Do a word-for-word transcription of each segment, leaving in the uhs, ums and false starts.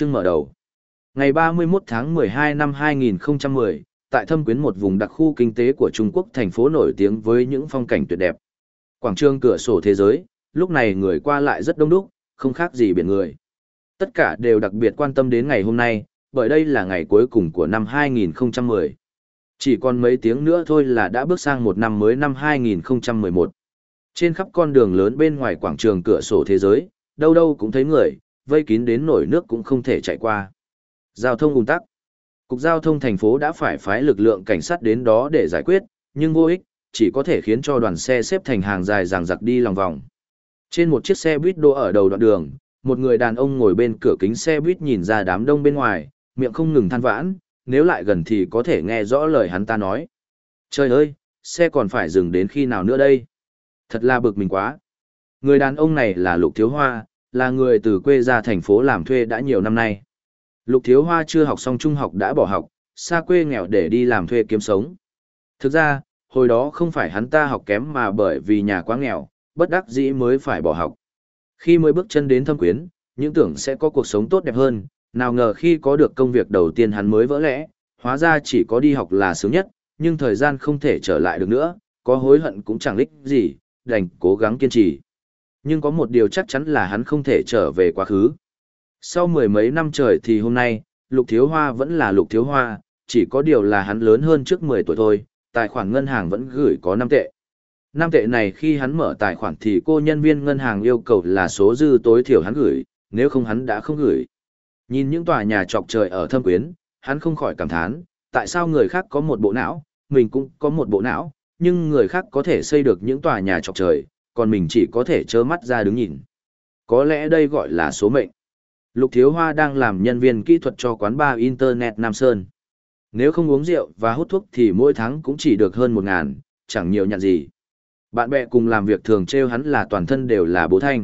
Trưng mở đầu. Ngày ba mươi mốt tháng mười hai năm hai nghìn không trăm mười, tại Thâm Quyến, một vùng đặc khu kinh tế của Trung Quốc, thành phố nổi tiếng với những phong cảnh tuyệt đẹp. Quảng trường cửa sổ thế giới, lúc này người qua lại rất đông đúc, không khác gì biển người. Tất cả đều đặc biệt quan tâm đến ngày hôm nay, bởi đây là ngày cuối cùng của năm hai nghìn không trăm mười. Chỉ còn mấy tiếng nữa thôi là đã bước sang một năm mới, năm hai nghìn không trăm mười một. Trên khắp con đường lớn bên ngoài quảng trường cửa sổ thế giới, đâu đâu cũng thấy người, vây kín đến nổi nước cũng không thể chạy qua. Giao thông ùn tắc. Cục Giao thông thành phố đã phải phái lực lượng cảnh sát đến đó để giải quyết, nhưng vô ích, chỉ có thể khiến cho đoàn xe xếp thành hàng dài dằng dặc đi lòng vòng. Trên một chiếc xe buýt đỗ ở đầu đoạn đường, một người đàn ông ngồi bên cửa kính xe buýt nhìn ra đám đông bên ngoài, miệng không ngừng than vãn, nếu lại gần thì có thể nghe rõ lời hắn ta nói. Trời ơi, xe còn phải dừng đến khi nào nữa đây? Thật là bực mình quá. Người đàn ông này là Lục Thiếu Hoa, là người từ quê ra thành phố làm thuê đã nhiều năm nay. Lục Thiếu Hoa chưa học xong trung học đã bỏ học, xa quê nghèo để đi làm thuê kiếm sống. Thực ra, hồi đó không phải hắn ta học kém mà bởi vì nhà quá nghèo, bất đắc dĩ mới phải bỏ học. Khi mới bước chân đến Thâm Quyến, những tưởng sẽ có cuộc sống tốt đẹp hơn, nào ngờ khi có được công việc đầu tiên hắn mới vỡ lẽ, hóa ra chỉ có đi học là sướng nhất, nhưng thời gian không thể trở lại được nữa, có hối hận cũng chẳng ích gì, đành cố gắng kiên trì. Nhưng có một điều chắc chắn là hắn không thể trở về quá khứ. Sau mười mấy năm trời thì hôm nay, Lục Thiếu Hoa vẫn là Lục Thiếu Hoa, chỉ có điều là hắn lớn hơn trước mười tuổi thôi, tài khoản ngân hàng vẫn gửi có năm tệ. năm tệ này khi hắn mở tài khoản thì cô nhân viên ngân hàng yêu cầu là số dư tối thiểu hắn gửi, nếu không hắn đã không gửi. Nhìn những tòa nhà chọc trời ở Thâm Quyến, hắn không khỏi cảm thán, tại sao người khác có một bộ não, mình cũng có một bộ não, nhưng người khác có thể xây được những tòa nhà chọc trời, còn mình chỉ có thể trơ mắt ra đứng nhìn. Có lẽ đây gọi là số mệnh. Lục Thiếu Hoa đang làm nhân viên kỹ thuật cho quán bar Internet Nam Sơn. Nếu không uống rượu và hút thuốc thì mỗi tháng cũng chỉ được hơn một ngàn, chẳng nhiều nhặt gì. Bạn bè cùng làm việc thường trêu hắn là toàn thân đều là bố thanh.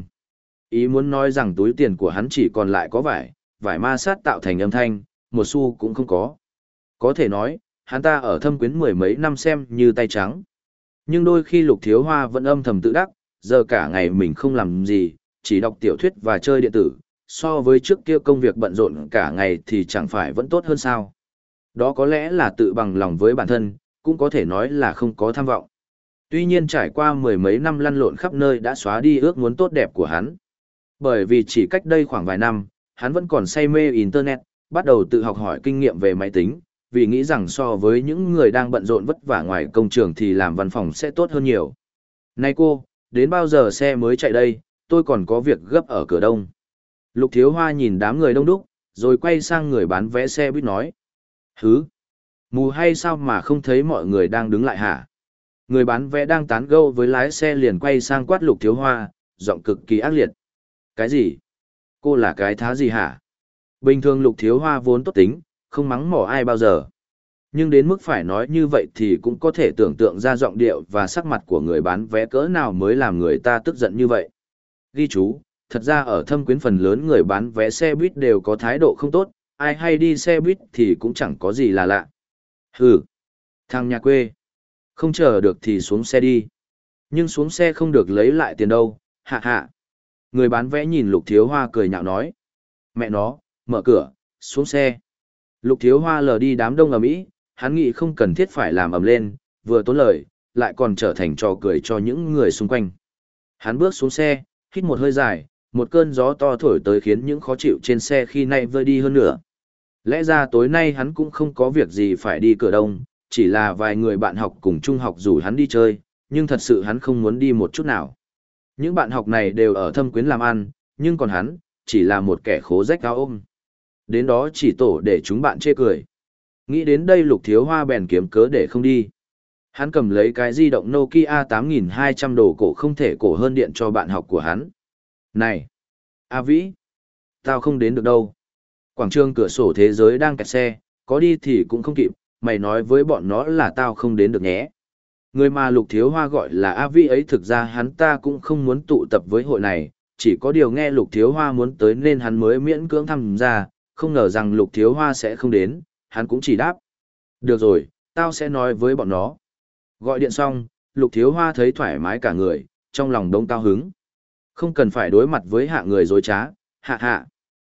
Ý muốn nói rằng túi tiền của hắn chỉ còn lại có vải, vải ma sát tạo thành âm thanh, một xu cũng không có. Có thể nói, hắn ta ở Thâm Quyến mười mấy năm xem như tay trắng. Nhưng đôi khi Lục Thiếu Hoa vẫn âm thầm tự đắc, giờ cả ngày mình không làm gì, chỉ đọc tiểu thuyết và chơi điện tử, so với trước kia công việc bận rộn cả ngày thì chẳng phải vẫn tốt hơn sao. Đó có lẽ là tự bằng lòng với bản thân, cũng có thể nói là không có tham vọng. Tuy nhiên trải qua mười mấy năm lăn lộn khắp nơi đã xóa đi ước muốn tốt đẹp của hắn. Bởi vì chỉ cách đây khoảng vài năm, hắn vẫn còn say mê Internet, bắt đầu tự học hỏi kinh nghiệm về máy tính, vì nghĩ rằng so với những người đang bận rộn vất vả ngoài công trường thì làm văn phòng sẽ tốt hơn nhiều. Này cô, đến bao giờ xe mới chạy đây, tôi còn có việc gấp ở cửa đông. Lục Thiếu Hoa nhìn đám người đông đúc, rồi quay sang người bán vé xe buýt nói. Hứ, mù hay sao mà không thấy mọi người đang đứng lại hả? Người bán vé đang tán gẫu với lái xe liền quay sang quát Lục Thiếu Hoa, giọng cực kỳ ác liệt. Cái gì? Cô là cái thá gì hả? Bình thường Lục Thiếu Hoa vốn tốt tính, không mắng mỏ ai bao giờ. Nhưng đến mức phải nói như vậy thì cũng có thể tưởng tượng ra giọng điệu và sắc mặt của người bán vé cỡ nào mới làm người ta tức giận như vậy. Ghi chú, thật ra ở Thâm Quyến phần lớn người bán vé xe buýt đều có thái độ không tốt, ai hay đi xe buýt thì cũng chẳng có gì là lạ. Hừ, thằng nhà quê. Không chờ được thì xuống xe đi. Nhưng xuống xe không được lấy lại tiền đâu, hạ hạ. Người bán vé nhìn Lục Thiếu Hoa cười nhạo nói. Mẹ nó, mở cửa, xuống xe. Lục Thiếu Hoa lờ đi đám đông ầm ĩ, hắn nghĩ không cần thiết phải làm ầm lên, vừa tốn lời, lại còn trở thành trò cười cho những người xung quanh. Hắn bước xuống xe, hít một hơi dài, một cơn gió to thổi tới khiến những khó chịu trên xe khi nay vơi đi hơn nữa. Lẽ ra tối nay hắn cũng không có việc gì phải đi cửa đông, chỉ là vài người bạn học cùng trung học rủ hắn đi chơi, nhưng thật sự hắn không muốn đi một chút nào. Những bạn học này đều ở Thâm Quyến làm ăn, nhưng còn hắn, chỉ là một kẻ khố rách áo ôm. Đến đó chỉ tổ để chúng bạn chê cười. Nghĩ đến đây Lục Thiếu Hoa bèn kiếm cớ để không đi. Hắn cầm lấy cái di động Nokia tám nghìn hai trăm đồ cổ không thể cổ hơn điện cho bạn học của hắn. Này! A Vĩ! Tao không đến được đâu. Quảng trường cửa sổ thế giới đang kẹt xe, có đi thì cũng không kịp, mày nói với bọn nó là tao không đến được nhé. Người mà Lục Thiếu Hoa gọi là A Vĩ ấy thực ra hắn ta cũng không muốn tụ tập với hội này, chỉ có điều nghe Lục Thiếu Hoa muốn tới nên hắn mới miễn cưỡng tham gia, không ngờ rằng Lục Thiếu Hoa sẽ không đến, hắn cũng chỉ đáp. Được rồi, tao sẽ nói với bọn nó. Gọi điện xong, Lục Thiếu Hoa thấy thoải mái cả người, trong lòng đống cao hứng. Không cần phải đối mặt với hạ người dối trá, hạ hạ.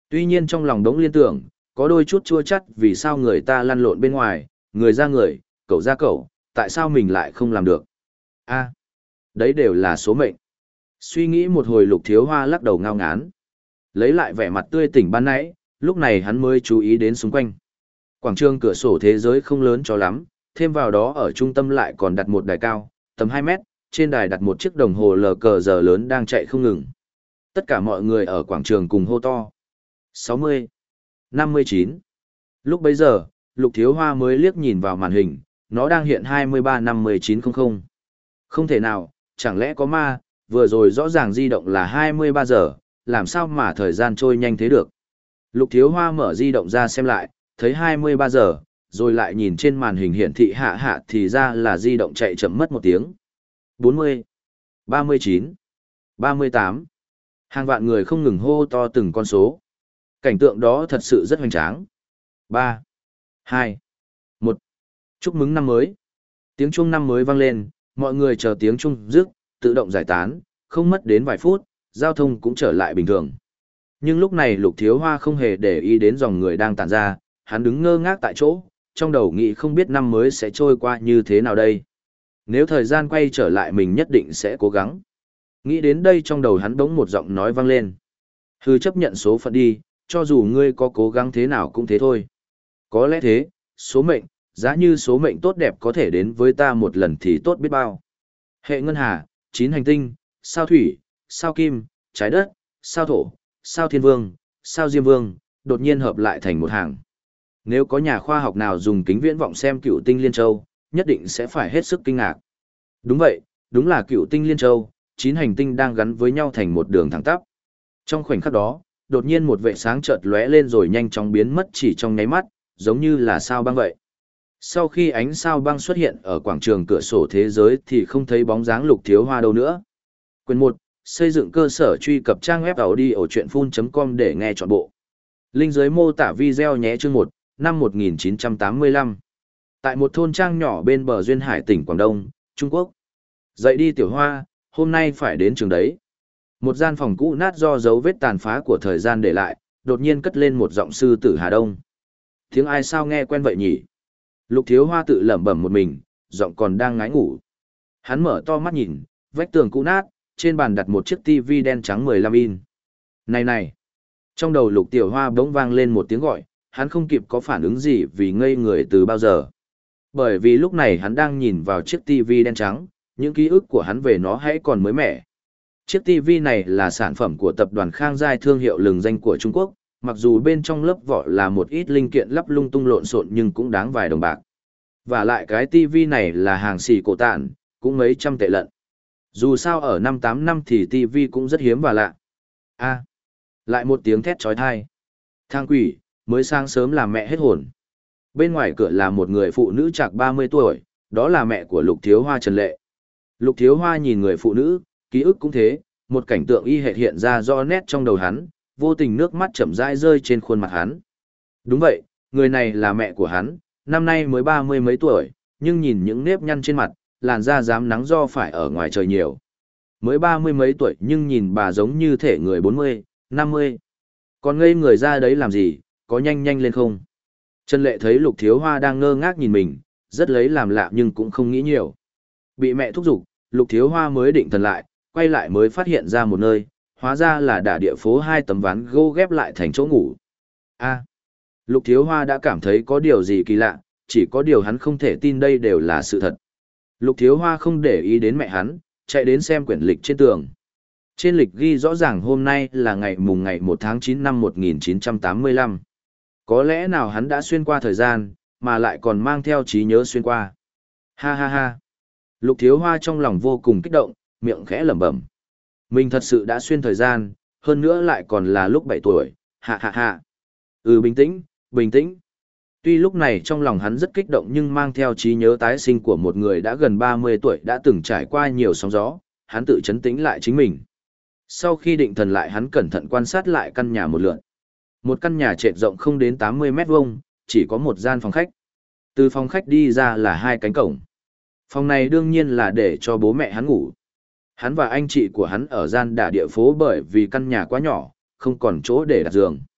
Tuy nhiên trong lòng đống liên tưởng, có đôi chút chua chắt vì sao người ta lăn lộn bên ngoài, người ra người, cậu ra cậu, tại sao mình lại không làm được. A, đấy đều là số mệnh. Suy nghĩ một hồi Lục Thiếu Hoa lắc đầu ngao ngán. Lấy lại vẻ mặt tươi tỉnh ban nãy, lúc này hắn mới chú ý đến xung quanh. Quảng trường cửa sổ thế giới không lớn cho lắm, thêm vào đó ở trung tâm lại còn đặt một đài cao, tầm hai mét, trên đài đặt một chiếc đồng hồ lờ cờ giờ lớn đang chạy không ngừng. Tất cả mọi người ở quảng trường cùng hô to. sáu mươi, năm mươi chín. Lúc bấy giờ, Lục Thiếu Hoa mới liếc nhìn vào màn hình, nó đang hiện hai mươi ba năm mươi chín trăm. Không thể nào, chẳng lẽ có ma, vừa rồi rõ ràng di động là hai mươi ba giờ, làm sao mà thời gian trôi nhanh thế được. Lục Thiếu Hoa mở di động ra xem lại, thấy hai mươi ba giờ, rồi lại nhìn trên màn hình hiển thị hạ hạ thì ra là di động chạy chậm mất một tiếng. bốn mươi, ba mươi chín, ba mươi tám. Hàng vạn người không ngừng hô to từng con số. Cảnh tượng đó thật sự rất hoành tráng. ba, hai, một. Chúc mừng năm mới. Tiếng chuông năm mới vang lên, mọi người chờ tiếng chuông rước, tự động giải tán, không mất đến vài phút, giao thông cũng trở lại bình thường. Nhưng lúc này Lục Thiếu Hoa không hề để ý đến dòng người đang tản ra, hắn đứng ngơ ngác tại chỗ, trong đầu nghĩ không biết năm mới sẽ trôi qua như thế nào đây. Nếu thời gian quay trở lại mình nhất định sẽ cố gắng. Nghĩ đến đây trong đầu hắn bỗng một giọng nói vang lên. Hừ, chấp nhận số phận đi, cho dù ngươi có cố gắng thế nào cũng thế thôi. Có lẽ thế, số mệnh, giá như số mệnh tốt đẹp có thể đến với ta một lần thì tốt biết bao. Hệ ngân hà, chín hành tinh, sao thủy, sao kim, trái đất, sao thổ, sao thiên vương, sao diêm vương, đột nhiên hợp lại thành một hàng. Nếu có nhà khoa học nào dùng kính viễn vọng xem cựu tinh liên châu, nhất định sẽ phải hết sức kinh ngạc. Đúng vậy, đúng là cựu tinh liên châu, chín hành tinh đang gắn với nhau thành một đường thẳng tắp. Trong khoảnh khắc đó, đột nhiên một vệ sáng chợt lóe lên rồi nhanh chóng biến mất chỉ trong nháy mắt, giống như là sao băng vậy. Sau khi ánh sao băng xuất hiện ở quảng trường cửa sổ thế giới thì không thấy bóng dáng Lục Thiếu Hoa đâu nữa. Quyền một, xây dựng cơ sở truy cập trang web audiochuyenphun chấm com để nghe trọn bộ. Link dưới mô tả video nhé. Chương một, năm một nghìn chín trăm tám mươi lăm. Tại một thôn trang nhỏ bên bờ duyên hải tỉnh Quảng Đông, Trung Quốc. Dậy đi Tiểu Hoa, hôm nay phải đến trường đấy. Một gian phòng cũ nát do dấu vết tàn phá của thời gian để lại, đột nhiên cất lên một giọng sư tử Hà Đông. Tiếng ai sao nghe quen vậy nhỉ? Lục Thiếu Hoa tự lẩm bẩm một mình, giọng còn đang ngái ngủ. Hắn mở to mắt nhìn, vách tường cũ nát, trên bàn đặt một chiếc tivi đen trắng mười lăm in. Này này! Trong đầu Lục Tiểu Hoa bỗng vang lên một tiếng gọi, hắn không kịp có phản ứng gì vì ngây người từ bao giờ. Bởi vì lúc này hắn đang nhìn vào chiếc tivi đen trắng, những ký ức của hắn về nó hãy còn mới mẻ. Chiếc tivi này là sản phẩm của tập đoàn Khang Giai, thương hiệu lừng danh của Trung Quốc, mặc dù bên trong lớp vỏ là một ít linh kiện lắp lung tung lộn xộn nhưng cũng đáng vài đồng bạc. Và lại cái tivi này là hàng xì cổ tản, cũng mấy trăm tệ lận. Dù sao ở năm tám năm thì tivi cũng rất hiếm và lạ. A, lại một tiếng thét chói tai. Thang quỷ, mới sáng sớm làm mẹ hết hồn. Bên ngoài cửa là một người phụ nữ chạc ba mươi tuổi, đó là mẹ của Lục Thiếu Hoa Trần Lệ. Lục Thiếu Hoa nhìn người phụ nữ, ký ức cũng thế, một cảnh tượng y hệt hiện ra rõ nét trong đầu hắn, vô tình nước mắt chậm rãi rơi trên khuôn mặt hắn. Đúng vậy, người này là mẹ của hắn, năm nay mới ba mươi mấy tuổi, nhưng nhìn những nếp nhăn trên mặt, làn da rám nắng do phải ở ngoài trời nhiều. Mới ba mươi mấy tuổi nhưng nhìn bà giống như thể người bốn mươi, năm mươi. Còn ngây người ra đấy làm gì, có nhanh nhanh lên không? Trần Lệ thấy Lục Thiếu Hoa đang ngơ ngác nhìn mình, rất lấy làm lạ nhưng cũng không nghĩ nhiều. Bị mẹ thúc giục, Lục Thiếu Hoa mới định thần lại, quay lại mới phát hiện ra một nơi, hóa ra là đả địa phố hai tấm ván gỗ ghép lại thành chỗ ngủ. A, Lục Thiếu Hoa đã cảm thấy có điều gì kỳ lạ, chỉ có điều hắn không thể tin đây đều là sự thật. Lục Thiếu Hoa không để ý đến mẹ hắn, chạy đến xem quyển lịch trên tường. Trên lịch ghi rõ ràng hôm nay là ngày mùng ngày một tháng chín năm một nghìn chín trăm tám mươi lăm. Có lẽ nào hắn đã xuyên qua thời gian, mà lại còn mang theo trí nhớ xuyên qua. Ha ha ha. Lục Thiếu Hoa trong lòng vô cùng kích động, miệng khẽ lẩm bẩm. Mình thật sự đã xuyên thời gian, hơn nữa lại còn là lúc bảy tuổi, ha ha ha. Ừ, bình tĩnh, bình tĩnh. Tuy lúc này trong lòng hắn rất kích động nhưng mang theo trí nhớ tái sinh của một người đã gần ba mươi tuổi đã từng trải qua nhiều sóng gió, hắn tự chấn tĩnh lại chính mình. Sau khi định thần lại hắn cẩn thận quan sát lại căn nhà một lượt. Một căn nhà trệt rộng không đến tám mươi mét vuông, chỉ có một gian phòng khách. Từ phòng khách đi ra là hai cánh cổng. Phòng này đương nhiên là để cho bố mẹ hắn ngủ. Hắn và anh chị của hắn ở gian đả địa phố bởi vì căn nhà quá nhỏ, không còn chỗ để đặt giường.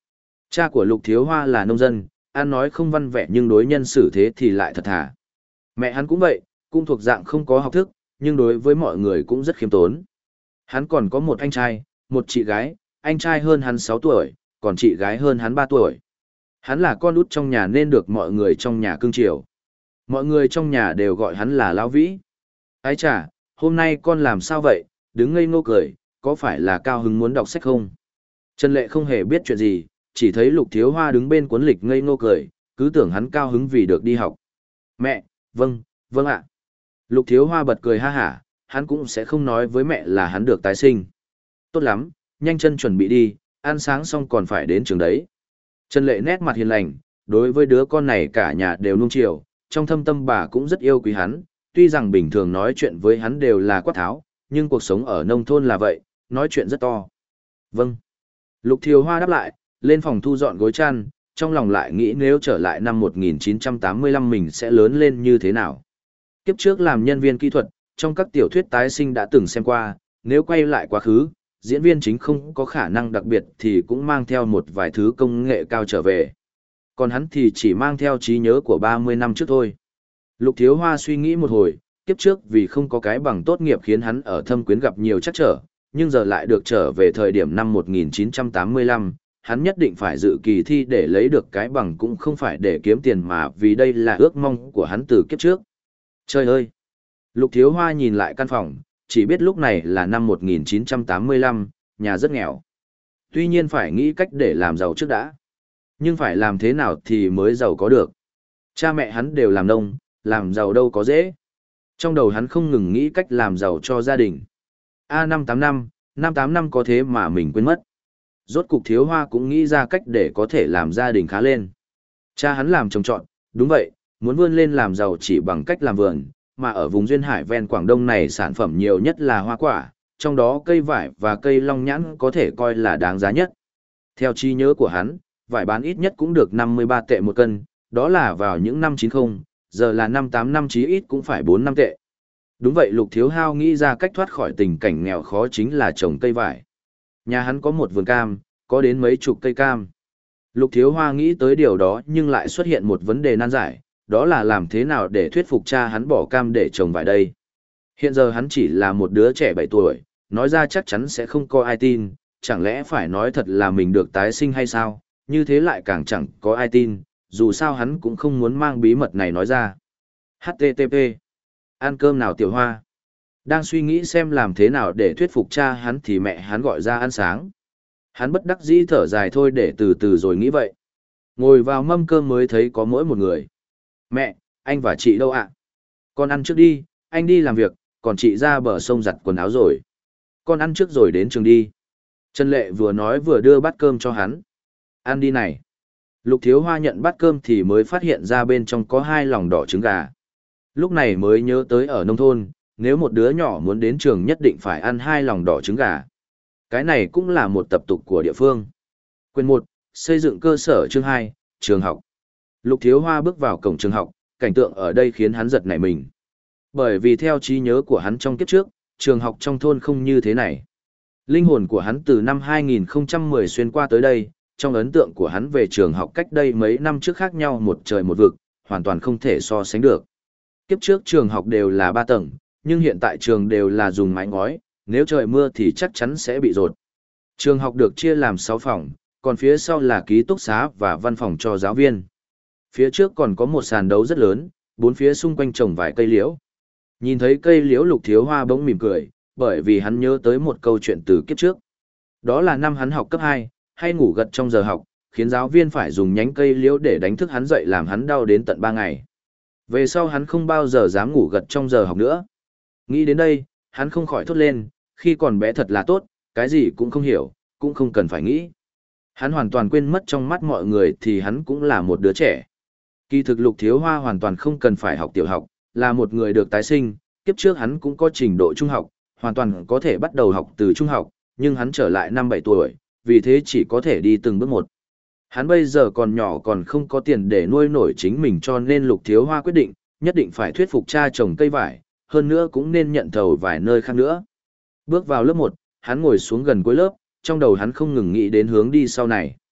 Cha của Lục Thiếu Hoa là nông dân, ăn nói không văn vẻ nhưng đối nhân xử thế thì lại thật thà. Mẹ hắn cũng vậy, cũng thuộc dạng không có học thức, nhưng đối với mọi người cũng rất khiêm tốn. Hắn còn có một anh trai, một chị gái, anh trai hơn hắn sáu tuổi, còn chị gái hơn hắn ba tuổi. Hắn là con út trong nhà nên được mọi người trong nhà cưng chiều. Mọi người trong nhà đều gọi hắn là Lão Vĩ. Ái chà, hôm nay con làm sao vậy, đứng ngây ngô cười, có phải là cao hứng muốn đọc sách không? Trần Lệ không hề biết chuyện gì, chỉ thấy Lục Thiếu Hoa đứng bên cuốn lịch ngây ngô cười, cứ tưởng hắn cao hứng vì được đi học. Mẹ, vâng, vâng ạ. Lục Thiếu Hoa bật cười ha hả, hắn cũng sẽ không nói với mẹ là hắn được tái sinh. Tốt lắm, nhanh chân chuẩn bị đi, ăn sáng xong còn phải đến trường đấy. Trần Lệ nét mặt hiền lành, đối với đứa con này cả nhà đều nuông chiều, trong thâm tâm bà cũng rất yêu quý hắn, tuy rằng bình thường nói chuyện với hắn đều là quát tháo, nhưng cuộc sống ở nông thôn là vậy, nói chuyện rất to. Vâng. Lục Thiếu Hoa đáp lại, lên phòng thu dọn gối chăn, trong lòng lại nghĩ nếu trở lại năm một nghìn chín trăm tám mươi lăm mình sẽ lớn lên như thế nào. Kiếp trước làm nhân viên kỹ thuật, trong các tiểu thuyết tái sinh đã từng xem qua, nếu quay lại quá khứ, diễn viên chính không có khả năng đặc biệt thì cũng mang theo một vài thứ công nghệ cao trở về. Còn hắn thì chỉ mang theo trí nhớ của ba mươi năm trước thôi. Lục Thiếu Hoa suy nghĩ một hồi, kiếp trước vì không có cái bằng tốt nghiệp khiến hắn ở Thâm Quyến gặp nhiều trắc trở, nhưng giờ lại được trở về thời điểm năm một nghìn chín trăm tám mươi lăm, hắn nhất định phải dự kỳ thi để lấy được cái bằng cũng không phải để kiếm tiền mà vì đây là ước mong của hắn từ kiếp trước. Trời ơi! Lục Thiếu Hoa nhìn lại căn phòng, chỉ biết lúc này là năm một nghìn chín trăm tám mươi lăm, nhà rất nghèo. Tuy nhiên phải nghĩ cách để làm giàu trước đã. Nhưng phải làm thế nào thì mới giàu có được. Cha mẹ hắn đều làm nông, làm giàu đâu có dễ. Trong đầu hắn không ngừng nghĩ cách làm giàu cho gia đình. A năm tám năm, năm tám năm có thế mà mình quên mất. Rốt cục Thiếu Hoa cũng nghĩ ra cách để có thể làm gia đình khá lên. Cha hắn làm trồng trọt, đúng vậy, muốn vươn lên làm giàu chỉ bằng cách làm vườn, mà ở vùng duyên hải ven Quảng Đông này sản phẩm nhiều nhất là hoa quả, trong đó cây vải và cây long nhãn có thể coi là đáng giá nhất. Theo trí nhớ của hắn, vải bán ít nhất cũng được năm mươi ba tệ một cân, đó là vào những năm chín mươi, giờ là năm tám năm chí ít cũng phải bốn năm tệ. Đúng vậy, Lục Thiếu Hao nghĩ ra cách thoát khỏi tình cảnh nghèo khó chính là trồng cây vải. Nhà hắn có một vườn cam, có đến mấy chục cây cam. Lục Thiếu Hoa nghĩ tới điều đó nhưng lại xuất hiện một vấn đề nan giải, đó là làm thế nào để thuyết phục cha hắn bỏ cam để trồng vải đây. Hiện giờ hắn chỉ là một đứa trẻ bảy tuổi, nói ra chắc chắn sẽ không có ai tin, chẳng lẽ phải nói thật là mình được tái sinh hay sao, như thế lại càng chẳng có ai tin, dù sao hắn cũng không muốn mang bí mật này nói ra. hát tê tê pê Ăn cơm nào Tiểu Hoa? Đang suy nghĩ xem làm thế nào để thuyết phục cha hắn thì mẹ hắn gọi ra ăn sáng. Hắn bất đắc dĩ thở dài thôi để từ từ rồi nghĩ vậy. Ngồi vào mâm cơm mới thấy có mỗi một người. Mẹ, anh và chị đâu ạ? Con ăn trước đi, anh đi làm việc, còn chị ra bờ sông giặt quần áo rồi. Con ăn trước rồi đến trường đi. Trần Lệ vừa nói vừa đưa bát cơm cho hắn. Ăn đi này. Lục Thiếu Hoa nhận bát cơm thì mới phát hiện ra bên trong có hai lòng đỏ trứng gà. Lúc này mới nhớ tới ở nông thôn, nếu một đứa nhỏ muốn đến trường nhất định phải ăn hai lòng đỏ trứng gà. Cái này cũng là một tập tục của địa phương. Quyền một, xây dựng cơ sở chương hai, trường học. Lục Thiếu Hoa bước vào cổng trường học, cảnh tượng ở đây khiến hắn giật nảy mình. Bởi vì theo trí nhớ của hắn trong kiếp trước, trường học trong thôn không như thế này. Linh hồn của hắn từ năm hai nghìn không trăm mười xuyên qua tới đây, trong ấn tượng của hắn về trường học cách đây mấy năm trước khác nhau một trời một vực, hoàn toàn không thể so sánh được. Kiếp trước trường học đều là ba tầng, nhưng hiện tại trường đều là dùng mái ngói, nếu trời mưa thì chắc chắn sẽ bị rột. Trường học được chia làm sáu phòng, còn phía sau là ký túc xá và văn phòng cho giáo viên. Phía trước còn có một sàn đấu rất lớn, bốn phía xung quanh trồng vài cây liễu. Nhìn thấy cây liễu Lục Thiếu Hoa bỗng mỉm cười, bởi vì hắn nhớ tới một câu chuyện từ kiếp trước. Đó là năm hắn học cấp hai, hay ngủ gật trong giờ học, khiến giáo viên phải dùng nhánh cây liễu để đánh thức hắn dậy làm hắn đau đến tận ba ngày. Về sau hắn không bao giờ dám ngủ gật trong giờ học nữa. Nghĩ đến đây, hắn không khỏi thốt lên, khi còn bé thật là tốt, cái gì cũng không hiểu, cũng không cần phải nghĩ. Hắn hoàn toàn quên mất trong mắt mọi người thì hắn cũng là một đứa trẻ. Kỳ thực Lục Thiếu Hoa hoàn toàn không cần phải học tiểu học, là một người được tái sinh, kiếp trước hắn cũng có trình độ trung học, hoàn toàn có thể bắt đầu học từ trung học, nhưng hắn trở lại năm bảy tuổi, vì thế chỉ có thể đi từng bước một. Hắn bây giờ còn nhỏ còn không có tiền để nuôi nổi chính mình cho nên Lục Thiếu Hoa quyết định, nhất định phải thuyết phục cha trồng cây vải, hơn nữa cũng nên nhận thầu vài nơi khác nữa. Bước vào lớp một, hắn ngồi xuống gần cuối lớp, trong đầu hắn không ngừng nghĩ đến hướng đi sau này.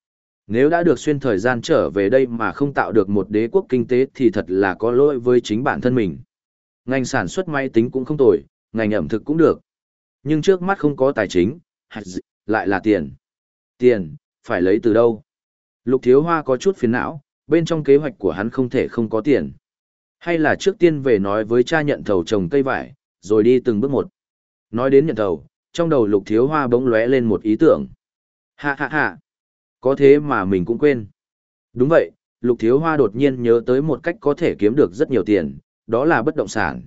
Nếu đã được xuyên thời gian trở về đây mà không tạo được một đế quốc kinh tế thì thật là có lỗi với chính bản thân mình. Ngành sản xuất máy tính cũng không tồi, ngành ẩm thực cũng được. Nhưng trước mắt không có tài chính, lại là tiền. Tiền, phải lấy từ đâu? Lục Thiếu Hoa có chút phiền não, bên trong kế hoạch của hắn không thể không có tiền. Hay là trước tiên về nói với cha nhận thầu trồng cây vải, rồi đi từng bước một. Nói đến nhận thầu, trong đầu Lục Thiếu Hoa bỗng lóe lên một ý tưởng. Ha ha ha, có thế mà mình cũng quên. Đúng vậy, Lục Thiếu Hoa đột nhiên nhớ tới một cách có thể kiếm được rất nhiều tiền, đó là bất động sản.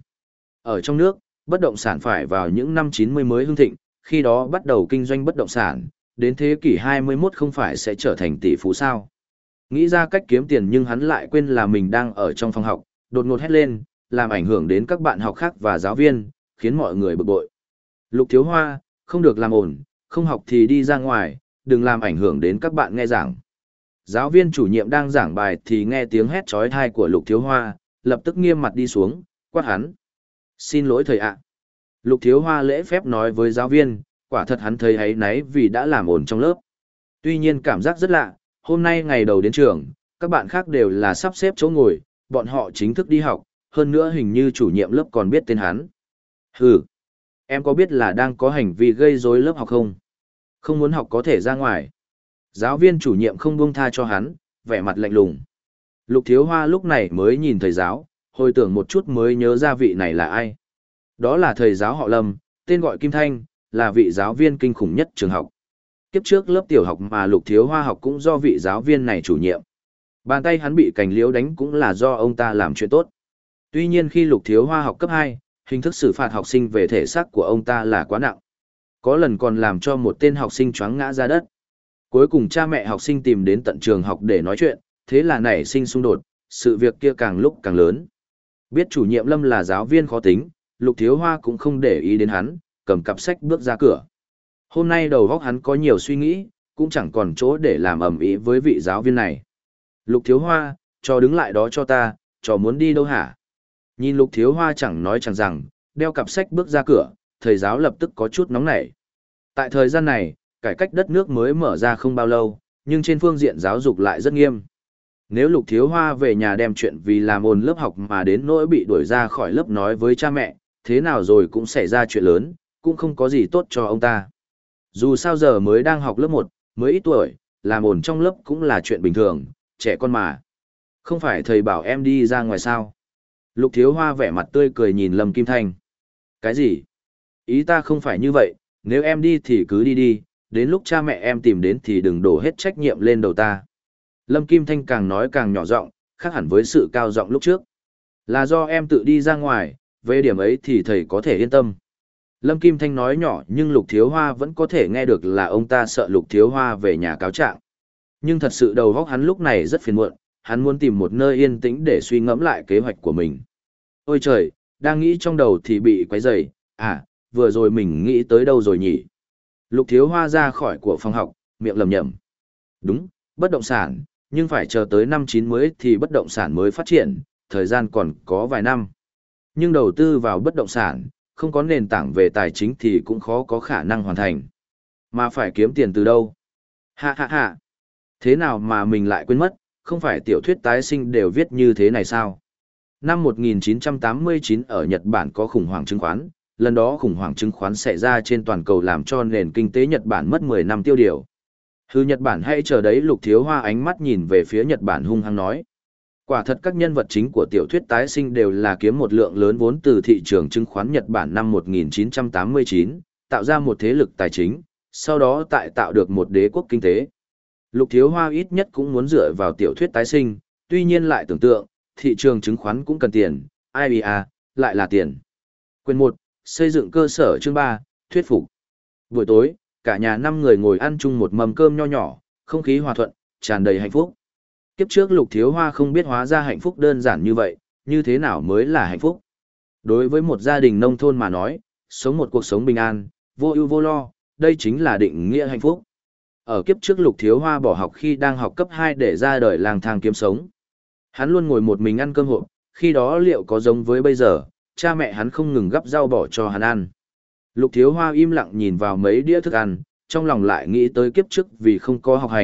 Ở trong nước, bất động sản phải vào những năm chín mươi mới hưng thịnh, khi đó bắt đầu kinh doanh bất động sản, đến thế kỷ hai mươi mốt không phải sẽ trở thành tỷ phú sao. Nghĩ ra cách kiếm tiền nhưng hắn lại quên là mình đang ở trong phòng học, đột ngột hét lên, làm ảnh hưởng đến các bạn học khác và giáo viên, khiến mọi người bực bội. Lục Thiếu Hoa, không được làm ổn, không học thì đi ra ngoài, đừng làm ảnh hưởng đến các bạn nghe giảng. Giáo viên chủ nhiệm đang giảng bài thì nghe tiếng hét chói tai của Lục Thiếu Hoa, lập tức nghiêm mặt đi xuống, quát hắn. Xin lỗi thầy ạ. Lục Thiếu Hoa lễ phép nói với giáo viên, quả thật hắn thấy áy náy vì đã làm ồn trong lớp. Tuy nhiên cảm giác rất lạ, hôm nay ngày đầu đến trường, các bạn khác đều là sắp xếp chỗ ngồi, bọn họ chính thức đi học, hơn nữa hình như chủ nhiệm lớp còn biết tên hắn. Hừ, em có biết là đang có hành vi gây rối lớp học không? Không muốn học có thể ra ngoài. Giáo viên chủ nhiệm không buông tha cho hắn, vẻ mặt lạnh lùng. Lục Thiếu Hoa lúc này mới nhìn thầy giáo, hồi tưởng một chút mới nhớ ra vị này là ai. Đó là thầy giáo họ Lâm, tên gọi Kim Thanh, là vị giáo viên kinh khủng nhất trường học. Kiếp trước lớp tiểu học mà Lục Thiếu Hoa học cũng do vị giáo viên này chủ nhiệm. Bàn tay hắn bị cành liễu đánh cũng là do ông ta làm chuyện tốt. Tuy nhiên khi Lục Thiếu Hoa học cấp hai, hình thức xử phạt học sinh về thể xác của ông ta là quá nặng. Có lần còn làm cho một tên học sinh choáng ngã ra đất. Cuối cùng cha mẹ học sinh tìm đến tận trường học để nói chuyện, thế là nảy sinh xung đột, sự việc kia càng lúc càng lớn. Biết chủ nhiệm Lâm là giáo viên khó tính, Lục Thiếu Hoa cũng không để ý đến hắn, cầm cặp sách bước ra cửa. Hôm nay đầu óc hắn có nhiều suy nghĩ, cũng chẳng còn chỗ để làm ầm ĩ với vị giáo viên này. Lục Thiếu Hoa, cho đứng lại đó cho ta, cho muốn đi đâu hả? Nhìn Lục Thiếu Hoa chẳng nói chẳng rằng, đeo cặp sách bước ra cửa, thầy giáo lập tức có chút nóng nảy. Tại thời gian này, cải cách đất nước mới mở ra không bao lâu, nhưng trên phương diện giáo dục lại rất nghiêm. Nếu Lục Thiếu Hoa về nhà đem chuyện vì làm ồn lớp học mà đến nỗi bị đuổi ra khỏi lớp nói với cha mẹ, thế nào rồi cũng xảy ra chuyện lớn, cũng không có gì tốt cho ông ta. Dù sao giờ mới đang học lớp một, mới ít tuổi, làm ồn trong lớp cũng là chuyện bình thường, trẻ con mà. Không phải thầy bảo em đi ra ngoài sao? Lục Thiếu Hoa vẻ mặt tươi cười nhìn Lâm Kim Thanh. Cái gì? Ý ta không phải như vậy, nếu em đi thì cứ đi đi, đến lúc cha mẹ em tìm đến thì đừng đổ hết trách nhiệm lên đầu ta. Lâm Kim Thanh càng nói càng nhỏ giọng, khác hẳn với sự cao giọng lúc trước. Là do em tự đi ra ngoài, về điểm ấy thì thầy có thể yên tâm. Lâm Kim Thanh nói nhỏ nhưng Lục Thiếu Hoa vẫn có thể nghe được là ông ta sợ Lục Thiếu Hoa về nhà cáo trạng. Nhưng thật sự đầu óc hắn lúc này rất phiền muộn, hắn muốn tìm một nơi yên tĩnh để suy ngẫm lại kế hoạch của mình. Ôi trời, đang nghĩ trong đầu thì bị quấy rầy, à, vừa rồi mình nghĩ tới đâu rồi nhỉ? Lục Thiếu Hoa ra khỏi của phòng học, miệng lẩm nhẩm. Đúng, bất động sản, nhưng phải chờ tới năm chín mới thì bất động sản mới phát triển, thời gian còn có vài năm. Nhưng đầu tư vào bất động sản, không có nền tảng về tài chính thì cũng khó có khả năng hoàn thành. Mà phải kiếm tiền từ đâu? Ha ha ha! Thế nào mà mình lại quên mất, không phải tiểu thuyết tái sinh đều viết như thế này sao? Năm một nghìn chín trăm tám mươi chín ở Nhật Bản có khủng hoảng chứng khoán, lần đó khủng hoảng chứng khoán xảy ra trên toàn cầu làm cho nền kinh tế Nhật Bản mất mười năm tiêu điều. Hừ, Nhật Bản hãy chờ đấy. Lục Thiếu Hoa ánh mắt nhìn về phía Nhật Bản hung hăng nói. Quả thật các nhân vật chính của tiểu thuyết tái sinh đều là kiếm một lượng lớn vốn từ thị trường chứng khoán Nhật Bản năm một nghìn chín trăm tám mươi chín, tạo ra một thế lực tài chính, sau đó tại tạo được một đế quốc kinh tế. Lục Thiếu Hoa ít nhất cũng muốn dựa vào tiểu thuyết tái sinh, tuy nhiên lại tưởng tượng, thị trường chứng khoán cũng cần tiền, ai bì à, lại là tiền. Quyền một, xây dựng cơ sở chương ba, thuyết phục. Buổi tối, cả nhà năm người ngồi ăn chung một mâm cơm nho nhỏ, không khí hòa thuận, tràn đầy hạnh phúc. Kiếp trước Lục Thiếu Hoa không biết hóa ra hạnh phúc đơn giản như vậy, như thế nào mới là hạnh phúc. Đối với một gia đình nông thôn mà nói, sống một cuộc sống bình an, vô ưu vô lo, đây chính là định nghĩa hạnh phúc. Ở kiếp trước Lục Thiếu Hoa bỏ học khi đang học cấp hai để ra đời lang thang kiếm sống. Hắn luôn ngồi một mình ăn cơm hộp, khi đó liệu có giống với bây giờ, cha mẹ hắn không ngừng gắp rau bỏ cho hắn ăn. Lục Thiếu Hoa im lặng nhìn vào mấy đĩa thức ăn, trong lòng lại nghĩ tới kiếp trước vì không có học hành,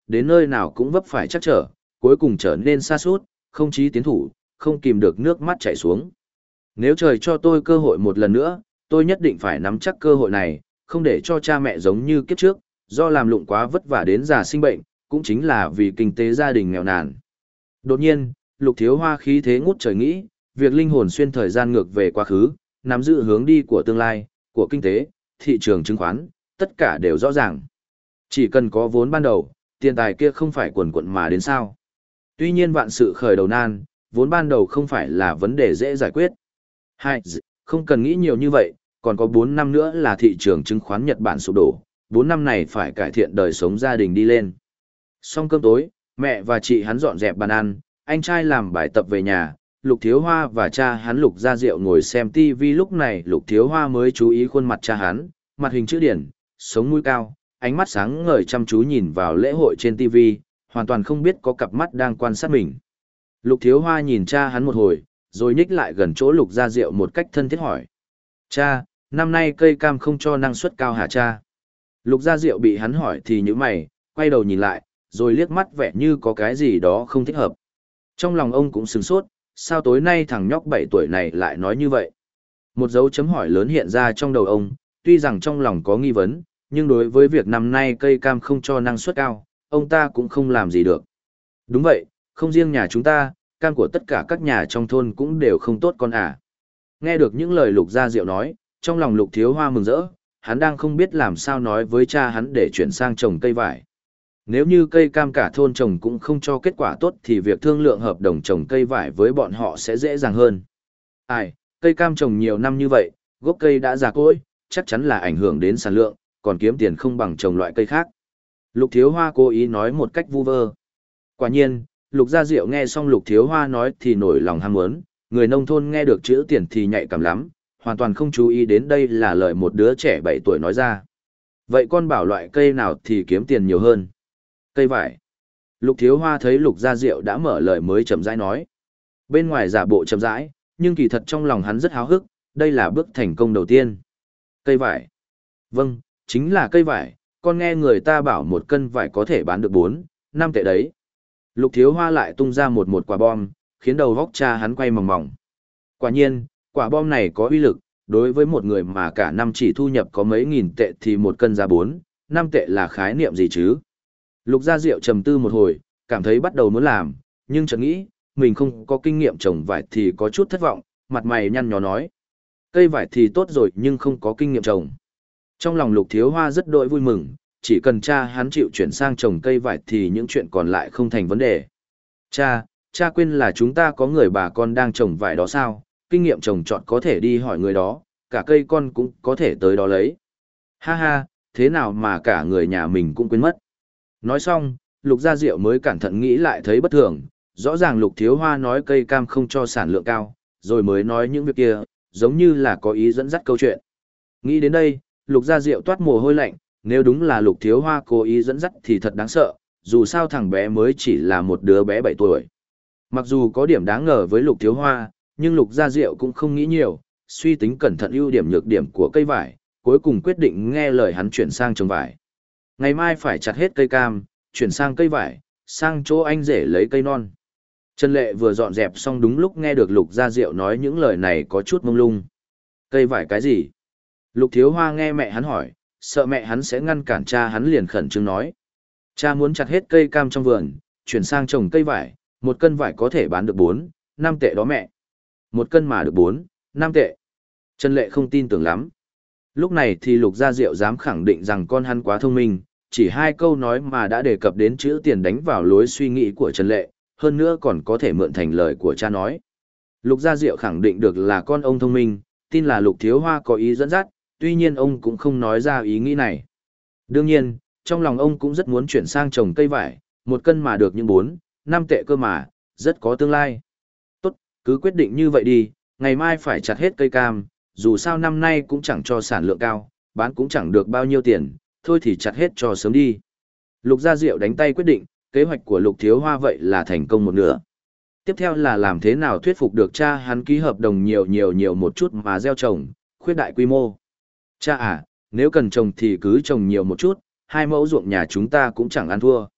đến nơi nào cũng vấp phải chắc trở, cuối cùng trở nên sa sút, không chí tiến thủ, không kìm được nước mắt chảy xuống. Nếu trời cho tôi cơ hội một lần nữa, tôi nhất định phải nắm chắc cơ hội này, không để cho cha mẹ giống như kiếp trước, do làm lụng quá vất vả đến già sinh bệnh, cũng chính là vì kinh tế gia đình nghèo nàn. Đột nhiên, Lục Thiếu Hoa khí thế ngút trời nghĩ, việc linh hồn xuyên thời gian ngược về quá khứ, nắm giữ hướng đi của tương lai, của kinh tế, thị trường chứng khoán, tất cả đều rõ ràng. Chỉ cần có vốn ban đầu, tiền tài kia không phải quần quận mà đến sao. Tuy nhiên vạn sự khởi đầu nan, vốn ban đầu không phải là vấn đề dễ giải quyết. Hai, không cần nghĩ nhiều như vậy, còn có bốn năm nữa là thị trường chứng khoán Nhật Bản sụp đổ, bốn năm này phải cải thiện đời sống gia đình đi lên. Xong cơm tối, mẹ và chị hắn dọn dẹp bàn ăn, anh trai làm bài tập về nhà, Lục Thiếu Hoa và cha hắn Lục Gia Diệu ngồi xem ti vi. Lúc này Lục Thiếu Hoa mới chú ý khuôn mặt cha hắn, mặt hình chữ điển, sống mũi cao, ánh mắt sáng ngời chăm chú nhìn vào lễ hội trên ti vi, hoàn toàn không biết có cặp mắt đang quan sát mình. Lục Thiếu Hoa nhìn cha hắn một hồi, rồi nhích lại gần chỗ Lục Gia Diệu một cách thân thiết hỏi. Cha, năm nay cây cam không cho năng suất cao hả cha? Lục Gia Diệu bị hắn hỏi thì nhíu mày, quay đầu nhìn lại, rồi liếc mắt vẻ như có cái gì đó không thích hợp. Trong lòng ông cũng sửng sốt, sao tối nay thằng nhóc bảy tuổi này lại nói như vậy? Một dấu chấm hỏi lớn hiện ra trong đầu ông, tuy rằng trong lòng có nghi vấn, nhưng đối với việc năm nay cây cam không cho năng suất cao, ông ta cũng không làm gì được. Đúng vậy, không riêng nhà chúng ta, cam của tất cả các nhà trong thôn cũng đều không tốt con à. Nghe được những lời Lục Gia Diệu nói, trong lòng Lục Thiếu Hoa mừng rỡ, hắn đang không biết làm sao nói với cha hắn để chuyển sang trồng cây vải. Nếu như cây cam cả thôn trồng cũng không cho kết quả tốt thì việc thương lượng hợp đồng trồng cây vải với bọn họ sẽ dễ dàng hơn. Ai, cây cam trồng nhiều năm như vậy, gốc cây đã già cỗi, chắc chắn là ảnh hưởng đến sản lượng, còn kiếm tiền không bằng trồng loại cây khác. Lục Thiếu Hoa cố ý nói một cách vu vơ. Quả nhiên, Lục Gia Diệu nghe xong Lục Thiếu Hoa nói thì nổi lòng ham muốn, người nông thôn nghe được chữ tiền thì nhạy cảm lắm, hoàn toàn không chú ý đến đây là lời một đứa trẻ bảy tuổi nói ra. Vậy con bảo loại cây nào thì kiếm tiền nhiều hơn? Cây vải. Lục Thiếu Hoa thấy Lục Gia Diệu đã mở lời mới chậm rãi nói. Bên ngoài giả bộ chậm rãi, nhưng kỳ thật trong lòng hắn rất háo hức, đây là bước thành công đầu tiên. Cây vải. Vâng, chính là cây vải, con nghe người ta bảo một cân vải có thể bán được bốn, năm tệ đấy. Lục Thiếu Hoa lại tung ra một một quả bom, khiến đầu góc cha hắn quay mòng mòng. Quả nhiên, quả bom này có uy lực, đối với một người mà cả năm chỉ thu nhập có mấy nghìn tệ thì một cân giá bốn, năm tệ là khái niệm gì chứ? Lục Gia Diệu trầm tư một hồi, cảm thấy bắt đầu muốn làm, nhưng chợt nghĩ, mình không có kinh nghiệm trồng vải thì có chút thất vọng, mặt mày nhăn nhó nói. Cây vải thì tốt rồi nhưng không có kinh nghiệm trồng. Trong lòng Lục Thiếu Hoa rất đỗi vui mừng, chỉ cần cha hắn chịu chuyển sang trồng cây vải thì những chuyện còn lại không thành vấn đề. Cha, cha quên là chúng ta có người bà con đang trồng vải đó sao, kinh nghiệm trồng trọt có thể đi hỏi người đó, cả cây con cũng có thể tới đó lấy. Ha ha, thế nào mà cả người nhà mình cũng quên mất. Nói xong, Lục Gia Diệu mới cẩn thận nghĩ lại thấy bất thường, rõ ràng Lục Thiếu Hoa nói cây cam không cho sản lượng cao, rồi mới nói những việc kia, giống như là có ý dẫn dắt câu chuyện. Nghĩ đến đây, Lục Gia Diệu toát mồ hôi lạnh, nếu đúng là Lục Thiếu Hoa cố ý dẫn dắt thì thật đáng sợ, dù sao thằng bé mới chỉ là một đứa bé bảy tuổi. Mặc dù có điểm đáng ngờ với Lục Thiếu Hoa, nhưng Lục Gia Diệu cũng không nghĩ nhiều, suy tính cẩn thận ưu điểm nhược điểm của cây vải, cuối cùng quyết định nghe lời hắn chuyển sang trồng vải. Ngày mai phải chặt hết cây cam, chuyển sang cây vải, sang chỗ anh rể lấy cây non. Trần Lệ vừa dọn dẹp xong đúng lúc nghe được Lục Gia Diệu nói những lời này có chút mông lung. Cây vải cái gì? Lục Thiếu Hoa nghe mẹ hắn hỏi, sợ mẹ hắn sẽ ngăn cản cha hắn liền khẩn trương nói. Cha muốn chặt hết cây cam trong vườn, chuyển sang trồng cây vải, một cân vải có thể bán được bốn, năm tệ đó mẹ. Một cân mà được bốn, năm tệ. Trần Lệ không tin tưởng lắm. Lúc này thì Lục Gia Diệu dám khẳng định rằng con hắn quá thông minh, chỉ hai câu nói mà đã đề cập đến chữ tiền đánh vào lối suy nghĩ của Trần Lệ, hơn nữa còn có thể mượn thành lời của cha nói. Lục Gia Diệu khẳng định được là con ông thông minh, tin là Lục Thiếu Hoa có ý dẫn dắt, tuy nhiên ông cũng không nói ra ý nghĩ này. Đương nhiên, trong lòng ông cũng rất muốn chuyển sang trồng cây vải, một cân mà được những bốn, năm tệ cơ mà, rất có tương lai. Tốt, cứ quyết định như vậy đi, ngày mai phải chặt hết cây cam, dù sao năm nay cũng chẳng cho sản lượng cao, bán cũng chẳng được bao nhiêu tiền, thôi thì chặt hết cho sớm đi. Lục Gia Diệu đánh tay quyết định, kế hoạch của Lục Thiếu Hoa vậy là thành công một nửa. Tiếp theo là làm thế nào thuyết phục được cha hắn ký hợp đồng nhiều nhiều nhiều một chút mà gieo trồng, khuyết đại quy mô. Cha à, nếu cần trồng thì cứ trồng nhiều một chút, hai mẫu ruộng nhà chúng ta cũng chẳng ăn thua.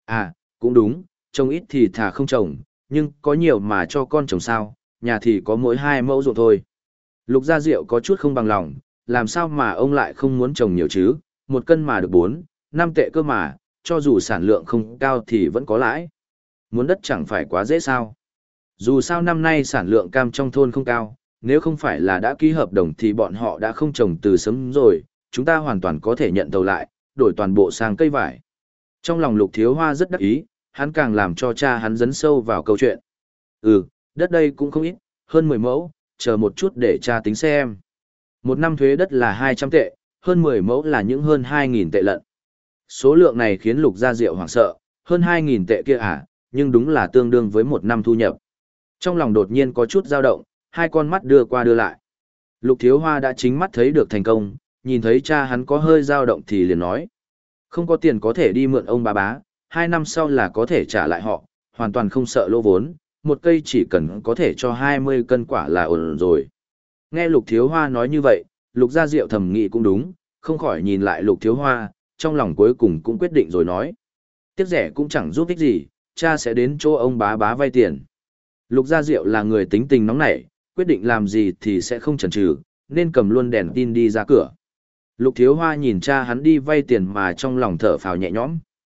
À, cũng đúng, trồng ít thì thà không trồng, nhưng có nhiều mà cho con trồng sao, nhà thì có mỗi hai mẫu ruộng thôi. Lục Gia Diệu có chút không bằng lòng, làm sao mà ông lại không muốn trồng nhiều chứ, một cân mà được bốn, năm tệ cơ mà, cho dù sản lượng không cao thì vẫn có lãi. Muốn đất chẳng phải quá dễ sao. Dù sao năm nay sản lượng cam trong thôn không cao, nếu không phải là đã ký hợp đồng thì bọn họ đã không trồng từ sớm rồi, chúng ta hoàn toàn có thể nhận tàu lại, đổi toàn bộ sang cây vải. Trong lòng Lục Thiếu Hoa rất đắc ý, hắn càng làm cho cha hắn dấn sâu vào câu chuyện. Ừ, đất đây cũng không ít, hơn mười mẫu, chờ một chút để cha tính xem. Một năm thuế đất là hai trăm tệ, hơn mười mẫu là những hơn hai nghìn tệ lận. Số lượng này khiến Lục Gia Diệu hoảng sợ, hơn hai nghìn tệ kia à, nhưng đúng là tương đương với một năm thu nhập. Trong lòng đột nhiên có chút dao động, hai con mắt đưa qua đưa lại. Lục Thiếu Hoa đã chính mắt thấy được thành công, nhìn thấy cha hắn có hơi dao động thì liền nói. Không có tiền có thể đi mượn ông bà bá, hai năm sau là có thể trả lại họ, hoàn toàn không sợ lỗ vốn, một cây chỉ cần có thể cho hai mươi cân quả là ổn rồi. Nghe Lục Thiếu Hoa nói như vậy, Lục Gia Diệu thầm nghĩ cũng đúng, không khỏi nhìn lại Lục Thiếu Hoa, trong lòng cuối cùng cũng quyết định rồi nói. Tiếc rẻ cũng chẳng giúp ích gì, cha sẽ đến chỗ ông bá bá vay tiền. Lục Gia Diệu là người tính tình nóng nảy, quyết định làm gì thì sẽ không chần chừ, nên cầm luôn đèn tin đi ra cửa. Lục Thiếu Hoa nhìn cha hắn đi vay tiền mà trong lòng thở phào nhẹ nhõm.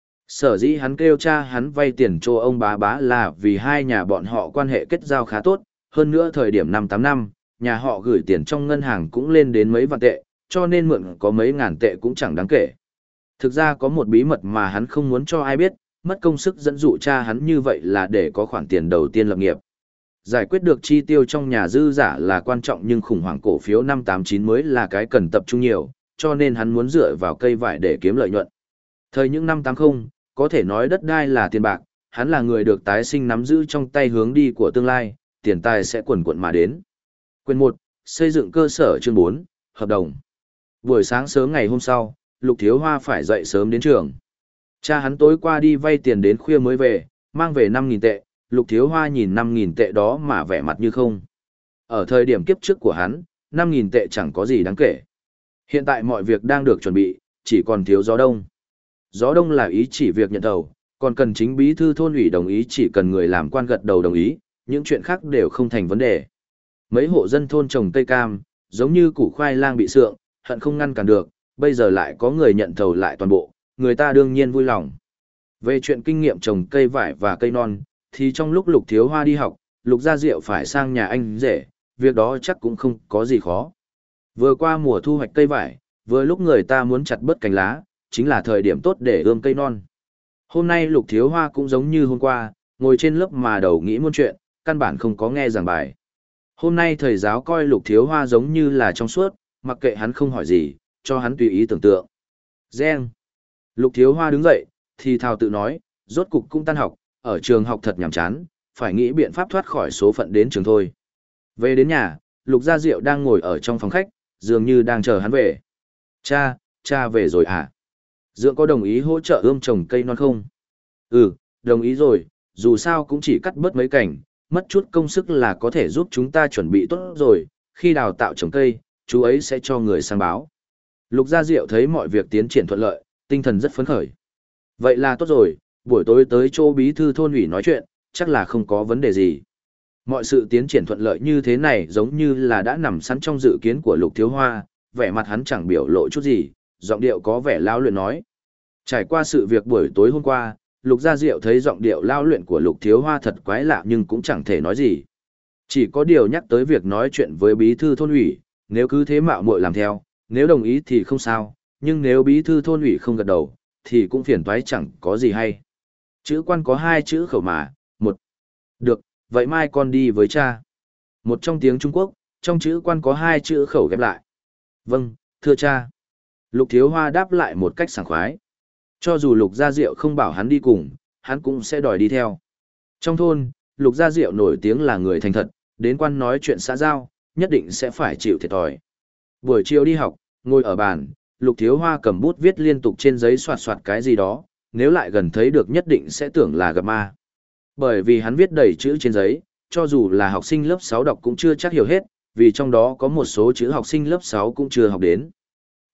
Sở dĩ hắn kêu cha hắn vay tiền cho ông bá bá là vì hai nhà bọn họ quan hệ kết giao khá tốt, hơn nữa thời điểm năm tám năm, nhà họ gửi tiền trong ngân hàng cũng lên đến mấy vạn tệ, cho nên mượn có mấy ngàn tệ cũng chẳng đáng kể. Thực ra có một bí mật mà hắn không muốn cho ai biết, mất công sức dẫn dụ cha hắn như vậy là để có khoản tiền đầu tiên lập nghiệp. Giải quyết được chi tiêu trong nhà dư giả là quan trọng nhưng khủng hoảng cổ phiếu năm tám chín mới là cái cần tập trung nhiều, cho nên hắn muốn dựa vào cây vải để kiếm lợi nhuận. Thời những năm tám mươi, có thể nói đất đai là tiền bạc, hắn là người được tái sinh nắm giữ trong tay hướng đi của tương lai, tiền tài sẽ quần quận mà đến. Quyền một, xây dựng cơ sở chương bốn, hợp đồng. Buổi sáng sớm ngày hôm sau, Lục Thiếu Hoa phải dậy sớm đến trường. Cha hắn tối qua đi vay tiền đến khuya mới về, mang về năm nghìn tệ, Lục Thiếu Hoa nhìn năm nghìn tệ đó mà vẻ mặt như không. Ở thời điểm kiếp trước của hắn, năm nghìn tệ chẳng có gì đáng kể. Hiện tại mọi việc đang được chuẩn bị, chỉ còn thiếu gió đông. Gió đông là ý chỉ việc nhận đầu, còn cần chính bí thư thôn ủy đồng ý, chỉ cần người làm quan gật đầu đồng ý, những chuyện khác đều không thành vấn đề. Mấy hộ dân thôn trồng cây cam, giống như củ khoai lang bị sượng, hận không ngăn cản được, bây giờ lại có người nhận thầu lại toàn bộ, người ta đương nhiên vui lòng. Về chuyện kinh nghiệm trồng cây vải và cây non, thì trong lúc Lục Thiếu Hoa đi học, Lục Gia Diệu phải sang nhà anh rể, việc đó chắc cũng không có gì khó. Vừa qua mùa thu hoạch cây vải, vừa lúc người ta muốn chặt bớt cành lá, chính là thời điểm tốt để ươm cây non. Hôm nay Lục Thiếu Hoa cũng giống như hôm qua, ngồi trên lớp mà đầu nghĩ muôn chuyện, căn bản không có nghe giảng bài. Hôm nay thầy giáo coi Lục Thiếu Hoa giống như là trong suốt, mặc kệ hắn không hỏi gì, cho hắn tùy ý tưởng tượng. Gen. Lục Thiếu Hoa đứng dậy, thì thào tự nói, rốt cục cũng tan học, ở trường học thật nhàm chán, phải nghĩ biện pháp thoát khỏi số phận đến trường thôi. Về đến nhà, Lục Gia Diệu đang ngồi ở trong phòng khách, dường như đang chờ hắn về. Cha, cha về rồi à? Dượng có đồng ý hỗ trợ ươm trồng cây non không? Ừ, đồng ý rồi, dù sao cũng chỉ cắt bớt mấy cành, mất chút công sức là có thể giúp chúng ta chuẩn bị tốt rồi, khi đào tạo trồng cây, chú ấy sẽ cho người sang báo. Lục Gia Diệu thấy mọi việc tiến triển thuận lợi, tinh thần rất phấn khởi. Vậy là tốt rồi, buổi tối tới chỗ bí thư thôn ủy nói chuyện, chắc là không có vấn đề gì. Mọi sự tiến triển thuận lợi như thế này giống như là đã nằm sẵn trong dự kiến của Lục Thiếu Hoa, vẻ mặt hắn chẳng biểu lộ chút gì, giọng điệu có vẻ lao luyện nói. Trải qua sự việc buổi tối hôm qua, Lục Gia Diệu thấy giọng điệu lao luyện của Lục Thiếu Hoa thật quái lạ nhưng cũng chẳng thể nói gì. Chỉ có điều nhắc tới việc nói chuyện với bí thư thôn ủy, nếu cứ thế mạo muội làm theo, nếu đồng ý thì không sao, nhưng nếu bí thư thôn ủy không gật đầu, thì cũng phiền toái chẳng có gì hay. Chữ quan có hai chữ khẩu mà, một. Được, vậy mai con đi với cha. Một trong tiếng Trung Quốc, trong chữ quan có hai chữ khẩu ghép lại. Vâng, thưa cha. Lục Thiếu Hoa đáp lại một cách sảng khoái. Cho dù Lục Gia Diệu không bảo hắn đi cùng, hắn cũng sẽ đòi đi theo. Trong thôn, Lục Gia Diệu nổi tiếng là người thành thật, đến quan nói chuyện xã giao, nhất định sẽ phải chịu thiệt thòi. Buổi chiều đi học, ngồi ở bàn, Lục Thiếu Hoa cầm bút viết liên tục trên giấy soạt soạt cái gì đó, nếu lại gần thấy được nhất định sẽ tưởng là gặp ma. Bởi vì hắn viết đầy chữ trên giấy, cho dù là học sinh lớp sáu đọc cũng chưa chắc hiểu hết, vì trong đó có một số chữ học sinh lớp sáu cũng chưa học đến.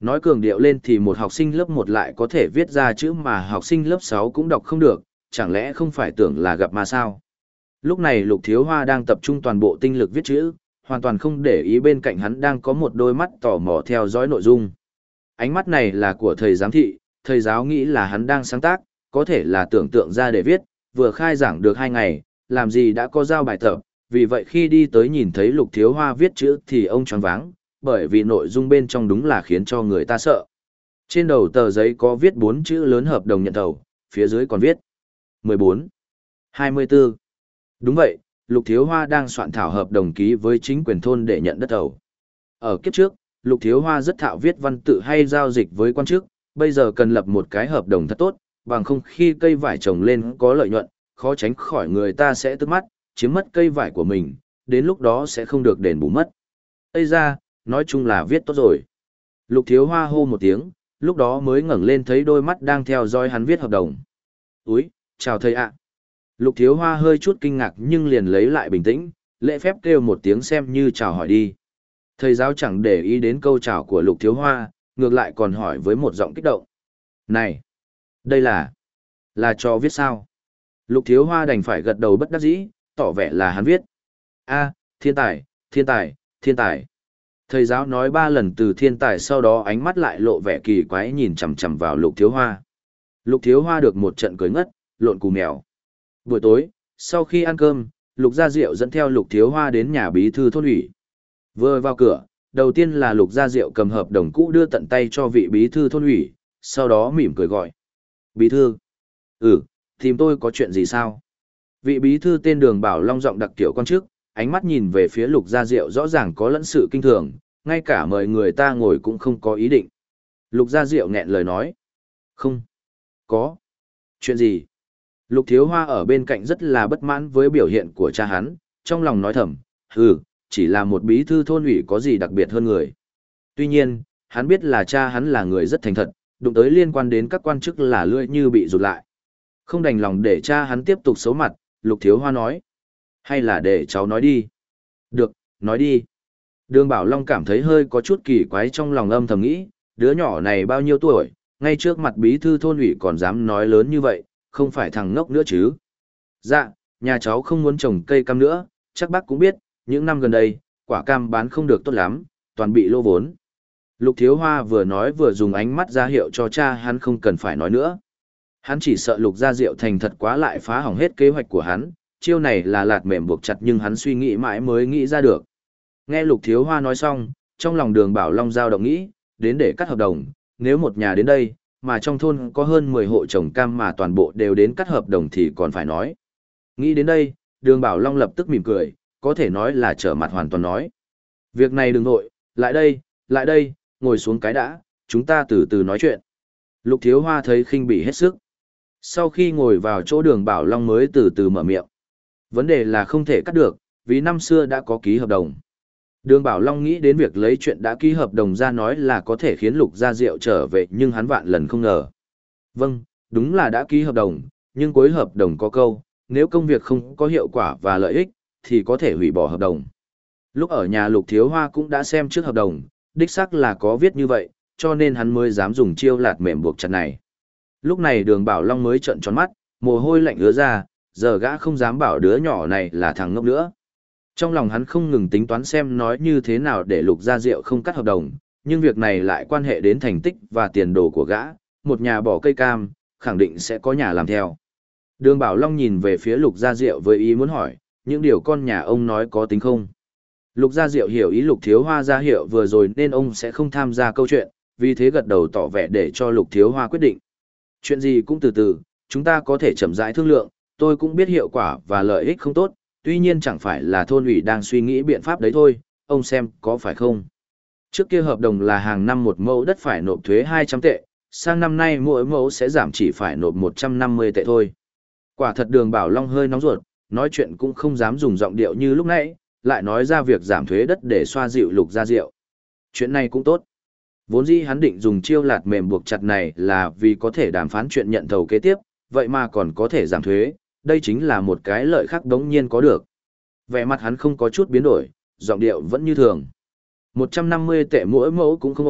Nói cường điệu lên thì một học sinh lớp một lại có thể viết ra chữ mà học sinh lớp sáu cũng đọc không được, chẳng lẽ không phải tưởng là gặp ma sao? Lúc này Lục Thiếu Hoa đang tập trung toàn bộ tinh lực viết chữ, hoàn toàn không để ý bên cạnh hắn đang có một đôi mắt tò mò theo dõi nội dung. Ánh mắt này là của thầy giám thị, thầy giáo nghĩ là hắn đang sáng tác, có thể là tưởng tượng ra để viết, vừa khai giảng được hai ngày, làm gì đã có giao bài tập, vì vậy khi đi tới nhìn thấy Lục Thiếu Hoa viết chữ thì ông choáng váng, bởi vì nội dung bên trong đúng là khiến cho người ta sợ. Trên đầu tờ giấy có viết bốn chữ lớn hợp đồng nhận thầu, phía dưới còn viết mười bốn, hai mươi tư. Đúng vậy, Lục Thiếu Hoa đang soạn thảo hợp đồng ký với chính quyền thôn để nhận đất thầu. Ở kiếp trước, Lục Thiếu Hoa rất thạo viết văn tự hay giao dịch với quan chức, bây giờ cần lập một cái hợp đồng thật tốt, bằng không khi cây vải trồng lên có lợi nhuận, khó tránh khỏi người ta sẽ tức mắt, chiếm mất cây vải của mình, đến lúc đó sẽ không được đền bù mất. Ây ra, nói chung là viết tốt rồi. Lục Thiếu Hoa hô một tiếng, lúc đó mới ngẩng lên thấy đôi mắt đang theo dõi hắn viết hợp đồng. Úi, chào thầy ạ. Lục Thiếu Hoa hơi chút kinh ngạc nhưng liền lấy lại bình tĩnh, lễ phép kêu một tiếng xem như chào hỏi đi. Thầy giáo chẳng để ý đến câu chào của Lục Thiếu Hoa, ngược lại còn hỏi với một giọng kích động. Này, đây là, là cho viết sao? Lục Thiếu Hoa đành phải gật đầu bất đắc dĩ, tỏ vẻ là hắn viết. A, thiên tài, thiên tài, thiên tài. Thầy giáo nói ba lần từ thiên tài, sau đó ánh mắt lại lộ vẻ kỳ quái nhìn chằm chằm vào Lục Thiếu Hoa. Lục Thiếu Hoa được một trận cười ngất, lộn cù mèo. Buổi tối, sau khi ăn cơm, Lục Gia Diệu dẫn theo Lục Thiếu Hoa đến nhà bí thư thôn ủy. Vừa vào cửa, đầu tiên là Lục Gia Diệu cầm hợp đồng cũ đưa tận tay cho vị bí thư thôn ủy, sau đó mỉm cười gọi. Bí thư. Ừ, tìm tôi có chuyện gì sao? Vị bí thư tên Đường Bảo Long giọng đặc kiểu quan chức, ánh mắt nhìn về phía Lục Gia Diệu rõ ràng có lẫn sự kinh thường, ngay cả mời người ta ngồi cũng không có ý định. Lục Gia Diệu nghẹn lời nói. Không. Có. Chuyện gì? Lục Thiếu Hoa ở bên cạnh rất là bất mãn với biểu hiện của cha hắn, trong lòng nói thầm, hừ, chỉ là một bí thư thôn ủy có gì đặc biệt hơn người. Tuy nhiên, hắn biết là cha hắn là người rất thành thật, đụng tới liên quan đến các quan chức là lưỡi như bị rụt lại. Không đành lòng để cha hắn tiếp tục xấu mặt, Lục Thiếu Hoa nói. Hay là để cháu nói đi. Được, nói đi. Đường Bảo Long cảm thấy hơi có chút kỳ quái trong lòng âm thầm nghĩ, đứa nhỏ này bao nhiêu tuổi, ngay trước mặt bí thư thôn ủy còn dám nói lớn như vậy, không phải thằng ngốc nữa chứ. Dạ, nhà cháu không muốn trồng cây cam nữa, chắc bác cũng biết, những năm gần đây, quả cam bán không được tốt lắm, toàn bị lỗ vốn. Lục Thiếu Hoa vừa nói vừa dùng ánh mắt ra hiệu cho cha hắn không cần phải nói nữa. Hắn chỉ sợ Lục Gia Diệu thành thật quá lại phá hỏng hết kế hoạch của hắn, chiêu này là lạt mềm buộc chặt nhưng hắn suy nghĩ mãi mới nghĩ ra được. Nghe Lục Thiếu Hoa nói xong, trong lòng Đường Bảo Long dao động nghĩ, đến để cắt hợp đồng, nếu một nhà đến đây, mà trong thôn có hơn mười hộ trồng cam mà toàn bộ đều đến cắt hợp đồng thì còn phải nói. Nghĩ đến đây, Đường Bảo Long lập tức mỉm cười, có thể nói là trở mặt hoàn toàn nói. Việc này đừng vội, lại đây, lại đây, ngồi xuống cái đã, chúng ta từ từ nói chuyện. Lục Thiếu Hoa thấy khinh bỉ hết sức. Sau khi ngồi vào chỗ Đường Bảo Long mới từ từ mở miệng. Vấn đề là không thể cắt được, vì năm xưa đã có ký hợp đồng. Đường Bảo Long nghĩ đến việc lấy chuyện đã ký hợp đồng ra nói là có thể khiến Lục Gia Diệu trở về nhưng hắn vạn lần không ngờ. Vâng, đúng là đã ký hợp đồng, nhưng cuối hợp đồng có câu, nếu công việc không có hiệu quả và lợi ích, thì có thể hủy bỏ hợp đồng. Lúc ở nhà Lục Thiếu Hoa cũng đã xem trước hợp đồng, đích xác là có viết như vậy, cho nên hắn mới dám dùng chiêu lạt mềm buộc chặt này. Lúc này Đường Bảo Long mới trợn tròn mắt, mồ hôi lạnh ứa ra, giờ gã không dám bảo đứa nhỏ này là thằng ngốc nữa. Trong lòng hắn không ngừng tính toán xem nói như thế nào để Lục Gia Diệu không cắt hợp đồng, nhưng việc này lại quan hệ đến thành tích và tiền đồ của gã, một nhà bỏ cây cam, khẳng định sẽ có nhà làm theo. Đường Bảo Long nhìn về phía Lục Gia Diệu với ý muốn hỏi, những điều con nhà ông nói có tính không? Lục Gia Diệu hiểu ý Lục Thiếu Hoa ra hiệu vừa rồi nên ông sẽ không tham gia câu chuyện, vì thế gật đầu tỏ vẻ để cho Lục Thiếu Hoa quyết định. Chuyện gì cũng từ từ, chúng ta có thể chậm rãi thương lượng, tôi cũng biết hiệu quả và lợi ích không tốt, tuy nhiên chẳng phải là thôn ủy đang suy nghĩ biện pháp đấy thôi, ông xem có phải không? Trước kia hợp đồng là hàng năm một mẫu đất phải nộp thuế hai trăm tệ, sang năm nay mỗi mẫu sẽ giảm chỉ phải nộp một trăm năm mươi tệ thôi. Quả thật Đường Bảo Long hơi nóng ruột, nói chuyện cũng không dám dùng giọng điệu như lúc nãy, lại nói ra việc giảm thuế đất để xoa dịu Lục Gia Diệu. Chuyện này cũng tốt. Vốn dĩ hắn định dùng chiêu lạt mềm buộc chặt này là vì có thể đàm phán chuyện nhận thầu kế tiếp, vậy mà còn có thể giảm thuế, đây chính là một cái lợi khác đống nhiên có được. Vẻ mặt hắn không có chút biến đổi, giọng điệu vẫn như thường. một trăm năm mươi tệ mỗi mẫu cũng không ổn,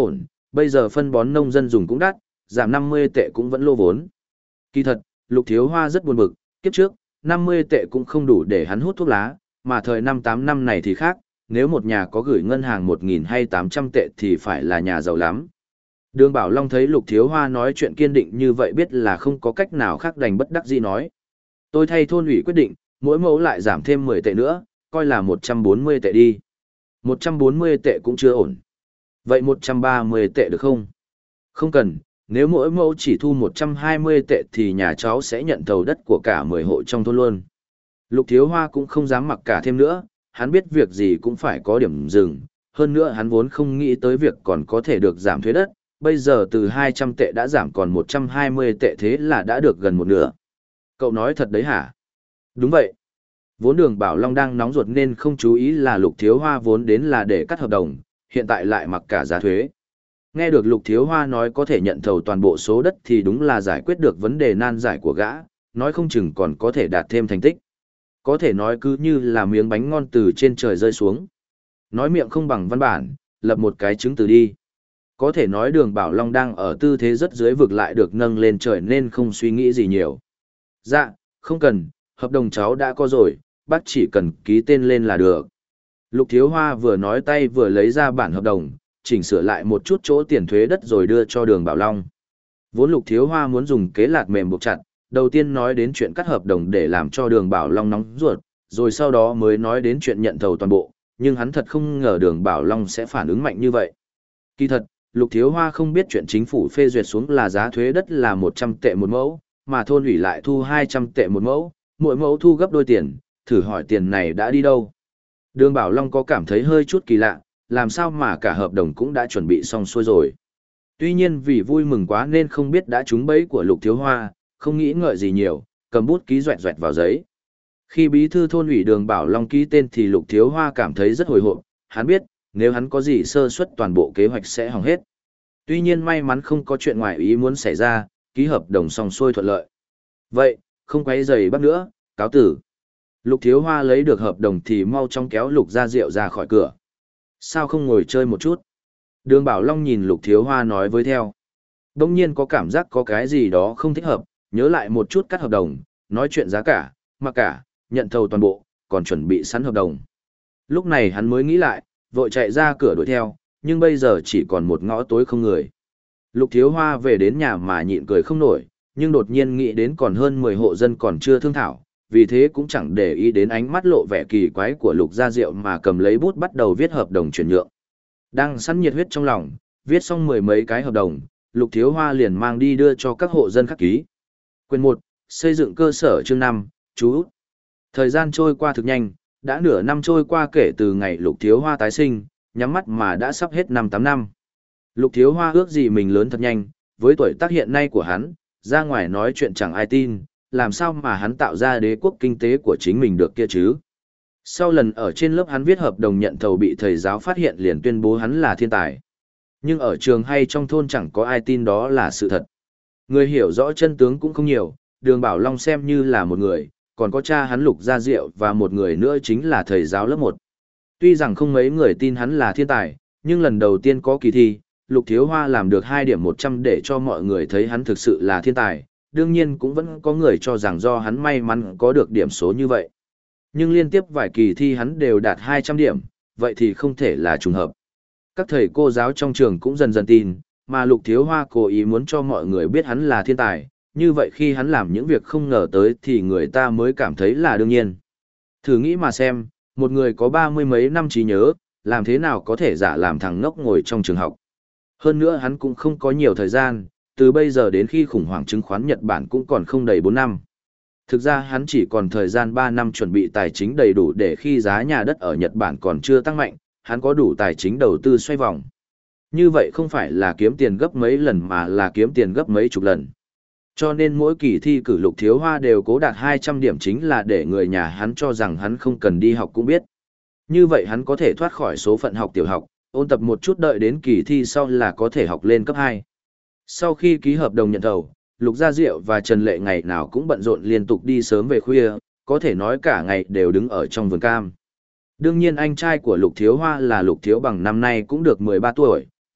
bây giờ phân bón nông dân dùng cũng đắt, giảm năm mươi tệ cũng vẫn lô vốn. Kỳ thật, Lục Thiếu Hoa rất buồn bực, kiếp trước, năm mươi tệ cũng không đủ để hắn hút thuốc lá, mà thời năm tám năm này thì khác, nếu một nhà có gửi ngân hàng một nghìn hay tám trăm tệ thì phải là nhà giàu lắm. Đường Bảo Long thấy Lục Thiếu Hoa nói chuyện kiên định như vậy biết là không có cách nào khác đành bất đắc dĩ nói. Tôi thay thôn ủy quyết định, mỗi mẫu lại giảm thêm mười tệ nữa, coi là một trăm bốn mươi tệ đi. một trăm bốn mươi tệ cũng chưa ổn. Vậy một trăm ba mươi tệ được không? Không cần, nếu mỗi mẫu chỉ thu một trăm hai mươi tệ thì nhà cháu sẽ nhận thầu đất của cả mười hộ trong thôn luôn. Lục Thiếu Hoa cũng không dám mặc cả thêm nữa, hắn biết việc gì cũng phải có điểm dừng, hơn nữa hắn vốn không nghĩ tới việc còn có thể được giảm thuế đất, bây giờ từ hai trăm tệ đã giảm còn một trăm hai mươi tệ thế là đã được gần một nửa. Cậu nói thật đấy hả? Đúng vậy. Vốn Đường Bảo Long đang nóng ruột nên không chú ý là Lục Thiếu Hoa vốn đến là để cắt hợp đồng, hiện tại lại mặc cả giá thuế. Nghe được Lục Thiếu Hoa nói có thể nhận thầu toàn bộ số đất thì đúng là giải quyết được vấn đề nan giải của gã, nói không chừng còn có thể đạt thêm thành tích. Có thể nói cứ như là miếng bánh ngon từ trên trời rơi xuống. Nói miệng không bằng văn bản, lập một cái chứng từ đi. Có thể nói Đường Bảo Long đang ở tư thế rất dưới vực lại được nâng lên trời nên không suy nghĩ gì nhiều. Dạ, không cần, hợp đồng cháu đã có rồi, bác chỉ cần ký tên lên là được. Lục Thiếu Hoa vừa nói tay vừa lấy ra bản hợp đồng, chỉnh sửa lại một chút chỗ tiền thuế đất rồi đưa cho Đường Bảo Long. Vốn Lục Thiếu Hoa muốn dùng kế lạt mềm buộc chặt, đầu tiên nói đến chuyện cắt hợp đồng để làm cho Đường Bảo Long nóng ruột, rồi sau đó mới nói đến chuyện nhận thầu toàn bộ, nhưng hắn thật không ngờ Đường Bảo Long sẽ phản ứng mạnh như vậy. Kỳ thật, Lục Thiếu Hoa không biết chuyện chính phủ phê duyệt xuống là giá thuế đất là một trăm tệ một mẫu, mà thôn ủy lại thu hai trăm tệ một mẫu, mỗi mẫu thu gấp đôi tiền, thử hỏi tiền này đã đi đâu. Đường Bảo Long có cảm thấy hơi chút kỳ lạ, làm sao mà cả hợp đồng cũng đã chuẩn bị xong xuôi rồi. Tuy nhiên vì vui mừng quá nên không biết đã trúng bẫy của Lục Thiếu Hoa, không nghĩ ngợi gì nhiều, cầm bút ký doẹt doẹt vào giấy. Khi bí thư thôn ủy Đường Bảo Long ký tên thì Lục Thiếu Hoa cảm thấy rất hồi hộp, hắn biết, nếu hắn có gì sơ suất toàn bộ kế hoạch sẽ hỏng hết. Tuy nhiên may mắn không có chuyện ngoài ý muốn xảy ra, ký hợp đồng xong xuôi thuận lợi. Vậy, không quấy rầy bác nữa, cáo tử. Lục Thiếu Hoa lấy được hợp đồng thì mau chóng kéo Lục Gia Diệu ra khỏi cửa. Sao không ngồi chơi một chút? Đường Bảo Long nhìn Lục Thiếu Hoa nói với theo. Đông nhiên có cảm giác có cái gì đó không thích hợp, nhớ lại một chút cắt hợp đồng, nói chuyện giá cả, mặc cả, nhận thầu toàn bộ, còn chuẩn bị sẵn hợp đồng. Lúc này hắn mới nghĩ lại, vội chạy ra cửa đuổi theo, nhưng bây giờ chỉ còn một ngõ tối không người. Lục Thiếu Hoa về đến nhà mà nhịn cười không nổi, nhưng đột nhiên nghĩ đến còn hơn mười hộ dân còn chưa thương thảo, vì thế cũng chẳng để ý đến ánh mắt lộ vẻ kỳ quái của Lục Gia Diệu mà cầm lấy bút bắt đầu viết hợp đồng chuyển nhượng. Đang sẵn nhiệt huyết trong lòng, viết xong mười mấy cái hợp đồng, Lục Thiếu Hoa liền mang đi đưa cho các hộ dân khắc ký. Quyền một, xây dựng cơ sở chương năm, chú. Thời gian trôi qua thực nhanh, đã nửa năm trôi qua kể từ ngày Lục Thiếu Hoa tái sinh, nhắm mắt mà đã sắp hết năm tám năm. Lục Thiếu Hoa ước gì mình lớn thật nhanh, với tuổi tác hiện nay của hắn, ra ngoài nói chuyện chẳng ai tin, làm sao mà hắn tạo ra đế quốc kinh tế của chính mình được kia chứ. Sau lần ở trên lớp hắn viết hợp đồng nhận thầu bị thầy giáo phát hiện liền tuyên bố hắn là thiên tài. Nhưng ở trường hay trong thôn chẳng có ai tin đó là sự thật. Người hiểu rõ chân tướng cũng không nhiều, Đường Bảo Long xem như là một người, còn có cha hắn Lục Gia Diệu và một người nữa chính là thầy giáo lớp một. Tuy rằng không mấy người tin hắn là thiên tài, nhưng lần đầu tiên có kỳ thi, Lục Thiếu Hoa làm được hai điểm một trăm để cho mọi người thấy hắn thực sự là thiên tài, đương nhiên cũng vẫn có người cho rằng do hắn may mắn có được điểm số như vậy. Nhưng liên tiếp vài kỳ thi hắn đều đạt hai trăm điểm, vậy thì không thể là trùng hợp. Các thầy cô giáo trong trường cũng dần dần tin, mà Lục Thiếu Hoa cố ý muốn cho mọi người biết hắn là thiên tài, như vậy khi hắn làm những việc không ngờ tới thì người ta mới cảm thấy là đương nhiên. Thử nghĩ mà xem, một người có ba mươi mấy năm trí nhớ, làm thế nào có thể giả làm thằng ngốc ngồi trong trường học. Hơn nữa hắn cũng không có nhiều thời gian, từ bây giờ đến khi khủng hoảng chứng khoán Nhật Bản cũng còn không đầy bốn năm. Thực ra hắn chỉ còn thời gian ba năm chuẩn bị tài chính đầy đủ để khi giá nhà đất ở Nhật Bản còn chưa tăng mạnh, hắn có đủ tài chính đầu tư xoay vòng. Như vậy không phải là kiếm tiền gấp mấy lần mà là kiếm tiền gấp mấy chục lần. Cho nên mỗi kỳ thi cử Lục Thiếu Hoa đều cố đạt hai trăm điểm chính là để người nhà hắn cho rằng hắn không cần đi học cũng biết. Như vậy hắn có thể thoát khỏi số phận học tiểu học, ôn tập một chút đợi đến kỳ thi sau là có thể học lên cấp hai. Sau khi ký hợp đồng nhận thầu, Lục Gia Diệu và Trần Lệ ngày nào cũng bận rộn liên tục đi sớm về khuya, có thể nói cả ngày đều đứng ở trong vườn cam. Đương nhiên anh trai của Lục Thiếu Hoa là Lục Thiếu Bằng năm nay cũng được mười ba tuổi,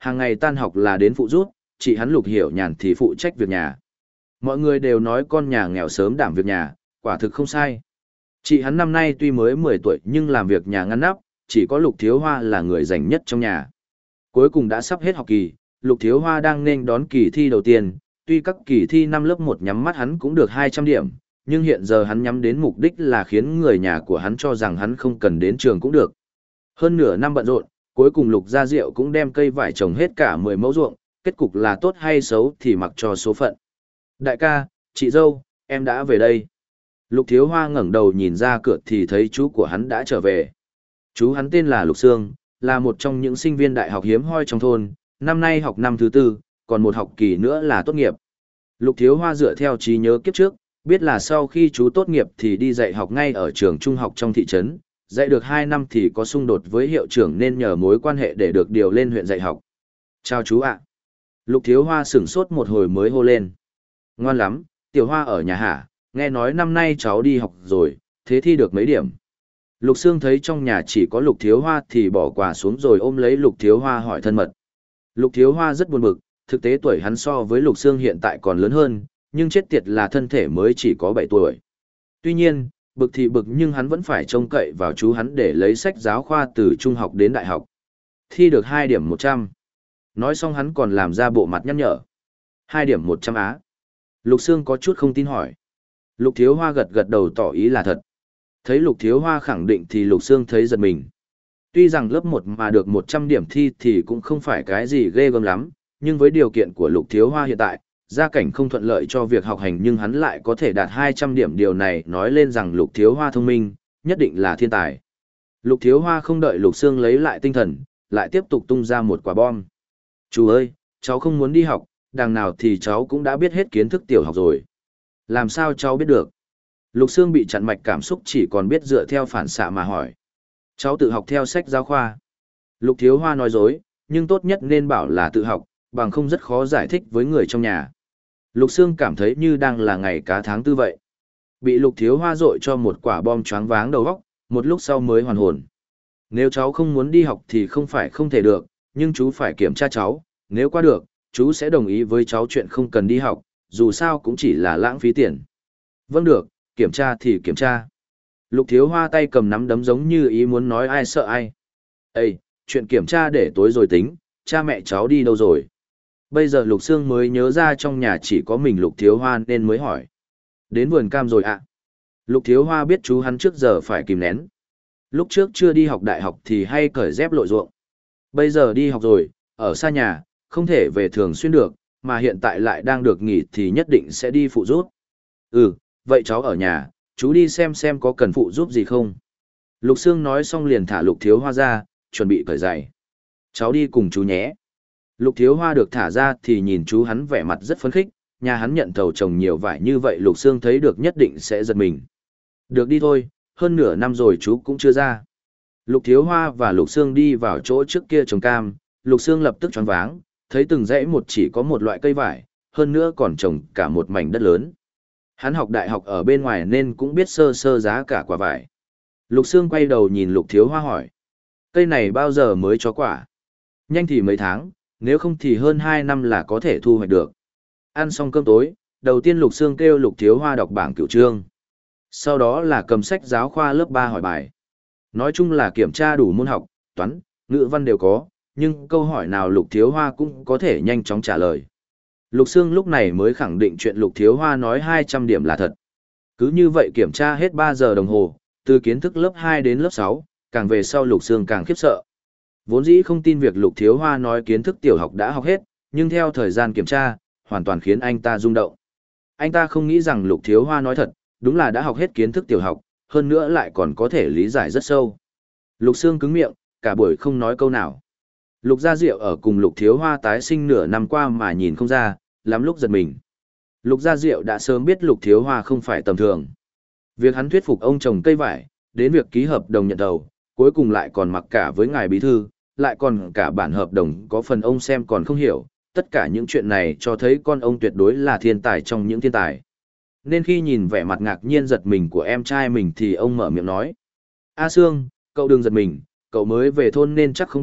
hàng ngày tan học là đến phụ rút, chị hắn Lục Hiểu Nhàn thì phụ trách việc nhà. Mọi người đều nói con nhà nghèo sớm đảm việc nhà, quả thực không sai. Chị hắn năm nay tuy mới mười tuổi nhưng làm việc nhà ngăn nắp, chỉ có Lục Thiếu Hoa là người rảnh nhất trong nhà. Cuối cùng đã sắp hết học kỳ, Lục Thiếu Hoa đang nên đón kỳ thi đầu tiên, tuy các kỳ thi năm lớp một nhắm mắt hắn cũng được hai trăm điểm, nhưng hiện giờ hắn nhắm đến mục đích là khiến người nhà của hắn cho rằng hắn không cần đến trường cũng được. Hơn nửa năm bận rộn, cuối cùng Lục Gia Diệu cũng đem cây vải trồng hết cả mười mẫu ruộng, kết cục là tốt hay xấu thì mặc cho số phận. Đại ca, chị dâu, em đã về đây. Lục Thiếu Hoa ngẩng đầu nhìn ra cửa thì thấy chú của hắn đã trở về. Chú hắn tên là Lục Sương, là một trong những sinh viên đại học hiếm hoi trong thôn, năm nay học năm thứ tư, còn một học kỳ nữa là tốt nghiệp. Lục Thiếu Hoa dựa theo trí nhớ kiếp trước, biết là sau khi chú tốt nghiệp thì đi dạy học ngay ở trường trung học trong thị trấn, dạy được hai năm thì có xung đột với hiệu trưởng nên nhờ mối quan hệ để được điều lên huyện dạy học. Chào chú ạ. Lục Thiếu Hoa sửng sốt một hồi mới hô lên. Ngoan lắm, Tiểu Hoa ở nhà hả, nghe nói năm nay cháu đi học rồi, thế thi được mấy điểm. Lục Sương thấy trong nhà chỉ có Lục Thiếu Hoa thì bỏ quà xuống rồi ôm lấy Lục Thiếu Hoa hỏi thân mật. Lục Thiếu Hoa rất buồn bực, thực tế tuổi hắn so với Lục Sương hiện tại còn lớn hơn, nhưng chết tiệt là thân thể mới chỉ có bảy tuổi. Tuy nhiên, bực thì bực nhưng hắn vẫn phải trông cậy vào chú hắn để lấy sách giáo khoa từ trung học đến đại học. Thi được hai điểm một trăm. Nói xong hắn còn làm ra bộ mặt nhắc nhở. Hai điểm một trăm á. Lục Sương có chút không tin hỏi. Lục Thiếu Hoa gật gật đầu tỏ ý là thật. Thấy Lục Thiếu Hoa khẳng định thì Lục Sương thấy giật mình. Tuy rằng lớp một mà được một trăm điểm thi thì cũng không phải cái gì ghê gớm lắm, nhưng với điều kiện của Lục Thiếu Hoa hiện tại, gia cảnh không thuận lợi cho việc học hành nhưng hắn lại có thể đạt hai trăm điểm, điều này nói lên rằng Lục Thiếu Hoa thông minh, nhất định là thiên tài. Lục Thiếu Hoa không đợi Lục Sương lấy lại tinh thần, lại tiếp tục tung ra một quả bom. Chú ơi, cháu không muốn đi học, đằng nào thì cháu cũng đã biết hết kiến thức tiểu học rồi. Làm sao cháu biết được? Lục Sương bị chặn mạch cảm xúc chỉ còn biết dựa theo phản xạ mà hỏi. Cháu tự học theo sách giáo khoa. Lục Thiếu Hoa nói dối, nhưng tốt nhất nên bảo là tự học, bằng không rất khó giải thích với người trong nhà. Lục Sương cảm thấy như đang là ngày cá tháng tư vậy. Bị Lục Thiếu Hoa dội cho một quả bom choáng váng đầu óc, một lúc sau mới hoàn hồn. Nếu cháu không muốn đi học thì không phải không thể được, nhưng chú phải kiểm tra cháu, nếu qua được, chú sẽ đồng ý với cháu chuyện không cần đi học, dù sao cũng chỉ là lãng phí tiền. Vâng được, kiểm tra thì kiểm tra. Lục Thiếu Hoa tay cầm nắm đấm giống như ý muốn nói ai sợ ai. Ê, chuyện kiểm tra để tối rồi tính, cha mẹ cháu đi đâu rồi? Bây giờ Lục Sương mới nhớ ra trong nhà chỉ có mình Lục Thiếu Hoa nên mới hỏi. Đến vườn cam rồi ạ. Lục Thiếu Hoa biết chú hắn trước giờ phải kìm nén. Lúc trước chưa đi học đại học thì hay cởi dép lội ruộng. Bây giờ đi học rồi, ở xa nhà, không thể về thường xuyên được, mà hiện tại lại đang được nghỉ thì nhất định sẽ đi phụ giúp. Ừ, vậy cháu ở nhà, chú đi xem xem có cần phụ giúp gì không. Lục Sương nói xong liền thả Lục Thiếu Hoa ra, chuẩn bị cởi giày. Cháu đi cùng chú nhé. Lục Thiếu Hoa được thả ra thì nhìn chú hắn vẻ mặt rất phấn khích, nhà hắn nhận thầu trồng nhiều vải như vậy Lục Sương thấy được nhất định sẽ giật mình. Được đi thôi, hơn nửa năm rồi chú cũng chưa ra. Lục Thiếu Hoa và Lục Sương đi vào chỗ trước kia trồng cam, Lục Sương lập tức choáng váng, thấy từng dãy một chỉ có một loại cây vải, hơn nữa còn trồng cả một mảnh đất lớn. Hắn học đại học ở bên ngoài nên cũng biết sơ sơ giá cả quả vải. Lục Sương quay đầu nhìn Lục Thiếu Hoa hỏi. Cây này bao giờ mới cho quả? Nhanh thì mấy tháng, nếu không thì hơn hai năm là có thể thu hoạch được. Ăn xong cơm tối, đầu tiên Lục Sương kêu Lục Thiếu Hoa đọc bảng cửu chương. Sau đó là cầm sách giáo khoa lớp ba hỏi bài. Nói chung là kiểm tra đủ môn học, toán, ngữ văn đều có, nhưng câu hỏi nào Lục Thiếu Hoa cũng có thể nhanh chóng trả lời. Lục Sương lúc này mới khẳng định chuyện Lục Thiếu Hoa nói hai trăm điểm là thật. Cứ như vậy kiểm tra hết ba giờ đồng hồ, từ kiến thức lớp hai đến lớp sáu, càng về sau Lục Sương càng khiếp sợ. Vốn dĩ không tin việc Lục Thiếu Hoa nói kiến thức tiểu học đã học hết, nhưng theo thời gian kiểm tra, hoàn toàn khiến anh ta rung động. Anh ta không nghĩ rằng Lục Thiếu Hoa nói thật, đúng là đã học hết kiến thức tiểu học, hơn nữa lại còn có thể lý giải rất sâu. Lục Sương cứng miệng, cả buổi không nói câu nào. Lục Gia Diệu ở cùng Lục Thiếu Hoa tái sinh nửa năm qua mà nhìn không ra, lắm lúc giật mình. Lục Gia Diệu đã sớm biết Lục Thiếu Hoa không phải tầm thường. Việc hắn thuyết phục ông trồng cây vải, đến việc ký hợp đồng nhận đầu, cuối cùng lại còn mặc cả với ngài bí thư, lại còn cả bản hợp đồng có phần ông xem còn không hiểu. Tất cả những chuyện này cho thấy con ông tuyệt đối là thiên tài trong những thiên tài. Nên khi nhìn vẻ mặt ngạc nhiên giật mình của em trai mình thì ông mở miệng nói. A Sương, cậu đừng giật mình, cậu mới về thôn nên chắc không biết,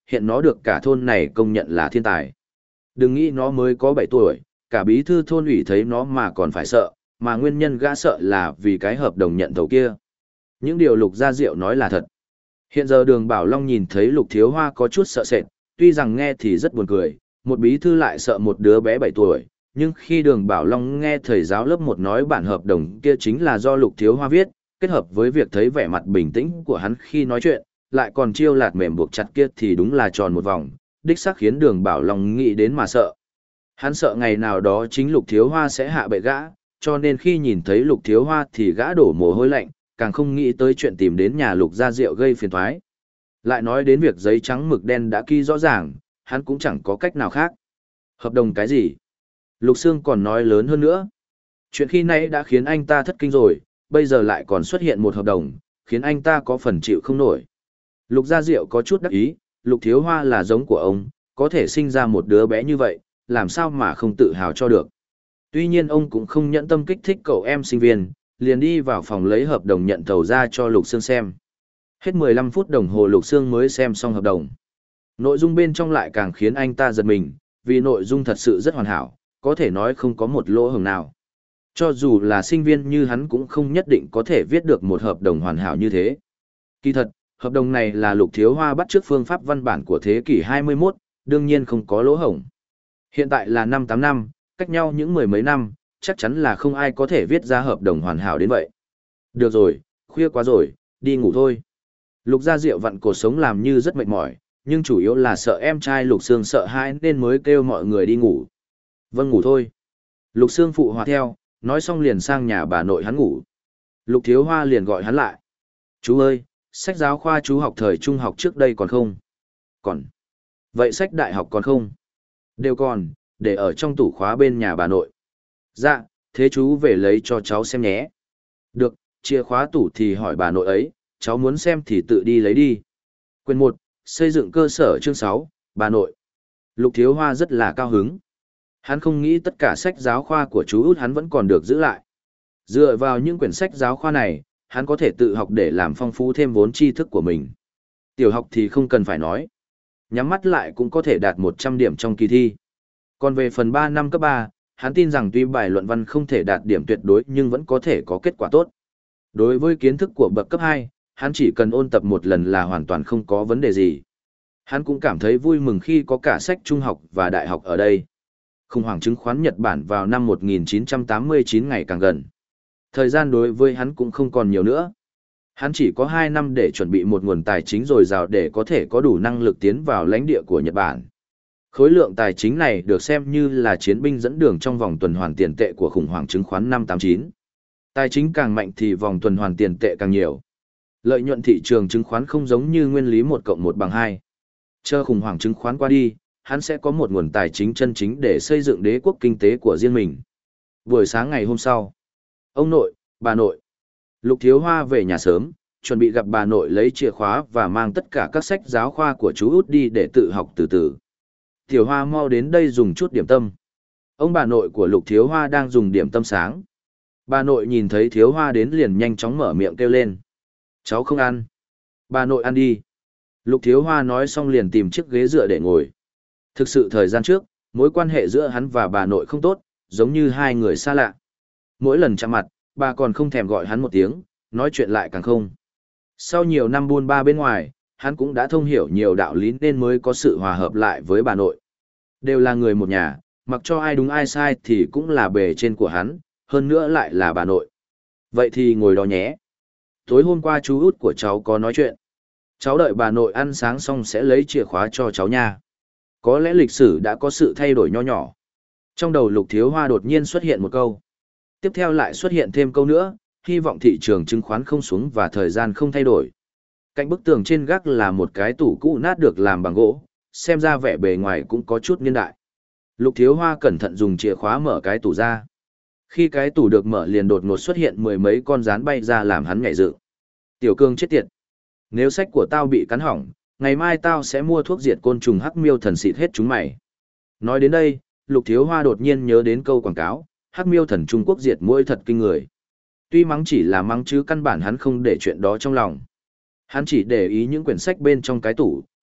hiện nó được cả thôn này công nhận là thiên tài. Đừng nghĩ nó mới có bảy tuổi, cả bí thư thôn ủy thấy nó mà còn phải sợ, mà nguyên nhân gã sợ là vì cái hợp đồng nhận thầu kia. Những điều Lục Gia Diệu nói là thật. Hiện giờ Đường Bảo Long nhìn thấy Lục Thiếu Hoa có chút sợ sệt, tuy rằng nghe thì rất buồn cười, một bí thư lại sợ một đứa bé bảy tuổi, nhưng khi Đường Bảo Long nghe thầy giáo lớp một nói bản hợp đồng kia chính là do Lục Thiếu Hoa viết, kết hợp với việc thấy vẻ mặt bình tĩnh của hắn khi nói chuyện, lại còn chiêu lạt mềm buộc chặt kia thì đúng là tròn một vòng, đích xác khiến Đường Bảo Long nghĩ đến mà sợ. Hắn sợ ngày nào đó chính Lục Thiếu Hoa sẽ hạ bệ gã, cho nên khi nhìn thấy Lục Thiếu Hoa thì gã đổ mồ hôi lạnh, càng không nghĩ tới chuyện tìm đến nhà Lục Gia Diệu gây phiền toái. Lại nói đến việc giấy trắng mực đen đã ghi rõ ràng, hắn cũng chẳng có cách nào khác. Hợp đồng cái gì? Lục Sương còn nói lớn hơn nữa. Chuyện khi nãy đã khiến anh ta thất kinh rồi, bây giờ lại còn xuất hiện một hợp đồng, khiến anh ta có phần chịu không nổi. Lục Gia Diệu có chút đắc ý, Lục Thiếu Hoa là giống của ông, có thể sinh ra một đứa bé như vậy, làm sao mà không tự hào cho được. Tuy nhiên ông cũng không nhẫn tâm kích thích cậu em sinh viên, liền đi vào phòng lấy hợp đồng nhận thầu ra cho Lục Sương xem. Hết mười lăm phút đồng hồ Lục Sương mới xem xong hợp đồng. Nội dung bên trong lại càng khiến anh ta giật mình, vì nội dung thật sự rất hoàn hảo, có thể nói không có một lỗ hổng nào. Cho dù là sinh viên như hắn cũng không nhất định có thể viết được một hợp đồng hoàn hảo như thế. Kỳ thật, hợp đồng này là Lục Thiếu Hoa bắt chước phương pháp văn bản của thế kỷ hai mươi mốt, đương nhiên không có lỗ hổng. Hiện tại là năm tám năm, cách nhau những mười mấy năm, chắc chắn là không ai có thể viết ra hợp đồng hoàn hảo đến vậy. Được rồi, khuya quá rồi, đi ngủ thôi. Lục Gia Diệu vặn cột sống làm như rất mệt mỏi, nhưng chủ yếu là sợ em trai Lục Sương sợ hãi nên mới kêu mọi người đi ngủ. Vâng, ngủ thôi. Lục Sương phụ hòa theo, nói xong liền sang nhà bà nội hắn ngủ. Lục Thiếu Hoa liền gọi hắn lại. Chú ơi, sách giáo khoa chú học thời trung học trước đây còn không? Còn. Vậy sách đại học còn không? Đều còn, để ở trong tủ khóa bên nhà bà nội. Dạ, thế chú về lấy cho cháu xem nhé. Được, chìa khóa tủ thì hỏi bà nội ấy, cháu muốn xem thì tự đi lấy đi. Quyền một, xây dựng cơ sở chương sáu, bà nội. Lục Thiếu Hoa rất là cao hứng. Hắn không nghĩ tất cả sách giáo khoa của chú út hắn vẫn còn được giữ lại. Dựa vào những quyển sách giáo khoa này, hắn có thể tự học để làm phong phú thêm vốn tri thức của mình. Tiểu học thì không cần phải nói. Nhắm mắt lại cũng có thể đạt một trăm điểm trong kỳ thi. Còn về phần ba năm cấp ba, hắn tin rằng tuy bài luận văn không thể đạt điểm tuyệt đối nhưng vẫn có thể có kết quả tốt. Đối với kiến thức của bậc cấp hai, hắn chỉ cần ôn tập một lần là hoàn toàn không có vấn đề gì. Hắn cũng cảm thấy vui mừng khi có cả sách trung học và đại học ở đây. Khủng hoảng chứng khoán Nhật Bản vào năm một nghìn chín trăm tám mươi chín ngày càng gần. Thời gian đối với hắn cũng không còn nhiều nữa. Hắn chỉ có hai năm để chuẩn bị một nguồn tài chính dồi dào để có thể có đủ năng lực tiến vào lãnh địa của Nhật Bản. Khối lượng tài chính này được xem như là chiến binh dẫn đường trong vòng tuần hoàn tiền tệ của khủng hoảng chứng khoán năm tám chín. Tài chính càng mạnh thì vòng tuần hoàn tiền tệ càng nhiều. Lợi nhuận thị trường chứng khoán không giống như nguyên lý một cộng một bằng hai. Chờ khủng hoảng chứng khoán qua đi, hắn sẽ có một nguồn tài chính chân chính để xây dựng đế quốc kinh tế của riêng mình. Buổi sáng ngày hôm sau, ông nội, bà nội, Lục Thiếu Hoa về nhà sớm, chuẩn bị gặp bà nội lấy chìa khóa và mang tất cả các sách giáo khoa của chú út đi để tự học từ từ. Tiểu Hoa mau đến đây dùng chút điểm tâm. Ông bà nội của Lục Thiếu Hoa đang dùng điểm tâm sáng. Bà nội nhìn thấy Thiếu Hoa đến liền nhanh chóng mở miệng kêu lên. Cháu không ăn. Bà nội ăn đi. Lục Thiếu Hoa nói xong liền tìm chiếc ghế dựa để ngồi. Thực sự thời gian trước, mối quan hệ giữa hắn và bà nội không tốt, giống như hai người xa lạ. Mỗi lần chạm mặt, bà còn không thèm gọi hắn một tiếng, nói chuyện lại càng không. Sau nhiều năm buôn ba bên ngoài, hắn cũng đã thông hiểu nhiều đạo lý nên mới có sự hòa hợp lại với bà nội. Đều là người một nhà, mặc cho ai đúng ai sai thì cũng là bề trên của hắn, hơn nữa lại là bà nội. Vậy thì ngồi đó nhé. Tối hôm qua chú út của cháu có nói chuyện. Cháu đợi bà nội ăn sáng xong sẽ lấy chìa khóa cho cháu nha. Có lẽ lịch sử đã có sự thay đổi nho nhỏ. Trong đầu Lục Thiếu Hoa đột nhiên xuất hiện một câu. Tiếp theo lại xuất hiện thêm câu nữa, hy vọng thị trường chứng khoán không xuống và thời gian không thay đổi. Cạnh bức tường trên gác là một cái tủ cũ nát được làm bằng gỗ, xem ra vẻ bề ngoài cũng có chút niên đại. Lục Thiếu Hoa cẩn thận dùng chìa khóa mở cái tủ ra. Khi cái tủ được mở liền đột ngột xuất hiện mười mấy con rán bay ra làm hắn nhảy dựng. Tiểu Cương chết tiệt. Nếu sách của tao bị cắn hỏng, ngày mai tao sẽ mua thuốc diệt côn trùng hắc miêu thần xịt hết chúng mày. Nói đến đây, Lục Thiếu Hoa đột nhiên nhớ đến câu quảng cáo, hắc miêu thần Trung Quốc diệt muỗi thật kinh người. Tuy mắng chỉ là mắng chứ căn bản hắn không để chuyện đó trong lòng. Hắn chỉ để ý những quyển sách bên trong cái tủ,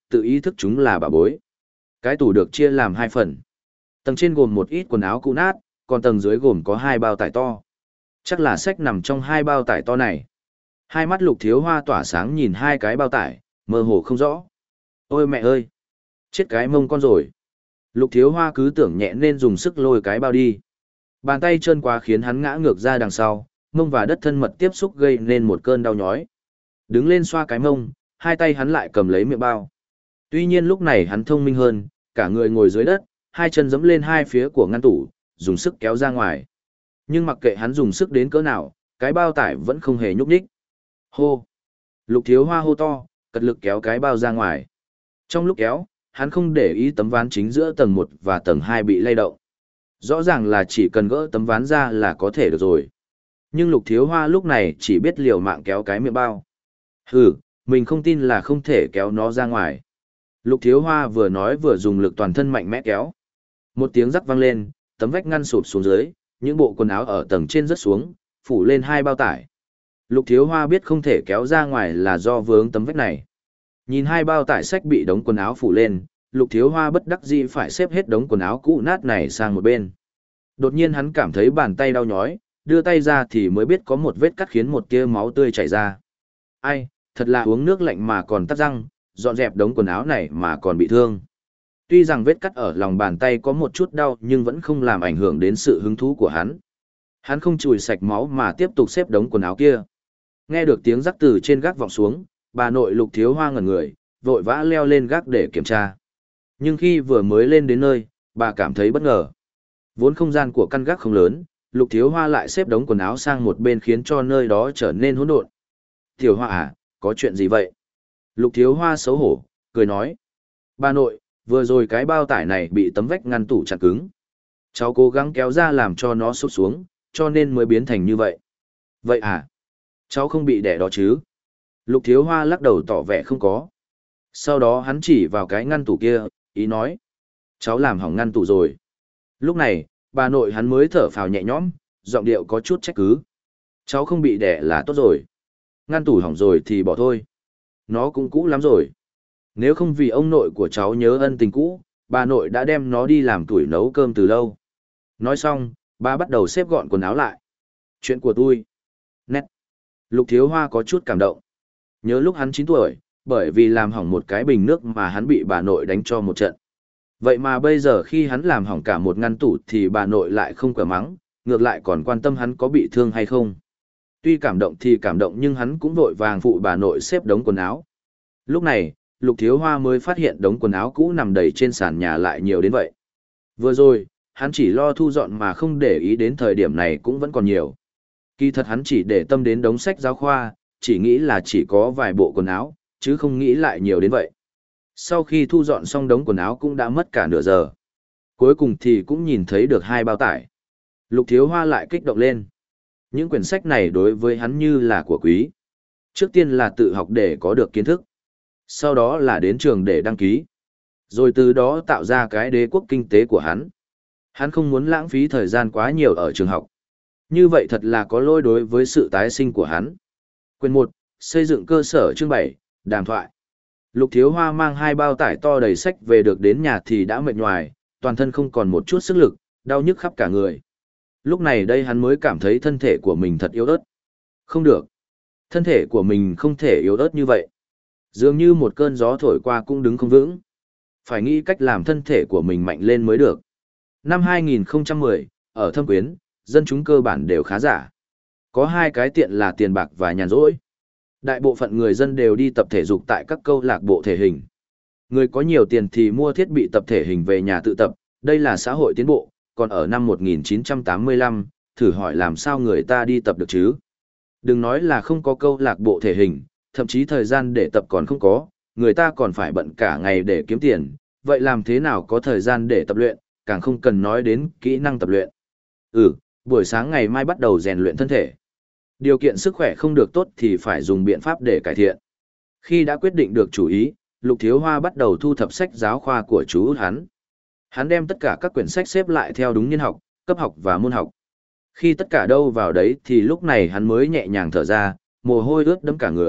tự ý thức chúng là bà bối. Cái tủ được chia làm hai phần. Tầng trên gồm một ít quần áo cũ nát, còn tầng dưới gồm có hai bao tải to. Chắc là sách nằm trong hai bao tải to này. Hai mắt Lục Thiếu Hoa tỏa sáng nhìn hai cái bao tải, mơ hồ không rõ. Ôi mẹ ơi! Chết cái mông con rồi. Lục Thiếu Hoa cứ tưởng nhẹ nên dùng sức lôi cái bao đi. Bàn tay trơn quá khiến hắn ngã ngược ra đằng sau, mông và đất thân mật tiếp xúc gây nên một cơn đau nhói. Đứng lên xoa cái mông, hai tay hắn lại cầm lấy miệng bao. Tuy nhiên lúc này hắn thông minh hơn, cả người ngồi dưới đất, hai chân giẫm lên hai phía của ngăn tủ, dùng sức kéo ra ngoài. Nhưng mặc kệ hắn dùng sức đến cỡ nào, cái bao tải vẫn không hề nhúc nhích. Hô! Lục Thiếu Hoa hô to, cật lực kéo cái bao ra ngoài. Trong lúc kéo, hắn không để ý tấm ván chính giữa tầng một và tầng hai bị lay động. Rõ ràng là chỉ cần gỡ tấm ván ra là có thể được rồi. Nhưng Lục Thiếu Hoa lúc này chỉ biết liều mạng kéo cái miệng bao. Hừ, mình không tin là không thể kéo nó ra ngoài. Lục Thiếu Hoa vừa nói vừa dùng lực toàn thân mạnh mẽ kéo. Một tiếng rắc vang lên, tấm vách ngăn sụp xuống dưới, những bộ quần áo ở tầng trên rớt xuống, phủ lên hai bao tải. Lục Thiếu Hoa biết không thể kéo ra ngoài là do vướng tấm vách này. Nhìn hai bao tải sách bị đống quần áo phủ lên, Lục Thiếu Hoa bất đắc dĩ phải xếp hết đống quần áo cũ nát này sang một bên. Đột nhiên hắn cảm thấy bàn tay đau nhói, đưa tay ra thì mới biết có một vết cắt khiến một tia máu tươi chảy ra. Ai, thật là uống nước lạnh mà còn tắc răng, dọn dẹp đống quần áo này mà còn bị thương. Tuy rằng vết cắt ở lòng bàn tay có một chút đau nhưng vẫn không làm ảnh hưởng đến sự hứng thú của hắn. Hắn không chùi sạch máu mà tiếp tục xếp đống quần áo kia. Nghe được tiếng rắc từ trên gác vọng xuống, bà nội Lục Thiếu Hoa ngẩn người, vội vã leo lên gác để kiểm tra. Nhưng khi vừa mới lên đến nơi, bà cảm thấy bất ngờ. Vốn không gian của căn gác không lớn, Lục Thiếu Hoa lại xếp đống quần áo sang một bên khiến cho nơi đó trở nên hỗn độn. Tiểu Hoa à, có chuyện gì vậy? Lục Thiếu Hoa xấu hổ, cười nói. Bà nội, vừa rồi cái bao tải này bị tấm vách ngăn tủ chặt cứng. Cháu cố gắng kéo ra làm cho nó sụp xuống, cho nên mới biến thành như vậy. Vậy à? Cháu không bị đẻ đó chứ? Lục Thiếu Hoa lắc đầu tỏ vẻ không có. Sau đó hắn chỉ vào cái ngăn tủ kia, ý nói. Cháu làm hỏng ngăn tủ rồi. Lúc này, bà nội hắn mới thở phào nhẹ nhõm, giọng điệu có chút trách cứ. Cháu không bị đẻ là tốt rồi. Ngăn tủ hỏng rồi thì bỏ thôi. Nó cũng cũ lắm rồi. Nếu không vì ông nội của cháu nhớ ân tình cũ, bà nội đã đem nó đi làm tuổi nấu cơm từ lâu. Nói xong, bà bắt đầu xếp gọn quần áo lại. Chuyện của tôi. Nét. Lục Thiếu Hoa có chút cảm động. Nhớ lúc hắn chín tuổi, bởi vì làm hỏng một cái bình nước mà hắn bị bà nội đánh cho một trận. Vậy mà bây giờ khi hắn làm hỏng cả một ngăn tủ thì bà nội lại không quả mắng, ngược lại còn quan tâm hắn có bị thương hay không. Tuy cảm động thì cảm động nhưng hắn cũng vội vàng phụ bà nội xếp đống quần áo. Lúc này, Lục Thiếu Hoa mới phát hiện đống quần áo cũ nằm đầy trên sàn nhà lại nhiều đến vậy. Vừa rồi, hắn chỉ lo thu dọn mà không để ý đến thời điểm này cũng vẫn còn nhiều. Kỳ thật hắn chỉ để tâm đến đống sách giáo khoa, chỉ nghĩ là chỉ có vài bộ quần áo, chứ không nghĩ lại nhiều đến vậy. Sau khi thu dọn xong đống quần áo cũng đã mất cả nửa giờ. Cuối cùng thì cũng nhìn thấy được hai bao tải. Lục Thiếu Hoa lại kích động lên. Những quyển sách này đối với hắn như là của quý. Trước tiên là tự học để có được kiến thức. Sau đó là đến trường để đăng ký. Rồi từ đó tạo ra cái đế quốc kinh tế của hắn. Hắn không muốn lãng phí thời gian quá nhiều ở trường học. Như vậy thật là có lỗi đối với sự tái sinh của hắn. Quyển một, xây dựng cơ sở chương bảy, đàm thoại. Lục Thiếu Hoa mang hai bao tải to đầy sách về được đến nhà thì đã mệt nhoài, toàn thân không còn một chút sức lực, đau nhức khắp cả người. Lúc này đây hắn mới cảm thấy thân thể của mình thật yếu ớt. Không được. Thân thể của mình không thể yếu ớt như vậy. Dường như một cơn gió thổi qua cũng đứng không vững. Phải nghĩ cách làm thân thể của mình mạnh lên mới được. Năm hai nghìn không trăm mười, ở Thâm Quyến, dân chúng cơ bản đều khá giả. Có hai cái tiện là tiền bạc và nhàn rỗi. Đại bộ phận người dân đều đi tập thể dục tại các câu lạc bộ thể hình. Người có nhiều tiền thì mua thiết bị tập thể hình về nhà tự tập, đây là xã hội tiến bộ, còn ở năm một nghìn chín trăm tám mươi lăm, thử hỏi làm sao người ta đi tập được chứ? Đừng nói là không có câu lạc bộ thể hình, thậm chí thời gian để tập còn không có, người ta còn phải bận cả ngày để kiếm tiền, vậy làm thế nào có thời gian để tập luyện, càng không cần nói đến kỹ năng tập luyện. Ừ, buổi sáng ngày mai bắt đầu rèn luyện thân thể. Điều kiện sức khỏe không được tốt thì phải dùng biện pháp để cải thiện. Khi đã quyết định được chủ ý, Lục Thiếu Hoa bắt đầu thu thập sách giáo khoa của chú út hắn. Hắn đem tất cả các quyển sách xếp lại theo đúng niên học, cấp học và môn học. Khi tất cả đâu vào đấy thì lúc này hắn mới nhẹ nhàng thở ra, mồ hôi ướt đẫm cả người,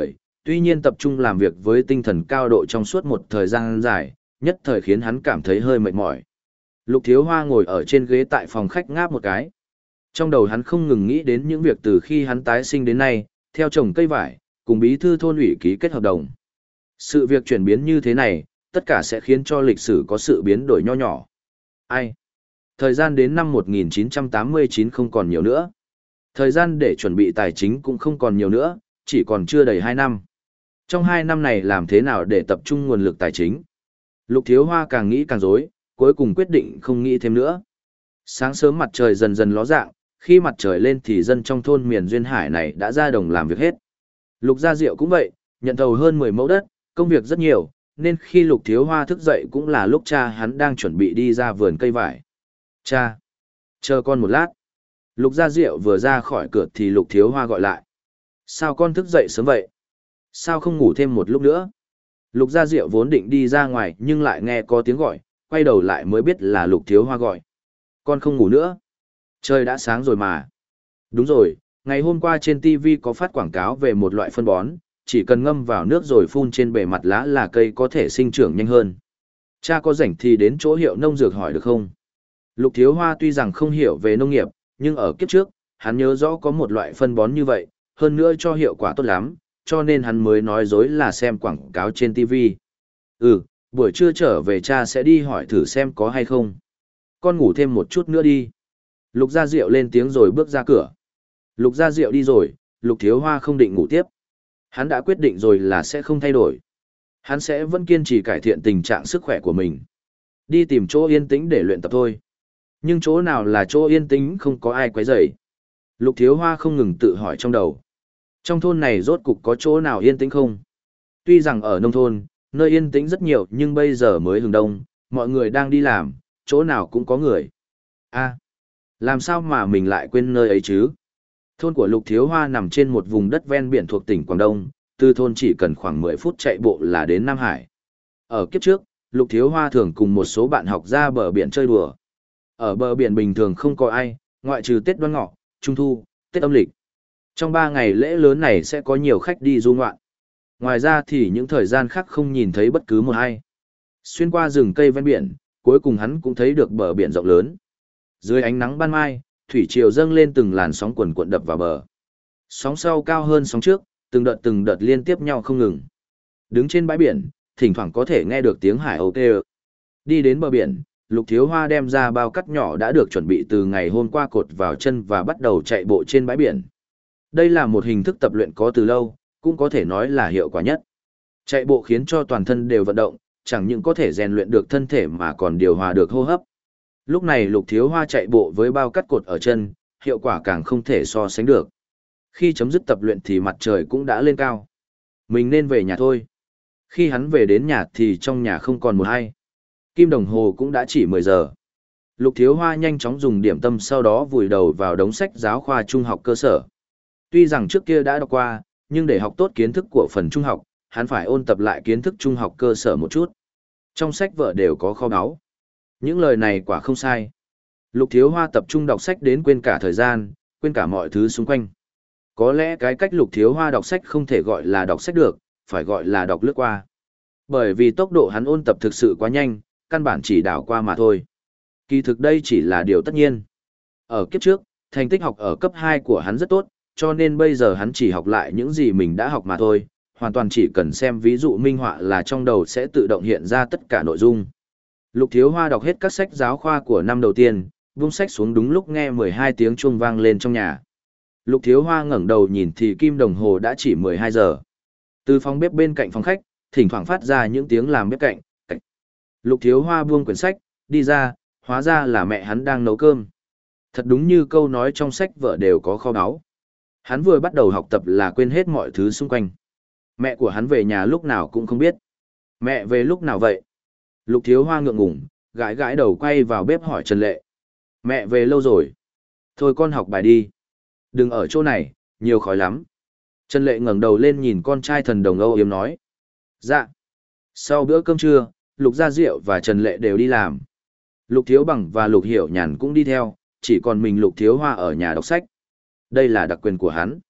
Tuy nhiên tập trung làm việc với tinh thần cao độ trong suốt một thời gian dài, nhất thời khiến hắn cảm thấy hơi mệt mỏi. Lục Thiếu Hoa ngồi ở trên ghế tại phòng khách ngáp một cái. Trong đầu hắn không ngừng nghĩ đến những việc từ khi hắn tái sinh đến nay, theo trồng cây vải, cùng bí thư thôn ủy ký kết hợp đồng. Sự việc chuyển biến như thế này, tất cả sẽ khiến cho lịch sử có sự biến đổi nho nhỏ. Ai? Thời gian đến năm một nghìn chín trăm tám mươi chín không còn nhiều nữa. Thời gian để chuẩn bị tài chính cũng không còn nhiều nữa, chỉ còn chưa đầy hai năm. Trong hai năm này làm thế nào để tập trung nguồn lực tài chính? Lục Thiếu Hoa càng nghĩ càng rối, cuối cùng quyết định không nghĩ thêm nữa. Sáng sớm mặt trời dần dần ló dạng, khi mặt trời lên thì dân trong thôn miền Duyên Hải này đã ra đồng làm việc hết. Lục Gia Diệu cũng vậy, nhận thầu hơn mười mẫu đất, công việc rất nhiều, nên khi Lục Thiếu Hoa thức dậy cũng là lúc cha hắn đang chuẩn bị đi ra vườn cây vải. Cha! Chờ con một lát. Lục Gia Diệu vừa ra khỏi cửa thì Lục Thiếu Hoa gọi lại. Sao con thức dậy sớm vậy? Sao không ngủ thêm một lúc nữa? Lục Gia Diệu vốn định đi ra ngoài nhưng lại nghe có tiếng gọi, quay đầu lại mới biết là Lục Thiếu Hoa gọi. Con không ngủ nữa. Trời đã sáng rồi mà. Đúng rồi, ngày hôm qua trên ti vi có phát quảng cáo về một loại phân bón, chỉ cần ngâm vào nước rồi phun trên bề mặt lá là cây có thể sinh trưởng nhanh hơn. Cha có rảnh thì đến chỗ hiệu nông dược hỏi được không? Lục Thiếu Hoa tuy rằng không hiểu về nông nghiệp, nhưng ở kiếp trước, hắn nhớ rõ có một loại phân bón như vậy, hơn nữa cho hiệu quả tốt lắm, cho nên hắn mới nói dối là xem quảng cáo trên ti vi. Ừ, buổi trưa trở về cha sẽ đi hỏi thử xem có hay không. Con ngủ thêm một chút nữa đi. Lục Gia Diệu lên tiếng rồi bước ra cửa. Lục Gia Diệu đi rồi, Lục Thiếu Hoa không định ngủ tiếp. Hắn đã quyết định rồi là sẽ không thay đổi. Hắn sẽ vẫn kiên trì cải thiện tình trạng sức khỏe của mình. Đi tìm chỗ yên tĩnh để luyện tập thôi. Nhưng chỗ nào là chỗ yên tĩnh không có ai quấy rầy. Lục Thiếu Hoa không ngừng tự hỏi trong đầu. Trong thôn này rốt cục có chỗ nào yên tĩnh không? Tuy rằng ở nông thôn, nơi yên tĩnh rất nhiều nhưng bây giờ mới hừng đông, mọi người đang đi làm, chỗ nào cũng có người. A, làm sao mà mình lại quên nơi ấy chứ? Thôn của Lục Thiếu Hoa nằm trên một vùng đất ven biển thuộc tỉnh Quảng Đông, từ thôn chỉ cần khoảng mười phút chạy bộ là đến Nam Hải. Ở kiếp trước, Lục Thiếu Hoa thường cùng một số bạn học ra bờ biển chơi đùa. Ở bờ biển bình thường không có ai, ngoại trừ Tết Đoan Ngọ, Trung Thu, Tết âm lịch. Trong ba ngày lễ lớn này sẽ có nhiều khách đi du ngoạn. Ngoài ra thì những thời gian khác không nhìn thấy bất cứ một ai. Xuyên qua rừng cây ven biển, cuối cùng hắn cũng thấy được bờ biển rộng lớn. Dưới ánh nắng ban mai, thủy triều dâng lên từng làn sóng cuồn cuộn đập vào bờ. Sóng sau cao hơn sóng trước, từng đợt từng đợt liên tiếp nhau không ngừng. Đứng trên bãi biển, thỉnh thoảng có thể nghe được tiếng hải âu kêu. Đi đến bờ biển, Lục Thiếu Hoa đem ra bao cắt nhỏ đã được chuẩn bị từ ngày hôm qua cột vào chân và bắt đầu chạy bộ trên bãi biển. Đây là một hình thức tập luyện có từ lâu, cũng có thể nói là hiệu quả nhất. Chạy bộ khiến cho toàn thân đều vận động, chẳng những có thể rèn luyện được thân thể mà còn điều hòa được hô hấp. Lúc này Lục Thiếu Hoa chạy bộ với bao cắt cột ở chân, hiệu quả càng không thể so sánh được. Khi chấm dứt tập luyện thì mặt trời cũng đã lên cao. Mình nên về nhà thôi. Khi hắn về đến nhà thì trong nhà không còn một ai. Kim đồng hồ cũng đã chỉ mười giờ. Lục Thiếu Hoa nhanh chóng dùng điểm tâm sau đó vùi đầu vào đống sách giáo khoa trung học cơ sở. Tuy rằng trước kia đã đọc qua, nhưng để học tốt kiến thức của phần trung học, hắn phải ôn tập lại kiến thức trung học cơ sở một chút. Trong sách vở đều có kho báu. Những lời này quả không sai. Lục Thiếu Hoa tập trung đọc sách đến quên cả thời gian, quên cả mọi thứ xung quanh. Có lẽ cái cách Lục Thiếu Hoa đọc sách không thể gọi là đọc sách được, phải gọi là đọc lướt qua. Bởi vì tốc độ hắn ôn tập thực sự quá nhanh, căn bản chỉ đảo qua mà thôi. Kỳ thực đây chỉ là điều tất nhiên. Ở kiếp trước, thành tích học ở cấp hai của hắn rất tốt, cho nên bây giờ hắn chỉ học lại những gì mình đã học mà thôi, hoàn toàn chỉ cần xem ví dụ minh họa là trong đầu sẽ tự động hiện ra tất cả nội dung. Lục Thiếu Hoa đọc hết các sách giáo khoa của năm đầu tiên, buông sách xuống đúng lúc nghe mười hai tiếng chuông vang lên trong nhà. Lục Thiếu Hoa ngẩng đầu nhìn thì kim đồng hồ đã chỉ mười hai giờ. Từ phòng bếp bên cạnh phòng khách, thỉnh thoảng phát ra những tiếng làm bếp cạnh. cạnh. Lục Thiếu Hoa buông quyển sách, đi ra, hóa ra là mẹ hắn đang nấu cơm. Thật đúng như câu nói trong sách vở đều có kho báu. Hắn vừa bắt đầu học tập là quên hết mọi thứ xung quanh. Mẹ của hắn về nhà lúc nào cũng không biết. Mẹ về lúc nào vậy? Lục Thiếu Hoa ngượng ngùng, gãi gãi đầu quay vào bếp hỏi Trần Lệ. Mẹ về lâu rồi. Thôi con học bài đi. Đừng ở chỗ này, nhiều khói lắm. Trần Lệ ngẩng đầu lên nhìn con trai thần đồng âu yếm nói. Dạ. Sau bữa cơm trưa, Lục Gia Diệu và Trần Lệ đều đi làm. Lục Thiếu Bằng và Lục Hiểu Nhàn cũng đi theo, chỉ còn mình Lục Thiếu Hoa ở nhà đọc sách. Đây là đặc quyền của hắn.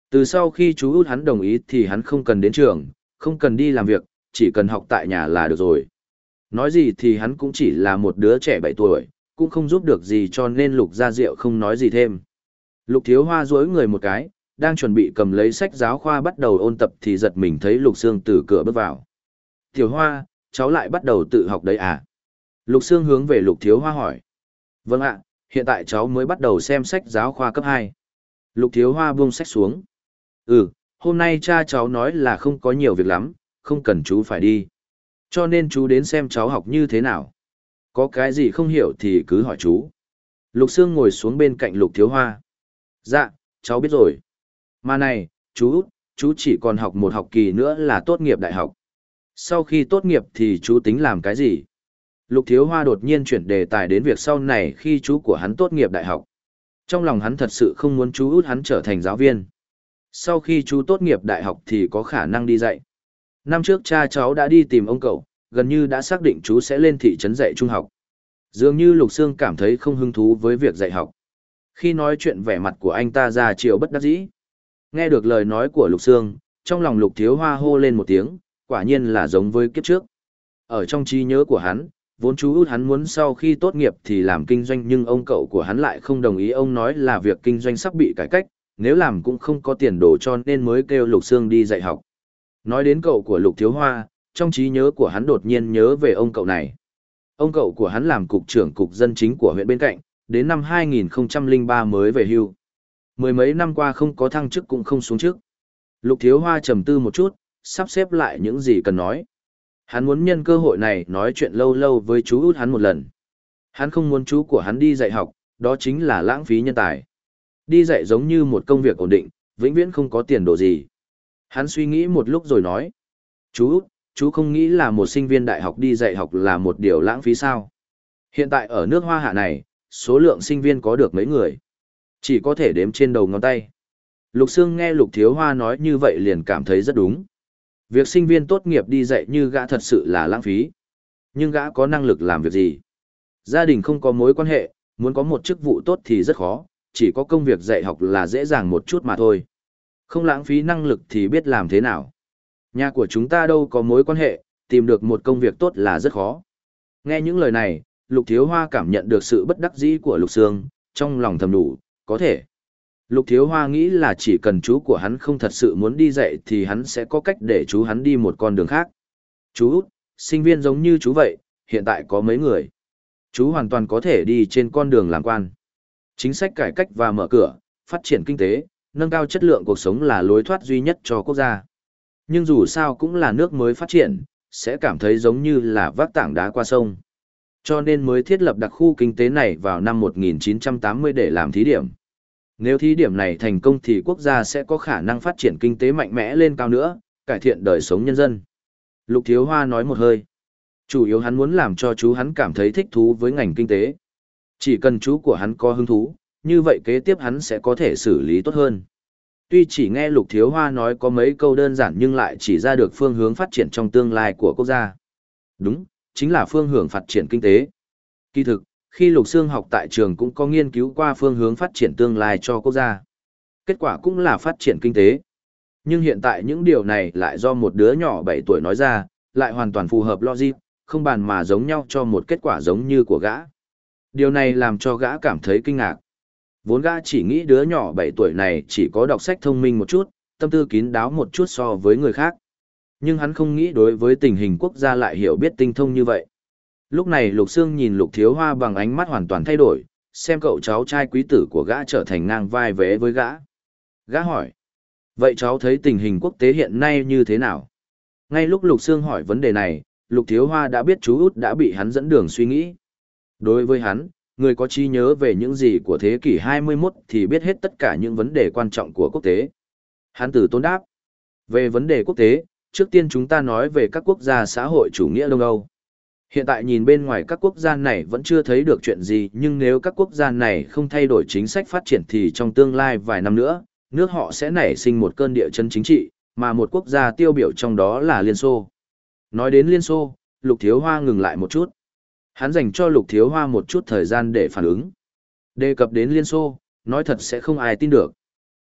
Từ sau khi chú út hắn đồng ý thì hắn không cần đến trường, không cần đi làm việc, chỉ cần học tại nhà là được rồi. Nói gì thì hắn cũng chỉ là một đứa trẻ bảy tuổi, cũng không giúp được gì cho nên Lục Gia Diệu không nói gì thêm. Lục Thiếu Hoa duỗi người một cái, đang chuẩn bị cầm lấy sách giáo khoa bắt đầu ôn tập thì giật mình thấy Lục Sương từ cửa bước vào. Tiểu Hoa, cháu lại bắt đầu tự học đấy à? Lục Sương hướng về Lục Thiếu Hoa hỏi. Vâng ạ, hiện tại cháu mới bắt đầu xem sách giáo khoa cấp hai. Lục Thiếu Hoa buông sách xuống. Ừ, hôm nay cha cháu nói là không có nhiều việc lắm, không cần chú phải đi. Cho nên chú đến xem cháu học như thế nào. Có cái gì không hiểu thì cứ hỏi chú. Lục Sương ngồi xuống bên cạnh Lục Thiếu Hoa. Dạ, cháu biết rồi. Mà này, chú, chú chỉ còn học một học kỳ nữa là tốt nghiệp đại học. Sau khi tốt nghiệp thì chú tính làm cái gì? Lục Thiếu Hoa đột nhiên chuyển đề tài đến việc sau này khi chú của hắn tốt nghiệp đại học. Trong lòng hắn thật sự không muốn chú út hắn trở thành giáo viên. Sau khi chú tốt nghiệp đại học thì có khả năng đi dạy. Năm trước cha cháu đã đi tìm ông cậu, gần như đã xác định chú sẽ lên thị trấn dạy trung học. Dường như Lục Sương cảm thấy không hứng thú với việc dạy học. Khi nói chuyện vẻ mặt của anh ta ra chiều bất đắc dĩ. Nghe được lời nói của Lục Sương, trong lòng Lục Thiếu Hoa hô lên một tiếng, quả nhiên là giống với kiếp trước. Ở trong trí nhớ của hắn, vốn chú út hắn muốn sau khi tốt nghiệp thì làm kinh doanh nhưng ông cậu của hắn lại không đồng ý, ông nói là việc kinh doanh sắp bị cải cách, nếu làm cũng không có tiền đồ cho nên mới kêu Lục Sương đi dạy học. Nói đến cậu của Lục Thiếu Hoa, trong trí nhớ của hắn đột nhiên nhớ về ông cậu này. Ông cậu của hắn làm cục trưởng cục dân chính của huyện bên cạnh, đến năm hai nghìn không trăm lẻ ba mới về hưu. Mười mấy năm qua không có thăng chức cũng không xuống chức. Lục Thiếu Hoa trầm tư một chút, sắp xếp lại những gì cần nói. Hắn muốn nhân cơ hội này nói chuyện lâu lâu với chú út hắn một lần. Hắn không muốn chú của hắn đi dạy học, đó chính là lãng phí nhân tài. Đi dạy giống như một công việc ổn định, vĩnh viễn không có tiền đồ gì. Hắn suy nghĩ một lúc rồi nói. Chú út, chú không nghĩ là một sinh viên đại học đi dạy học là một điều lãng phí sao? Hiện tại ở nước Hoa Hạ này, số lượng sinh viên có được mấy người? Chỉ có thể đếm trên đầu ngón tay. Lục Sương nghe Lục Thiếu Hoa nói như vậy liền cảm thấy rất đúng. Việc sinh viên tốt nghiệp đi dạy như gã thật sự là lãng phí. Nhưng gã có năng lực làm việc gì? Gia đình không có mối quan hệ, muốn có một chức vụ tốt thì rất khó, chỉ có công việc dạy học là dễ dàng một chút mà thôi. Không lãng phí năng lực thì biết làm thế nào. Nhà của chúng ta đâu có mối quan hệ, tìm được một công việc tốt là rất khó. Nghe những lời này, Lục Thiếu Hoa cảm nhận được sự bất đắc dĩ của Lục Sương, trong lòng thầm đủ, có thể. Lục Thiếu Hoa nghĩ là chỉ cần chú của hắn không thật sự muốn đi dạy thì hắn sẽ có cách để chú hắn đi một con đường khác. Chú, sinh viên giống như chú vậy, hiện tại có mấy người. Chú hoàn toàn có thể đi trên con đường làm quan. Chính sách cải cách và mở cửa, phát triển kinh tế, nâng cao chất lượng cuộc sống là lối thoát duy nhất cho quốc gia. Nhưng dù sao cũng là nước mới phát triển, sẽ cảm thấy giống như là vác tảng đá qua sông. Cho nên mới thiết lập đặc khu kinh tế này vào năm một nghìn chín trăm tám mươi để làm thí điểm. Nếu thí điểm này thành công thì quốc gia sẽ có khả năng phát triển kinh tế mạnh mẽ lên cao nữa, cải thiện đời sống nhân dân. Lục Thiếu Hoa nói một hơi. Chủ yếu hắn muốn làm cho chú hắn cảm thấy thích thú với ngành kinh tế. Chỉ cần chú của hắn có hứng thú, như vậy kế tiếp hắn sẽ có thể xử lý tốt hơn. Tuy chỉ nghe Lục Thiếu Hoa nói có mấy câu đơn giản nhưng lại chỉ ra được phương hướng phát triển trong tương lai của quốc gia. Đúng, chính là phương hướng phát triển kinh tế. Kỳ thực, khi Lục Sương học tại trường cũng có nghiên cứu qua phương hướng phát triển tương lai cho quốc gia. Kết quả cũng là phát triển kinh tế. Nhưng hiện tại những điều này lại do một đứa nhỏ bảy tuổi nói ra, lại hoàn toàn phù hợp logic, không bàn mà giống nhau cho một kết quả giống như của gã. Điều này làm cho gã cảm thấy kinh ngạc. Vốn gã chỉ nghĩ đứa nhỏ bảy tuổi này chỉ có đọc sách thông minh một chút, tâm tư kín đáo một chút so với người khác. Nhưng hắn không nghĩ đối với tình hình quốc gia lại hiểu biết tinh thông như vậy. Lúc này Lục Sương nhìn Lục Thiếu Hoa bằng ánh mắt hoàn toàn thay đổi, xem cậu cháu trai quý tử của gã trở thành ngang vai vế với gã. Gã hỏi, vậy cháu thấy tình hình quốc tế hiện nay như thế nào? Ngay lúc Lục Sương hỏi vấn đề này, Lục Thiếu Hoa đã biết chú út đã bị hắn dẫn đường suy nghĩ. Đối với hắn, người có trí nhớ về những gì của thế kỷ hai mươi mốt thì biết hết tất cả những vấn đề quan trọng của quốc tế. Hắn từ tốn đáp, về vấn đề quốc tế, trước tiên chúng ta nói về các quốc gia xã hội chủ nghĩa Đông Âu. Hiện tại nhìn bên ngoài các quốc gia này vẫn chưa thấy được chuyện gì, nhưng nếu các quốc gia này không thay đổi chính sách phát triển thì trong tương lai vài năm nữa, nước họ sẽ nảy sinh một cơn địa chấn chính trị, mà một quốc gia tiêu biểu trong đó là Liên Xô. Nói đến Liên Xô, Lục Thiếu Hoa ngừng lại một chút. Hắn dành cho Lục Thiếu Hoa một chút thời gian để phản ứng. Đề cập đến Liên Xô, nói thật sẽ không ai tin được.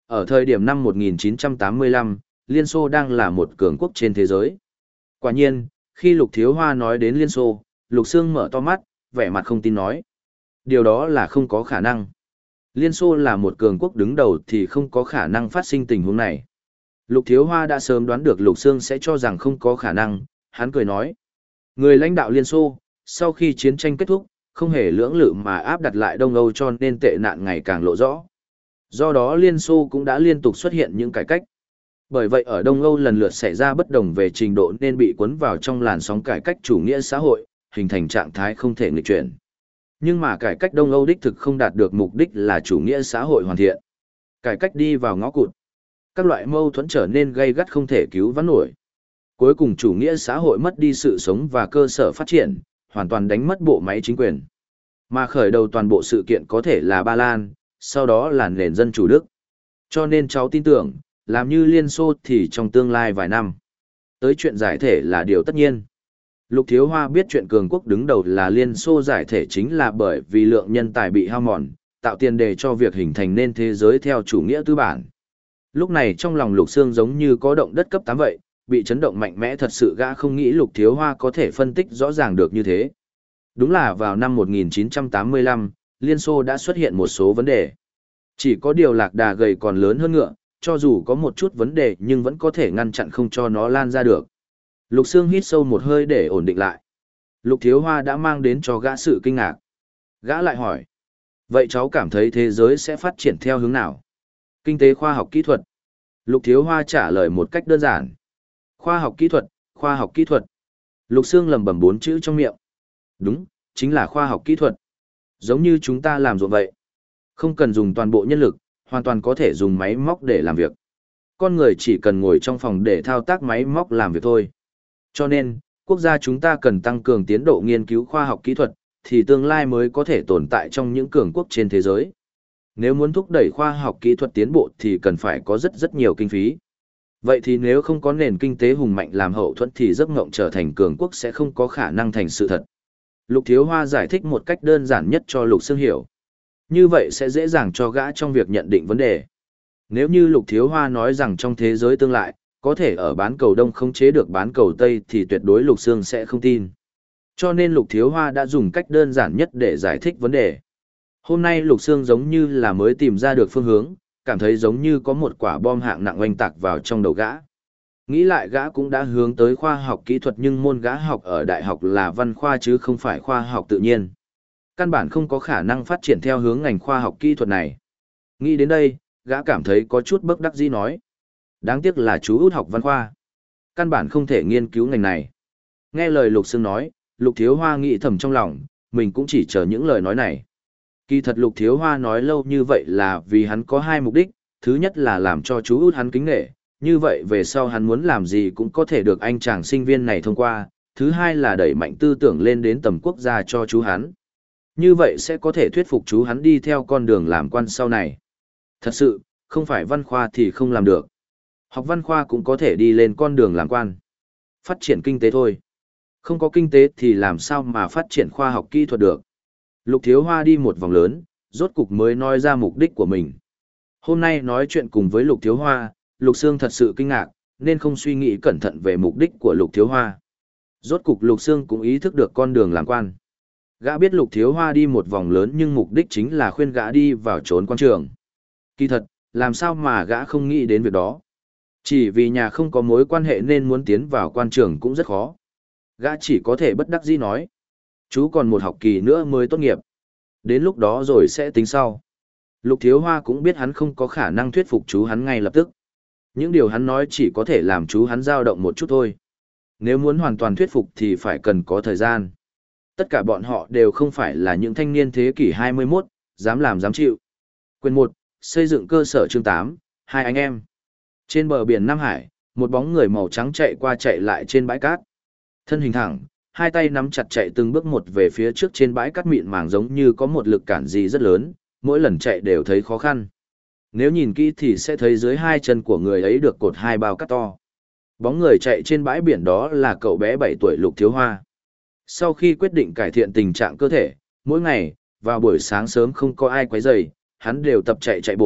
Ở thời điểm năm một nghìn chín trăm tám mươi lăm, Liên Xô đang là một cường quốc trên thế giới. Quả nhiên, khi Lục Thiếu Hoa nói đến Liên Xô, Lục Sương mở to mắt, vẻ mặt không tin nói. Điều đó là không có khả năng. Liên Xô là một cường quốc đứng đầu thì không có khả năng phát sinh tình huống này. Lục Thiếu Hoa đã sớm đoán được Lục Sương sẽ cho rằng không có khả năng, hắn cười nói. Người lãnh đạo Liên Xô, sau khi chiến tranh kết thúc, không hề lưỡng lự mà áp đặt lại Đông Âu cho nên tệ nạn ngày càng lộ rõ. Do đó Liên Xô cũng đã liên tục xuất hiện những cải cách. Bởi vậy ở Đông Âu lần lượt xảy ra bất đồng về trình độ nên bị cuốn vào trong làn sóng cải cách chủ nghĩa xã hội, hình thành trạng thái không thể nghịch chuyển. Nhưng mà cải cách Đông Âu đích thực không đạt được mục đích là chủ nghĩa xã hội hoàn thiện. Cải cách đi vào ngõ cụt. Các loại mâu thuẫn trở nên gay gắt không thể cứu vãn nổi. Cuối cùng chủ nghĩa xã hội mất đi sự sống và cơ sở phát triển, hoàn toàn đánh mất bộ máy chính quyền. Mà khởi đầu toàn bộ sự kiện có thể là Ba Lan, sau đó là nền dân chủ Đức. Cho nên cháu tin tưởng, làm như Liên Xô thì trong tương lai vài năm, tới chuyện giải thể là điều tất nhiên. Lục Thiếu Hoa biết chuyện cường quốc đứng đầu là Liên Xô giải thể chính là bởi vì lượng nhân tài bị hao mòn, tạo tiền đề cho việc hình thành nên thế giới theo chủ nghĩa tư bản. Lúc này trong lòng Lục Sương giống như có động đất cấp tám vậy, bị chấn động mạnh mẽ thật sự gã không nghĩ Lục Thiếu Hoa có thể phân tích rõ ràng được như thế. Đúng là vào năm một nghìn chín trăm tám mươi lăm, Liên Xô đã xuất hiện một số vấn đề. Chỉ có điều lạc đà gầy còn lớn hơn ngựa, cho dù có một chút vấn đề nhưng vẫn có thể ngăn chặn không cho nó lan ra được. Lục Sương hít sâu một hơi để ổn định lại. Lục Thiếu Hoa đã mang đến cho gã sự kinh ngạc. Gã lại hỏi. Vậy cháu cảm thấy thế giới sẽ phát triển theo hướng nào? Kinh tế khoa học kỹ thuật. Lục Thiếu Hoa trả lời một cách đơn giản. Khoa học kỹ thuật, khoa học kỹ thuật. Lục Sương lẩm bẩm bốn chữ trong miệng. Đúng, chính là khoa học kỹ thuật. Giống như chúng ta làm ruộng vậy. Không cần dùng toàn bộ nhân lực, hoàn toàn có thể dùng máy móc để làm việc. Con người chỉ cần ngồi trong phòng để thao tác máy móc làm việc thôi. Cho nên, quốc gia chúng ta cần tăng cường tiến độ nghiên cứu khoa học kỹ thuật, thì tương lai mới có thể tồn tại trong những cường quốc trên thế giới. Nếu muốn thúc đẩy khoa học kỹ thuật tiến bộ thì cần phải có rất rất nhiều kinh phí. Vậy thì nếu không có nền kinh tế hùng mạnh làm hậu thuẫn thì giấc mộng trở thành cường quốc sẽ không có khả năng thành sự thật. Lục Thiếu Hoa giải thích một cách đơn giản nhất cho Lục Sương hiểu. Như vậy sẽ dễ dàng cho gã trong việc nhận định vấn đề. Nếu như Lục Thiếu Hoa nói rằng trong thế giới tương lai, có thể ở bán cầu Đông khống chế được bán cầu Tây thì tuyệt đối Lục Sương sẽ không tin. Cho nên Lục Thiếu Hoa đã dùng cách đơn giản nhất để giải thích vấn đề. Hôm nay Lục Sương giống như là mới tìm ra được phương hướng, cảm thấy giống như có một quả bom hạng nặng oanh tạc vào trong đầu gã. Nghĩ lại gã cũng đã hướng tới khoa học kỹ thuật nhưng môn gã học ở đại học là văn khoa chứ không phải khoa học tự nhiên. Căn bản không có khả năng phát triển theo hướng ngành khoa học kỹ thuật này. Nghĩ đến đây, gã cảm thấy có chút bất đắc dĩ nói. Đáng tiếc là chú út học văn khoa. Căn bản không thể nghiên cứu ngành này. Nghe lời Lục Sương nói, Lục Thiếu Hoa nghĩ thầm trong lòng, mình cũng chỉ chờ những lời nói này. Kỳ thật Lục Thiếu Hoa nói lâu như vậy là vì hắn có hai mục đích, thứ nhất là làm cho chú út hắn kính nể, như vậy về sau hắn muốn làm gì cũng có thể được anh chàng sinh viên này thông qua, thứ hai là đẩy mạnh tư tưởng lên đến tầm quốc gia cho chú hắn. Như vậy sẽ có thể thuyết phục chú hắn đi theo con đường làm quan sau này. Thật sự, không phải văn khoa thì không làm được. Học văn khoa cũng có thể đi lên con đường làm quan. Phát triển kinh tế thôi. Không có kinh tế thì làm sao mà phát triển khoa học kỹ thuật được. Lục Thiếu Hoa đi một vòng lớn, rốt cục mới nói ra mục đích của mình. Hôm nay nói chuyện cùng với Lục Thiếu Hoa, Lục Sương thật sự kinh ngạc, nên không suy nghĩ cẩn thận về mục đích của Lục Thiếu Hoa. Rốt cục Lục Sương cũng ý thức được con đường làm quan. Gã biết Lục Thiếu Hoa đi một vòng lớn nhưng mục đích chính là khuyên gã đi vào trốn quan trường. Kỳ thật, làm sao mà gã không nghĩ đến việc đó. Chỉ vì nhà không có mối quan hệ nên muốn tiến vào quan trường cũng rất khó. Gã chỉ có thể bất đắc dĩ nói. Chú còn một học kỳ nữa mới tốt nghiệp. Đến lúc đó rồi sẽ tính sau. Lục Thiếu Hoa cũng biết hắn không có khả năng thuyết phục chú hắn ngay lập tức. Những điều hắn nói chỉ có thể làm chú hắn dao động một chút thôi. Nếu muốn hoàn toàn thuyết phục thì phải cần có thời gian. Tất cả bọn họ đều không phải là những thanh niên thế kỷ hai mươi mốt, dám làm dám chịu. Quyền một, xây dựng cơ sở chương tám, hai anh em. Trên bờ biển Nam Hải, một bóng người màu trắng chạy qua chạy lại trên bãi cát. Thân hình thẳng, hai tay nắm chặt chạy từng bước một về phía trước trên bãi cát mịn màng giống như có một lực cản gì rất lớn, mỗi lần chạy đều thấy khó khăn. Nếu nhìn kỹ thì sẽ thấy dưới hai chân của người ấy được cột hai bao cát to. Bóng người chạy trên bãi biển đó là cậu bé bảy tuổi Lục Thiếu Hoa. Sau khi quyết định cải thiện tình trạng cơ thể, mỗi ngày, vào buổi sáng sớm không có ai quấy rầy, hắn đều tập chạy chạy bộ,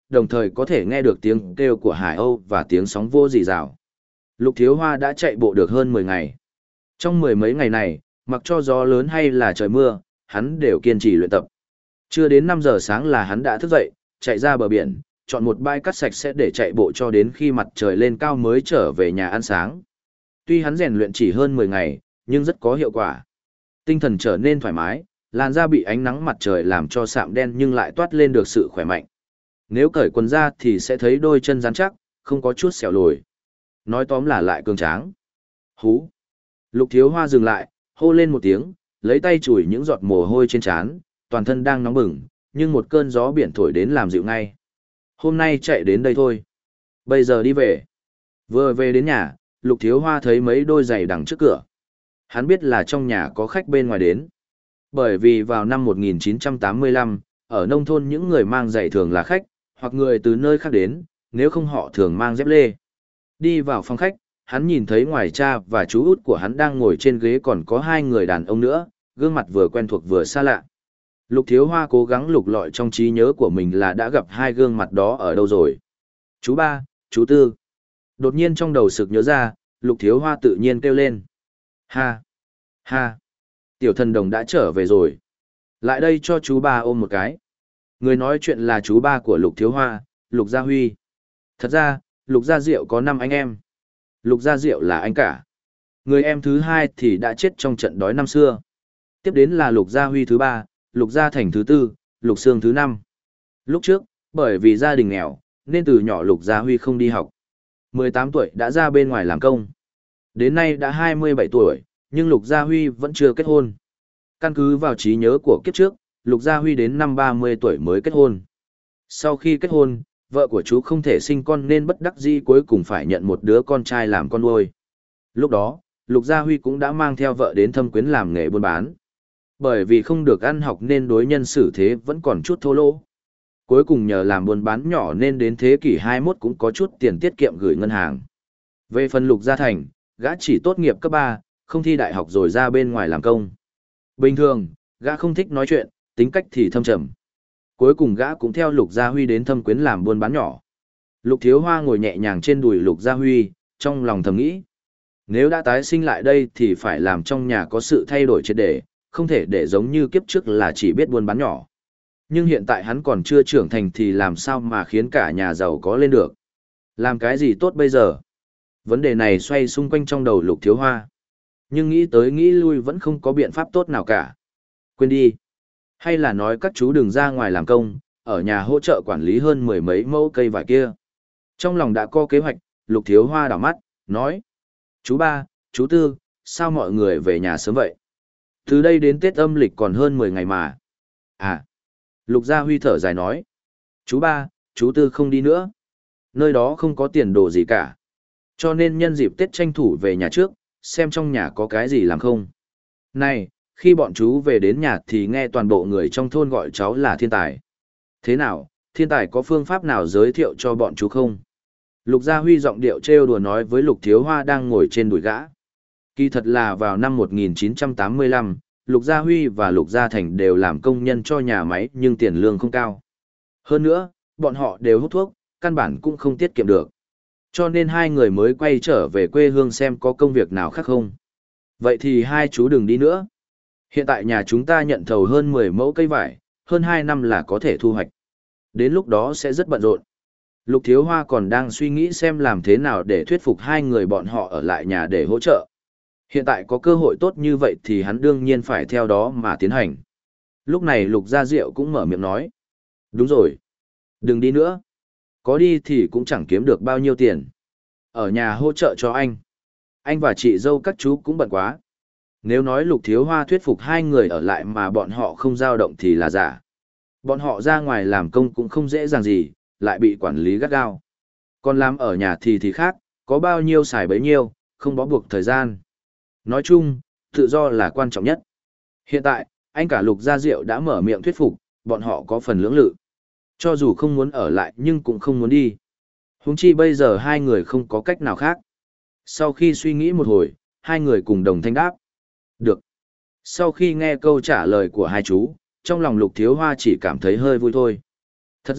đồng thời có thể nghe được tiếng kêu của hải âu và tiếng sóng vô rì rào. Lục Thiếu Hoa đã chạy bộ được hơn mười ngày. Trong mười mấy ngày này, mặc cho gió lớn hay là trời mưa, hắn đều kiên trì luyện tập. Chưa đến năm giờ sáng là hắn đã thức dậy, chạy ra bờ biển, chọn một bãi cát sạch sẽ để chạy bộ cho đến khi mặt trời lên cao mới trở về nhà ăn sáng. Tuy hắn rèn luyện chỉ hơn mười ngày, nhưng rất có hiệu quả. Tinh thần trở nên thoải mái, làn da bị ánh nắng mặt trời làm cho sạm đen nhưng lại toát lên được sự khỏe mạnh. Nếu cởi quần ra thì sẽ thấy đôi chân rắn chắc, không có chút xẻo lồi. Nói tóm là lại cường tráng. Hú! Lục Thiếu Hoa dừng lại, hô lên một tiếng, lấy tay chùi những giọt mồ hôi trên trán, toàn thân đang nóng bừng, nhưng một cơn gió biển thổi đến làm dịu ngay. Hôm nay chạy đến đây thôi. Bây giờ đi về. Vừa về đến nhà, Lục Thiếu Hoa thấy mấy đôi giày đằng trước cửa. Hắn biết là trong nhà có khách bên ngoài đến. Bởi vì vào năm một nghìn chín trăm tám mươi lăm, ở nông thôn những người mang giày thường là khách, hoặc người từ nơi khác đến, nếu không họ thường mang dép lê. Đi vào phòng khách, hắn nhìn thấy ngoài cha và chú út của hắn đang ngồi trên ghế còn có hai người đàn ông nữa, gương mặt vừa quen thuộc vừa xa lạ. Lục Thiếu Hoa cố gắng lục lọi trong trí nhớ của mình là đã gặp hai gương mặt đó ở đâu rồi. Chú ba, chú tư. Đột nhiên trong đầu sực nhớ ra, Lục Thiếu Hoa tự nhiên kêu lên. Ha! Ha! Tiểu thần đồng đã trở về rồi. Lại đây cho chú ba ôm một cái. Người nói chuyện là chú ba của Lục Thiếu Hoa, Lục Gia Huy. Thật ra, Lục Gia Diệu có năm anh em. Lục Gia Diệu là anh cả. Người em thứ hai thì đã chết trong trận đói năm xưa. Tiếp đến là Lục Gia Huy thứ ba, Lục Gia Thành thứ tư, Lục Sương thứ năm. Lúc trước, bởi vì gia đình nghèo, nên từ nhỏ Lục Gia Huy không đi học. mười tám tuổi đã ra bên ngoài làm công. Đến nay đã hai mươi bảy tuổi, nhưng Lục Gia Huy vẫn chưa kết hôn. Căn cứ vào trí nhớ của kiếp trước, Lục Gia Huy đến năm ba mươi tuổi mới kết hôn. Sau khi kết hôn, vợ của chú không thể sinh con nên bất đắc dĩ cuối cùng phải nhận một đứa con trai làm con nuôi. Lúc đó, Lục Gia Huy cũng đã mang theo vợ đến Thâm Quyến làm nghề buôn bán. Bởi vì không được ăn học nên đối nhân xử thế vẫn còn chút thô lỗ. Cuối cùng nhờ làm buôn bán nhỏ nên đến thế kỷ hai mươi mốt cũng có chút tiền tiết kiệm gửi ngân hàng. Về phần Lục Gia Thành, gã chỉ tốt nghiệp cấp ba, không thi đại học rồi ra bên ngoài làm công. Bình thường, gã không thích nói chuyện, tính cách thì thâm trầm. Cuối cùng gã cũng theo Lục Gia Huy đến Thâm Quyến làm buôn bán nhỏ. Lục Thiếu Hoa ngồi nhẹ nhàng trên đùi Lục Gia Huy, trong lòng thầm nghĩ. Nếu đã tái sinh lại đây thì phải làm trong nhà có sự thay đổi triệt để, không thể để giống như kiếp trước là chỉ biết buôn bán nhỏ. Nhưng hiện tại hắn còn chưa trưởng thành thì làm sao mà khiến cả nhà giàu có lên được. Làm cái gì tốt bây giờ? Vấn đề này xoay xung quanh trong đầu Lục Thiếu Hoa. Nhưng nghĩ tới nghĩ lui vẫn không có biện pháp tốt nào cả. Quên đi. Hay là nói các chú đừng ra ngoài làm công, ở nhà hỗ trợ quản lý hơn mười mấy mẫu cây vải kia. Trong lòng đã có kế hoạch, Lục Thiếu Hoa đảo mắt, nói. Chú ba, chú tư, sao mọi người về nhà sớm vậy? Từ đây đến Tết âm lịch còn hơn mười ngày mà. À. Lục Gia Huy thở dài nói. Chú ba, chú tư không đi nữa. Nơi đó không có tiền đồ gì cả. Cho nên nhân dịp Tết tranh thủ về nhà trước, xem trong nhà có cái gì làm không. Này, khi bọn chú về đến nhà thì nghe toàn bộ người trong thôn gọi cháu là thiên tài. Thế nào, thiên tài có phương pháp nào giới thiệu cho bọn chú không? Lục Gia Huy giọng điệu trêu đùa nói với Lục Thiếu Hoa đang ngồi trên đùi gã. Kỳ thật là vào năm một nghìn chín trăm tám mươi lăm, Lục Gia Huy và Lục Gia Thành đều làm công nhân cho nhà máy nhưng tiền lương không cao. Hơn nữa, bọn họ đều hút thuốc, căn bản cũng không tiết kiệm được. Cho nên hai người mới quay trở về quê hương xem có công việc nào khác không. Vậy thì hai chú đừng đi nữa. Hiện tại nhà chúng ta nhận thầu hơn mười mẫu cây vải, hơn hai năm là có thể thu hoạch. Đến lúc đó sẽ rất bận rộn. Lục Thiếu Hoa còn đang suy nghĩ xem làm thế nào để thuyết phục hai người bọn họ ở lại nhà để hỗ trợ. Hiện tại có cơ hội tốt như vậy thì hắn đương nhiên phải theo đó mà tiến hành. Lúc này Lục Gia Diệu cũng mở miệng nói. Đúng rồi. Đừng đi nữa. Có đi thì cũng chẳng kiếm được bao nhiêu tiền. Ở nhà hỗ trợ cho anh. Anh và chị dâu các chú cũng bận quá. Nếu nói Lục Thiếu Hoa thuyết phục hai người ở lại mà bọn họ không dao động thì là giả. Bọn họ ra ngoài làm công cũng không dễ dàng gì, lại bị quản lý gắt gao. Còn làm ở nhà thì thì khác, có bao nhiêu xài bấy nhiêu, không bó buộc thời gian. Nói chung, tự do là quan trọng nhất. Hiện tại, anh cả Lục Gia Diệu đã mở miệng thuyết phục, bọn họ có phần lưỡng lự. Cho dù không muốn ở lại nhưng cũng không muốn đi. Huống chi bây giờ hai người không có cách nào khác. Sau khi suy nghĩ một hồi, hai người cùng đồng thanh đáp. Được. Sau khi nghe câu trả lời của hai chú, trong lòng Lục Thiếu Hoa chỉ cảm thấy hơi vui thôi. Thật ra,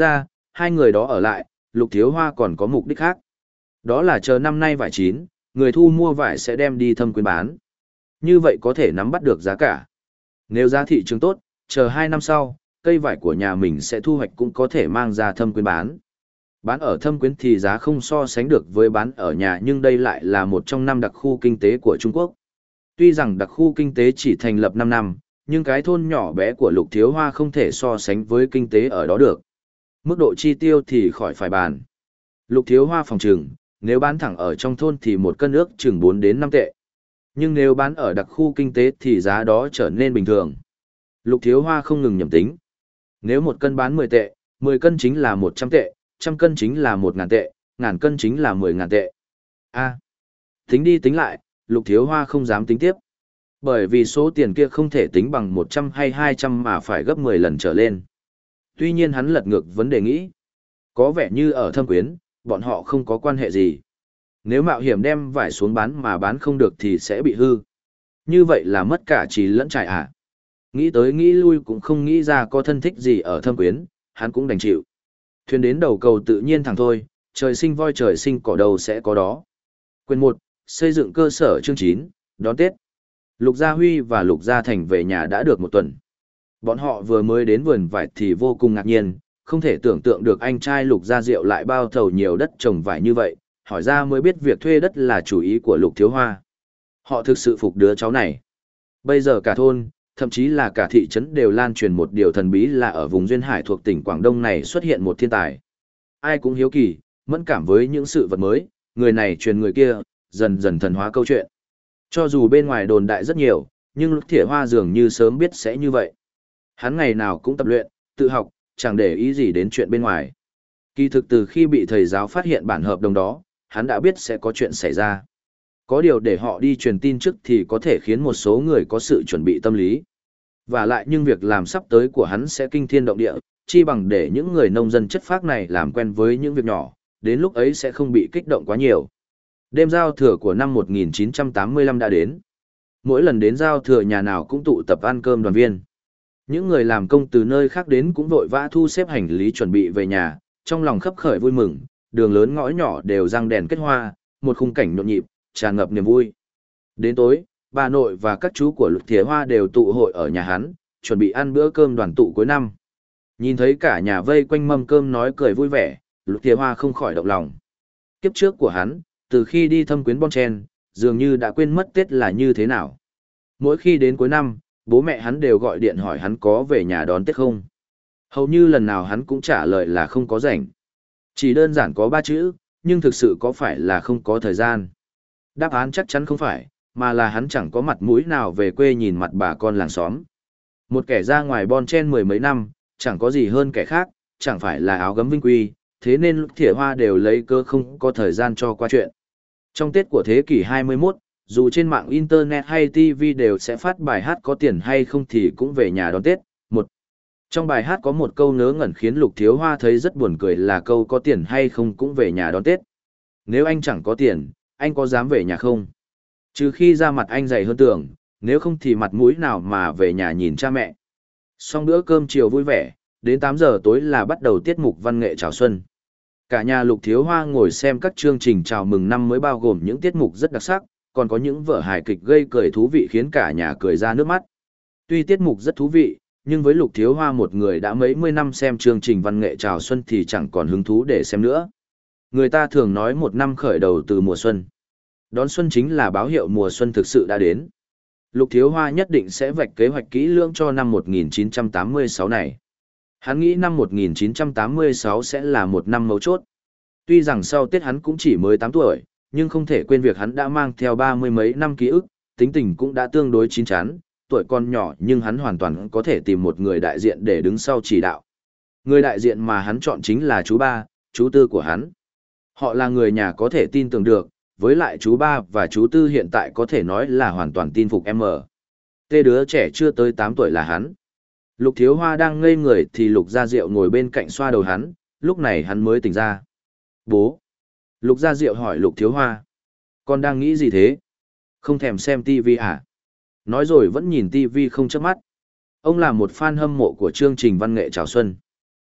hai người đó ở lại, Lục Thiếu Hoa còn có mục đích khác. Đó là chờ năm nay vải chín, người thu mua vải sẽ đem đi Thâm Quyến bán. Như vậy có thể nắm bắt được giá cả. Nếu giá thị trường tốt, chờ hai năm sau, cây vải của nhà mình sẽ thu hoạch cũng có thể mang ra Thâm Quyến bán. Bán ở Thâm Quyến thì giá không so sánh được với bán ở nhà, nhưng đây lại là một trong năm đặc khu kinh tế của Trung Quốc. Tuy rằng đặc khu kinh tế chỉ thành lập năm năm, nhưng cái thôn nhỏ bé của Lục Thiếu Hoa không thể so sánh với kinh tế ở đó được. Mức độ chi tiêu thì khỏi phải bàn. Lục Thiếu Hoa phòng trừng, nếu bán thẳng ở trong thôn thì một cân ước chừng bốn đến năm tệ. Nhưng nếu bán ở đặc khu kinh tế thì giá đó trở nên bình thường. Lục Thiếu Hoa không ngừng nhẩm tính. Nếu một cân bán mười tệ, mười cân chính là một trăm tệ, trăm cân chính là một ngàn tệ, ngàn cân chính là mười ngàn tệ. A, tính đi tính lại, Lục Thiếu Hoa không dám tính tiếp. Bởi vì số tiền kia không thể tính bằng một trăm hay hai trăm mà phải gấp mười lần trở lên. Tuy nhiên hắn lật ngược vấn đề nghĩ. Có vẻ như ở Thâm Quyến, bọn họ không có quan hệ gì. Nếu mạo hiểm đem vải xuống bán mà bán không được thì sẽ bị hư. Như vậy là mất cả trí lẫn trải à. Nghĩ tới nghĩ lui cũng không nghĩ ra có thân thích gì ở Thâm Quyến, hắn cũng đành chịu. Thuyền đến đầu cầu tự nhiên thẳng thôi, trời sinh voi trời sinh cỏ đầu sẽ có đó. Quyền một, xây dựng cơ sở chương chín, đón Tết. Lục Gia Huy và Lục Gia Thành về nhà đã được một tuần. Bọn họ vừa mới đến vườn vải thì vô cùng ngạc nhiên, không thể tưởng tượng được anh trai Lục Gia Diệu lại bao thầu nhiều đất trồng vải như vậy, hỏi ra mới biết việc thuê đất là chủ ý của Lục Thiếu Hoa. Họ thực sự phục đứa cháu này. Bây giờ cả thôn, thậm chí là cả thị trấn đều lan truyền một điều thần bí là ở vùng Duyên Hải thuộc tỉnh Quảng Đông này xuất hiện một thiên tài. Ai cũng hiếu kỳ, mẫn cảm với những sự vật mới, người này truyền người kia, dần dần thần hóa câu chuyện. Cho dù bên ngoài đồn đại rất nhiều, nhưng Lục Thiểu Hoa dường như sớm biết sẽ như vậy. Hắn ngày nào cũng tập luyện, tự học, chẳng để ý gì đến chuyện bên ngoài. Kỳ thực từ khi bị thầy giáo phát hiện bản hợp đồng đó, hắn đã biết sẽ có chuyện xảy ra. Có điều để họ đi truyền tin trước thì có thể khiến một số người có sự chuẩn bị tâm lý. Và lại nhưng việc làm sắp tới của hắn sẽ kinh thiên động địa, chi bằng để những người nông dân chất phác này làm quen với những việc nhỏ, đến lúc ấy sẽ không bị kích động quá nhiều. Đêm giao thừa của năm một nghìn chín trăm tám mươi lăm đã đến. Mỗi lần đến giao thừa nhà nào cũng tụ tập ăn cơm đoàn viên. Những người làm công từ nơi khác đến cũng vội vã thu xếp hành lý chuẩn bị về nhà, trong lòng khấp khởi vui mừng, đường lớn ngõ nhỏ đều răng đèn kết hoa, một khung cảnh nhộn nhịp, tràn ngập niềm vui. Đến tối, bà nội và các chú của Lục Thiểu Hoa đều tụ hội ở nhà hắn, chuẩn bị ăn bữa cơm đoàn tụ cuối năm. Nhìn thấy cả nhà vây quanh mâm cơm nói cười vui vẻ, Lục Thiểu Hoa không khỏi động lòng. Kiếp trước của hắn, từ khi đi Thâm Quyến Bon Chen, dường như đã quên mất Tết là như thế nào. Mỗi khi đến cuối năm, bố mẹ hắn đều gọi điện hỏi hắn có về nhà đón Tết không. Hầu như lần nào hắn cũng trả lời là không có rảnh. Chỉ đơn giản có ba chữ, nhưng thực sự có phải là không có thời gian. Đáp án chắc chắn không phải, mà là hắn chẳng có mặt mũi nào về quê nhìn mặt bà con làng xóm. Một kẻ ra ngoài Bon Chen mười mấy năm, chẳng có gì hơn kẻ khác, chẳng phải là áo gấm vinh quy, thế nên Lục Thiểu Hoa đều lấy cơ không có thời gian cho qua chuyện. Trong Tết của thế kỷ hai mươi mốt, dù trên mạng Internet hay ti vi đều sẽ phát bài hát có tiền hay không thì cũng về nhà đón Tết. Một. Trong bài hát có một câu ngớ ngẩn khiến Lục Thiếu Hoa thấy rất buồn cười là câu có tiền hay không cũng về nhà đón Tết. Nếu anh chẳng có tiền, anh có dám về nhà không? Trừ khi ra mặt anh dày hơn tường, nếu không thì mặt mũi nào mà về nhà nhìn cha mẹ. Xong bữa cơm chiều vui vẻ, đến tám giờ tối là bắt đầu tiết mục văn nghệ chào xuân. Cả nhà Lục Thiếu Hoa ngồi xem các chương trình chào mừng năm mới bao gồm những tiết mục rất đặc sắc, còn có những vở hài kịch gây cười thú vị khiến cả nhà cười ra nước mắt. Tuy tiết mục rất thú vị, nhưng với Lục Thiếu Hoa một người đã mấy mươi năm xem chương trình văn nghệ chào xuân thì chẳng còn hứng thú để xem nữa. Người ta thường nói một năm khởi đầu từ mùa xuân. Đón xuân chính là báo hiệu mùa xuân thực sự đã đến. Lục Thiếu Hoa nhất định sẽ vạch kế hoạch kỹ lưỡng cho năm một nghìn chín trăm tám mươi sáu này. Hắn nghĩ năm một nghìn chín trăm tám mươi sáu sẽ là một năm mấu chốt. Tuy rằng sau Tết hắn cũng chỉ mới tám tuổi, nhưng không thể quên việc hắn đã mang theo ba mươi mấy năm ký ức, tính tình cũng đã tương đối chín chắn, tuổi còn nhỏ nhưng hắn hoàn toàn có thể tìm một người đại diện để đứng sau chỉ đạo. Người đại diện mà hắn chọn chính là chú ba, chú tư của hắn. Họ là người nhà có thể tin tưởng được, với lại chú ba và chú tư hiện tại có thể nói là hoàn toàn tin phục em. Tê đứa trẻ chưa tới tám tuổi là hắn. Lục Thiếu Hoa đang ngây người thì Lục Gia Diệu ngồi bên cạnh xoa đầu hắn, lúc này hắn mới tỉnh ra. Bố! Lục Gia Diệu hỏi Lục Thiếu Hoa. Con đang nghĩ gì thế? Không thèm xem tivi à? Nói rồi vẫn nhìn tivi không chớp mắt. Ông là một fan hâm mộ của chương trình văn nghệ chào xuân.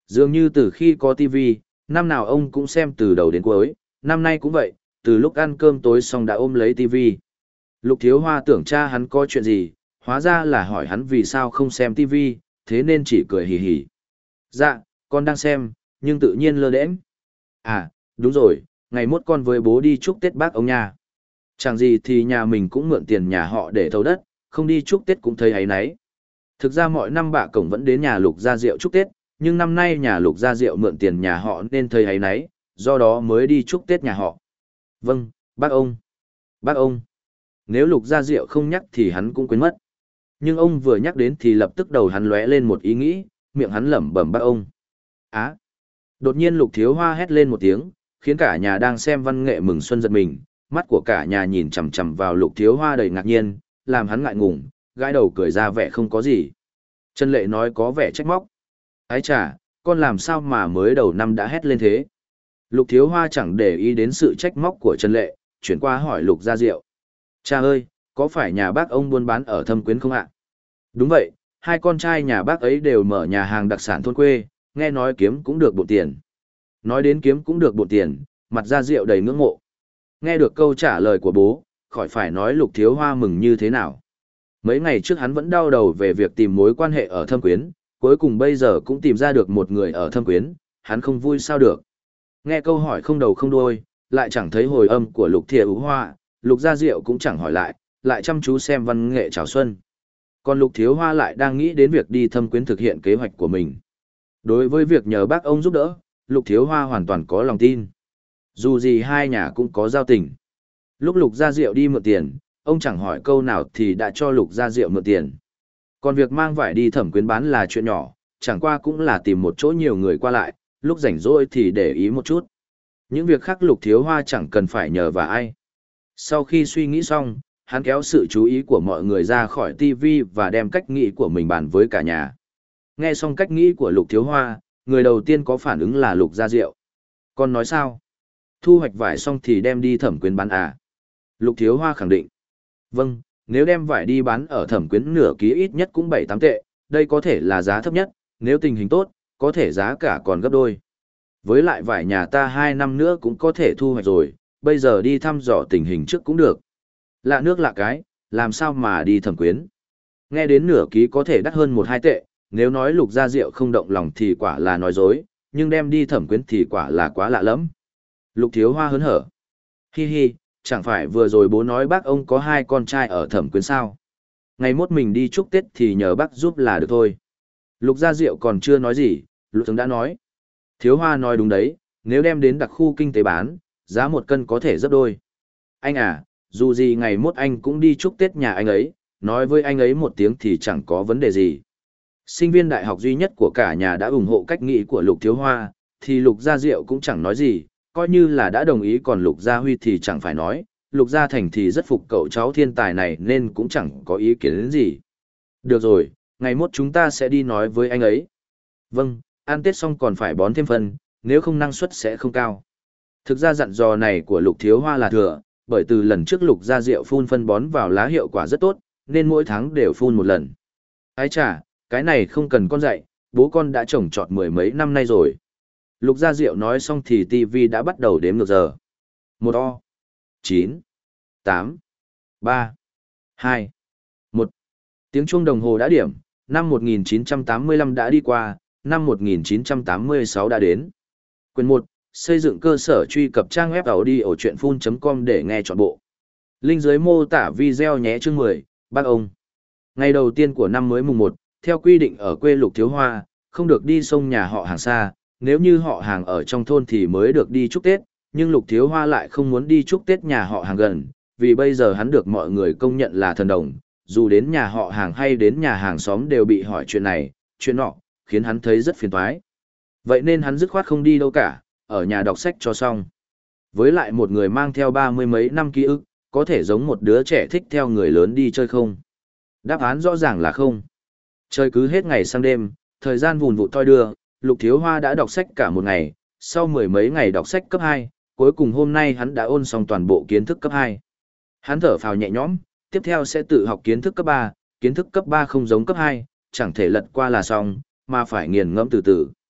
Dường như từ khi có ti vi, năm nào ông cũng xem từ đầu đến cuối, năm nay cũng vậy, từ lúc ăn cơm tối xong đã ôm lấy ti vi. Lục Thiếu Hoa tưởng cha hắn có chuyện gì, hóa ra là hỏi hắn vì sao không xem ti vi, thế nên chỉ cười hì hì. Dạ, con đang xem, nhưng tự nhiên lơ đễnh. À, đúng rồi, ngày mốt con với bố đi chúc Tết bác ông nha. Chẳng gì thì nhà mình cũng mượn tiền nhà họ để thầu đất, không đi chúc Tết cũng thấy áy náy. Thực ra mọi năm bà Cổng vẫn đến nhà Lục Gia Diệu chúc Tết, nhưng năm nay nhà Lục Gia Diệu mượn tiền nhà họ nên thấy áy náy, do đó mới đi chúc Tết nhà họ. Vâng, bác ông. Bác ông. Nếu Lục Gia Diệu không nhắc thì hắn cũng quên mất. Nhưng ông vừa nhắc đến thì lập tức đầu hắn lóe lên một ý nghĩ, miệng hắn lẩm bẩm bác ông. Á. Đột nhiên Lục Thiếu Hoa hét lên một tiếng, khiến cả nhà đang xem văn nghệ mừng xuân giật mình, mắt của cả nhà nhìn chằm chằm vào Lục Thiếu Hoa đầy ngạc nhiên, làm hắn ngại ngùng, gãi đầu cười ra vẻ không có gì. Trần Lệ nói có vẻ trách móc. Ái chà, con làm sao mà mới đầu năm đã hét lên thế? Lục Thiếu Hoa chẳng để ý đến sự trách móc của Trần Lệ, chuyển qua hỏi Lục Gia Diệu. Cha ơi, có phải nhà bác ông buôn bán ở Thâm Quyến không ạ? Đúng vậy, hai con trai nhà bác ấy đều mở nhà hàng đặc sản thôn quê, nghe nói kiếm cũng được bộn tiền. Nói đến kiếm cũng được bộn tiền, mặt Gia Diệu đầy ngưỡng mộ. Nghe được câu trả lời của bố, khỏi phải nói Lục Thiếu Hoa mừng như thế nào. Mấy ngày trước hắn vẫn đau đầu về việc tìm mối quan hệ ở Thâm Quyến, cuối cùng bây giờ cũng tìm ra được một người ở Thâm Quyến, hắn không vui sao được. Nghe câu hỏi không đầu không đuôi, lại chẳng thấy hồi âm của Lục Thiệu Hoa, Lục Gia Diệu cũng chẳng hỏi lại, lại chăm chú xem văn nghệ chào xuân. Còn Lục Thiếu Hoa lại đang nghĩ đến việc đi Thâm Quyến thực hiện kế hoạch của mình. Đối với việc nhờ bác ông giúp đỡ, Lục Thiếu Hoa hoàn toàn có lòng tin. Dù gì hai nhà cũng có giao tình. Lúc Lục Gia Diệu đi mượn tiền, ông chẳng hỏi câu nào thì đã cho Lục Gia Diệu mượn tiền. Còn việc mang vải đi Thẩm Quyến bán là chuyện nhỏ, chẳng qua cũng là tìm một chỗ nhiều người qua lại, lúc rảnh rỗi thì để ý một chút. Những việc khác Lục Thiếu Hoa chẳng cần phải nhờ vào ai. Sau khi suy nghĩ xong, hắn kéo sự chú ý của mọi người ra khỏi ti vi và đem cách nghĩ của mình bàn với cả nhà. Nghe xong cách nghĩ của Lục Thiếu Hoa, người đầu tiên có phản ứng là Lục Gia Diệu. Con nói sao? Thu hoạch vải xong thì đem đi Thẩm Quyến bán à? Lục Thiếu Hoa khẳng định. Vâng, nếu đem vải đi bán ở Thẩm Quyến nửa ký ít nhất cũng bảy tám tệ, đây có thể là giá thấp nhất, nếu tình hình tốt, có thể giá cả còn gấp đôi. Với lại vải nhà ta hai năm nữa cũng có thể thu hoạch rồi, bây giờ đi thăm dò tình hình trước cũng được. Lạ nước lạ cái, làm sao mà đi Thẩm Quyến? Nghe đến nửa ký có thể đắt hơn một hai tệ, nếu nói Lục Gia Diệu không động lòng thì quả là nói dối, nhưng đem đi Thẩm Quyến thì quả là quá lạ lắm. Lục Thiếu Hoa hớn hở. Hi hi, chẳng phải vừa rồi bố nói bác ông có hai con trai ở Thẩm Quyến sao? Ngày mốt mình đi chúc Tết thì nhờ bác giúp là được thôi. Lục Gia Diệu còn chưa nói gì, Lục Tướng đã nói. Thiếu Hoa nói đúng đấy, nếu đem đến đặc khu kinh tế bán, giá một cân có thể gấp đôi. Anh à, dù gì ngày mốt anh cũng đi chúc Tết nhà anh ấy, nói với anh ấy một tiếng thì chẳng có vấn đề gì. Sinh viên đại học duy nhất của cả nhà đã ủng hộ cách nghĩ của Lục Thiếu Hoa, thì Lục Gia Diệu cũng chẳng nói gì, coi như là đã đồng ý, còn Lục Gia Huy thì chẳng phải nói, Lục Gia Thành thì rất phục cậu cháu thiên tài này nên cũng chẳng có ý kiến đến gì. Được rồi, ngày mốt chúng ta sẽ đi nói với anh ấy. Vâng, ăn Tết xong còn phải bón thêm phân, nếu không năng suất sẽ không cao. Thực ra dặn dò này của Lục Thiếu Hoa là thừa, bởi từ lần trước Lục Gia Diệu phun phân bón vào lá hiệu quả rất tốt, nên mỗi tháng đều phun một lần. Ái chà, cái này không cần con dạy, bố con đã trồng trọt mười mấy năm nay rồi. Lục Gia Diệu nói xong thì ti vi đã bắt đầu đếm ngược giờ. Một o, chín, tám, ba, hai, một. Tiếng chuông đồng hồ đã điểm, năm một nghìn chín trăm tám mươi lăm đã đi qua, năm một nghìn chín trăm tám mươi sáu đã đến. Quyền một, xây dựng cơ sở, truy cập trang web audiochuyenphun chấm com để nghe trọn bộ. Link dưới mô tả video nhé. Chương mười, bác ông. Ngày đầu tiên của năm mới mùng một, theo quy định ở quê Lục Thiếu Hoa, không được đi sông nhà họ hàng xa, nếu như họ hàng ở trong thôn thì mới được đi chúc Tết, nhưng Lục Thiếu Hoa lại không muốn đi chúc Tết nhà họ hàng gần, vì bây giờ hắn được mọi người công nhận là thần đồng, dù đến nhà họ hàng hay đến nhà hàng xóm đều bị hỏi chuyện này, chuyện nọ, khiến hắn thấy rất phiền toái. Vậy nên hắn dứt khoát không đi đâu cả, ở nhà đọc sách cho xong. Với lại một người mang theo ba mươi mấy năm ký ức, có thể giống một đứa trẻ thích theo người lớn đi chơi không? Đáp án rõ ràng là không. Chơi cứ hết ngày sang đêm, thời gian vùn vụt thoi đưa, Lục Thiếu Hoa đã đọc sách cả một ngày, sau mười mấy ngày đọc sách cấp hai, cuối cùng hôm nay hắn đã ôn xong toàn bộ kiến thức cấp hai. Hắn thở phào nhẹ nhõm, tiếp theo sẽ tự học kiến thức cấp ba, kiến thức cấp ba không giống cấp hai, chẳng thể lật qua là xong, mà phải nghiền ngẫm từ từ.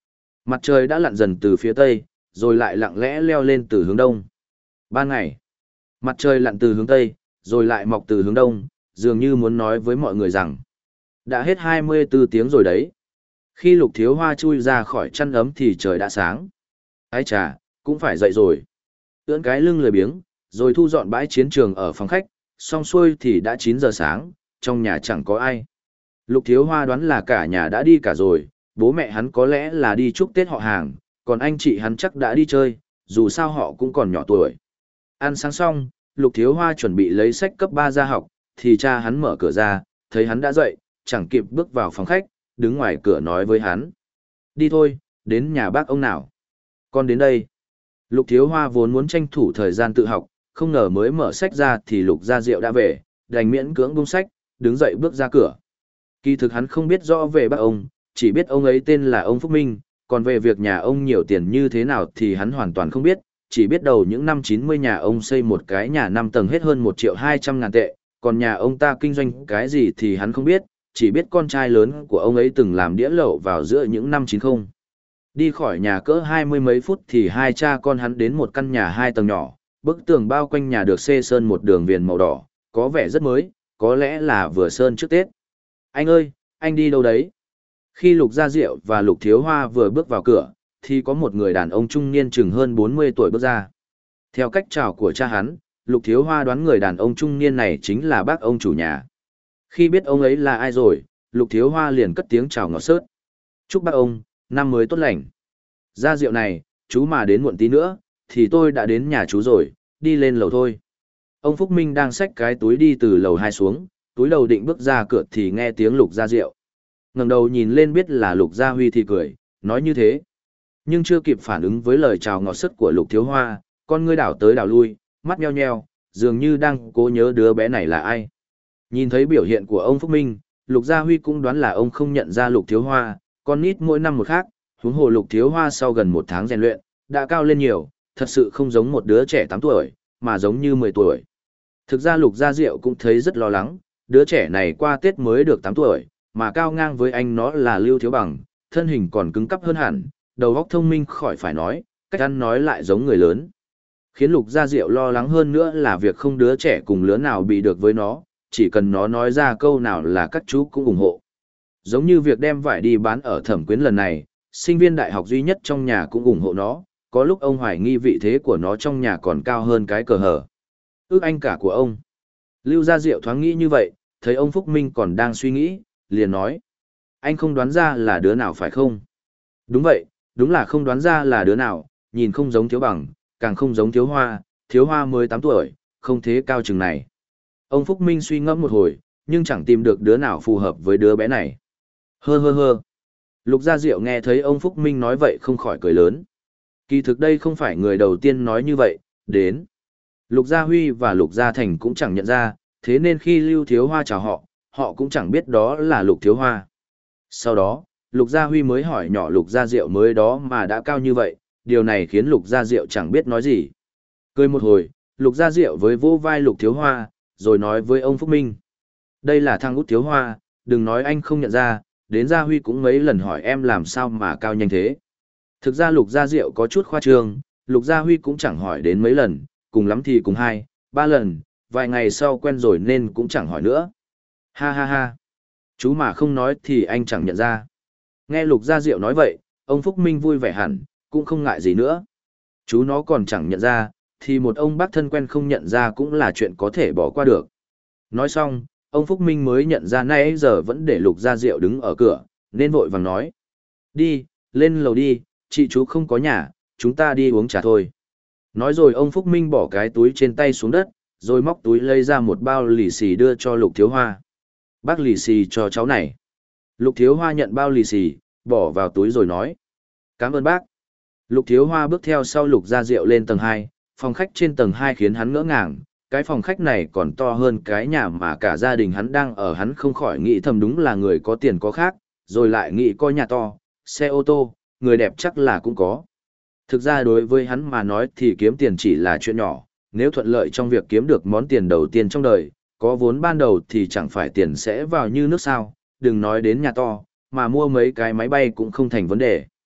Mặt trời đã lặn dần từ phía tây, rồi lại lặng lẽ leo lên từ hướng đông. Ban ngày, mặt trời lặn từ hướng tây, rồi lại mọc từ hướng đông, dường như muốn nói với mọi người rằng đã hết hai mươi bốn tiếng rồi đấy. Khi Lục Thiếu Hoa chui ra khỏi chăn ấm thì trời đã sáng. Ái chà, cũng phải dậy rồi. Ưỡn cái lưng lười biếng, rồi thu dọn bãi chiến trường ở phòng khách, xong xuôi thì đã chín giờ sáng, trong nhà chẳng có ai. Lục Thiếu Hoa đoán là cả nhà đã đi cả rồi, bố mẹ hắn có lẽ là đi chúc Tết họ hàng, còn anh chị hắn chắc đã đi chơi, dù sao họ cũng còn nhỏ tuổi. Ăn sáng xong, Lục Thiếu Hoa chuẩn bị lấy sách cấp ba ra học, thì cha hắn mở cửa ra, thấy hắn đã dậy, chẳng kịp bước vào phòng khách, đứng ngoài cửa nói với hắn. Đi thôi, đến nhà bác ông nào. Con đến đây. Lục Thiếu Hoa vốn muốn tranh thủ thời gian tự học, không ngờ mới mở sách ra thì Lục Gia Diệu đã về, đành miễn cưỡng buông sách, đứng dậy bước ra cửa. Kỳ thực hắn không biết rõ về bác ông, chỉ biết ông ấy tên là ông Phúc Minh, còn về việc nhà ông nhiều tiền như thế nào thì hắn hoàn toàn không biết, chỉ biết đầu những năm chín mươi nhà ông xây một cái nhà năm tầng hết hơn một triệu hai trăm ngàn tệ, còn nhà ông ta kinh doanh cái gì thì hắn không biết, chỉ biết con trai lớn của ông ấy từng làm đĩa lẩu vào giữa những năm chín mươi. Đi khỏi nhà cỡ hai mươi mấy phút thì hai cha con hắn đến một căn nhà hai tầng nhỏ, bức tường bao quanh nhà được xê sơn một đường viền màu đỏ, có vẻ rất mới, có lẽ là vừa sơn trước Tết. Anh ơi, anh đi đâu đấy? Khi Lục Gia Diệu và Lục Thiếu Hoa vừa bước vào cửa, thì có một người đàn ông trung niên chừng hơn bốn mươi tuổi bước ra. Theo cách chào của cha hắn, Lục Thiếu Hoa đoán người đàn ông trung niên này chính là bác ông chủ nhà. Khi biết ông ấy là ai rồi, Lục Thiếu Hoa liền cất tiếng chào ngọt xớt. Chúc bác ông, năm mới tốt lành. Gia Diệu này, chú mà đến muộn tí nữa, thì tôi đã đến nhà chú rồi, đi lên lầu thôi. Ông Phúc Minh đang xách cái túi đi từ lầu hai xuống, túi đầu định bước ra cửa thì nghe tiếng Lục Gia Diệu. Ngẩng đầu nhìn lên biết là Lục Gia Huy thì cười, nói như thế. Nhưng chưa kịp phản ứng với lời chào ngọt sứt của Lục Thiếu Hoa, con ngươi đảo tới đảo lui, mắt nheo nheo, dường như đang cố nhớ đứa bé này là ai. Nhìn thấy biểu hiện của ông Phúc Minh, Lục Gia Huy cũng đoán là ông không nhận ra Lục Thiếu Hoa, con nít mỗi năm một khác, huống hồ Lục Thiếu Hoa sau gần một tháng rèn luyện, đã cao lên nhiều, thật sự không giống một đứa trẻ tám tuổi, mà giống như mười tuổi. Thực ra Lục Gia Diệu cũng thấy rất lo lắng, đứa trẻ này qua Tết mới được tám tuổi, mà cao ngang với anh nó là Lưu Thiếu Bằng, thân hình còn cứng cắp hơn hẳn, đầu óc thông minh khỏi phải nói, cách ăn nói lại giống người lớn. Khiến Lục Gia Diệu lo lắng hơn nữa là việc không đứa trẻ cùng lứa nào bị được với nó, chỉ cần nó nói ra câu nào là các chú cũng ủng hộ. Giống như việc đem vải đi bán ở Thẩm Quyến lần này, sinh viên đại học duy nhất trong nhà cũng ủng hộ nó, có lúc ông hoài nghi vị thế của nó trong nhà còn cao hơn cái cờ hở. Ước anh cả của ông. Lưu Gia Diệu thoáng nghĩ như vậy, thấy ông Phúc Minh còn đang suy nghĩ, liền nói. Anh không đoán ra là đứa nào phải không? Đúng vậy, đúng là không đoán ra là đứa nào, nhìn không giống Thiếu Bằng, càng không giống Thiếu Hoa, Thiếu Hoa mới tám tuổi, không thế cao chừng này. Ông Phúc Minh suy ngẫm một hồi, nhưng chẳng tìm được đứa nào phù hợp với đứa bé này. Hơ hơ hơ. Lục Gia Diệu nghe thấy ông Phúc Minh nói vậy không khỏi cười lớn. Kỳ thực đây không phải người đầu tiên nói như vậy, đến. Lục Gia Huy và Lục Gia Thành cũng chẳng nhận ra, thế nên khi Lưu Thiếu Hoa chào họ, họ cũng chẳng biết đó là Lục Thiếu Hoa. Sau đó, Lục Gia Huy mới hỏi nhỏ Lục Gia Diệu mới đó mà đã cao như vậy, điều này khiến Lục Gia Diệu chẳng biết nói gì. Cười một hồi, Lục Gia Diệu với vô vai Lục Thiếu Hoa, rồi nói với ông Phúc Minh. Đây là thằng út Thiếu Hoa, đừng nói anh không nhận ra, đến Gia Huy cũng mấy lần hỏi em làm sao mà cao nhanh thế. Thực ra Lục Gia Diệu có chút khoa trương, Lục Gia Huy cũng chẳng hỏi đến mấy lần, cùng lắm thì cùng hai, ba lần, vài ngày sau quen rồi nên cũng chẳng hỏi nữa. Ha ha ha, chú mà không nói thì anh chẳng nhận ra. Nghe Lục Gia Diệu nói vậy, ông Phúc Minh vui vẻ hẳn, cũng không ngại gì nữa. Chú nó còn chẳng nhận ra, thì một ông bác thân quen không nhận ra cũng là chuyện có thể bỏ qua được. Nói xong, ông Phúc Minh mới nhận ra nãy giờ vẫn để Lục Gia Diệu đứng ở cửa, nên vội vàng nói. Đi, lên lầu đi, chị chú không có nhà, chúng ta đi uống trà thôi. Nói rồi ông Phúc Minh bỏ cái túi trên tay xuống đất, rồi móc túi lấy ra một bao lì xì đưa cho Lục Thiếu Hoa. Bác lì xì cho cháu này. Lục Thiếu Hoa nhận bao lì xì, bỏ vào túi rồi nói. Cảm ơn bác. Lục Thiếu Hoa bước theo sau Lục Gia Diệu lên tầng hai, phòng khách trên tầng hai khiến hắn ngỡ ngàng. Cái phòng khách này còn to hơn cái nhà mà cả gia đình hắn đang ở, hắn không khỏi nghĩ thầm đúng là người có tiền có khác, rồi lại nghĩ coi nhà to, xe ô tô, người đẹp chắc là cũng có. Thực ra đối với hắn mà nói thì kiếm tiền chỉ là chuyện nhỏ, nếu thuận lợi trong việc kiếm được món tiền đầu tiên trong đời, có vốn ban đầu thì chẳng phải tiền sẽ vào như nước sao, đừng nói đến nhà to, mà mua mấy cái máy bay cũng không thành vấn đề.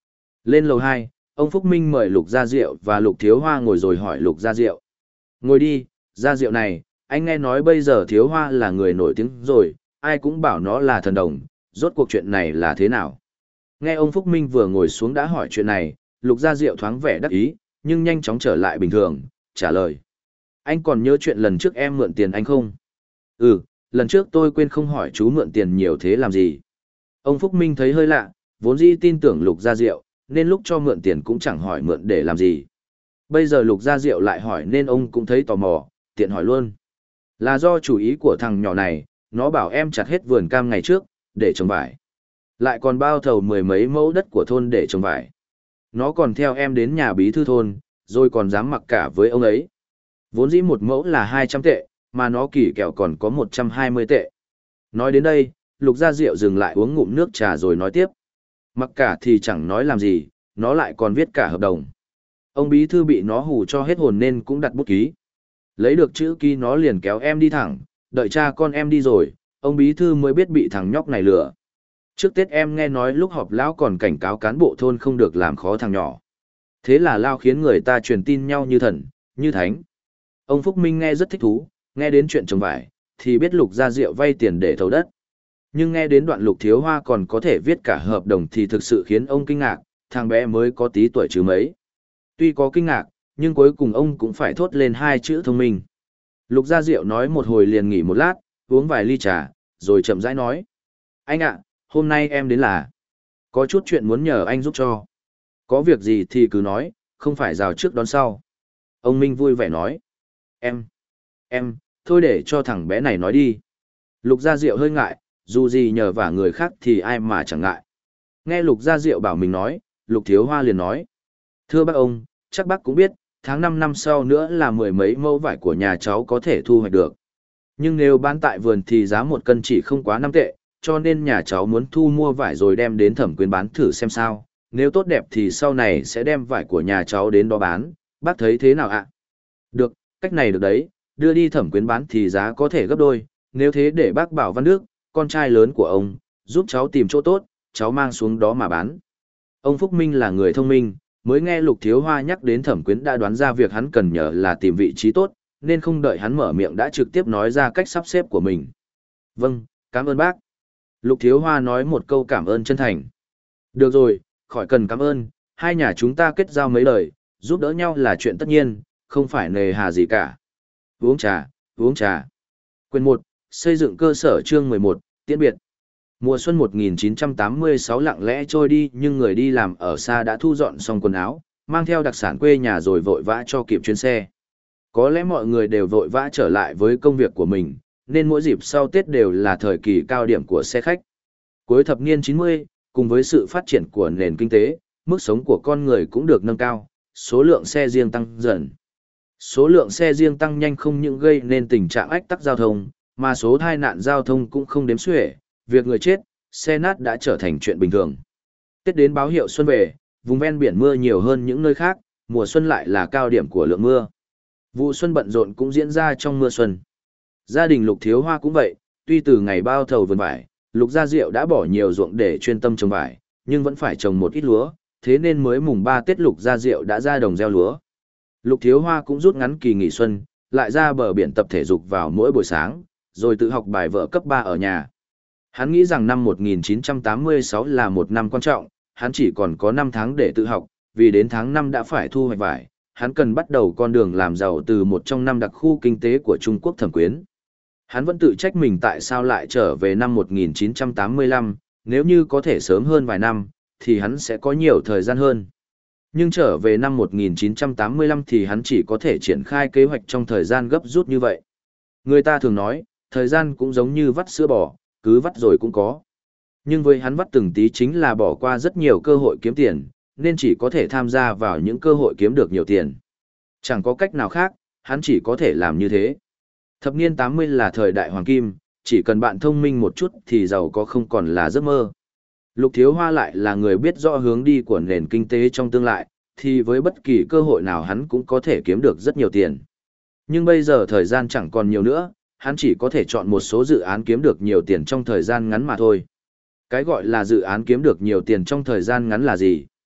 Lên lầu hai, ông Phúc Minh mời Lục Gia Diệu và Lục Thiếu Hoa ngồi rồi hỏi Lục Gia Diệu. Ngồi đi, Gia Diệu này, anh nghe nói bây giờ Thiếu Hoa là người nổi tiếng rồi, ai cũng bảo nó là thần đồng, rốt cuộc chuyện này là thế nào? Nghe ông Phúc Minh vừa ngồi xuống đã hỏi chuyện này, Lục Gia Diệu thoáng vẻ đắc ý, nhưng nhanh chóng trở lại bình thường, trả lời. Anh còn nhớ chuyện lần trước em mượn tiền anh không? Ừ, lần trước tôi quên không hỏi chú mượn tiền nhiều thế làm gì? Ông Phúc Minh thấy hơi lạ, vốn dĩ tin tưởng Lục Gia Diệu, nên lúc cho mượn tiền cũng chẳng hỏi mượn để làm gì. Bây giờ Lục Gia Diệu lại hỏi nên ông cũng thấy tò mò, tiện hỏi luôn. Là do chủ ý của thằng nhỏ này, nó bảo em chặt hết vườn cam ngày trước, để trồng vải. Lại còn bao thầu mười mấy mẫu đất của thôn để trồng vải. Nó còn theo em đến nhà bí thư thôn, rồi còn dám mặc cả với ông ấy. Vốn dĩ một mẫu là hai trăm tệ, mà nó kỳ kẹo còn có một trăm hai mươi tệ. Nói đến đây, Lục Gia Diệu dừng lại uống ngụm nước trà rồi nói tiếp. Mặc cả thì chẳng nói làm gì, nó lại còn viết cả hợp đồng. Ông bí thư bị nó hù cho hết hồn nên cũng đặt bút ký. Lấy được chữ ký nó liền kéo em đi thẳng, đợi cha con em đi rồi, ông bí thư mới biết bị thằng nhóc này lừa. Trước Tết em nghe nói lúc họp lão còn cảnh cáo cán bộ thôn không được làm khó thằng nhỏ. Thế là lao khiến người ta truyền tin nhau như thần, như thánh. Ông Phúc Minh nghe rất thích thú, nghe đến chuyện trồng vải, thì biết Lục Gia Diệu vay tiền để thầu đất. Nhưng nghe đến đoạn Lục Thiếu Hoa còn có thể viết cả hợp đồng thì thực sự khiến ông kinh ngạc, thằng bé mới có tí tuổi chứ mấy. Tuy có kinh ngạc, nhưng cuối cùng ông cũng phải thốt lên hai chữ thông minh. Lục Gia Diệu nói một hồi liền nghỉ một lát, uống vài ly trà, rồi chậm rãi nói. Anh ạ, hôm nay em đến là có chút chuyện muốn nhờ anh giúp cho. Có việc gì thì cứ nói, không phải rào trước đón sau. Ông Minh vui vẻ nói. Em, em, thôi để cho thằng bé này nói đi. Lục Gia Diệu hơi ngại, dù gì nhờ vả người khác thì ai mà chẳng ngại. Nghe Lục Gia Diệu bảo mình nói, Lục Thiếu Hoa liền nói. Thưa bác ông, chắc bác cũng biết, tháng năm năm sau nữa là mười mấy mẫu vải của nhà cháu có thể thu hoạch được. Nhưng nếu bán tại vườn thì giá một cân chỉ không quá năm tệ, cho nên nhà cháu muốn thu mua vải rồi đem đến thẩm quyến bán thử xem sao. Nếu tốt đẹp thì sau này sẽ đem vải của nhà cháu đến đó bán, bác thấy thế nào ạ? Được, cách này được đấy, đưa đi thẩm quyến bán thì giá có thể gấp đôi, nếu thế để bác bảo Văn Đức, con trai lớn của ông, giúp cháu tìm chỗ tốt, cháu mang xuống đó mà bán. Ông Phúc Minh là người thông minh, mới nghe Lục Thiếu Hoa nhắc đến thẩm quyến đã đoán ra việc hắn cần nhờ là tìm vị trí tốt, nên không đợi hắn mở miệng đã trực tiếp nói ra cách sắp xếp của mình. Vâng, cảm ơn bác. Lục Thiếu Hoa nói một câu cảm ơn chân thành. Được rồi, khỏi cần cảm ơn, hai nhà chúng ta kết giao mấy lời, giúp đỡ nhau là chuyện tất nhiên, không phải nề hà gì cả. Uống trà, uống trà. Quyền một, xây dựng cơ sở chương mười một, tiễn biệt. Mùa xuân một nghìn chín trăm tám mươi sáu lặng lẽ trôi đi nhưng người đi làm ở xa đã thu dọn xong quần áo, mang theo đặc sản quê nhà rồi vội vã cho kịp chuyến xe. Có lẽ mọi người đều vội vã trở lại với công việc của mình, nên mỗi dịp sau Tết đều là thời kỳ cao điểm của xe khách. Cuối thập niên chín mươi, cùng với sự phát triển của nền kinh tế, mức sống của con người cũng được nâng cao, số lượng xe riêng tăng dần. Số lượng xe riêng tăng nhanh không những gây nên tình trạng ách tắc giao thông, mà số tai nạn giao thông cũng không đếm xuể, việc người chết, xe nát đã trở thành chuyện bình thường. Tết đến báo hiệu xuân về, vùng ven biển mưa nhiều hơn những nơi khác, mùa xuân lại là cao điểm của lượng mưa. Vụ xuân bận rộn cũng diễn ra trong mưa xuân. Gia đình Lục Thiếu Hoa cũng vậy, tuy từ ngày bao thầu vườn vải, Lục Gia Diệu đã bỏ nhiều ruộng để chuyên tâm trồng vải, nhưng vẫn phải trồng một ít lúa, thế nên mới mùng ba Tết Lục Gia Diệu đã ra đồng gieo lúa. Lục Thiếu Hoa cũng rút ngắn kỳ nghỉ xuân, lại ra bờ biển tập thể dục vào mỗi buổi sáng, rồi tự học bài vở cấp ba ở nhà. Hắn nghĩ rằng năm một nghìn chín trăm tám mươi sáu là một năm quan trọng, hắn chỉ còn có năm tháng để tự học, vì đến tháng năm đã phải thu hoạch vải, hắn cần bắt đầu con đường làm giàu từ một trong năm đặc khu kinh tế của Trung Quốc Thẩm Quyến. Hắn vẫn tự trách mình tại sao lại trở về năm một nghìn chín trăm tám mươi lăm, nếu như có thể sớm hơn vài năm, thì hắn sẽ có nhiều thời gian hơn. Nhưng trở về năm một nghìn chín trăm tám mươi lăm thì hắn chỉ có thể triển khai kế hoạch trong thời gian gấp rút như vậy. Người ta thường nói, thời gian cũng giống như vắt sữa bò, cứ vắt rồi cũng có. Nhưng với hắn vắt từng tí chính là bỏ qua rất nhiều cơ hội kiếm tiền, nên chỉ có thể tham gia vào những cơ hội kiếm được nhiều tiền. Chẳng có cách nào khác, hắn chỉ có thể làm như thế. Thập niên tám mươi là thời đại hoàng kim, chỉ cần bạn thông minh một chút thì giàu có không còn là giấc mơ. Lục Thiếu Hoa lại là người biết rõ hướng đi của nền kinh tế trong tương lai, thì với bất kỳ cơ hội nào hắn cũng có thể kiếm được rất nhiều tiền. Nhưng bây giờ thời gian chẳng còn nhiều nữa, hắn chỉ có thể chọn một số dự án kiếm được nhiều tiền trong thời gian ngắn mà thôi. Cái gọi là dự án kiếm được nhiều tiền trong thời gian ngắn là gì?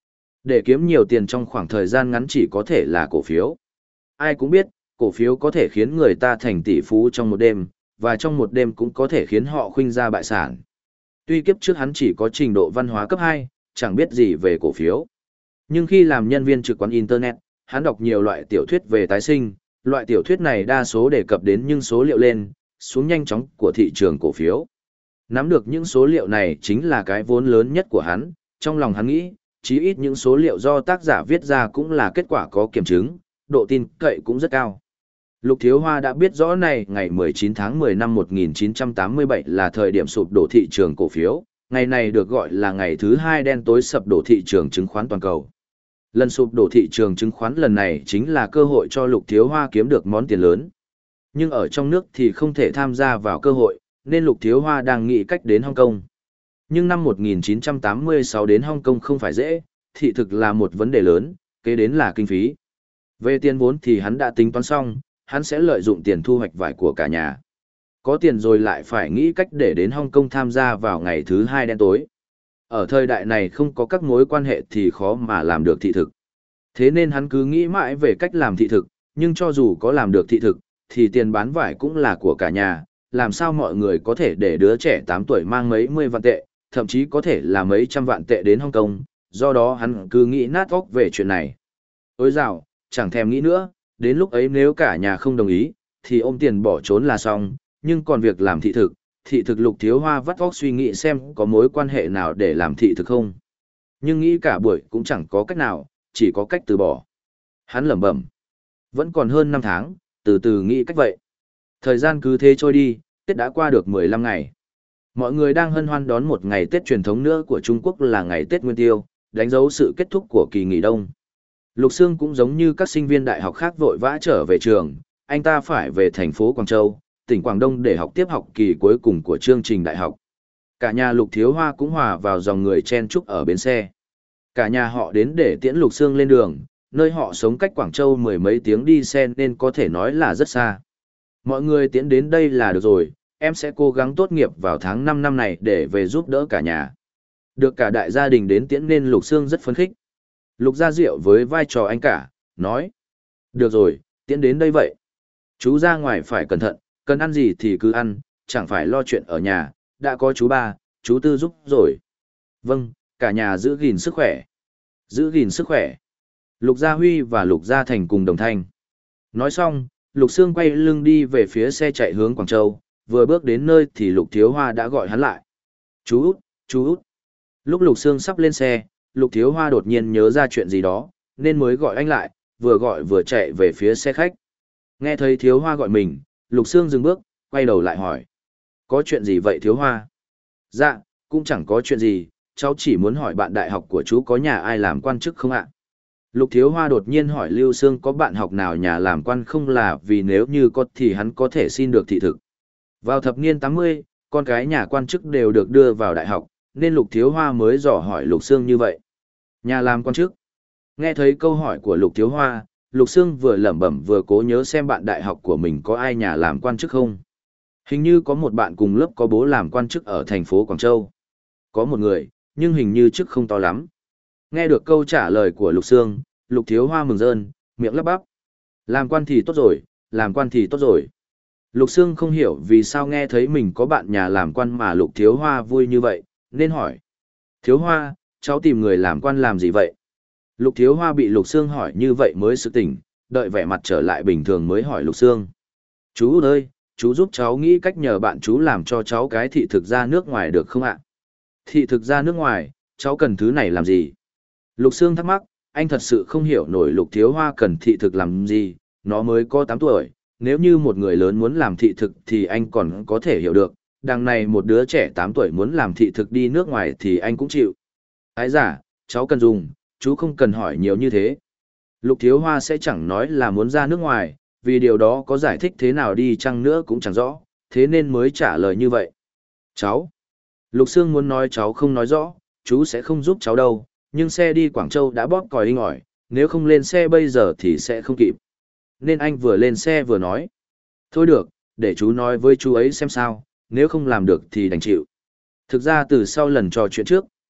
Để kiếm nhiều tiền trong khoảng thời gian ngắn chỉ có thể là cổ phiếu. Ai cũng biết, cổ phiếu có thể khiến người ta thành tỷ phú trong một đêm, và trong một đêm cũng có thể khiến họ khuynh gia bại sản. Tuy kiếp trước hắn chỉ có trình độ văn hóa cấp hai, chẳng biết gì về cổ phiếu. Nhưng khi làm nhân viên trực quán Internet, hắn đọc nhiều loại tiểu thuyết về tái sinh, loại tiểu thuyết này đa số đề cập đến những số liệu lên, xuống nhanh chóng của thị trường cổ phiếu. Nắm được những số liệu này chính là cái vốn lớn nhất của hắn, trong lòng hắn nghĩ, chí ít những số liệu do tác giả viết ra cũng là kết quả có kiểm chứng, độ tin cậy cũng rất cao. Lục Thiếu Hoa đã biết rõ này ngày mười chín tháng mười năm một nghìn chín trăm tám mươi bảy là thời điểm sụp đổ thị trường cổ phiếu, ngày này được gọi là ngày thứ hai đen tối sập đổ thị trường chứng khoán toàn cầu. Lần sụp đổ thị trường chứng khoán lần này chính là cơ hội cho Lục Thiếu Hoa kiếm được món tiền lớn. Nhưng ở trong nước thì không thể tham gia vào cơ hội, nên Lục Thiếu Hoa đang nghĩ cách đến Hong Kong. Nhưng năm một nghìn chín trăm tám mươi sáu đến Hong Kong không phải dễ, thị thực là một vấn đề lớn, kế đến là kinh phí. Về tiền vốn thì hắn đã tính toán xong, hắn sẽ lợi dụng tiền thu hoạch vải của cả nhà. Có tiền rồi lại phải nghĩ cách để đến Hong Kong tham gia vào ngày thứ hai đen tối. Ở thời đại này không có các mối quan hệ thì khó mà làm được thị thực. Thế nên hắn cứ nghĩ mãi về cách làm thị thực, nhưng cho dù có làm được thị thực, thì tiền bán vải cũng là của cả nhà, làm sao mọi người có thể để đứa trẻ tám tuổi mang mấy mươi vạn tệ, thậm chí có thể là mấy trăm vạn tệ đến Hong Kong, do đó hắn cứ nghĩ nát óc về chuyện này. Ôi dào, chẳng thèm nghĩ nữa, đến lúc ấy nếu cả nhà không đồng ý, thì ôm tiền bỏ trốn là xong, nhưng còn việc làm thị thực, thị thực Lục Thiếu Hoa vắt óc suy nghĩ xem có mối quan hệ nào để làm thị thực không. Nhưng nghĩ cả buổi cũng chẳng có cách nào, chỉ có cách từ bỏ. Hắn lẩm bẩm, vẫn còn hơn năm tháng, từ từ nghĩ cách vậy. Thời gian cứ thế trôi đi, Tết đã qua được mười lăm ngày. Mọi người đang hân hoan đón một ngày Tết truyền thống nữa của Trung Quốc là ngày Tết Nguyên Tiêu, đánh dấu sự kết thúc của kỳ nghỉ đông. Lục Sương cũng giống như các sinh viên đại học khác vội vã trở về trường, anh ta phải về thành phố Quảng Châu, tỉnh Quảng Đông để học tiếp học kỳ cuối cùng của chương trình đại học. Cả nhà Lục Thiếu Hoa cũng hòa vào dòng người chen chúc ở bến xe. Cả nhà họ đến để tiễn Lục Sương lên đường, nơi họ sống cách Quảng Châu mười mấy tiếng đi xe nên có thể nói là rất xa. Mọi người tiễn đến đây là được rồi, em sẽ cố gắng tốt nghiệp vào tháng năm năm này để về giúp đỡ cả nhà. Được cả đại gia đình đến tiễn nên Lục Sương rất phấn khích. Lục Gia Diệu với vai trò anh cả, nói. Được rồi, tiễn đến đây vậy. Chú ra ngoài phải cẩn thận, cần ăn gì thì cứ ăn, chẳng phải lo chuyện ở nhà, đã có chú ba, chú tư giúp rồi. Vâng, cả nhà giữ gìn sức khỏe. Giữ gìn sức khỏe. Lục Gia Huy và Lục Gia Thành cùng đồng thanh. Nói xong, Lục Sương quay lưng đi về phía xe chạy hướng Quảng Châu, vừa bước đến nơi thì Lục Thiếu Hoa đã gọi hắn lại. Chú út, chú út. Lúc Lục Sương sắp lên xe, Lục Thiếu Hoa đột nhiên nhớ ra chuyện gì đó, nên mới gọi anh lại, vừa gọi vừa chạy về phía xe khách. Nghe thấy Thiếu Hoa gọi mình, Lục Sương dừng bước, quay đầu lại hỏi. Có chuyện gì vậy Thiếu Hoa? Dạ, cũng chẳng có chuyện gì, cháu chỉ muốn hỏi bạn đại học của chú có nhà ai làm quan chức không ạ? Lục Thiếu Hoa đột nhiên hỏi Lưu Sương có bạn học nào nhà làm quan không, là vì nếu như có thì hắn có thể xin được thị thực. Vào thập niên tám mươi, con cái nhà quan chức đều được đưa vào đại học, nên Lục Thiếu Hoa mới dò hỏi Lục Sương như vậy. Nhà làm quan chức. Nghe thấy câu hỏi của Lục Thiếu Hoa, Lục Sương vừa lẩm bẩm vừa cố nhớ xem bạn đại học của mình có ai nhà làm quan chức không. Hình như có một bạn cùng lớp có bố làm quan chức ở thành phố Quảng Châu. Có một người, nhưng hình như chức không to lắm. Nghe được câu trả lời của Lục Sương, Lục Thiếu Hoa mừng rơn, miệng lắp bắp. Làm quan thì tốt rồi, làm quan thì tốt rồi. Lục Sương không hiểu vì sao nghe thấy mình có bạn nhà làm quan mà Lục Thiếu Hoa vui như vậy, nên hỏi. Thiếu Hoa, cháu tìm người làm quan làm gì vậy? Lục Thiếu Hoa bị Lục Sương hỏi như vậy mới sực tỉnh, đợi vẻ mặt trở lại bình thường mới hỏi Lục Sương. Chú ơi, chú giúp cháu nghĩ cách nhờ bạn chú làm cho cháu cái thị thực ra nước ngoài được không ạ? Thị thực ra nước ngoài, cháu cần thứ này làm gì? Lục Sương thắc mắc, anh thật sự không hiểu nổi Lục Thiếu Hoa cần thị thực làm gì, nó mới có tám tuổi, nếu như một người lớn muốn làm thị thực thì anh còn có thể hiểu được, đằng này một đứa trẻ tám tuổi muốn làm thị thực đi nước ngoài thì anh cũng chịu. Ái giả, cháu cần dùng, chú không cần hỏi nhiều như thế. Lục Thiếu Hoa sẽ chẳng nói là muốn ra nước ngoài, vì điều đó có giải thích thế nào đi chăng nữa cũng chẳng rõ, thế nên mới trả lời như vậy. Cháu. Lục Sương muốn nói cháu không nói rõ, chú sẽ không giúp cháu đâu, nhưng xe đi Quảng Châu đã bóp còi inh ỏi, nếu không lên xe bây giờ thì sẽ không kịp. Nên anh vừa lên xe vừa nói. Thôi được, để chú nói với chú ấy xem sao, nếu không làm được thì đành chịu. Thực ra từ sau lần trò chuyện trước,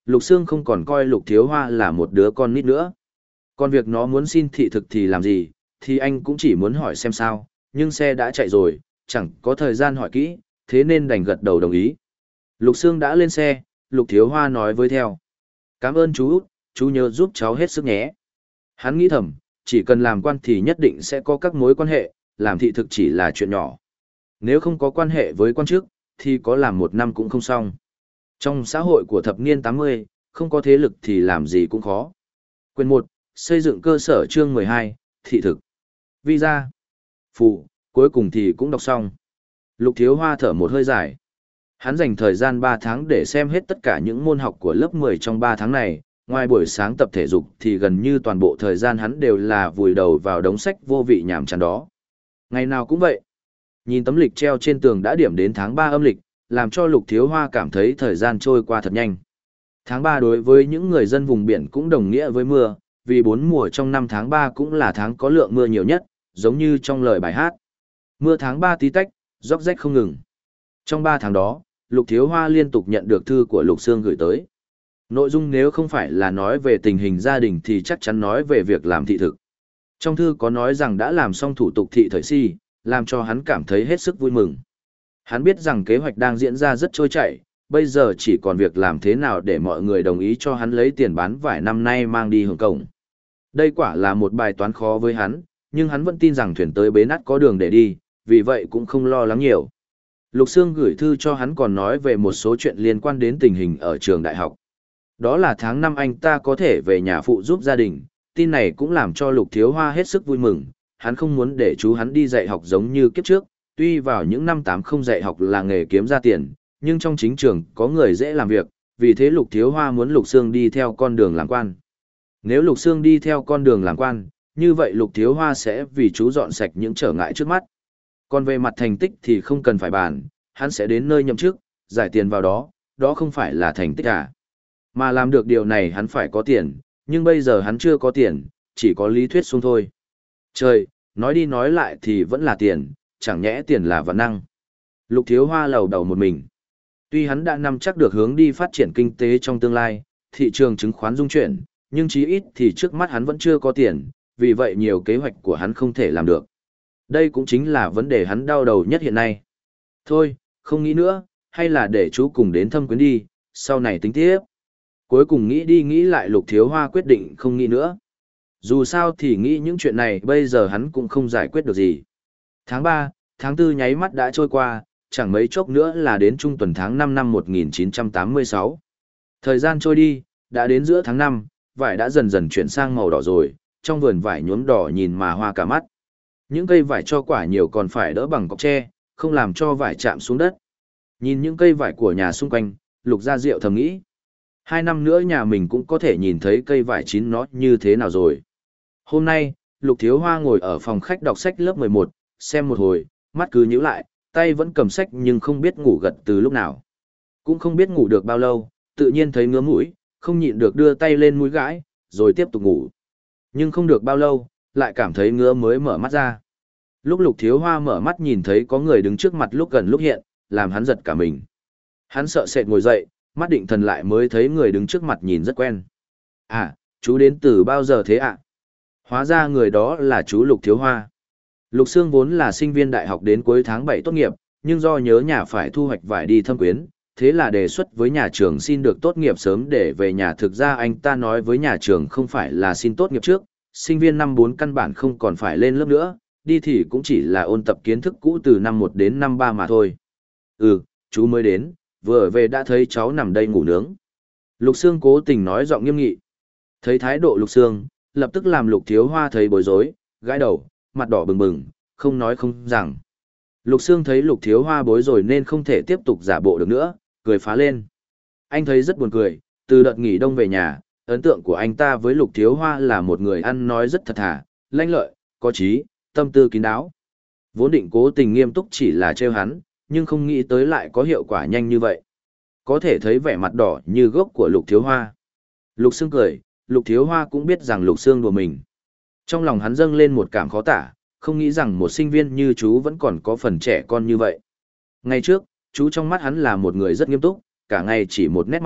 Lục Sương không còn coi Lục Thiếu Hoa là một đứa con nít nữa. Còn việc nó muốn xin thị thực thì làm gì, thì anh cũng chỉ muốn hỏi xem sao, nhưng xe đã chạy rồi, chẳng có thời gian hỏi kỹ, thế nên đành gật đầu đồng ý. Lục Sương đã lên xe, Lục Thiếu Hoa nói với theo. Cảm ơn chú út, chú nhớ giúp cháu hết sức nhé. Hắn nghĩ thầm, chỉ cần làm quan thì nhất định sẽ có các mối quan hệ, làm thị thực chỉ là chuyện nhỏ. Nếu không có quan hệ với quan chức, thì có làm một năm cũng không xong. Trong xã hội của thập niên tám mươi, không có thế lực thì làm gì cũng khó. Quyền một, xây dựng cơ sở chương mười hai, thị thực. Visa. Phụ, cuối cùng thì cũng đọc xong. Lục Thiếu Hoa thở một hơi dài. Hắn dành thời gian ba tháng để xem hết tất cả những môn học của lớp mười trong ba tháng này, ngoài buổi sáng tập thể dục thì gần như toàn bộ thời gian hắn đều là vùi đầu vào đống sách vô vị nhàm chán đó. Ngày nào cũng vậy. Nhìn tấm lịch treo trên tường đã điểm đến tháng ba âm lịch, làm cho Lục Thiếu Hoa cảm thấy thời gian trôi qua thật nhanh. Tháng ba đối với những người dân vùng biển cũng đồng nghĩa với mưa, vì bốn mùa trong năm tháng ba cũng là tháng có lượng mưa nhiều nhất, giống như trong lời bài hát. Mưa tháng ba tí tách, róc rách không ngừng. Trong ba tháng đó, Lục Thiếu Hoa liên tục nhận được thư của Lục Sương gửi tới. Nội dung nếu không phải là nói về tình hình gia đình thì chắc chắn nói về việc làm thị thực. Trong thư có nói rằng đã làm xong thủ tục thị thời si, làm cho hắn cảm thấy hết sức vui mừng. Hắn biết rằng kế hoạch đang diễn ra rất trôi chảy, bây giờ chỉ còn việc làm thế nào để mọi người đồng ý cho hắn lấy tiền bán vải năm nay mang đi Hồng Kông. Đây quả là một bài toán khó với hắn, nhưng hắn vẫn tin rằng thuyền tới bến ắt có đường để đi, vì vậy cũng không lo lắng nhiều. Lục Sương gửi thư cho hắn còn nói về một số chuyện liên quan đến tình hình ở trường đại học. Đó là tháng năm anh ta có thể về nhà phụ giúp gia đình, tin này cũng làm cho Lục Thiếu Hoa hết sức vui mừng, hắn không muốn để chú hắn đi dạy học giống như kiếp trước, tuy vào những năm tám không dạy học là nghề kiếm ra tiền, nhưng trong chính trường có người dễ làm việc, vì thế Lục Thiếu Hoa muốn Lục Sương đi theo con đường làm quan. Nếu Lục Sương đi theo con đường làm quan, như vậy Lục Thiếu Hoa sẽ vì chú dọn sạch những trở ngại trước mắt. Còn về mặt thành tích thì không cần phải bàn, hắn sẽ đến nơi nhậm chức, giải tiền vào đó, đó không phải là thành tích à. Mà làm được điều này hắn phải có tiền, nhưng bây giờ hắn chưa có tiền, chỉ có lý thuyết xuống thôi. Trời, nói đi nói lại thì vẫn là tiền, chẳng nhẽ tiền là vạn năng. Lục Thiếu Hoa lầu đầu một mình. Tuy hắn đã nắm chắc được hướng đi phát triển kinh tế trong tương lai, thị trường chứng khoán rung chuyển, nhưng chí ít thì trước mắt hắn vẫn chưa có tiền, vì vậy nhiều kế hoạch của hắn không thể làm được. Đây cũng chính là vấn đề hắn đau đầu nhất hiện nay. Thôi, không nghĩ nữa, hay là để chú cùng đến Thâm Quyến đi, sau này tính tiếp. Cuối cùng nghĩ đi nghĩ lại Lục Thiếu Hoa quyết định không nghĩ nữa. Dù sao thì nghĩ những chuyện này bây giờ hắn cũng không giải quyết được gì. Tháng ba, tháng tư nháy mắt đã trôi qua, chẳng mấy chốc nữa là đến trung tuần tháng năm năm một nghìn chín trăm tám mươi sáu. Thời gian trôi đi, đã đến giữa tháng năm, vải đã dần dần chuyển sang màu đỏ rồi, trong vườn vải nhuốm đỏ nhìn mà hoa cả mắt. Những cây vải cho quả nhiều còn phải đỡ bằng cọc tre, không làm cho vải chạm xuống đất. Nhìn những cây vải của nhà xung quanh, Lục Gia Diệu thầm nghĩ. Hai năm nữa nhà mình cũng có thể nhìn thấy cây vải chín nó như thế nào rồi. Hôm nay, Lục Thiếu Hoa ngồi ở phòng khách đọc sách lớp mười một, xem một hồi, mắt cứ nhíu lại, tay vẫn cầm sách nhưng không biết ngủ gật từ lúc nào. Cũng không biết ngủ được bao lâu, tự nhiên thấy ngứa mũi, không nhịn được đưa tay lên mũi gãi, rồi tiếp tục ngủ. Nhưng không được bao lâu, lại cảm thấy ngứa mới mở mắt ra. Lúc Lục Thiếu Hoa mở mắt nhìn thấy có người đứng trước mặt lúc gần lúc hiện, làm hắn giật cả mình. Hắn sợ sệt ngồi dậy, mắt định thần lại mới thấy người đứng trước mặt nhìn rất quen. À, chú đến từ bao giờ thế ạ? Hóa ra người đó là chú Lục Thiếu Hoa. Lục Sương vốn là sinh viên đại học đến cuối tháng bảy tốt nghiệp, nhưng do nhớ nhà phải thu hoạch vải đi Thâm Quyến, thế là đề xuất với nhà trường xin được tốt nghiệp sớm để về nhà. Thực ra anh ta nói với nhà trường không phải là xin tốt nghiệp trước, sinh viên năm bốn căn bản không còn phải lên lớp nữa, đi thì cũng chỉ là ôn tập kiến thức cũ từ năm một đến năm ba mà thôi. Ừ, chú mới đến, vừa về đã thấy cháu nằm đây ngủ nướng. Lục Sương cố tình nói giọng nghiêm nghị. Thấy thái độ Lục Sương, lập tức làm Lục Thiếu Hoa thấy bối rối, gãi đầu, mặt đỏ bừng bừng, không nói không rằng. Lục Sương thấy Lục Thiếu Hoa bối rồi nên không thể tiếp tục giả bộ được nữa, cười phá lên. Anh thấy rất buồn cười, từ đợt nghỉ đông về nhà, ấn tượng của anh ta với Lục Thiếu Hoa là một người ăn nói rất thật thà, lanh lợi, có trí, tâm tư kín đáo. Vốn định cố tình nghiêm túc chỉ là trêu hắn, nhưng không nghĩ tới lại có hiệu quả nhanh như vậy. Có thể thấy vẻ mặt đỏ như gốc của Lục Thiếu Hoa. Lục Sương cười, Lục Thiếu Hoa cũng biết rằng Lục Sương đùa mình. Trong lòng hắn dâng lên một cảm khó tả, không nghĩ rằng một sinh viên như chú vẫn còn có phần trẻ con như vậy. Ngày trước, chú trong mắt hắn là một người rất nghiêm túc, cả ngày chỉ một nét mặt,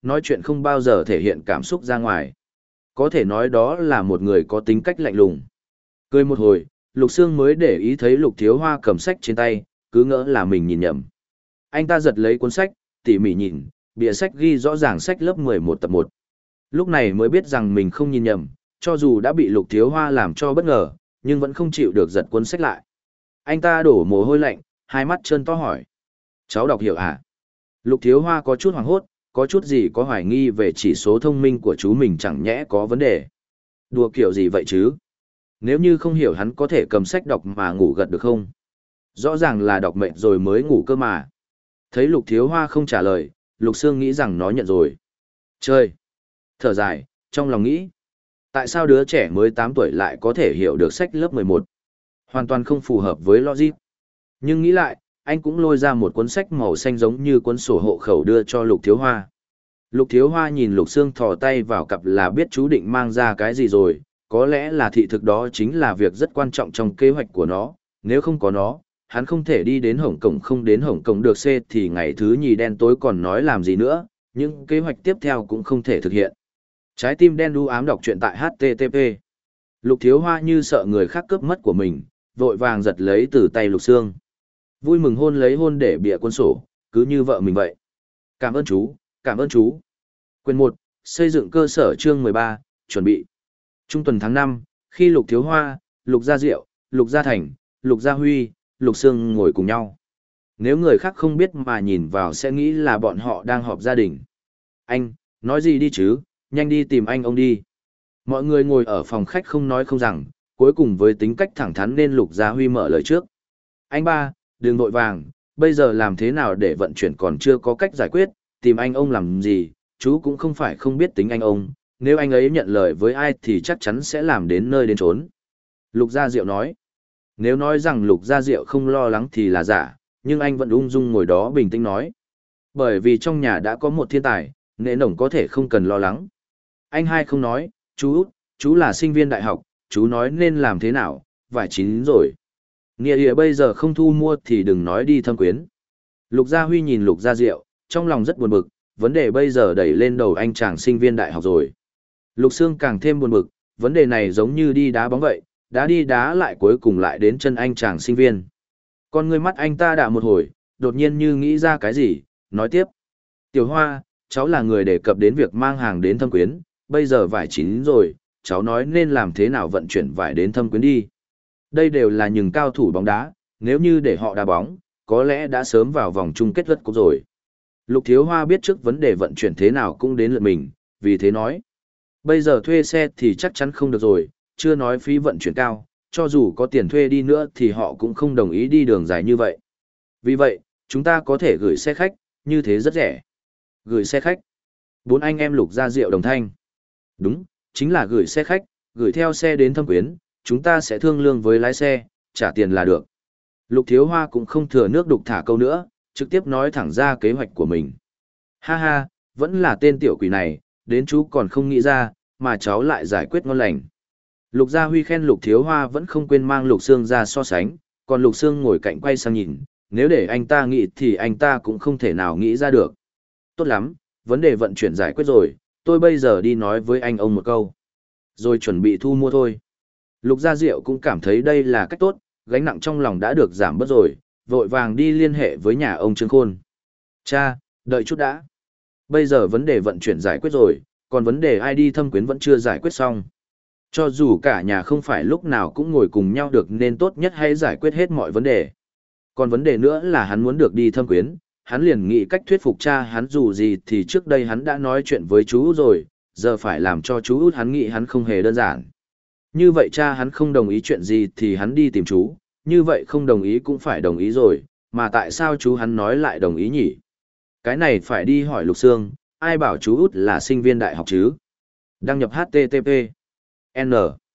nói chuyện không bao giờ thể hiện cảm xúc ra ngoài. Có thể nói đó là một người có tính cách lạnh lùng. Cười một hồi, Lục Sương mới để ý thấy Lục Thiếu Hoa cầm sách trên tay, cứ ngỡ là mình nhìn nhầm. Anh ta giật lấy cuốn sách, tỉ mỉ nhìn, bìa sách ghi rõ ràng sách lớp mười một tập một. Lúc này mới biết rằng mình không nhìn nhầm, cho dù đã bị Lục Thiếu Hoa làm cho bất ngờ, nhưng vẫn không chịu được giật cuốn sách lại. Anh ta đổ mồ hôi lạnh, hai mắt trơn to hỏi. Cháu đọc hiểu à? Lục Thiếu Hoa có chút hoảng hốt, có chút gì có hoài nghi về chỉ số thông minh của chú mình chẳng nhẽ có vấn đề. Đùa kiểu gì vậy chứ? Nếu như không hiểu hắn có thể cầm sách đọc mà ngủ gật được không? Rõ ràng là đọc mệt rồi mới ngủ cơ mà. Thấy Lục Thiếu Hoa không trả lời, Lục Sương nghĩ rằng nó nhận rồi. Chơi! Thở dài, trong lòng nghĩ. Tại sao đứa trẻ mới tám tuổi lại có thể hiểu được sách lớp mười một? Hoàn toàn không phù hợp với logic. Nhưng nghĩ lại, anh cũng lôi ra một cuốn sách màu xanh giống như cuốn sổ hộ khẩu đưa cho Lục Thiếu Hoa. Lục Thiếu Hoa nhìn Lục Sương thò tay vào cặp là biết chú định mang ra cái gì rồi, có lẽ là thị thực đó chính là việc rất quan trọng trong kế hoạch của nó, nếu không có nó, hắn không thể đi đến Hồng Kông, không đến Hồng Kông được C thì ngày thứ nhì đen tối còn nói làm gì nữa, những kế hoạch tiếp theo cũng không thể thực hiện. Trái tim đen đu ám đọc truyện tại hát tê tê pê. Lục Thiếu Hoa như sợ người khác cướp mất của mình, vội vàng giật lấy từ tay Lục Sương. Vui mừng hôn lấy hôn để bịa cuốn sổ, cứ như vợ mình vậy. Cảm ơn chú, cảm ơn chú. Quyền một, xây dựng cơ sở chương mười ba, chuẩn bị. Trung tuần tháng năm, khi Lục Thiếu Hoa, Lục Gia Diệu, Lục Gia Thành, Lục Gia Huy, Lục Sương ngồi cùng nhau. Nếu người khác không biết mà nhìn vào sẽ nghĩ là bọn họ đang họp gia đình. Anh, nói gì đi chứ, nhanh đi tìm anh ông đi. Mọi người ngồi ở phòng khách không nói không rằng, cuối cùng với tính cách thẳng thắn nên Lục Gia Huy mở lời trước. Anh ba, đừng vội vàng, bây giờ làm thế nào để vận chuyển còn chưa có cách giải quyết, tìm anh ông làm gì, chú cũng không phải không biết tính anh ông, nếu anh ấy nhận lời với ai thì chắc chắn sẽ làm đến nơi đến chốn. Lục Gia Diệu nói, nếu nói rằng Lục Gia Diệu không lo lắng thì là giả, nhưng anh vẫn ung dung ngồi đó bình tĩnh nói. Bởi vì trong nhà đã có một thiên tài, nên ổng có thể không cần lo lắng. Anh hai không nói, chú, chú là sinh viên đại học, chú nói nên làm thế nào, vải chín rồi. Nghĩa nghĩa bây giờ không thu mua thì đừng nói đi thâm quyến. Lục Gia Huy nhìn Lục Gia Diệu, trong lòng rất buồn bực, vấn đề bây giờ đẩy lên đầu anh chàng sinh viên đại học rồi. Lục Sương càng thêm buồn bực, vấn đề này giống như đi đá bóng vậy, đá đi đá lại cuối cùng lại đến chân anh chàng sinh viên. Con ngươi mắt anh ta đảo một hồi, đột nhiên như nghĩ ra cái gì, nói tiếp. Tiểu Hoa, cháu là người đề cập đến việc mang hàng đến thâm quyến, bây giờ vải chín rồi, cháu nói nên làm thế nào vận chuyển vải đến thâm quyến đi. Đây đều là những cao thủ bóng đá, nếu như để họ đá bóng, có lẽ đã sớm vào vòng chung kết rất cục rồi. Lục Thiếu Hoa biết trước vấn đề vận chuyển thế nào cũng đến lượt mình, vì thế nói. Bây giờ thuê xe thì chắc chắn không được rồi, chưa nói phí vận chuyển cao, cho dù có tiền thuê đi nữa thì họ cũng không đồng ý đi đường dài như vậy. Vì vậy, chúng ta có thể gửi xe khách, như thế rất rẻ. Gửi xe khách. Bốn anh em Lục Gia Diệu đồng thanh. Đúng, chính là gửi xe khách, gửi theo xe đến thâm quyến, chúng ta sẽ thương lượng với lái xe, trả tiền là được. Lục Thiếu Hoa cũng không thừa nước đục thả câu nữa, trực tiếp nói thẳng ra kế hoạch của mình. Ha ha, vẫn là tên tiểu quỷ này, đến chú còn không nghĩ ra, mà cháu lại giải quyết ngon lành. Lục Gia Huy khen Lục Thiếu Hoa vẫn không quên mang Lục Sương ra so sánh, còn Lục Sương ngồi cạnh quay sang nhìn, nếu để anh ta nghĩ thì anh ta cũng không thể nào nghĩ ra được. Tốt lắm, vấn đề vận chuyển giải quyết rồi, tôi bây giờ đi nói với anh ông một câu. Rồi chuẩn bị thu mua thôi. Lục Gia Diệu cũng cảm thấy đây là cách tốt, gánh nặng trong lòng đã được giảm bớt rồi, vội vàng đi liên hệ với nhà ông Trương Khôn. Cha, đợi chút đã. Bây giờ vấn đề vận chuyển giải quyết rồi, còn vấn đề ai đi thâm quyến vẫn chưa giải quyết xong. Cho dù cả nhà không phải lúc nào cũng ngồi cùng nhau được nên tốt nhất hãy giải quyết hết mọi vấn đề. Còn vấn đề nữa là hắn muốn được đi thâm quyến, hắn liền nghĩ cách thuyết phục cha hắn dù gì thì trước đây hắn đã nói chuyện với chú rồi, giờ phải làm cho chú út hắn nghĩ hắn không hề đơn giản. Như vậy cha hắn không đồng ý chuyện gì thì hắn đi tìm chú, như vậy không đồng ý cũng phải đồng ý rồi, mà tại sao chú hắn nói lại đồng ý nhỉ? Cái này phải đi hỏi Lục Sương, ai bảo chú út là sinh viên đại học chứ? Đăng nhập hát tê tê pê. N.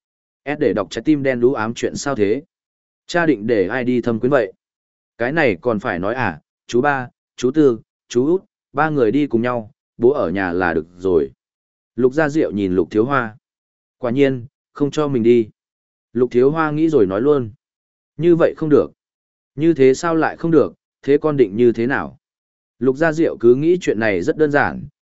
S để đọc trái tim đen đú ám chuyện sao thế? Cha định để ai đi thâm quyến vậy? Cái này còn phải nói à, chú ba, chú tư, chú út, ba người đi cùng nhau, bố ở nhà là được rồi. Lục Gia Diệu nhìn Lục Thiếu Hoa. Quả nhiên, không cho mình đi. Lục Thiếu Hoa nghĩ rồi nói luôn. Như vậy không được. Như thế sao lại không được, thế con định như thế nào? Lục Gia Diệu cứ nghĩ chuyện này rất đơn giản,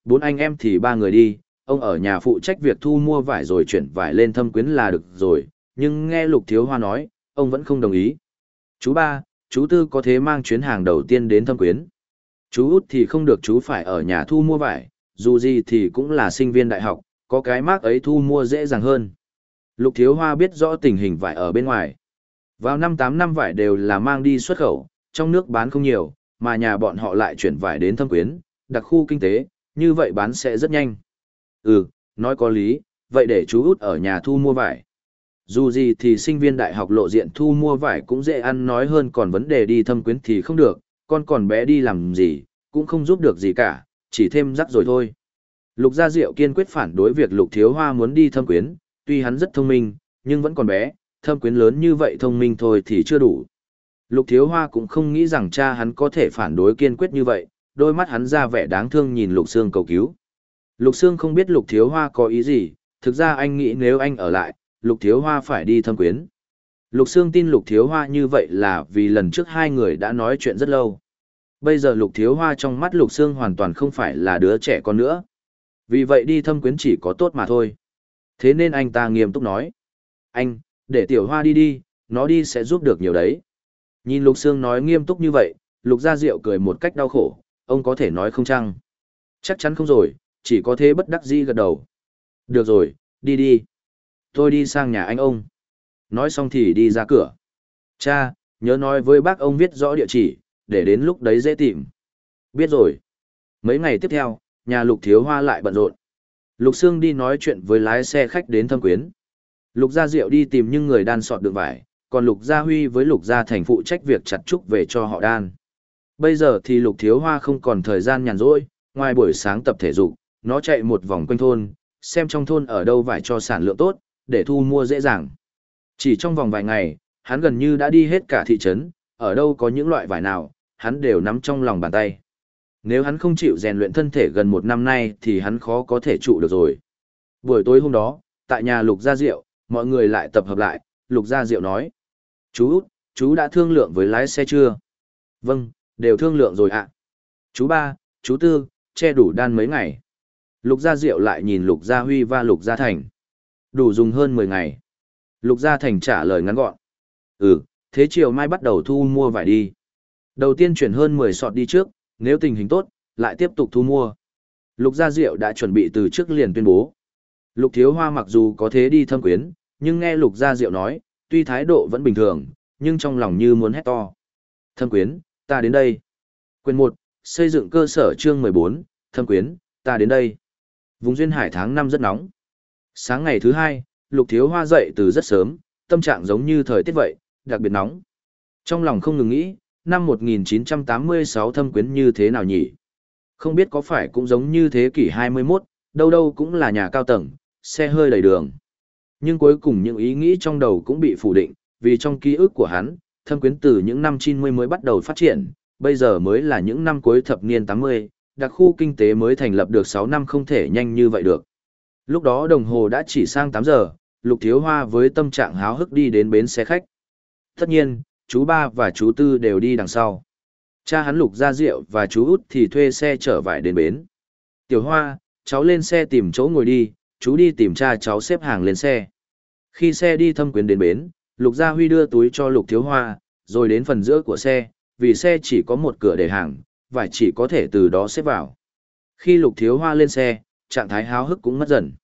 bốn anh em thì ba người đi, ông ở nhà phụ trách việc thu mua vải rồi chuyển vải lên Thâm Quyến là được rồi, nhưng nghe Lục Thiếu Hoa nói, ông vẫn không đồng ý. Chú ba, chú tư có thế mang chuyến hàng đầu tiên đến Thâm Quyến. Chú út thì không được, chú phải ở nhà thu mua vải, dù gì thì cũng là sinh viên đại học, có cái mác ấy thu mua dễ dàng hơn. Lục Thiếu Hoa biết rõ tình hình vải ở bên ngoài. Vào năm tám năm vải đều là mang đi xuất khẩu, trong nước bán không nhiều, mà nhà bọn họ lại chuyển vải đến Thâm Quyến, đặc khu kinh tế, như vậy bán sẽ rất nhanh. Ừ, nói có lý, vậy để chú út ở nhà thu mua vải. Dù gì thì sinh viên đại học lộ diện thu mua vải cũng dễ ăn nói hơn, còn vấn đề đi Thâm Quyến thì không được, con còn bé đi làm gì, cũng không giúp được gì cả, chỉ thêm rắc rồi thôi. Lục Gia Diệu kiên quyết phản đối việc Lục Thiếu Hoa muốn đi Thâm Quyến, tuy hắn rất thông minh, nhưng vẫn còn bé, Thâm Quyến lớn như vậy thông minh thôi thì chưa đủ. Lục Thiếu Hoa cũng không nghĩ rằng cha hắn có thể phản đối kiên quyết như vậy, đôi mắt hắn ra vẻ đáng thương nhìn Lục Sương cầu cứu. Lục Sương không biết Lục Thiếu Hoa có ý gì, thực ra anh nghĩ nếu anh ở lại, Lục Thiếu Hoa phải đi Thâm Quyến. Lục Sương tin Lục Thiếu Hoa như vậy là vì lần trước hai người đã nói chuyện rất lâu. Bây giờ Lục Thiếu Hoa trong mắt Lục Sương hoàn toàn không phải là đứa trẻ con nữa. Vì vậy đi Thâm Quyến chỉ có tốt mà thôi. Thế nên anh ta nghiêm túc nói. Anh, để Tiểu Hoa đi đi, nó đi sẽ giúp được nhiều đấy. Nhìn Lục Sương nói nghiêm túc như vậy, Lục Gia Diệu cười một cách đau khổ, ông có thể nói không chăng? Chắc chắn không rồi, chỉ có thế bất đắc dĩ gật đầu. Được rồi, đi đi. Tôi đi sang nhà anh ông. Nói xong thì đi ra cửa. Cha, nhớ nói với bác ông viết rõ địa chỉ, để đến lúc đấy dễ tìm. Biết rồi. Mấy ngày tiếp theo, nhà Lục Thiếu Hoa lại bận rộn. Lục Sương đi nói chuyện với lái xe khách đến Thâm Quyến. Lục Gia Diệu đi tìm những người đan sọt đường vải, còn Lục Gia Huy với Lục Gia Thành phụ trách việc chặt trúc về cho họ đan. Bây giờ thì Lục Thiếu Hoa không còn thời gian nhàn rỗi, ngoài buổi sáng tập thể dục, nó chạy một vòng quanh thôn, xem trong thôn ở đâu vải cho sản lượng tốt, để thu mua dễ dàng. Chỉ trong vòng vài ngày, hắn gần như đã đi hết cả thị trấn, ở đâu có những loại vải nào, hắn đều nắm trong lòng bàn tay. Nếu hắn không chịu rèn luyện thân thể gần một năm nay thì hắn khó có thể trụ được rồi. Buổi tối hôm đó, tại nhà Lục Gia Diệu, mọi người lại tập hợp lại, Lục Gia Diệu nói. Chú út, chú đã thương lượng với lái xe chưa? Vâng, đều thương lượng rồi ạ. Chú ba, chú tư, che đủ đan mấy ngày. Lục Gia Diệu lại nhìn Lục Gia Huy và Lục Gia Thành. Đủ dùng hơn mười ngày. Lục Gia Thành trả lời ngắn gọn. Ừ, thế chiều mai bắt đầu thu mua vải đi. Đầu tiên chuyển hơn mười sọt đi trước, nếu tình hình tốt, lại tiếp tục thu mua. Lục Gia Diệu đã chuẩn bị từ trước liền tuyên bố. Lục Thiếu Hoa mặc dù có thế đi Thâm Quyến, nhưng nghe Lục Gia Diệu nói, tuy thái độ vẫn bình thường, nhưng trong lòng như muốn hét to. Thâm Quyến, ta đến đây. Quyền một, xây dựng cơ sở chương mười bốn, Thâm Quyến, ta đến đây. Vùng duyên hải tháng năm rất nóng. Sáng ngày thứ hai, Lục Thiếu Hoa dậy từ rất sớm, tâm trạng giống như thời tiết vậy, đặc biệt nóng. Trong lòng không ngừng nghĩ, năm một nghìn chín trăm tám mươi sáu Thâm Quyến như thế nào nhỉ? Không biết có phải cũng giống như thế kỷ hai mươi mốt, đâu đâu cũng là nhà cao tầng, xe hơi đầy đường. Nhưng cuối cùng những ý nghĩ trong đầu cũng bị phủ định, vì trong ký ức của hắn, Thâm Quyến từ những năm chín mươi mới bắt đầu phát triển, bây giờ mới là những năm cuối thập niên tám mươi, đặc khu kinh tế mới thành lập được sáu năm không thể nhanh như vậy được. Lúc đó đồng hồ đã chỉ sang tám giờ, Lục Thiếu Hoa với tâm trạng háo hức đi đến bến xe khách. Tất nhiên, chú ba và chú tư đều đi đằng sau. Cha hắn Lục Gia Diệu và chú út thì thuê xe chở vải đến bến. Tiểu Hoa, cháu lên xe tìm chỗ ngồi đi, chú đi tìm cha cháu xếp hàng lên xe. Khi xe đi Thâm Quyến đến bến, Lục Gia Huy đưa túi cho Lục Thiếu Hoa, rồi đến phần giữa của xe, vì xe chỉ có một cửa để hàng, vải chỉ có thể từ đó xếp vào. Khi Lục Thiếu Hoa lên xe, trạng thái háo hức cũng mất dần.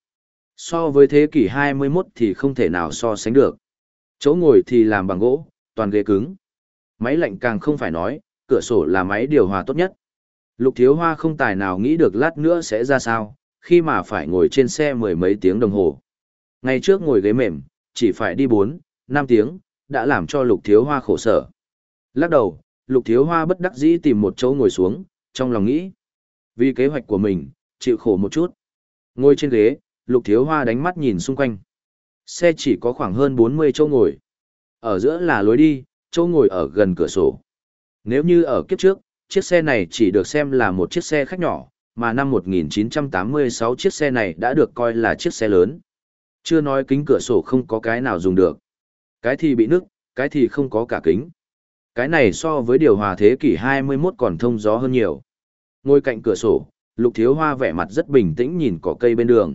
So với thế kỷ hai mươi mốt thì không thể nào so sánh được. Chỗ ngồi thì làm bằng gỗ, toàn ghế cứng. Máy lạnh càng không phải nói, cửa sổ là máy điều hòa tốt nhất. Lục Thiếu Hoa không tài nào nghĩ được lát nữa sẽ ra sao, khi mà phải ngồi trên xe mười mấy tiếng đồng hồ. Ngày trước ngồi ghế mềm, chỉ phải đi bốn, năm tiếng, đã làm cho Lục Thiếu Hoa khổ sở. Lắc đầu, Lục Thiếu Hoa bất đắc dĩ tìm một chỗ ngồi xuống, trong lòng nghĩ. Vì kế hoạch của mình, chịu khổ một chút. Ngồi trên ghế, Lục Thiếu Hoa đánh mắt nhìn xung quanh. Xe chỉ có khoảng hơn bốn mươi chỗ ngồi. Ở giữa là lối đi, chỗ ngồi ở gần cửa sổ. Nếu như ở kiếp trước, chiếc xe này chỉ được xem là một chiếc xe khách nhỏ, mà năm một nghìn chín trăm tám mươi sáu chiếc xe này đã được coi là chiếc xe lớn. Chưa nói kính cửa sổ không có cái nào dùng được. Cái thì bị nứt, cái thì không có cả kính. Cái này so với điều hòa thế kỷ hai mươi mốt còn thông gió hơn nhiều. Ngồi cạnh cửa sổ, Lục Thiếu Hoa vẻ mặt rất bình tĩnh nhìn cỏ cây bên đường.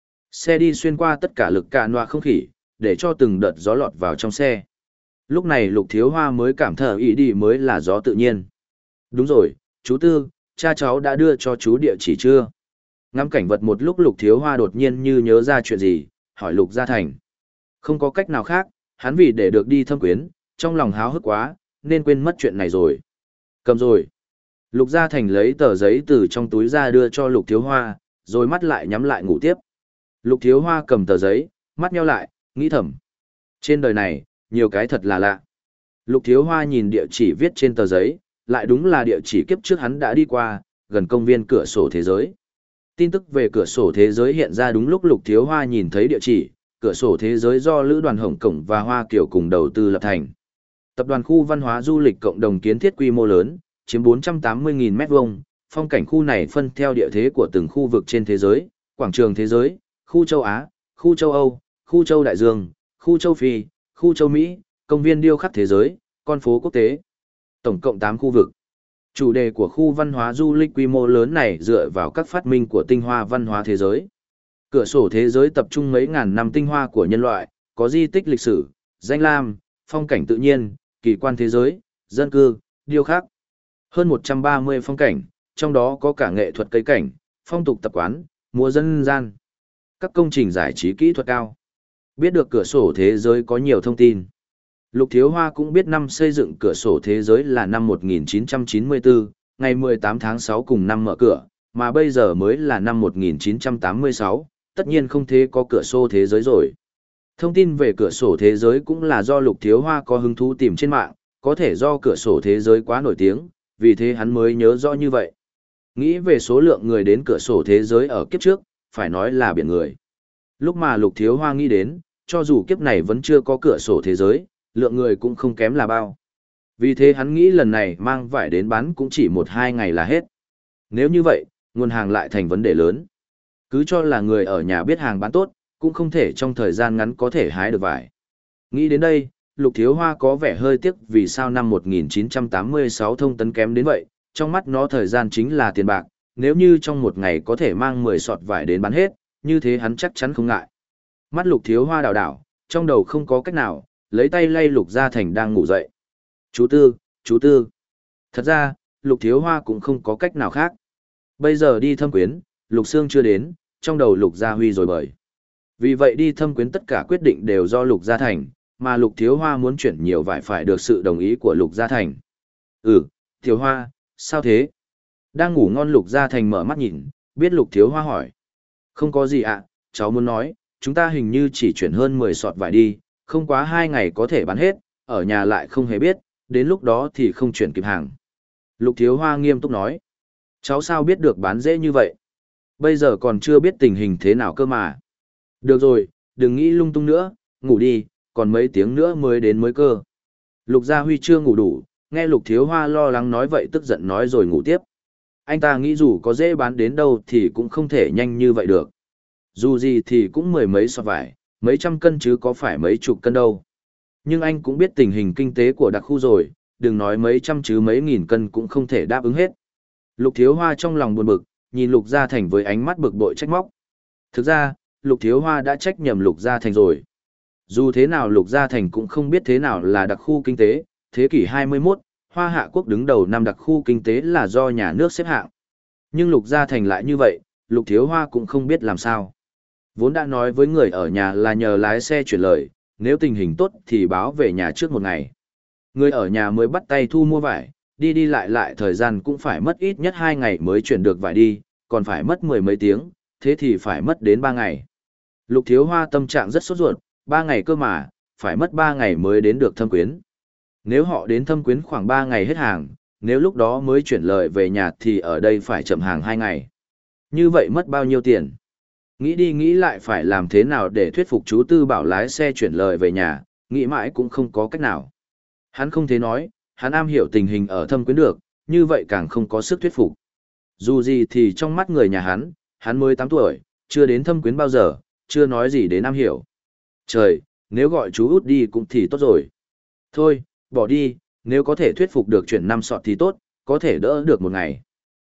Xe đi xuyên qua tất cả lực cạn loa không khí, để cho từng đợt gió lọt vào trong xe. Lúc này Lục Thiếu Hoa mới cảm thở ý đi mới là gió tự nhiên. Đúng rồi, chú Tư, cha cháu đã đưa cho chú địa chỉ chưa? Ngắm cảnh vật một lúc Lục Thiếu Hoa đột nhiên như nhớ ra chuyện gì, hỏi Lục Gia Thành. Không có cách nào khác, hắn vì để được đi Thâm Quyến, trong lòng háo hức quá, nên quên mất chuyện này rồi. Cầm rồi. Lục Gia Thành lấy tờ giấy từ trong túi ra đưa cho Lục Thiếu Hoa, rồi mắt lại nhắm lại ngủ tiếp. Lục Thiếu Hoa cầm tờ giấy, mắt nheo lại, nghĩ thầm. Trên đời này, nhiều cái thật là lạ. Lục Thiếu Hoa nhìn địa chỉ viết trên tờ giấy, lại đúng là địa chỉ kiếp trước hắn đã đi qua, gần công viên cửa sổ thế giới. Tin tức về cửa sổ thế giới hiện ra đúng lúc Lục Thiếu Hoa nhìn thấy địa chỉ, cửa sổ thế giới do Lữ đoàn Hồng Cổng và Hoa Kiều cùng đầu tư lập thành. Tập đoàn khu văn hóa du lịch cộng đồng kiến thiết quy mô lớn, chiếm bốn trăm tám mươi nghìn mét vuông, phong cảnh khu này phân theo địa thế của từng khu vực trên thế giới, quảng trường thế giới, khu châu Á, khu châu Âu, khu châu Đại Dương, khu châu Phi, khu châu Mỹ, công viên điêu khắc thế giới, con phố quốc tế. Tổng cộng tám khu vực. Chủ đề của khu văn hóa du lịch quy mô lớn này dựa vào các phát minh của tinh hoa văn hóa thế giới. Cửa sổ thế giới tập trung mấy ngàn năm tinh hoa của nhân loại, có di tích lịch sử, danh lam, phong cảnh tự nhiên, kỳ quan thế giới, dân cư, điêu khắc. Hơn một trăm ba mươi phong cảnh, trong đó có cả nghệ thuật cây cảnh, phong tục tập quán, múa dân gian. Các công trình giải trí kỹ thuật cao. Biết được cửa sổ thế giới có nhiều thông tin. Lục Thiếu Hoa cũng biết năm xây dựng cửa sổ thế giới là năm một nghìn chín trăm chín mươi tư, ngày mười tám tháng sáu cùng năm mở cửa, mà bây giờ mới là năm một nghìn chín trăm tám mươi sáu, tất nhiên không thể có cửa sổ thế giới rồi. Thông tin về cửa sổ thế giới cũng là do Lục Thiếu Hoa có hứng thú tìm trên mạng, có thể do cửa sổ thế giới quá nổi tiếng, vì thế hắn mới nhớ rõ như vậy. Nghĩ về số lượng người đến cửa sổ thế giới ở kiếp trước, phải nói là biển người. Lúc mà Lục Thiếu Hoa nghĩ đến, cho dù kiếp này vẫn chưa có cửa sổ thế giới, lượng người cũng không kém là bao. Vì thế hắn nghĩ lần này mang vải đến bán cũng chỉ một hai ngày là hết. Nếu như vậy, nguồn hàng lại thành vấn đề lớn. Cứ cho là người ở nhà biết hàng bán tốt, cũng không thể trong thời gian ngắn có thể hái được vải. Nghĩ đến đây, Lục Thiếu Hoa có vẻ hơi tiếc vì sao năm một nghìn chín trăm tám mươi sáu thông tấn kém đến vậy, trong mắt nó thời gian chính là tiền bạc, nếu như trong một ngày có thể mang mười sọt vải đến bán hết, như thế hắn chắc chắn không ngại. Mắt Lục Thiếu Hoa đảo đảo, trong đầu không có cách nào, lấy tay lay Lục Gia Thành đang ngủ dậy. Chú Tư, chú Tư. Thật ra, Lục Thiếu Hoa cũng không có cách nào khác. Bây giờ đi Thâm Quyến, Lục Sương chưa đến, trong đầu Lục Gia Huy rồi bời. Vì vậy đi Thâm Quyến tất cả quyết định đều do Lục Gia Thành, mà Lục Thiếu Hoa muốn chuyển nhiều vải phải được sự đồng ý của Lục Gia Thành. Ừ, Thiếu Hoa, sao thế? Đang ngủ ngon Lục Gia Thành mở mắt nhìn, biết Lục Thiếu Hoa hỏi. Không có gì ạ, cháu muốn nói, chúng ta hình như chỉ chuyển hơn mười sọt vải đi, không quá hai ngày có thể bán hết, ở nhà lại không hề biết, đến lúc đó thì không chuyển kịp hàng. Lục Thiếu Hoa nghiêm túc nói. Cháu sao biết được bán dễ như vậy? Bây giờ còn chưa biết tình hình thế nào cơ mà. Được rồi, đừng nghĩ lung tung nữa, ngủ đi, còn mấy tiếng nữa mới đến mới cơ. Lục Gia Huy chưa ngủ đủ, nghe Lục Thiếu Hoa lo lắng nói vậy tức giận nói rồi ngủ tiếp. Anh ta nghĩ dù có dễ bán đến đâu thì cũng không thể nhanh như vậy được. Dù gì thì cũng mười mấy sọt vải, mấy trăm cân chứ có phải mấy chục cân đâu. Nhưng anh cũng biết tình hình kinh tế của đặc khu rồi, đừng nói mấy trăm chứ mấy nghìn cân cũng không thể đáp ứng hết. Lục Thiếu Hoa trong lòng buồn bực, nhìn Lục Gia Thành với ánh mắt bực bội trách móc. Thực ra, Lục Thiếu Hoa đã trách nhầm Lục Gia Thành rồi. Dù thế nào Lục Gia Thành cũng không biết thế nào là đặc khu kinh tế, thế kỷ hai mươi mốt, Hoa Hạ Quốc đứng đầu năm đặc khu kinh tế là do nhà nước xếp hạng. Nhưng Lục Gia Thành lại như vậy, Lục Thiếu Hoa cũng không biết làm sao. Vốn đã nói với người ở nhà là nhờ lái xe chuyển lời, nếu tình hình tốt thì báo về nhà trước một ngày. Người ở nhà mới bắt tay thu mua vải, đi đi lại lại thời gian cũng phải mất ít nhất hai ngày mới chuyển được vải đi, còn phải mất mười mấy tiếng, thế thì phải mất đến ba ngày. Lục Thiếu Hoa tâm trạng rất sốt ruột, ba ngày cơ mà, phải mất ba ngày mới đến được Thâm Quyến. Nếu họ đến Thâm Quyến khoảng ba ngày hết hàng, nếu lúc đó mới chuyển lời về nhà thì ở đây phải chậm hàng hai ngày. Như vậy mất bao nhiêu tiền? Nghĩ đi nghĩ lại phải làm thế nào để thuyết phục chú Tư bảo lái xe chuyển lời về nhà, nghĩ mãi cũng không có cách nào. Hắn không thể nói, hắn am hiểu tình hình ở Thâm Quyến được, như vậy càng không có sức thuyết phục. Dù gì thì trong mắt người nhà hắn, hắn mới tám tuổi, chưa đến Thâm Quyến bao giờ, chưa nói gì đến am hiểu. Trời, nếu gọi chú út đi cũng thì tốt rồi. Thôi, bỏ đi, nếu có thể thuyết phục được chuyển năm sọt thì tốt, có thể đỡ được một ngày.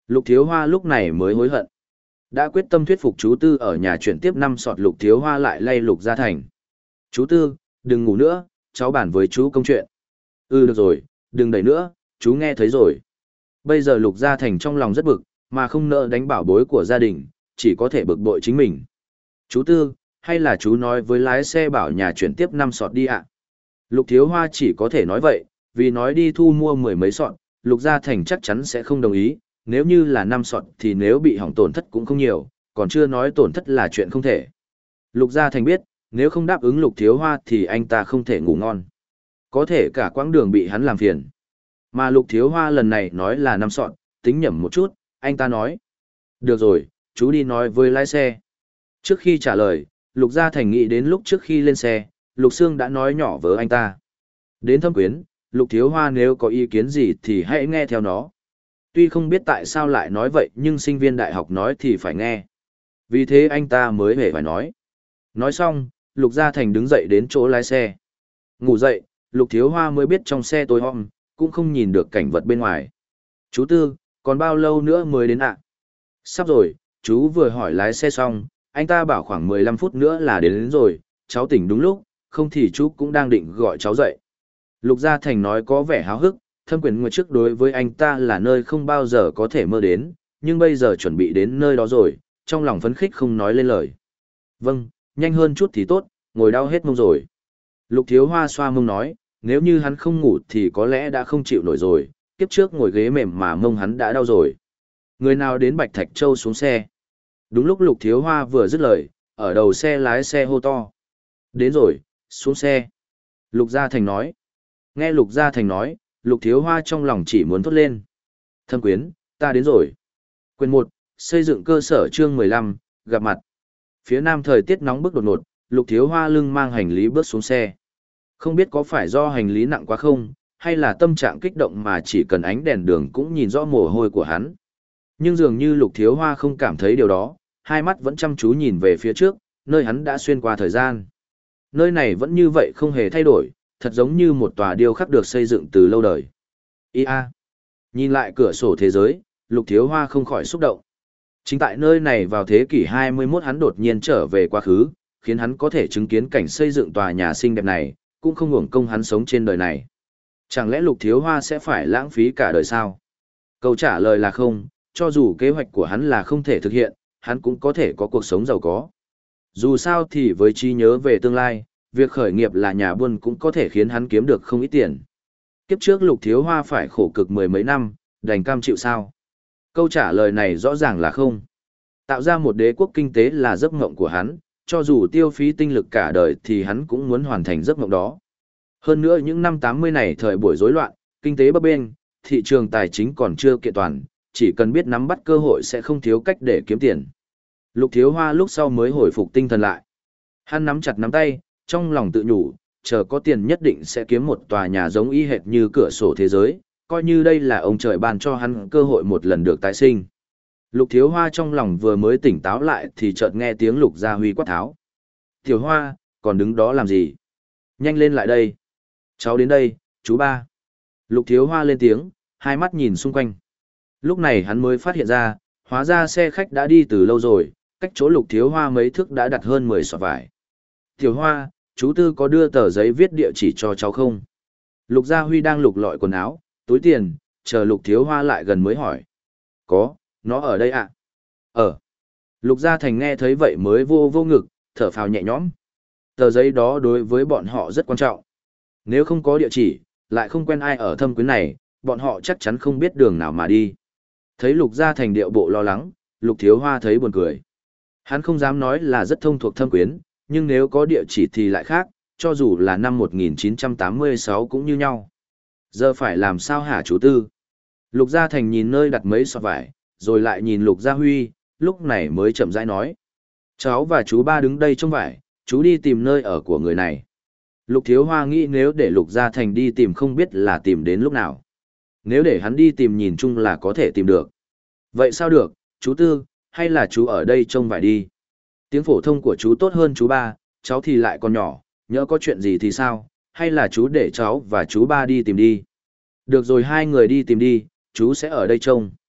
Lục Thiếu Hoa lúc này mới hối hận. Đã quyết tâm thuyết phục chú Tư ở nhà chuyển tiếp năm sọt Lục Thiếu Hoa lại lay Lục Gia Thành. Chú Tư, đừng ngủ nữa, cháu bàn với chú công chuyện. Ừ được rồi, đừng đẩy nữa, chú nghe thấy rồi. Bây giờ Lục Gia Thành trong lòng rất bực, mà không nỡ đánh bảo bối của gia đình, chỉ có thể bực bội chính mình. Chú Tư, hay là chú nói với lái xe bảo nhà chuyển tiếp năm sọt đi ạ? Lục Thiếu Hoa chỉ có thể nói vậy, vì nói đi thu mua mười mấy sọt, Lục Gia Thành chắc chắn sẽ không đồng ý, nếu như là năm sọt thì nếu bị hỏng tổn thất cũng không nhiều, còn chưa nói tổn thất là chuyện không thể. Lục Gia Thành biết, nếu không đáp ứng Lục Thiếu Hoa thì anh ta không thể ngủ ngon. Có thể cả quãng đường bị hắn làm phiền. Mà Lục Thiếu Hoa lần này nói là năm sọt, tính nhẩm một chút, anh ta nói. Được rồi, chú đi nói với lái xe. Trước khi trả lời, Lục Gia Thành nghĩ đến lúc trước khi lên xe, Lục Sương đã nói nhỏ với anh ta. Đến Thâm Quyến, Lục Thiếu Hoa nếu có ý kiến gì thì hãy nghe theo nó. Tuy không biết tại sao lại nói vậy nhưng sinh viên đại học nói thì phải nghe. Vì thế anh ta mới hề phải nói. Nói xong, Lục Gia Thành đứng dậy đến chỗ lái xe. Ngủ dậy, Lục Thiếu Hoa mới biết trong xe tối om, cũng không nhìn được cảnh vật bên ngoài. Chú Tư, còn bao lâu nữa mới đến ạ? Sắp rồi, chú vừa hỏi lái xe xong, anh ta bảo khoảng mười lăm phút nữa là đến, đến rồi, cháu tỉnh đúng lúc, không thì chú cũng đang định gọi cháu dậy. Lục Gia Thành nói có vẻ háo hức, Thâm Quyến Nguyệt trước đối với anh ta là nơi không bao giờ có thể mơ đến, nhưng bây giờ chuẩn bị đến nơi đó rồi, trong lòng phấn khích không nói lên lời. Vâng, nhanh hơn chút thì tốt, ngồi đau hết mông rồi. Lục Thiếu Hoa xoa mông nói, nếu như hắn không ngủ thì có lẽ đã không chịu nổi rồi, kiếp trước ngồi ghế mềm mà mông hắn đã đau rồi. Người nào đến Bạch Thạch Châu xuống xe. Đúng lúc Lục Thiếu Hoa vừa dứt lời, ở đầu xe lái xe hô to. Đến rồi, xuống xe. Lục Gia Thành nói. Nghe Lục Gia Thành nói, Lục Thiếu Hoa trong lòng chỉ muốn thốt lên. Thâm Quyến, ta đến rồi. Quyền một, xây dựng cơ sở chương mười lăm, gặp mặt. Phía nam thời tiết nóng bức đột ngột, Lục Thiếu Hoa lưng mang hành lý bước xuống xe. Không biết có phải do hành lý nặng quá không, hay là tâm trạng kích động mà chỉ cần ánh đèn đường cũng nhìn rõ mồ hôi của hắn. Nhưng dường như Lục Thiếu Hoa không cảm thấy điều đó, hai mắt vẫn chăm chú nhìn về phía trước, nơi hắn đã xuyên qua thời gian. Nơi này vẫn như vậy không hề thay đổi, thật giống như một tòa điêu khắc được xây dựng từ lâu đời. Ia! Nhìn lại cửa sổ thế giới, Lục Thiếu Hoa không khỏi xúc động. Chính tại nơi này vào thế kỷ hai mươi mốt hắn đột nhiên trở về quá khứ, khiến hắn có thể chứng kiến cảnh xây dựng tòa nhà xinh đẹp này, cũng không hưởng công hắn sống trên đời này. Chẳng lẽ Lục Thiếu Hoa sẽ phải lãng phí cả đời sao? Câu trả lời là không, cho dù kế hoạch của hắn là không thể thực hiện, hắn cũng có thể có cuộc sống giàu có. Dù sao thì với trí nhớ về tương lai, việc khởi nghiệp là nhà buôn cũng có thể khiến hắn kiếm được không ít tiền. Kiếp trước Lục Thiếu Hoa phải khổ cực mười mấy năm, đành cam chịu sao? Câu trả lời này rõ ràng là không. Tạo ra một đế quốc kinh tế là giấc mộng của hắn, cho dù tiêu phí tinh lực cả đời thì hắn cũng muốn hoàn thành giấc mộng đó. Hơn nữa những năm tám mươi này thời buổi rối loạn, kinh tế bấp bênh, thị trường tài chính còn chưa kiện toàn, chỉ cần biết nắm bắt cơ hội sẽ không thiếu cách để kiếm tiền. Lục Thiếu Hoa lúc sau mới hồi phục tinh thần lại. Hắn nắm chặt nắm tay, trong lòng tự nhủ, chờ có tiền nhất định sẽ kiếm một tòa nhà giống y hệt như cửa sổ thế giới, coi như đây là ông trời ban cho hắn cơ hội một lần được tái sinh. Lục Thiếu Hoa trong lòng vừa mới tỉnh táo lại thì chợt nghe tiếng Lục Gia Huy quát tháo. Tiểu Hoa, còn đứng đó làm gì? Nhanh lên lại đây. Cháu đến đây, chú ba. Lục Thiếu Hoa lên tiếng, hai mắt nhìn xung quanh. Lúc này hắn mới phát hiện ra, hóa ra xe khách đã đi từ lâu rồi, cách chỗ Lục Thiếu Hoa mấy thước đã đặt hơn mười sọt vải. Tiểu Hoa, chú Tư có đưa tờ giấy viết địa chỉ cho cháu không? Lục Gia Huy đang lục lọi quần áo, túi tiền, chờ Lục Thiếu Hoa lại gần mới hỏi. Có, nó ở đây ạ. À? Ở. Lục Gia Thành nghe thấy vậy mới vô vô ngực, thở phào nhẹ nhõm. Tờ giấy đó đối với bọn họ rất quan trọng. Nếu không có địa chỉ, lại không quen ai ở Thâm Quyến này, bọn họ chắc chắn không biết đường nào mà đi. Thấy Lục Gia Thành điệu bộ lo lắng, Lục Thiếu Hoa thấy buồn cười. Hắn không dám nói là rất thông thuộc Thâm Quyến, nhưng nếu có địa chỉ thì lại khác, cho dù là năm một nghìn chín trăm tám mươi sáu cũng như nhau. Giờ phải làm sao hả chú Tư? Lục Gia Thành nhìn nơi đặt mấy sọt vải, rồi lại nhìn Lục Gia Huy, lúc này mới chậm rãi nói. Cháu và chú ba đứng đây trong vải, chú đi tìm nơi ở của người này. Lục Thiếu Hoa nghĩ nếu để Lục Gia Thành đi tìm không biết là tìm đến lúc nào. Nếu để hắn đi tìm nhìn chung là có thể tìm được. Vậy sao được, chú Tư, hay là chú ở đây trông vải đi? Tiếng phổ thông của chú tốt hơn chú ba, cháu thì lại còn nhỏ, nhỡ có chuyện gì thì sao, hay là chú để cháu và chú ba đi tìm đi. Được rồi hai người đi tìm đi, chú sẽ ở đây trông.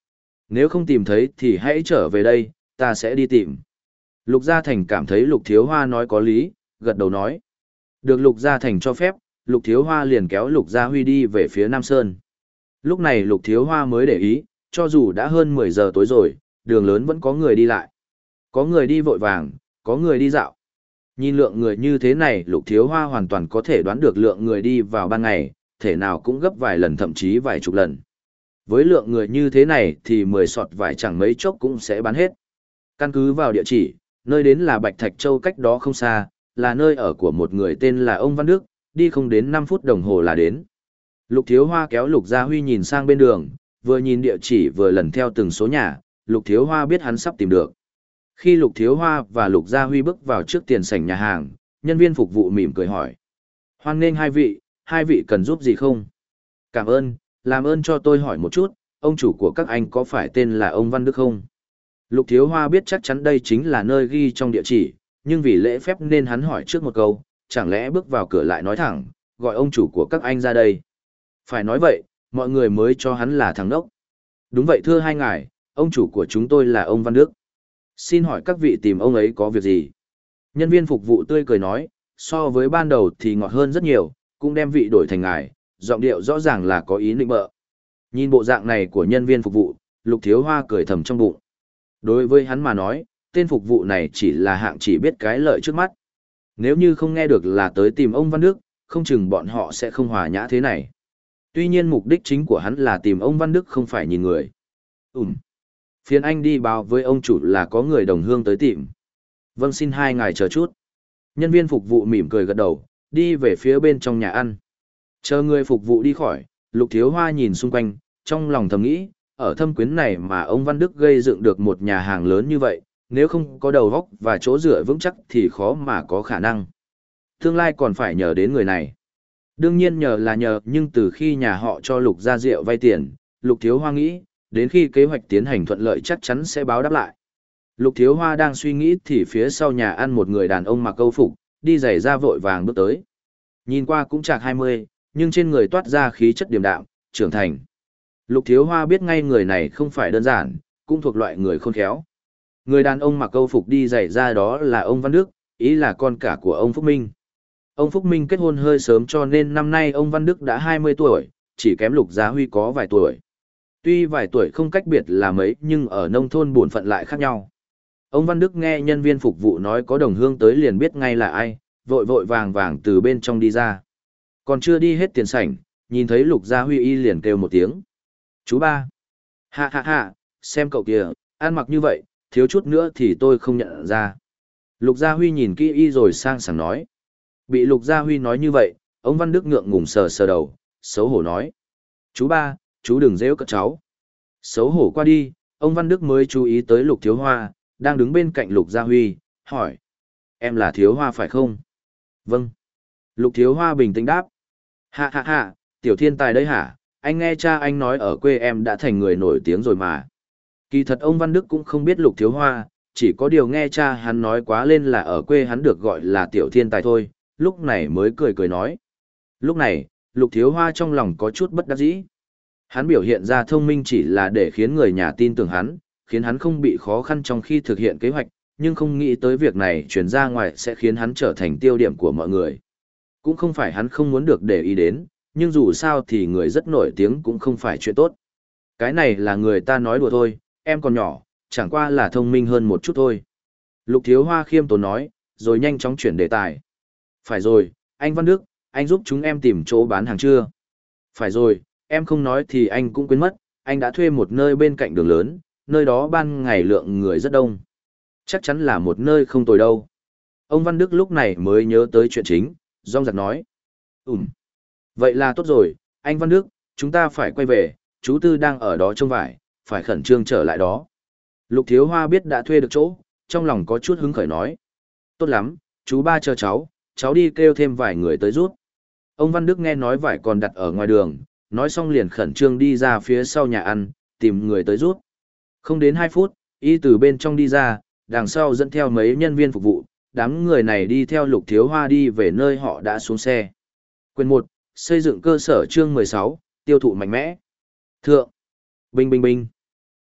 Nếu không tìm thấy thì hãy trở về đây, ta sẽ đi tìm. Lục Gia Thành cảm thấy Lục Thiếu Hoa nói có lý, gật đầu nói. Được Lục Gia Thành cho phép, Lục Thiếu Hoa liền kéo Lục Gia Huy đi về phía Nam Sơn. Lúc này Lục Thiếu Hoa mới để ý, cho dù đã hơn mười giờ tối rồi, đường lớn vẫn có người đi lại. Có người đi vội vàng, có người đi dạo. Nhìn lượng người như thế này, Lục Thiếu Hoa hoàn toàn có thể đoán được lượng người đi vào ban ngày, thể nào cũng gấp vài lần thậm chí vài chục lần. Với lượng người như thế này thì mười sọt vải chẳng mấy chốc cũng sẽ bán hết. Căn cứ vào địa chỉ, nơi đến là Bạch Thạch Châu, cách đó không xa, là nơi ở của một người tên là ông Văn Đức, đi không đến năm phút đồng hồ là đến. Lục Thiếu Hoa kéo Lục Gia Huy nhìn sang bên đường, vừa nhìn địa chỉ vừa lần theo từng số nhà, Lục Thiếu Hoa biết hắn sắp tìm được. Khi Lục Thiếu Hoa và Lục Gia Huy bước vào trước tiền sảnh nhà hàng, nhân viên phục vụ mỉm cười hỏi. Hoan nghênh hai vị, hai vị cần giúp gì không? Cảm ơn, làm ơn cho tôi hỏi một chút, ông chủ của các anh có phải tên là ông Văn Đức không? Lục Thiếu Hoa biết chắc chắn đây chính là nơi ghi trong địa chỉ, nhưng vì lễ phép nên hắn hỏi trước một câu, chẳng lẽ bước vào cửa lại nói thẳng, gọi ông chủ của các anh ra đây. Phải nói vậy, mọi người mới cho hắn là thằng đốc. Đúng vậy thưa hai ngài, ông chủ của chúng tôi là ông Văn Đức. Xin hỏi các vị tìm ông ấy có việc gì? Nhân viên phục vụ tươi cười nói, so với ban đầu thì ngọt hơn rất nhiều, cũng đem vị đổi thành ngài, giọng điệu rõ ràng là có ý nịnh bợ. Nhìn bộ dạng này của nhân viên phục vụ, Lục Thiếu Hoa cười thầm trong bụng. Đối với hắn mà nói, tên phục vụ này chỉ là hạng chỉ biết cái lợi trước mắt. Nếu như không nghe được là tới tìm ông Văn Đức, không chừng bọn họ sẽ không hòa nhã thế này. Tuy nhiên mục đích chính của hắn là tìm ông Văn Đức không phải nhìn người. Ừm. Phiền anh đi báo với ông chủ là có người đồng hương tới tìm. Vâng, xin hai ngài chờ chút. Nhân viên phục vụ mỉm cười gật đầu, đi về phía bên trong nhà ăn. Chờ người phục vụ đi khỏi, Lục Thiếu Hoa nhìn xung quanh, trong lòng thầm nghĩ, ở Thâm Quyến này mà ông Văn Đức gây dựng được một nhà hàng lớn như vậy, nếu không có đầu óc và chỗ dựa vững chắc thì khó mà có khả năng. Tương lai còn phải nhờ đến người này. Đương nhiên nhờ là nhờ, nhưng từ khi nhà họ cho Lục Gia Diệu vay tiền, Lục Thiếu Hoa nghĩ, đến khi kế hoạch tiến hành thuận lợi chắc chắn sẽ báo đáp lại. Lục Thiếu Hoa đang suy nghĩ thì phía sau nhà ăn một người đàn ông mặc câu phục, đi giày da vội vàng bước tới. Nhìn qua cũng chạc hai mươi, nhưng trên người toát ra khí chất điềm đạm, trưởng thành. Lục Thiếu Hoa biết ngay người này không phải đơn giản, cũng thuộc loại người khôn khéo. Người đàn ông mặc câu phục đi giày da đó là ông Văn Đức, ý là con cả của ông Phúc Minh. Ông Phúc Minh kết hôn hơi sớm cho nên năm nay ông Văn Đức đã hai mươi tuổi, chỉ kém Lục Gia Huy có vài tuổi. Tuy vài tuổi không cách biệt là mấy nhưng ở nông thôn bổn phận lại khác nhau. Ông Văn Đức nghe nhân viên phục vụ nói có đồng hương tới liền biết ngay là ai, vội vội vàng vàng từ bên trong đi ra. Còn chưa đi hết tiền sảnh, nhìn thấy Lục Gia Huy y liền kêu một tiếng. Chú ba. Hạ hạ hạ, xem cậu kìa, ăn mặc như vậy, thiếu chút nữa thì tôi không nhận ra. Lục Gia Huy nhìn kỹ y rồi sang sảng nói. Bị Lục Gia Huy nói như vậy, ông Văn Đức ngượng ngùng sờ sờ đầu, xấu hổ nói. Chú ba, chú đừng giễu cợt cháu. Xấu hổ qua đi, ông Văn Đức mới chú ý tới Lục Thiếu Hoa, đang đứng bên cạnh Lục Gia Huy, hỏi. Em là Thiếu Hoa phải không? Vâng. Lục Thiếu Hoa bình tĩnh đáp. Hạ hạ hạ, tiểu thiên tài đấy hả? Anh nghe cha anh nói ở quê em đã thành người nổi tiếng rồi mà. Kỳ thật ông Văn Đức cũng không biết Lục Thiếu Hoa, chỉ có điều nghe cha hắn nói quá lên là ở quê hắn được gọi là tiểu thiên tài thôi, lúc này mới cười cười nói. Lúc này, Lục Thiếu Hoa trong lòng có chút bất đắc dĩ. Hắn biểu hiện ra thông minh chỉ là để khiến người nhà tin tưởng hắn, khiến hắn không bị khó khăn trong khi thực hiện kế hoạch, nhưng không nghĩ tới việc này truyền ra ngoài sẽ khiến hắn trở thành tiêu điểm của mọi người. Cũng không phải hắn không muốn được để ý đến, nhưng dù sao thì người rất nổi tiếng cũng không phải chuyện tốt. Cái này là người ta nói đùa thôi, em còn nhỏ, chẳng qua là thông minh hơn một chút thôi. Lục Thiếu Hoa khiêm tốn nói, rồi nhanh chóng chuyển đề tài. Phải rồi, anh Văn Đức, anh giúp chúng em tìm chỗ bán hàng chưa? Phải rồi, em không nói thì anh cũng quên mất, anh đã thuê một nơi bên cạnh đường lớn, nơi đó ban ngày lượng người rất đông. Chắc chắn là một nơi không tồi đâu. Ông Văn Đức lúc này mới nhớ tới chuyện chính, rong rạc nói. Ừm, vậy là tốt rồi, anh Văn Đức, chúng ta phải quay về, chú Tư đang ở đó trông vải, phải khẩn trương trở lại đó. Lục Thiếu Hoa biết đã thuê được chỗ, trong lòng có chút hứng khởi nói. Tốt lắm, chú ba chờ cháu, cháu đi kêu thêm vài người tới rút. Ông Văn Đức nghe nói vải còn đặt ở ngoài đường, nói xong liền khẩn trương đi ra phía sau nhà ăn, tìm người tới rút. Không đến hai phút, y từ bên trong đi ra, đằng sau dẫn theo mấy nhân viên phục vụ, đám người này đi theo Lục Thiếu Hoa đi về nơi họ đã xuống xe. Quyền một, xây dựng cơ sở chương mười sáu, tiêu thụ mạnh mẽ. Thượng. Binh binh binh.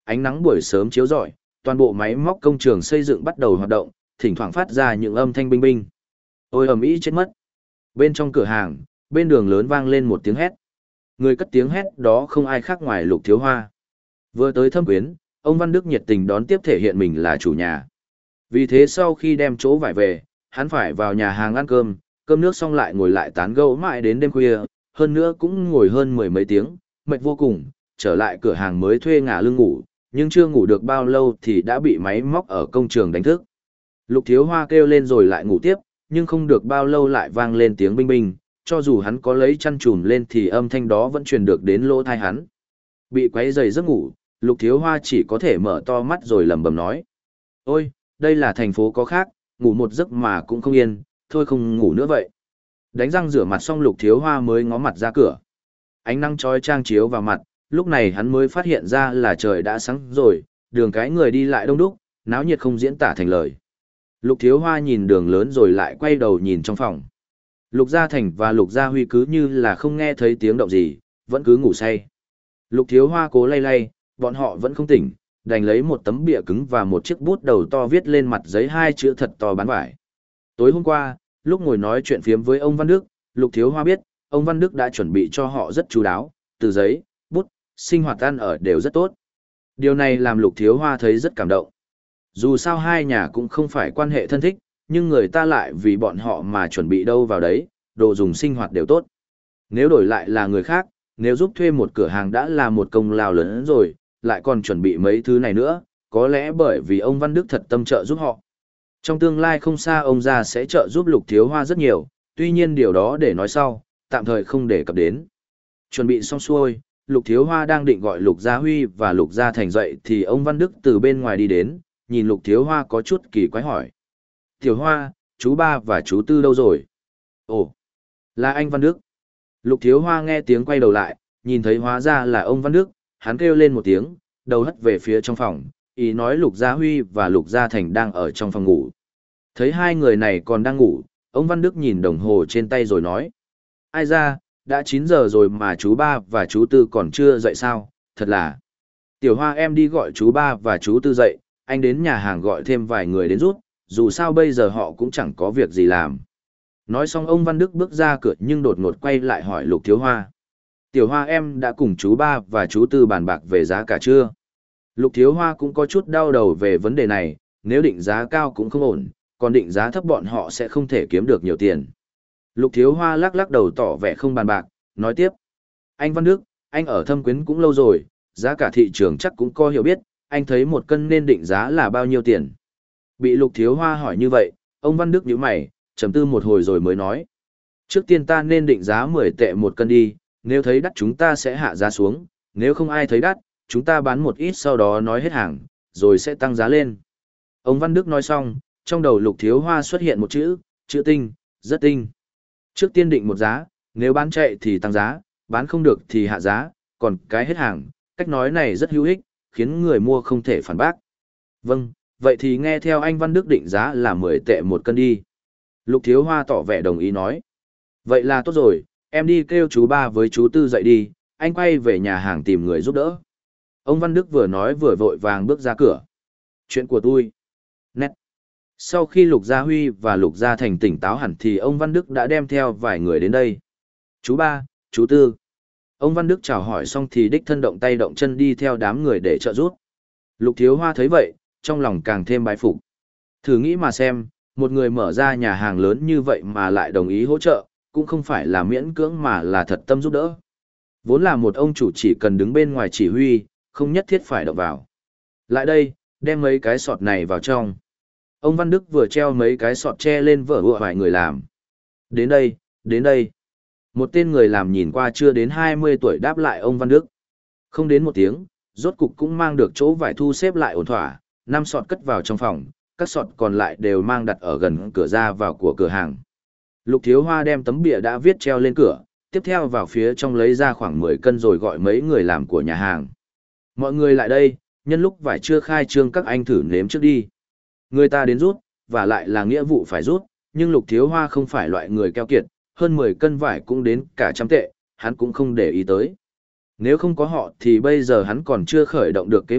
ánh nắng buổi sớm chiếu rọi, toàn bộ máy móc công trường xây dựng bắt đầu hoạt động, thỉnh thoảng phát ra những âm thanh binh binh. Ôi ầm ĩ chết mất. Bên trong cửa hàng, bên đường lớn vang lên một tiếng hét. Người cất tiếng hét đó không ai khác ngoài Lục Thiếu Hoa. Vừa tới Thâm Quyến, ông Văn Đức nhiệt tình đón tiếp thể hiện mình là chủ nhà. Vì thế sau khi đem chỗ vải về, hắn phải vào nhà hàng ăn cơm, cơm nước xong lại ngồi lại tán gẫu mãi đến đêm khuya, hơn nữa cũng ngồi hơn mười mấy tiếng, mệt vô cùng, trở lại cửa hàng mới thuê ngả lưng ngủ, nhưng chưa ngủ được bao lâu thì đã bị máy móc ở công trường đánh thức. Lục Thiếu Hoa kêu lên rồi lại ngủ tiếp, nhưng không được bao lâu lại vang lên tiếng binh binh, cho dù hắn có lấy chăn trùm lên thì âm thanh đó vẫn truyền được đến lỗ tai hắn. Bị quấy rầy giấc ngủ, Lục Thiếu Hoa chỉ có thể mở to mắt rồi lẩm bẩm nói: "Ôi, đây là thành phố có khác, ngủ một giấc mà cũng không yên, thôi không ngủ nữa vậy." Đánh răng rửa mặt xong Lục Thiếu Hoa mới ngó mặt ra cửa. Ánh nắng chói chang chiếu vào mặt, lúc này hắn mới phát hiện ra là trời đã sáng rồi, đường cái người đi lại đông đúc, náo nhiệt không diễn tả thành lời. Lục Thiếu Hoa nhìn đường lớn rồi lại quay đầu nhìn trong phòng. Lục Gia Thành và Lục Gia Huy cứ như là không nghe thấy tiếng động gì, vẫn cứ ngủ say. Lục Thiếu Hoa cố lay lay, bọn họ vẫn không tỉnh, đành lấy một tấm bìa cứng và một chiếc bút đầu to viết lên mặt giấy hai chữ thật to bán vải. Tối hôm qua, lúc ngồi nói chuyện phiếm với ông Văn Đức, Lục Thiếu Hoa biết, ông Văn Đức đã chuẩn bị cho họ rất chú đáo, từ giấy, bút, sinh hoạt ăn ở đều rất tốt. Điều này làm Lục Thiếu Hoa thấy rất cảm động. Dù sao hai nhà cũng không phải quan hệ thân thích, nhưng người ta lại vì bọn họ mà chuẩn bị đâu vào đấy, đồ dùng sinh hoạt đều tốt. Nếu đổi lại là người khác, nếu giúp thuê một cửa hàng đã là một công lao lớn hơn rồi, lại còn chuẩn bị mấy thứ này nữa, có lẽ bởi vì ông Văn Đức thật tâm trợ giúp họ. Trong tương lai không xa ông già sẽ trợ giúp Lục Thiếu Hoa rất nhiều, tuy nhiên điều đó để nói sau, tạm thời không đề cập đến. Chuẩn bị xong xuôi, Lục Thiếu Hoa đang định gọi Lục Gia Huy và Lục Gia Thành dậy thì ông Văn Đức từ bên ngoài đi đến, nhìn Lục Thiếu Hoa có chút kỳ quái hỏi: "Tiểu Hoa, chú ba và chú tư đâu rồi?" "Ồ, là anh Văn Đức." Lục Thiếu Hoa nghe tiếng quay đầu lại, nhìn thấy hóa ra là ông Văn Đức, hắn kêu lên một tiếng, đầu hất về phía trong phòng, ý nói Lục Gia Huy và Lục Gia Thành đang ở trong phòng ngủ. Thấy hai người này còn đang ngủ, ông Văn Đức nhìn đồng hồ trên tay rồi nói: "Ai ra, đã chín giờ rồi mà chú ba và chú tư còn chưa dậy sao, thật là. Tiểu Hoa em đi gọi chú ba và chú tư dậy, anh đến nhà hàng gọi thêm vài người đến rút, dù sao bây giờ họ cũng chẳng có việc gì làm." Nói xong ông Văn Đức bước ra cửa nhưng đột ngột quay lại hỏi Lục Thiếu Hoa: "Tiểu Hoa em đã cùng chú ba và chú tư bàn bạc về giá cả chưa?" Lục Thiếu Hoa cũng có chút đau đầu về vấn đề này, nếu định giá cao cũng không ổn, còn định giá thấp bọn họ sẽ không thể kiếm được nhiều tiền. Lục Thiếu Hoa lắc lắc đầu tỏ vẻ không bàn bạc, nói tiếp: "Anh Văn Đức, anh ở Thâm Quyến cũng lâu rồi, giá cả thị trường chắc cũng có hiểu biết, anh thấy một cân nên định giá là bao nhiêu tiền?" Bị Lục Thiếu Hoa hỏi như vậy, ông Văn Đức nhíu mày, trầm tư một hồi rồi mới nói: "Trước tiên ta nên định giá mười tệ một cân đi, nếu thấy đắt chúng ta sẽ hạ giá xuống, nếu không ai thấy đắt, chúng ta bán một ít sau đó nói hết hàng, rồi sẽ tăng giá lên." Ông Văn Đức nói xong, trong đầu Lục Thiếu Hoa xuất hiện một chữ, chữ tinh, rất tinh. Trước tiên định một giá, nếu bán chạy thì tăng giá, bán không được thì hạ giá, còn cái hết hàng, cách nói này rất hữu ích, khiến người mua không thể phản bác. "Vâng, vậy thì nghe theo anh Văn Đức định giá là mười tệ một cân đi." Lục Thiếu Hoa tỏ vẻ đồng ý nói: "Vậy là tốt rồi, em đi kêu chú ba với chú tư dậy đi, anh quay về nhà hàng tìm người giúp đỡ." Ông Văn Đức vừa nói vừa vội vàng bước ra cửa. "Chuyện của tôi." Nét. Sau khi Lục Gia Huy và Lục Gia Thành tỉnh táo hẳn thì ông Văn Đức đã đem theo vài người đến đây. "Chú ba, chú tư." Ông Văn Đức chào hỏi xong thì đích thân động tay động chân đi theo đám người để trợ giúp. Lục Thiếu Hoa thấy vậy, trong lòng càng thêm bái phục. Thử nghĩ mà xem, một người mở ra nhà hàng lớn như vậy mà lại đồng ý hỗ trợ, cũng không phải là miễn cưỡng mà là thật tâm giúp đỡ. Vốn là một ông chủ chỉ cần đứng bên ngoài chỉ huy, không nhất thiết phải động vào. "Lại đây, đem mấy cái sọt này vào trong." Ông Văn Đức vừa treo mấy cái sọt tre lên vở vội vài người làm. "Đến đây, đến đây." Một tên người làm nhìn qua chưa đến hai mươi tuổi đáp lại ông Văn Đức. Không đến một tiếng, rốt cục cũng mang được chỗ vải thu xếp lại ổn thỏa, năm sọt cất vào trong phòng, các sọt còn lại đều mang đặt ở gần cửa ra vào của cửa hàng. Lục Thiếu Hoa đem tấm bìa đã viết treo lên cửa, tiếp theo vào phía trong lấy ra khoảng mười cân rồi gọi mấy người làm của nhà hàng: "Mọi người lại đây, nhân lúc vải chưa khai trương các anh thử nếm trước đi." Người ta đến rút, và lại là nghĩa vụ phải rút, nhưng Lục Thiếu Hoa không phải loại người keo kiệt, hơn mười cân vải cũng đến cả trăm tệ, hắn cũng không để ý tới. Nếu không có họ thì bây giờ hắn còn chưa khởi động được kế hoạch,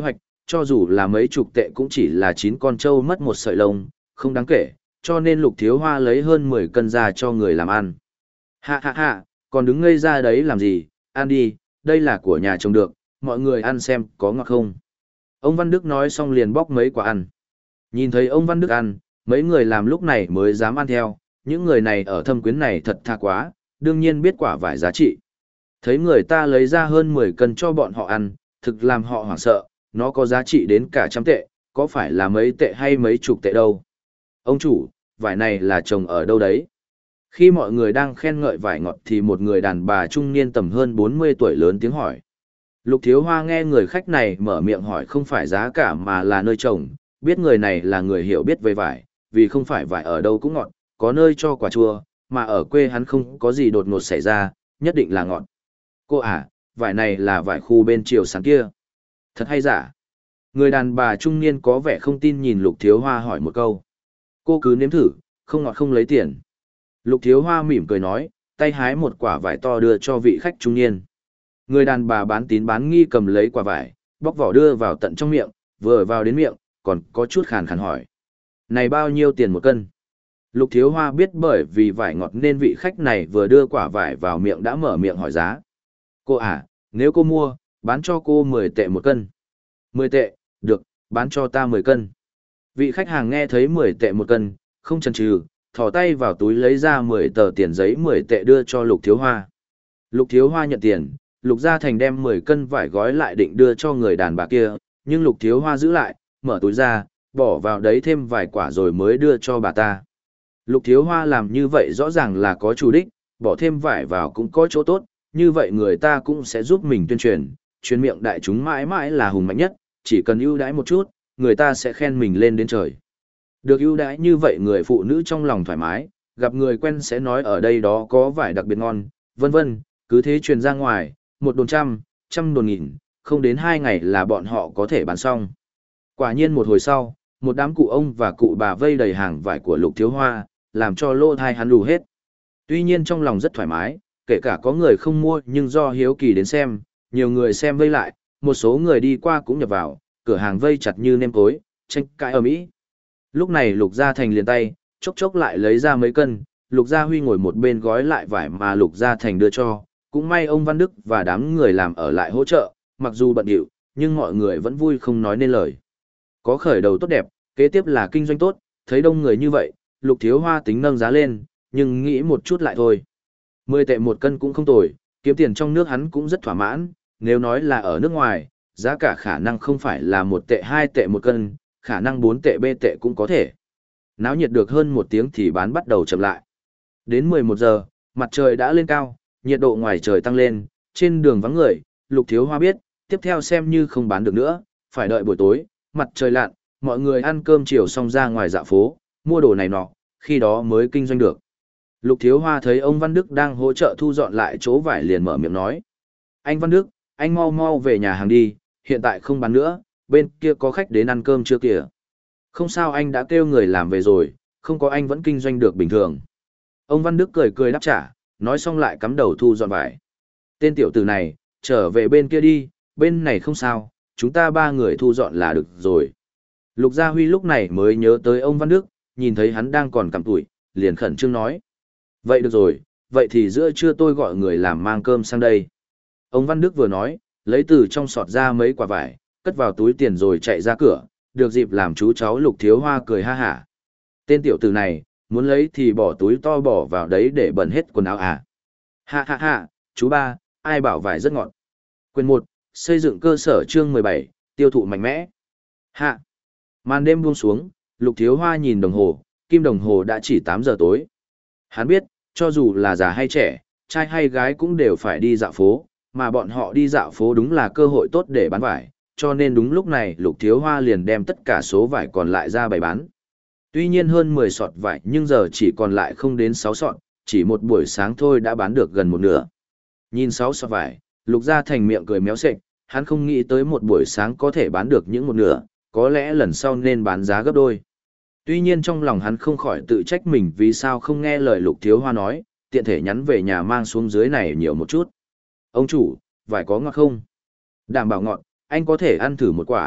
cho dù là mấy chục tệ cũng chỉ là chín con trâu mất một sợi lông, không đáng kể, cho nên Lục Thiếu Hoa lấy hơn mười cân ra cho người làm ăn. Ha ha ha, còn đứng ngây ra đấy làm gì, ăn đi, đây là của nhà trồng được, mọi người ăn xem có ngọt không. Ông Văn Đức nói xong liền bóc mấy quả ăn. Nhìn thấy ông Văn Đức ăn, mấy người làm lúc này mới dám ăn theo, những người này ở Thâm Quyến này thật tha quá, đương nhiên biết quả vải giá trị. Thấy người ta lấy ra hơn mười cân cho bọn họ ăn, thực làm họ hoảng sợ, nó có giá trị đến cả trăm tệ, có phải là mấy tệ hay mấy chục tệ đâu. Ông chủ, vải này là trồng ở đâu đấy? Khi mọi người đang khen ngợi vải ngọt thì một người đàn bà trung niên tầm hơn bốn mươi tuổi lớn tiếng hỏi. Lục Thiếu Hoa nghe người khách này mở miệng hỏi không phải giá cả mà là nơi trồng, biết người này là người hiểu biết về vải, vì không phải vải ở đâu cũng ngọt, có nơi cho quả chua, mà ở quê hắn không có gì đột ngột xảy ra, nhất định là ngọt. Cô à, vải này là vải khu bên Triều sáng kia. Thật hay giả? Người đàn bà trung niên có vẻ không tin nhìn Lục Thiếu Hoa hỏi một câu. Cô cứ nếm thử, không ngọt không lấy tiền. Lục Thiếu Hoa mỉm cười nói, tay hái một quả vải to đưa cho vị khách trung niên. Người đàn bà bán tín bán nghi cầm lấy quả vải, bóc vỏ đưa vào tận trong miệng, vừa vào đến miệng, còn có chút khàn khàn hỏi. Này bao nhiêu tiền một cân? Lục Thiếu Hoa biết bởi vì vải ngọt nên vị khách này vừa đưa quả vải vào miệng đã mở miệng hỏi giá. Cô à, nếu cô mua, bán cho cô mười tệ một cân. mười tệ, được, bán cho ta mười cân. Vị khách hàng nghe thấy mười tệ một cân, không chần chừ, thò tay vào túi lấy ra mười tờ tiền giấy mười tệ đưa cho Lục Thiếu Hoa. Lục Thiếu Hoa nhận tiền, Lục Gia Thành đem mười cân vải gói lại định đưa cho người đàn bà kia, nhưng Lục Thiếu Hoa giữ lại, mở túi ra, bỏ vào đấy thêm vài quả rồi mới đưa cho bà ta. Lục Thiếu Hoa làm như vậy rõ ràng là có chủ đích, bỏ thêm vải vào cũng có chỗ tốt, như vậy người ta cũng sẽ giúp mình tuyên truyền, truyền miệng đại chúng mãi mãi là hùng mạnh nhất, chỉ cần ưu đãi một chút, người ta sẽ khen mình lên đến trời. Được ưu đãi như vậy người phụ nữ trong lòng thoải mái, gặp người quen sẽ nói ở đây đó có vải đặc biệt ngon, vân vân, cứ thế truyền ra ngoài, một đồn trăm, trăm đồn nghìn, không đến hai ngày là bọn họ có thể bán xong. Quả nhiên một hồi sau, một đám cụ ông và cụ bà vây đầy hàng vải của Lục Thiếu Hoa, làm cho lô thai hắn lù hết. Tuy nhiên trong lòng rất thoải mái, kể cả có người không mua nhưng do hiếu kỳ đến xem, nhiều người xem vây lại, một số người đi qua cũng nhập vào, cửa hàng vây chặt như nêm cối, tranh cãi ầm ĩ. Lúc này Lục Gia Thành liền tay, chốc chốc lại lấy ra mấy cân, Lục Gia Huy ngồi một bên gói lại vải mà Lục Gia Thành đưa cho, cũng may ông Văn Đức và đám người làm ở lại hỗ trợ, mặc dù bận rộn, nhưng mọi người vẫn vui không nói nên lời. Có khởi đầu tốt đẹp, kế tiếp là kinh doanh tốt, thấy đông người như vậy, Lục Thiếu Hoa tính nâng giá lên, nhưng nghĩ một chút lại thôi. Mười tệ một cân cũng không tồi, kiếm tiền trong nước hắn cũng rất thỏa mãn, nếu nói là ở nước ngoài, giá cả khả năng không phải là một tệ hai tệ một cân, khả năng bốn tệ bê tệ cũng có thể. Náo nhiệt được hơn một tiếng thì bán bắt đầu chậm lại. Đến mười một giờ, mặt trời đã lên cao, nhiệt độ ngoài trời tăng lên, trên đường vắng người, Lục Thiếu Hoa biết, tiếp theo xem như không bán được nữa, phải đợi buổi tối, mặt trời lặn, mọi người ăn cơm chiều xong ra ngoài dạo phố, mua đồ này nọ, khi đó mới kinh doanh được. Lục Thiếu Hoa thấy ông Văn Đức đang hỗ trợ thu dọn lại chỗ vải liền mở miệng nói. Anh Văn Đức, anh mau mau về nhà hàng đi, hiện tại không bán nữa, bên kia có khách đến ăn cơm chưa kìa. Không sao, anh đã kêu người làm về rồi, không có anh vẫn kinh doanh được bình thường. Ông Văn Đức cười cười đáp trả, nói xong lại cắm đầu thu dọn vải. Tên tiểu tử này, trở về bên kia đi, bên này không sao, chúng ta ba người thu dọn là được rồi. Lục Gia Huy lúc này mới nhớ tới ông Văn Đức, nhìn thấy hắn đang còn cặm cụi, liền khẩn trương nói. Vậy được rồi, vậy thì giữa trưa tôi gọi người làm mang cơm sang đây. Ông Văn Đức vừa nói, lấy từ trong sọt ra mấy quả vải, cất vào túi tiền rồi chạy ra cửa, được dịp làm chú cháu Lục Thiếu Hoa cười ha hả. Tên tiểu tử này, muốn lấy thì bỏ túi to bỏ vào đấy để bẩn hết quần áo à. Ha ha ha, chú ba, ai bảo vải rất ngọt. Quyền một, xây dựng cơ sở chương mười bảy, tiêu thụ mạnh mẽ. Hạ. Màn đêm buông xuống, Lục Thiếu Hoa nhìn đồng hồ, kim đồng hồ đã chỉ tám giờ tối. Hắn biết, cho dù là già hay trẻ, trai hay gái cũng đều phải đi dạo phố, mà bọn họ đi dạo phố đúng là cơ hội tốt để bán vải, cho nên đúng lúc này Lục Thiếu Hoa liền đem tất cả số vải còn lại ra bày bán. Tuy nhiên hơn mười sọt vải nhưng giờ chỉ còn lại không đến sáu sọt, chỉ một buổi sáng thôi đã bán được gần một nửa. Nhìn sáu sọt vải, Lục Gia Thành miệng cười méo sệch, hắn không nghĩ tới một buổi sáng có thể bán được những một nửa, có lẽ lần sau nên bán giá gấp đôi. Tuy nhiên trong lòng hắn không khỏi tự trách mình vì sao không nghe lời Lục Thiếu Hoa nói, tiện thể nhắn về nhà mang xuống dưới này nhiều một chút. Ông chủ, vải có ngọt không? Đảm bảo ngọt, anh có thể ăn thử một quả,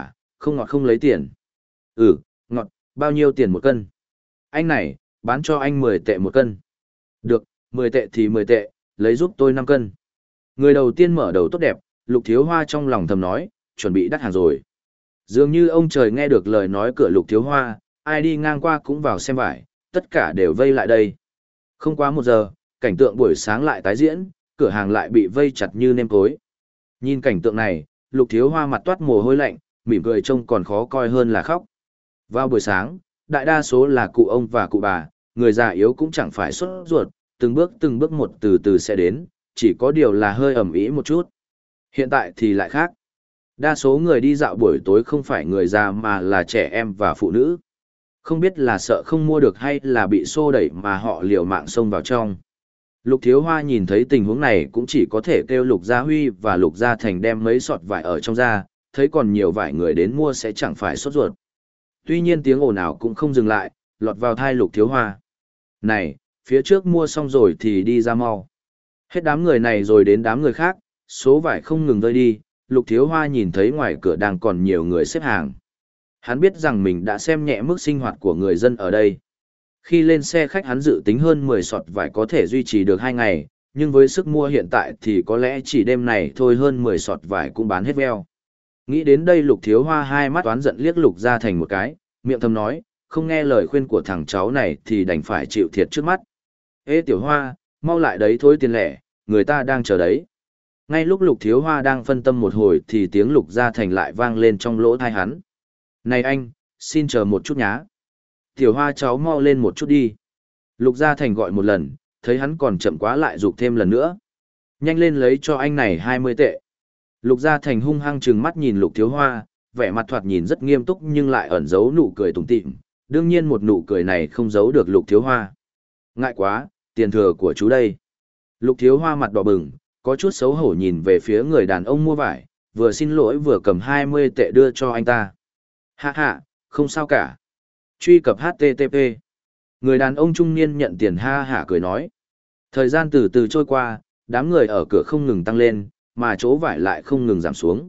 Không ngọt không lấy tiền. Ừ, ngọt, bao nhiêu tiền một cân? Anh này, bán cho anh mười tệ một cân. Được, mười tệ thì mười tệ, lấy giúp tôi năm cân. Người đầu tiên mở đầu tốt đẹp, Lục Thiếu Hoa trong lòng thầm nói, chuẩn bị đắt hàng rồi. Dường như ông trời nghe được lời nói cửa Lục Thiếu Hoa, ai đi ngang qua cũng vào xem vải, tất cả đều vây lại đây. Không quá một giờ, cảnh tượng buổi sáng lại tái diễn, cửa hàng lại bị vây chặt như nêm cối. Nhìn cảnh tượng này, Lục Thiếu Hoa mặt toát mồ hôi lạnh, mỉm cười trông còn khó coi hơn là khóc. Vào buổi sáng, đại đa số là cụ ông và cụ bà, người già yếu cũng chẳng phải sốt ruột, từng bước từng bước một từ từ sẽ đến, chỉ có điều là hơi ẩm ý một chút. Hiện tại thì lại khác. Đa số người đi dạo buổi tối không phải người già mà là trẻ em và phụ nữ. Không biết là sợ không mua được hay là bị xô đẩy mà họ liều mạng xông vào trong. Lục Thiếu Hoa nhìn thấy tình huống này cũng chỉ có thể kêu Lục Gia Huy và Lục Gia Thành đem mấy sọt vải ở trong ra, thấy còn nhiều vải người đến mua sẽ chẳng phải sốt ruột. Tuy nhiên tiếng ồn ào cũng không dừng lại, lọt vào thai Lục Thiếu Hoa. Này, phía trước mua xong rồi thì đi ra mau. Hết đám người này rồi đến đám người khác, số vải không ngừng rơi đi, Lục Thiếu Hoa nhìn thấy ngoài cửa đang còn nhiều người xếp hàng. Hắn biết rằng mình đã xem nhẹ mức sinh hoạt của người dân ở đây. Khi lên xe khách hắn dự tính hơn mười sọt vải có thể duy trì được hai ngày, nhưng với sức mua hiện tại thì có lẽ chỉ đêm này thôi hơn mười sọt vải cũng bán hết veo. Nghĩ đến đây Lục Thiếu Hoa hai mắt toán giận liếc Lục Gia Thành một cái, miệng thầm nói, không nghe lời khuyên của thằng cháu này thì đành phải chịu thiệt trước mắt. Ê Tiểu Hoa, mau lại đấy thôi tiền lẻ, người ta đang chờ đấy. Ngay lúc Lục Thiếu Hoa đang phân tâm một hồi thì tiếng Lục Gia Thành lại vang lên trong lỗ tai hắn. Này anh, xin chờ một chút nhá. Tiểu Hoa cháu mau lên một chút đi. Lục Gia Thành gọi một lần, thấy hắn còn chậm quá lại giục thêm lần nữa. Nhanh lên lấy cho anh này hai mươi tệ. Lục Gia Thành hung hăng trừng mắt nhìn Lục Thiếu Hoa, vẻ mặt thoạt nhìn rất nghiêm túc nhưng lại ẩn giấu nụ cười tủm tỉm. Đương nhiên một nụ cười này không giấu được Lục Thiếu Hoa. Ngại quá, tiền thừa của chú đây. Lục Thiếu Hoa mặt đỏ bừng, có chút xấu hổ nhìn về phía người đàn ông mua vải, vừa xin lỗi vừa cầm hai mươi tệ đưa cho anh ta. Hạ hạ, không sao cả. Truy cập hát tê tê pê. Người đàn ông trung niên nhận tiền ha hả cười nói. Thời gian từ từ trôi qua, đám người ở cửa không ngừng tăng lên, mà chỗ vải lại không ngừng giảm xuống.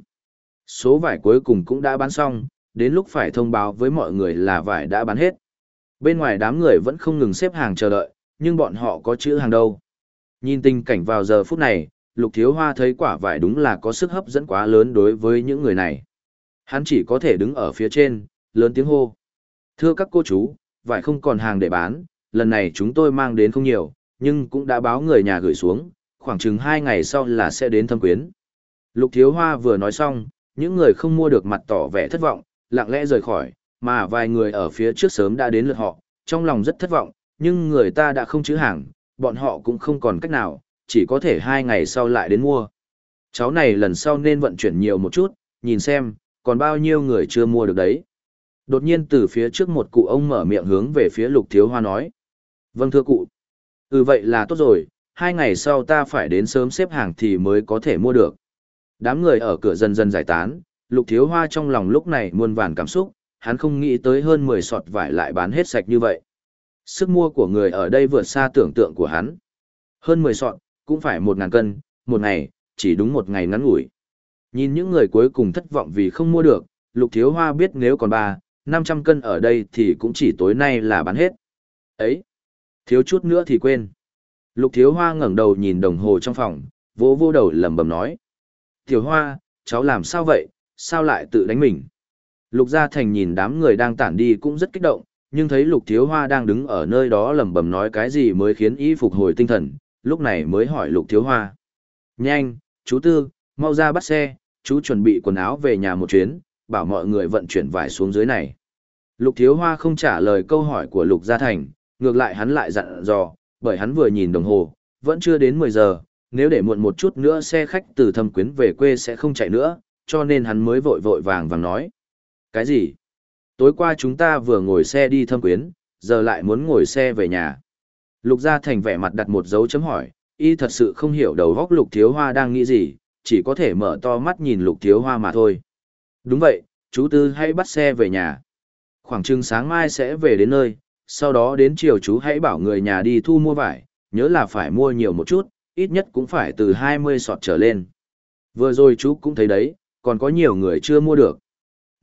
Số vải cuối cùng cũng đã bán xong, đến lúc phải thông báo với mọi người là vải đã bán hết. Bên ngoài đám người vẫn không ngừng xếp hàng chờ đợi, nhưng bọn họ có chữ hàng đâu. Nhìn tình cảnh vào giờ phút này, Lục Thiếu Hoa thấy quả vải đúng là có sức hấp dẫn quá lớn đối với những người này. Hắn chỉ có thể đứng ở phía trên, lớn tiếng hô. Thưa các cô chú, vải không còn hàng để bán, lần này chúng tôi mang đến không nhiều, nhưng cũng đã báo người nhà gửi xuống, khoảng chừng hai ngày sau là sẽ đến Thâm Quyến. Lục Thiếu Hoa vừa nói xong, những người không mua được mặt tỏ vẻ thất vọng, lặng lẽ rời khỏi, mà vài người ở phía trước sớm đã đến lượt họ, trong lòng rất thất vọng, nhưng người ta đã không chữ hàng, bọn họ cũng không còn cách nào, chỉ có thể hai ngày sau lại đến mua. Cháu này lần sau nên vận chuyển nhiều một chút, nhìn xem, còn bao nhiêu người chưa mua được đấy. Đột nhiên từ phía trước một cụ ông mở miệng hướng về phía Lục Thiếu Hoa nói. Vâng thưa cụ. Ừ vậy là tốt rồi, hai ngày sau ta phải đến sớm xếp hàng thì mới có thể mua được. Đám người ở cửa dần dần giải tán, Lục Thiếu Hoa trong lòng lúc này muôn vàn cảm xúc, hắn không nghĩ tới hơn mười sọt vải lại bán hết sạch như vậy. Sức mua của người ở đây vượt xa tưởng tượng của hắn. Hơn mười sọt, cũng phải một ngàn cân, một ngày, chỉ đúng một ngày ngắn ngủi. Nhìn những người cuối cùng thất vọng vì không mua được, Lục Thiếu Hoa biết nếu còn ba, năm trăm cân ở đây thì cũng chỉ tối nay là bán hết. Ấy, thiếu chút nữa thì quên. Lục Thiếu Hoa ngẩng đầu nhìn đồng hồ trong phòng, vỗ vỗ đầu lẩm bẩm nói. Tiểu Hoa, cháu làm sao vậy, sao lại tự đánh mình? Lục Gia Thành nhìn đám người đang tản đi cũng rất kích động, nhưng thấy Lục Thiếu Hoa đang đứng ở nơi đó lẩm bẩm nói cái gì mới khiến y phục hồi tinh thần, lúc này mới hỏi Lục Thiếu Hoa. Nhanh, chú Tư, mau ra bắt xe, chú chuẩn bị quần áo về nhà một chuyến, bảo mọi người vận chuyển vải xuống dưới này. Lục Thiếu Hoa không trả lời câu hỏi của Lục Gia Thành, ngược lại hắn lại dặn dò, bởi hắn vừa nhìn đồng hồ, vẫn chưa đến mười giờ, nếu để muộn một chút nữa xe khách từ Thâm Quyến về quê sẽ không chạy nữa, cho nên hắn mới vội vội vàng vàng nói. Cái gì? Tối qua chúng ta vừa ngồi xe đi Thâm Quyến, giờ lại muốn ngồi xe về nhà. Lục Gia Thành vẻ mặt đặt một dấu chấm hỏi, y thật sự không hiểu đầu góc Lục Thiếu Hoa đang nghĩ gì, chỉ có thể mở to mắt nhìn Lục Thiếu Hoa mà thôi. Đúng vậy, chú Tư hãy bắt xe về nhà. Khoảng chừng sáng mai sẽ về đến nơi, sau đó đến chiều chú hãy bảo người nhà đi thu mua vải, nhớ là phải mua nhiều một chút, ít nhất cũng phải từ hai mươi sọt trở lên. Vừa rồi chú cũng thấy đấy, còn có nhiều người chưa mua được.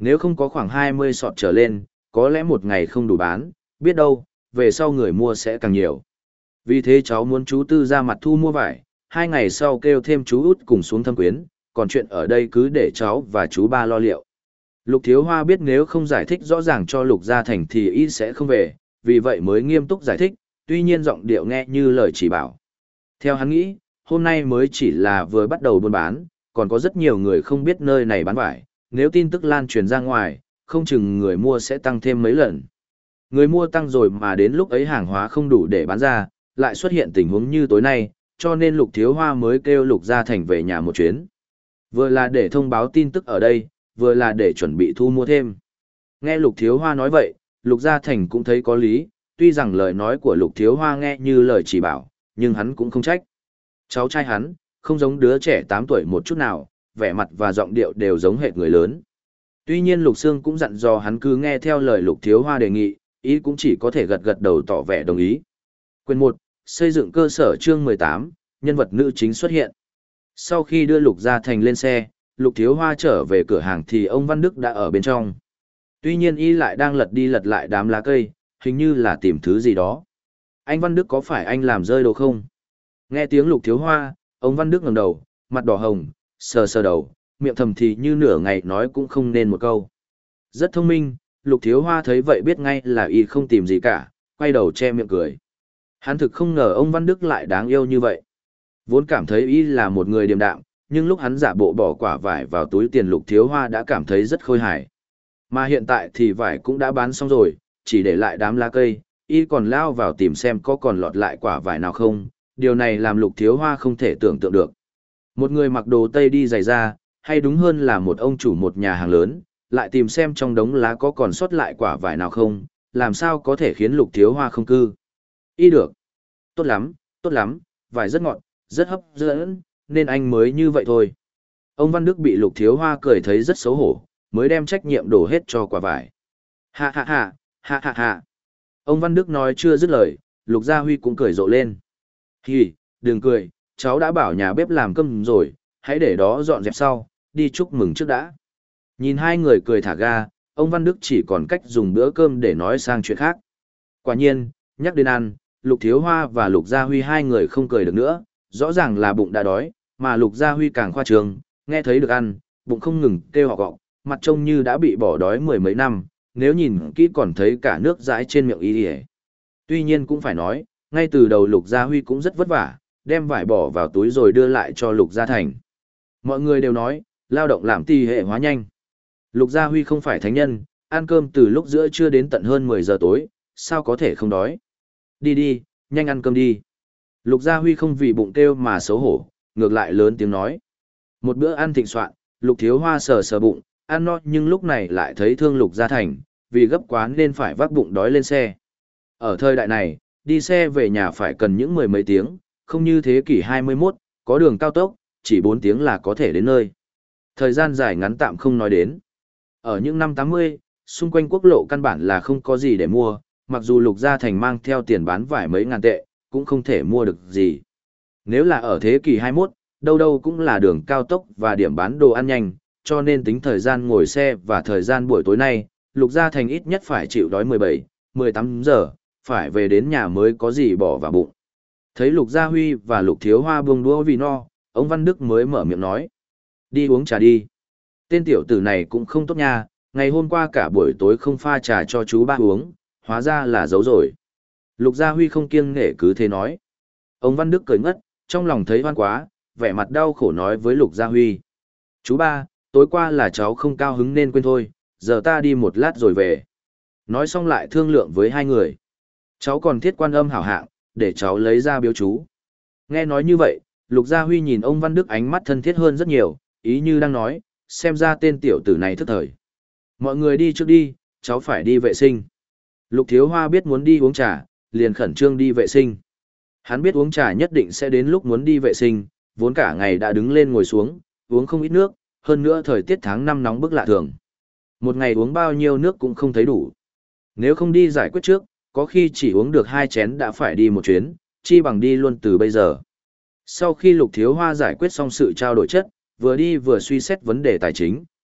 Nếu không có khoảng hai mươi sọt trở lên, có lẽ một ngày không đủ bán, biết đâu, về sau người mua sẽ càng nhiều. Vì thế cháu muốn chú Tư ra mặt thu mua vải, hai ngày sau kêu thêm chú út cùng xuống Thâm Quyến, còn chuyện ở đây cứ để cháu và chú ba lo liệu. Lục Thiếu Hoa biết nếu không giải thích rõ ràng cho Lục Gia Thành thì y sẽ không về, vì vậy mới nghiêm túc giải thích, tuy nhiên giọng điệu nghe như lời chỉ bảo. Theo hắn nghĩ, hôm nay mới chỉ là vừa bắt đầu buôn bán, còn có rất nhiều người không biết nơi này bán vải, nếu tin tức lan truyền ra ngoài, không chừng người mua sẽ tăng thêm mấy lần. Người mua tăng rồi mà đến lúc ấy hàng hóa không đủ để bán ra, lại xuất hiện tình huống như tối nay, cho nên Lục Thiếu Hoa mới kêu Lục Gia Thành về nhà một chuyến. Vừa là để thông báo tin tức ở đây, vừa là để chuẩn bị thu mua thêm. Nghe Lục Thiếu Hoa nói vậy, Lục Gia Thành cũng thấy có lý, tuy rằng lời nói của Lục Thiếu Hoa nghe như lời chỉ bảo, nhưng hắn cũng không trách. Cháu trai hắn, không giống đứa trẻ tám tuổi một chút nào, vẻ mặt và giọng điệu đều giống hệt người lớn. Tuy nhiên Lục Sương cũng dặn dò hắn cứ nghe theo lời Lục Thiếu Hoa đề nghị, ý cũng chỉ có thể gật gật đầu tỏ vẻ đồng ý. Quyền một, xây dựng cơ sở chương mười tám, nhân vật nữ chính xuất hiện. Sau khi đưa Lục Gia Thành lên xe, Lục Thiếu Hoa trở về cửa hàng thì ông Văn Đức đã ở bên trong. Tuy nhiên y lại đang lật đi lật lại đám lá cây, hình như là tìm thứ gì đó. Anh Văn Đức có phải anh làm rơi đồ không? Nghe tiếng Lục Thiếu Hoa, ông Văn Đức ngẩng đầu, mặt đỏ hồng, sờ sờ đầu, miệng thầm thì như nửa ngày nói cũng không nên một câu. Rất thông minh, Lục Thiếu Hoa thấy vậy biết ngay là y không tìm gì cả, quay đầu che miệng cười. Hắn thực không ngờ ông Văn Đức lại đáng yêu như vậy. Vốn cảm thấy y là một người điềm đạm, nhưng lúc hắn giả bộ bỏ quả vải vào túi tiền Lục Thiếu Hoa đã cảm thấy rất khôi hài. Mà hiện tại thì vải cũng đã bán xong rồi, chỉ để lại đám lá cây, y còn lao vào tìm xem có còn lọt lại quả vải nào không, điều này làm Lục Thiếu Hoa không thể tưởng tượng được. Một người mặc đồ Tây đi giày da, hay đúng hơn là một ông chủ một nhà hàng lớn, lại tìm xem trong đống lá có còn sót lại quả vải nào không, làm sao có thể khiến Lục Thiếu Hoa không cư. Y được. Tốt lắm, tốt lắm, vải rất ngọt, rất hấp dẫn, nên anh mới như vậy thôi. Ông Văn Đức bị Lục Thiếu Hoa cười thấy rất xấu hổ, mới đem trách nhiệm đổ hết cho quả vải. Ha ha ha, ha ha ha. Ông Văn Đức nói chưa dứt lời, Lục Gia Huy cũng cười rộ lên. Hì, đừng cười, cháu đã bảo nhà bếp làm cơm rồi, hãy để đó dọn dẹp sau, đi chúc mừng trước đã. Nhìn hai người cười thả ga, ông Văn Đức chỉ còn cách dùng bữa cơm để nói sang chuyện khác. Quả nhiên, nhắc đến ăn, Lục Thiếu Hoa và Lục Gia Huy hai người không cười được nữa, rõ ràng là bụng đã đói, mà Lục Gia Huy càng khoa trương, nghe thấy được ăn, bụng không ngừng kêu họ gọng, mặt trông như đã bị bỏ đói mười mấy năm, nếu nhìn kỹ còn thấy cả nước dãi trên miệng y ỉa. Tuy nhiên cũng phải nói, ngay từ đầu Lục Gia Huy cũng rất vất vả, đem vải bỏ vào túi rồi đưa lại cho Lục Gia Thành. Mọi người đều nói, lao động làm tỳ hệ hóa nhanh. Lục Gia Huy không phải thánh nhân, ăn cơm từ lúc giữa trưa đến tận hơn mười giờ tối, sao có thể không đói. Đi đi, nhanh ăn cơm đi. Lục Gia Huy không vì bụng kêu mà xấu hổ, ngược lại lớn tiếng nói. Một bữa ăn thịnh soạn, Lục Thiếu Hoa sờ sờ bụng, ăn no nhưng lúc này lại thấy thương Lục Gia Thành, vì gấp quá nên phải vác bụng đói lên xe. Ở thời đại này, đi xe về nhà phải cần những mười mấy tiếng, không như thế kỷ hai mươi mốt, có đường cao tốc, chỉ bốn tiếng là có thể đến nơi. Thời gian dài ngắn tạm không nói đến. Ở những năm tám mươi, xung quanh quốc lộ căn bản là không có gì để mua, mặc dù Lục Gia Thành mang theo tiền bán vải mấy ngàn tệ, cũng không thể mua được gì. Nếu là ở thế kỷ hai mươi mốt, đâu đâu cũng là đường cao tốc và điểm bán đồ ăn nhanh, cho nên tính thời gian ngồi xe và thời gian buổi tối nay, Lục Gia Thành ít nhất phải chịu đói mười bảy, mười tám giờ, phải về đến nhà mới có gì bỏ vào bụng. Thấy Lục Gia Huy và Lục Thiếu Hoa buông đũa vì no, ông Văn Đức mới mở miệng nói. Đi uống trà đi. Tên tiểu tử này cũng không tốt nha, ngày hôm qua cả buổi tối không pha trà cho chú ba uống, hóa ra là giấu rồi. Lục Gia Huy không kiêng nể cứ thế nói. Ông Văn Đức cười ngất, trong lòng thấy hoan quá, vẻ mặt đau khổ nói với Lục Gia Huy. Chú ba, tối qua là cháu không cao hứng nên quên thôi, giờ ta đi một lát rồi về. Nói xong lại thương lượng với hai người. Cháu còn thiết quan âm hảo hạng, để cháu lấy ra biếu chú. Nghe nói như vậy, Lục Gia Huy nhìn ông Văn Đức ánh mắt thân thiết hơn rất nhiều, ý như đang nói, xem ra tên tiểu tử này thức thời. Mọi người đi trước đi, cháu phải đi vệ sinh. Lục Thiếu Hoa biết muốn đi uống trà, liền khẩn trương đi vệ sinh. Hắn biết uống trà nhất định sẽ đến lúc muốn đi vệ sinh, vốn cả ngày đã đứng lên ngồi xuống, uống không ít nước, hơn nữa thời tiết tháng năm nóng bức lạ thường. Một ngày uống bao nhiêu nước cũng không thấy đủ. Nếu không đi giải quyết trước, có khi chỉ uống được hai chén đã phải đi một chuyến, chi bằng đi luôn từ bây giờ. Sau khi Lục Thiếu Hoa giải quyết xong sự trao đổi chất, vừa đi vừa suy xét vấn đề tài chính.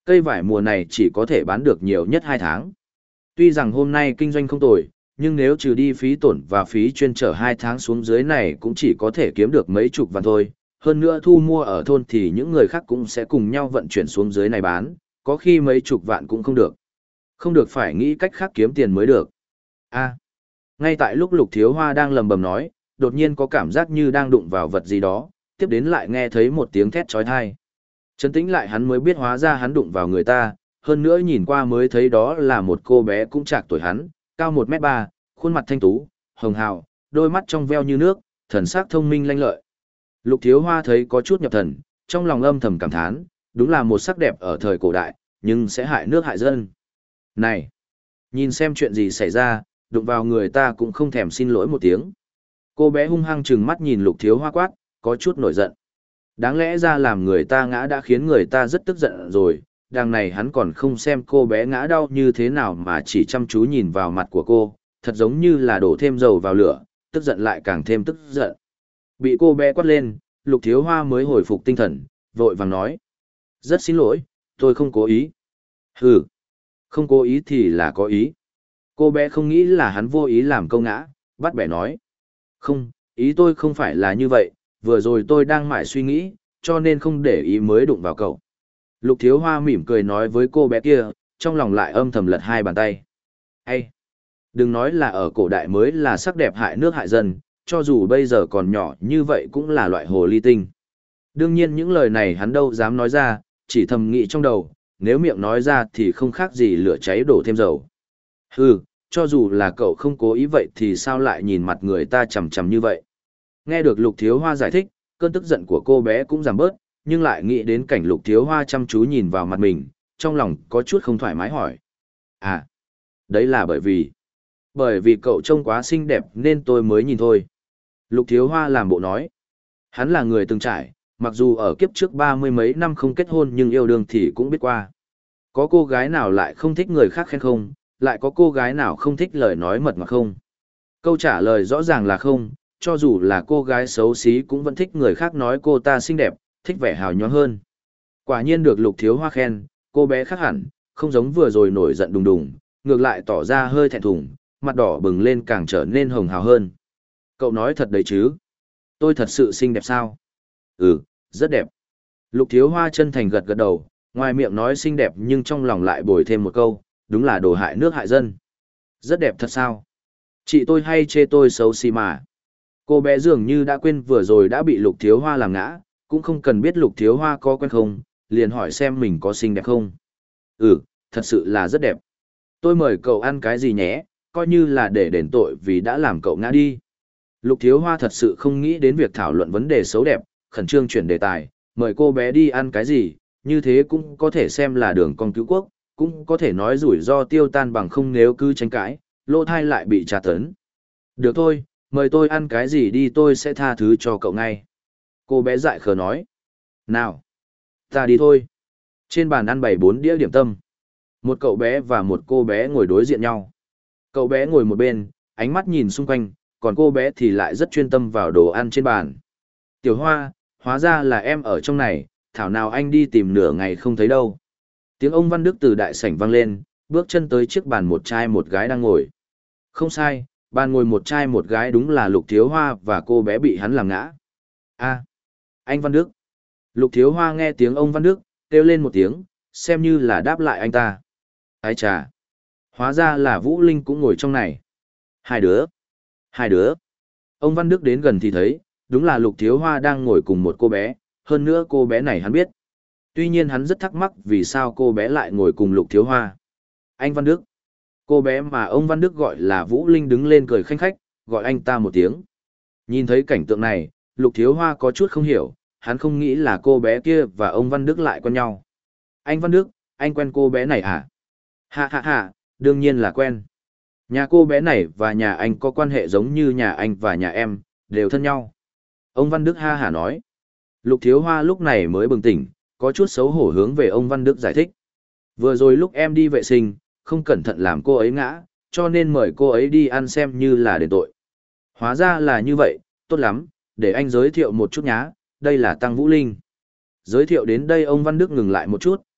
Cây vải mùa này chỉ có thể bán được nhiều nhất hai tháng. Tuy rằng hôm nay kinh doanh không tồi, nhưng nếu trừ đi phí tổn và phí chuyên trở hai tháng xuống dưới này cũng chỉ có thể kiếm được mấy chục vạn thôi. Hơn nữa thu mua ở thôn thì những người khác cũng sẽ cùng nhau vận chuyển xuống dưới này bán, có khi mấy chục vạn cũng không được. Không được, phải nghĩ cách khác kiếm tiền mới được. A. Ngay tại lúc Lục Thiếu Hoa đang lầm bầm nói, đột nhiên có cảm giác như đang đụng vào vật gì đó, tiếp đến lại nghe thấy một tiếng thét chói tai. Trấn tĩnh lại hắn mới biết hóa ra hắn đụng vào người ta, hơn nữa nhìn qua mới thấy đó là một cô bé cũng chạc tuổi hắn, cao một mét ba, khuôn mặt thanh tú, hồng hào, đôi mắt trong veo như nước, thần sắc thông minh lanh lợi. Lục Thiếu Hoa thấy có chút nhập thần, trong lòng âm thầm cảm thán, đúng là một sắc đẹp ở thời cổ đại, nhưng sẽ hại nước hại dân. Này, nhìn xem chuyện gì xảy ra, đụng vào người ta cũng không thèm xin lỗi một tiếng. Cô bé hung hăng trừng mắt nhìn Lục Thiếu Hoa quát, có chút nổi giận. Đáng lẽ ra làm người ta ngã đã khiến người ta rất tức giận rồi, đằng này hắn còn không xem cô bé ngã đau như thế nào mà chỉ chăm chú nhìn vào mặt của cô, thật giống như là đổ thêm dầu vào lửa, tức giận lại càng thêm tức giận. Bị cô bé quát lên, Lục Thiếu Hoa mới hồi phục tinh thần, vội vàng nói. Rất xin lỗi, tôi không cố ý. Hừ, không cố ý thì là có ý. Cô bé không nghĩ là hắn vô ý làm câu ngã, bắt bẻ nói. Không, ý tôi không phải là như vậy, vừa rồi tôi đang mải suy nghĩ, cho nên không để ý mới đụng vào cậu. Lục Thiếu Hoa mỉm cười nói với cô bé kia, trong lòng lại âm thầm lật hai bàn tay. Ê! Đừng nói là ở cổ đại mới là sắc đẹp hại nước hại dân, cho dù bây giờ còn nhỏ như vậy cũng là loại hồ ly tinh. Đương nhiên những lời này hắn đâu dám nói ra, chỉ thầm nghĩ trong đầu, nếu miệng nói ra thì không khác gì lửa cháy đổ thêm dầu. Hừ, cho dù là cậu không cố ý vậy thì sao lại nhìn mặt người ta chằm chằm như vậy. Nghe được Lục Thiếu Hoa giải thích, cơn tức giận của cô bé cũng giảm bớt, nhưng lại nghĩ đến cảnh Lục Thiếu Hoa chăm chú nhìn vào mặt mình, trong lòng có chút không thoải mái hỏi. À, đấy là bởi vì... Bởi vì cậu trông quá xinh đẹp nên tôi mới nhìn thôi. Lục Thiếu Hoa làm bộ nói. Hắn là người từng trải, mặc dù ở kiếp trước ba mươi mấy năm không kết hôn nhưng yêu đương thì cũng biết qua. Có cô gái nào lại không thích người khác khen không, lại có cô gái nào không thích lời nói mật mà không. Câu trả lời rõ ràng là không, cho dù là cô gái xấu xí cũng vẫn thích người khác nói cô ta xinh đẹp, thích vẻ hào nhoáng hơn. Quả nhiên được Lục Thiếu Hoa khen, cô bé khác hẳn, không giống vừa rồi nổi giận đùng đùng, ngược lại tỏ ra hơi thẹn thùng, mặt đỏ bừng lên càng trở nên hồng hào hơn. Cậu nói thật đấy chứ? Tôi thật sự xinh đẹp sao? Ừ, rất đẹp. Lục Thiếu Hoa chân thành gật gật đầu, ngoài miệng nói xinh đẹp nhưng trong lòng lại bồi thêm một câu, đúng là đồ hại nước hại dân. Rất đẹp thật sao? Chị tôi hay chê tôi xấu xí mà. Cô bé dường như đã quên vừa rồi đã bị Lục Thiếu Hoa làm ngã, cũng không cần biết Lục Thiếu Hoa có quen không, liền hỏi xem mình có xinh đẹp không. Ừ, thật sự là rất đẹp. Tôi mời cậu ăn cái gì nhé, coi như là để đền tội vì đã làm cậu ngã đi. Lục Thiếu Hoa thật sự không nghĩ đến việc thảo luận vấn đề xấu đẹp, khẩn trương chuyển đề tài, mời cô bé đi ăn cái gì, như thế cũng có thể xem là đường con cứu quốc, cũng có thể nói rủi ro tiêu tan bằng không nếu cứ tranh cãi, lỗ thai lại bị tra tấn. Được thôi, mời tôi ăn cái gì đi tôi sẽ tha thứ cho cậu ngay. Cô bé dại khờ nói. Nào, ta đi thôi. Trên bàn ăn bày bốn đĩa điểm tâm. Một cậu bé và một cô bé ngồi đối diện nhau. Cậu bé ngồi một bên, ánh mắt nhìn xung quanh, còn cô bé thì lại rất chuyên tâm vào đồ ăn trên bàn. Tiểu Hoa, hóa ra là em ở trong này, thảo nào anh đi tìm nửa ngày không thấy đâu. Tiếng ông Văn Đức từ đại sảnh vang lên, bước chân tới chiếc bàn một trai một gái đang ngồi. Không sai, bàn ngồi một trai một gái đúng là Lục Thiếu Hoa và cô bé bị hắn làm ngã. A, anh Văn Đức. Lục Thiếu Hoa nghe tiếng ông Văn Đức, kêu lên một tiếng, xem như là đáp lại anh ta. Ái chà, hóa ra là Vũ Linh cũng ngồi trong này. Hai đứa, hai đứa. Ông Văn Đức đến gần thì thấy, đúng là Lục Thiếu Hoa đang ngồi cùng một cô bé, hơn nữa cô bé này hắn biết. Tuy nhiên hắn rất thắc mắc vì sao cô bé lại ngồi cùng Lục Thiếu Hoa. Anh Văn Đức. Cô bé mà ông Văn Đức gọi là Vũ Linh đứng lên cười khanh khách, gọi anh ta một tiếng. Nhìn thấy cảnh tượng này, Lục Thiếu Hoa có chút không hiểu, hắn không nghĩ là cô bé kia và ông Văn Đức lại quen nhau. Anh Văn Đức, anh quen cô bé này à? Hạ hạ hạ, đương nhiên là quen. Nhà cô bé này và nhà anh có quan hệ giống như nhà anh và nhà em, đều thân nhau. Ông Văn Đức ha hả nói. Lục Thiếu Hoa lúc này mới bừng tỉnh, có chút xấu hổ hướng về ông Văn Đức giải thích. Vừa rồi lúc em đi vệ sinh, không cẩn thận làm cô ấy ngã, cho nên mời cô ấy đi ăn xem như là đền tội. Hóa ra là như vậy, tốt lắm, để anh giới thiệu một chút nhá, đây là Tăng Vũ Linh. Giới thiệu đến đây ông Văn Đức ngừng lại một chút,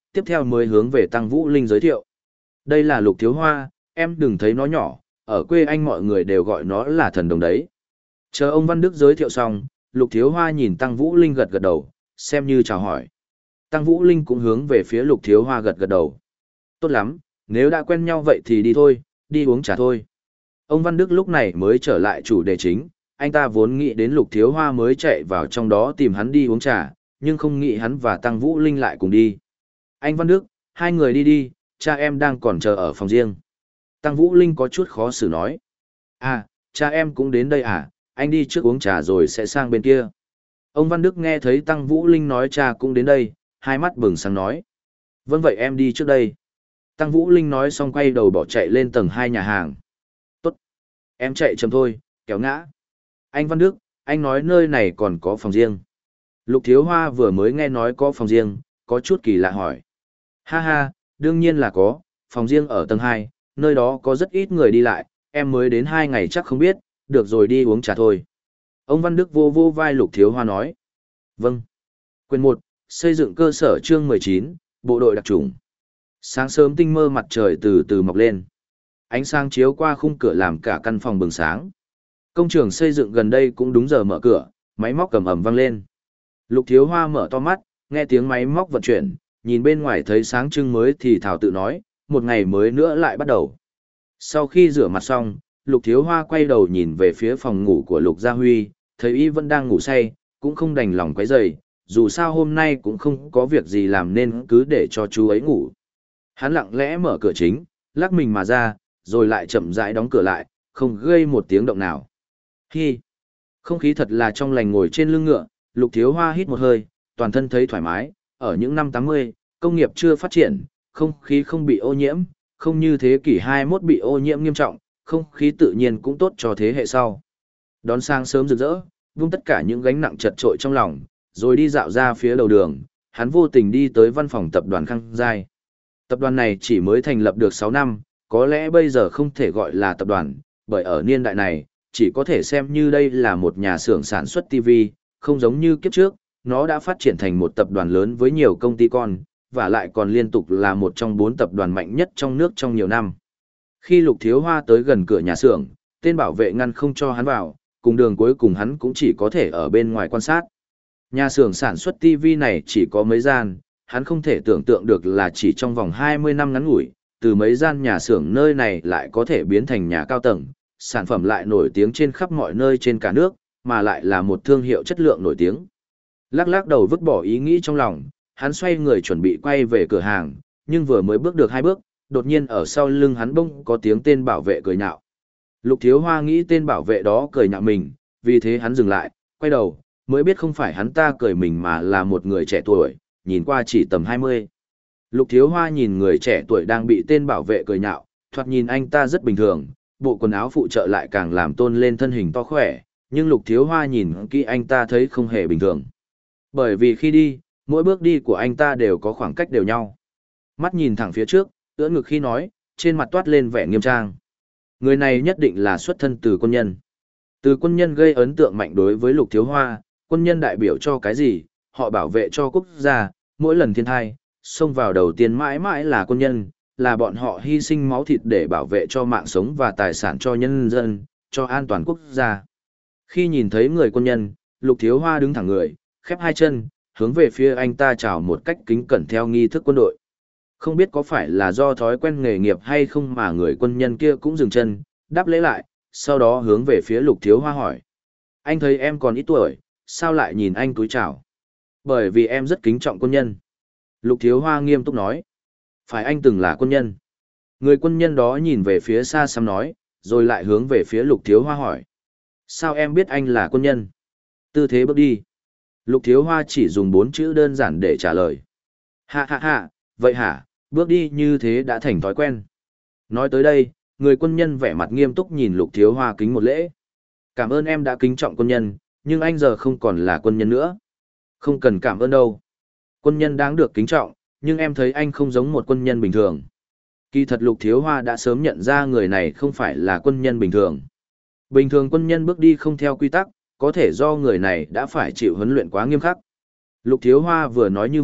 tiếp theo mới hướng về Tăng Vũ Linh giới thiệu. Đây là Lục Thiếu Hoa, em đừng thấy nó nhỏ, ở quê anh mọi người đều gọi nó là thần đồng đấy. Chờ ông Văn Đức giới thiệu xong, Lục Thiếu Hoa nhìn Tăng Vũ Linh gật gật đầu, xem như chào hỏi. Tăng Vũ Linh cũng hướng về phía Lục Thiếu Hoa gật gật đầu. Tốt lắm, nếu đã quen nhau vậy thì đi thôi, đi uống trà thôi. Ông Văn Đức lúc này mới trở lại chủ đề chính, anh ta vốn nghĩ đến Lục Thiếu Hoa mới chạy vào trong đó tìm hắn đi uống trà, nhưng không nghĩ hắn và Tăng Vũ Linh lại cùng đi. Anh Văn Đức, hai người đi đi, cha em đang còn chờ ở phòng riêng. Tăng Vũ Linh có chút khó xử nói. À, cha em cũng đến đây à, anh đi trước uống trà rồi sẽ sang bên kia. Ông Văn Đức nghe thấy Tăng Vũ Linh nói cha cũng đến đây, hai mắt bừng sáng nói. Vâng vậy em đi trước đây. Tăng Vũ Linh nói xong quay đầu bỏ chạy lên tầng hai nhà hàng. Tốt, em chạy chậm thôi, kéo ngã. Anh Văn Đức, anh nói nơi này còn có phòng riêng. Lục Thiếu Hoa vừa mới nghe nói có phòng riêng, có chút kỳ lạ hỏi. Ha ha, đương nhiên là có, phòng riêng ở tầng hai, nơi đó có rất ít người đi lại, em mới đến hai ngày chắc không biết, được rồi đi uống trà thôi. Ông Văn Đức vô vô vai Lục Thiếu Hoa nói. Vâng. Quyền một, xây dựng cơ sở chương mười chín, bộ đội đặc chủng. Sáng sớm tinh mơ mặt trời từ từ mọc lên. Ánh sáng chiếu qua khung cửa làm cả căn phòng bừng sáng. Công trường xây dựng gần đây cũng đúng giờ mở cửa, máy móc cầm ầm vang lên. Lục Thiếu Hoa mở to mắt, nghe tiếng máy móc vận chuyển, nhìn bên ngoài thấy sáng trưng mới thì thảo tự nói, một ngày mới nữa lại bắt đầu. Sau khi rửa mặt xong, Lục Thiếu Hoa quay đầu nhìn về phía phòng ngủ của Lục Gia Huy, thấy y vẫn đang ngủ say, cũng không đành lòng quấy rầy, dù sao hôm nay cũng không có việc gì làm nên cứ để cho chú ấy ngủ. Hắn lặng lẽ mở cửa chính, lắc mình mà ra, rồi lại chậm rãi đóng cửa lại, không gây một tiếng động nào. Hi! Không khí thật là trong lành ngồi trên lưng ngựa, Lục Thiếu Hoa hít một hơi, toàn thân thấy thoải mái, ở những năm tám mươi, công nghiệp chưa phát triển, không khí không bị ô nhiễm, không như thế kỷ hai mươi mốt bị ô nhiễm nghiêm trọng, không khí tự nhiên cũng tốt cho thế hệ sau. Đón sáng sớm rực rỡ, vung tất cả những gánh nặng chật trội trong lòng, rồi đi dạo ra phía đầu đường, hắn vô tình đi tới văn phòng tập đoàn Khang Giai. Tập đoàn này chỉ mới thành lập được sáu năm, có lẽ bây giờ không thể gọi là tập đoàn, bởi ở niên đại này, chỉ có thể xem như đây là một nhà xưởng sản xuất ti vi, không giống như kiếp trước, nó đã phát triển thành một tập đoàn lớn với nhiều công ty con, và lại còn liên tục là một trong bốn tập đoàn mạnh nhất trong nước trong nhiều năm. Khi Lục Thiếu Hoa tới gần cửa nhà xưởng, tên bảo vệ ngăn không cho hắn vào, cùng đường cuối cùng hắn cũng chỉ có thể ở bên ngoài quan sát. Nhà xưởng sản xuất ti vi này chỉ có mấy gian, hắn không thể tưởng tượng được là chỉ trong vòng hai mươi năm ngắn ngủi, từ mấy gian nhà xưởng nơi này lại có thể biến thành nhà cao tầng, sản phẩm lại nổi tiếng trên khắp mọi nơi trên cả nước, mà lại là một thương hiệu chất lượng nổi tiếng. Lắc lắc đầu vứt bỏ ý nghĩ trong lòng, hắn xoay người chuẩn bị quay về cửa hàng, nhưng vừa mới bước được hai bước, đột nhiên ở sau lưng hắn bỗng có tiếng tên bảo vệ cười nhạo. Lục Thiếu Hoa nghĩ tên bảo vệ đó cười nhạo mình, vì thế hắn dừng lại, quay đầu, mới biết không phải hắn ta cười mình mà là một người trẻ tuổi, nhìn qua chỉ tầm hai mươi. Lục Thiếu Hoa nhìn người trẻ tuổi đang bị tên bảo vệ cười nhạo, thoạt nhìn anh ta rất bình thường, bộ quần áo phụ trợ lại càng làm tôn lên thân hình to khỏe, nhưng Lục Thiếu Hoa nhìn kỹ anh ta thấy không hề bình thường. Bởi vì khi đi, mỗi bước đi của anh ta đều có khoảng cách đều nhau. Mắt nhìn thẳng phía trước, ưỡn ngực khi nói, trên mặt toát lên vẻ nghiêm trang. Người này nhất định là xuất thân từ quân nhân. Từ quân nhân gây ấn tượng mạnh đối với Lục Thiếu Hoa, quân nhân đại biểu cho cái gì, họ bảo vệ cho quốc gia, mỗi lần thiên tai, xông vào đầu tiên mãi mãi là quân nhân, là bọn họ hy sinh máu thịt để bảo vệ cho mạng sống và tài sản cho nhân dân, cho an toàn quốc gia. Khi nhìn thấy người quân nhân, Lục Thiếu Hoa đứng thẳng người, khép hai chân, hướng về phía anh ta chào một cách kính cẩn theo nghi thức quân đội. Không biết có phải là do thói quen nghề nghiệp hay không mà người quân nhân kia cũng dừng chân, đáp lễ lại, sau đó hướng về phía Lục Thiếu Hoa hỏi. Anh thấy em còn ít tuổi, sao lại nhìn anh cúi chào? Bởi vì em rất kính trọng quân nhân. Lục Thiếu Hoa nghiêm túc nói. Phải anh từng là quân nhân. Người quân nhân đó nhìn về phía xa xăm nói, rồi lại hướng về phía Lục Thiếu Hoa hỏi. Sao em biết anh là quân nhân? Tư thế bước đi. Lục Thiếu Hoa chỉ dùng bốn chữ đơn giản để trả lời. Ha ha ha, vậy hả, bước đi như thế đã thành thói quen. Nói tới đây, người quân nhân vẻ mặt nghiêm túc nhìn Lục Thiếu Hoa kính một lễ. Cảm ơn em đã kính trọng quân nhân, nhưng anh giờ không còn là quân nhân nữa. Không cần cảm ơn đâu. Quân nhân đáng được kính trọng, nhưng em thấy anh không giống một quân nhân bình thường. Kỳ thật Lục Thiếu Hoa đã sớm nhận ra người này không phải là quân nhân bình thường. Bình thường quân nhân bước đi không theo quy tắc, có thể do người này đã phải chịu huấn luyện quá nghiêm khắc. Lục Thiếu Hoa vừa nói như vậy,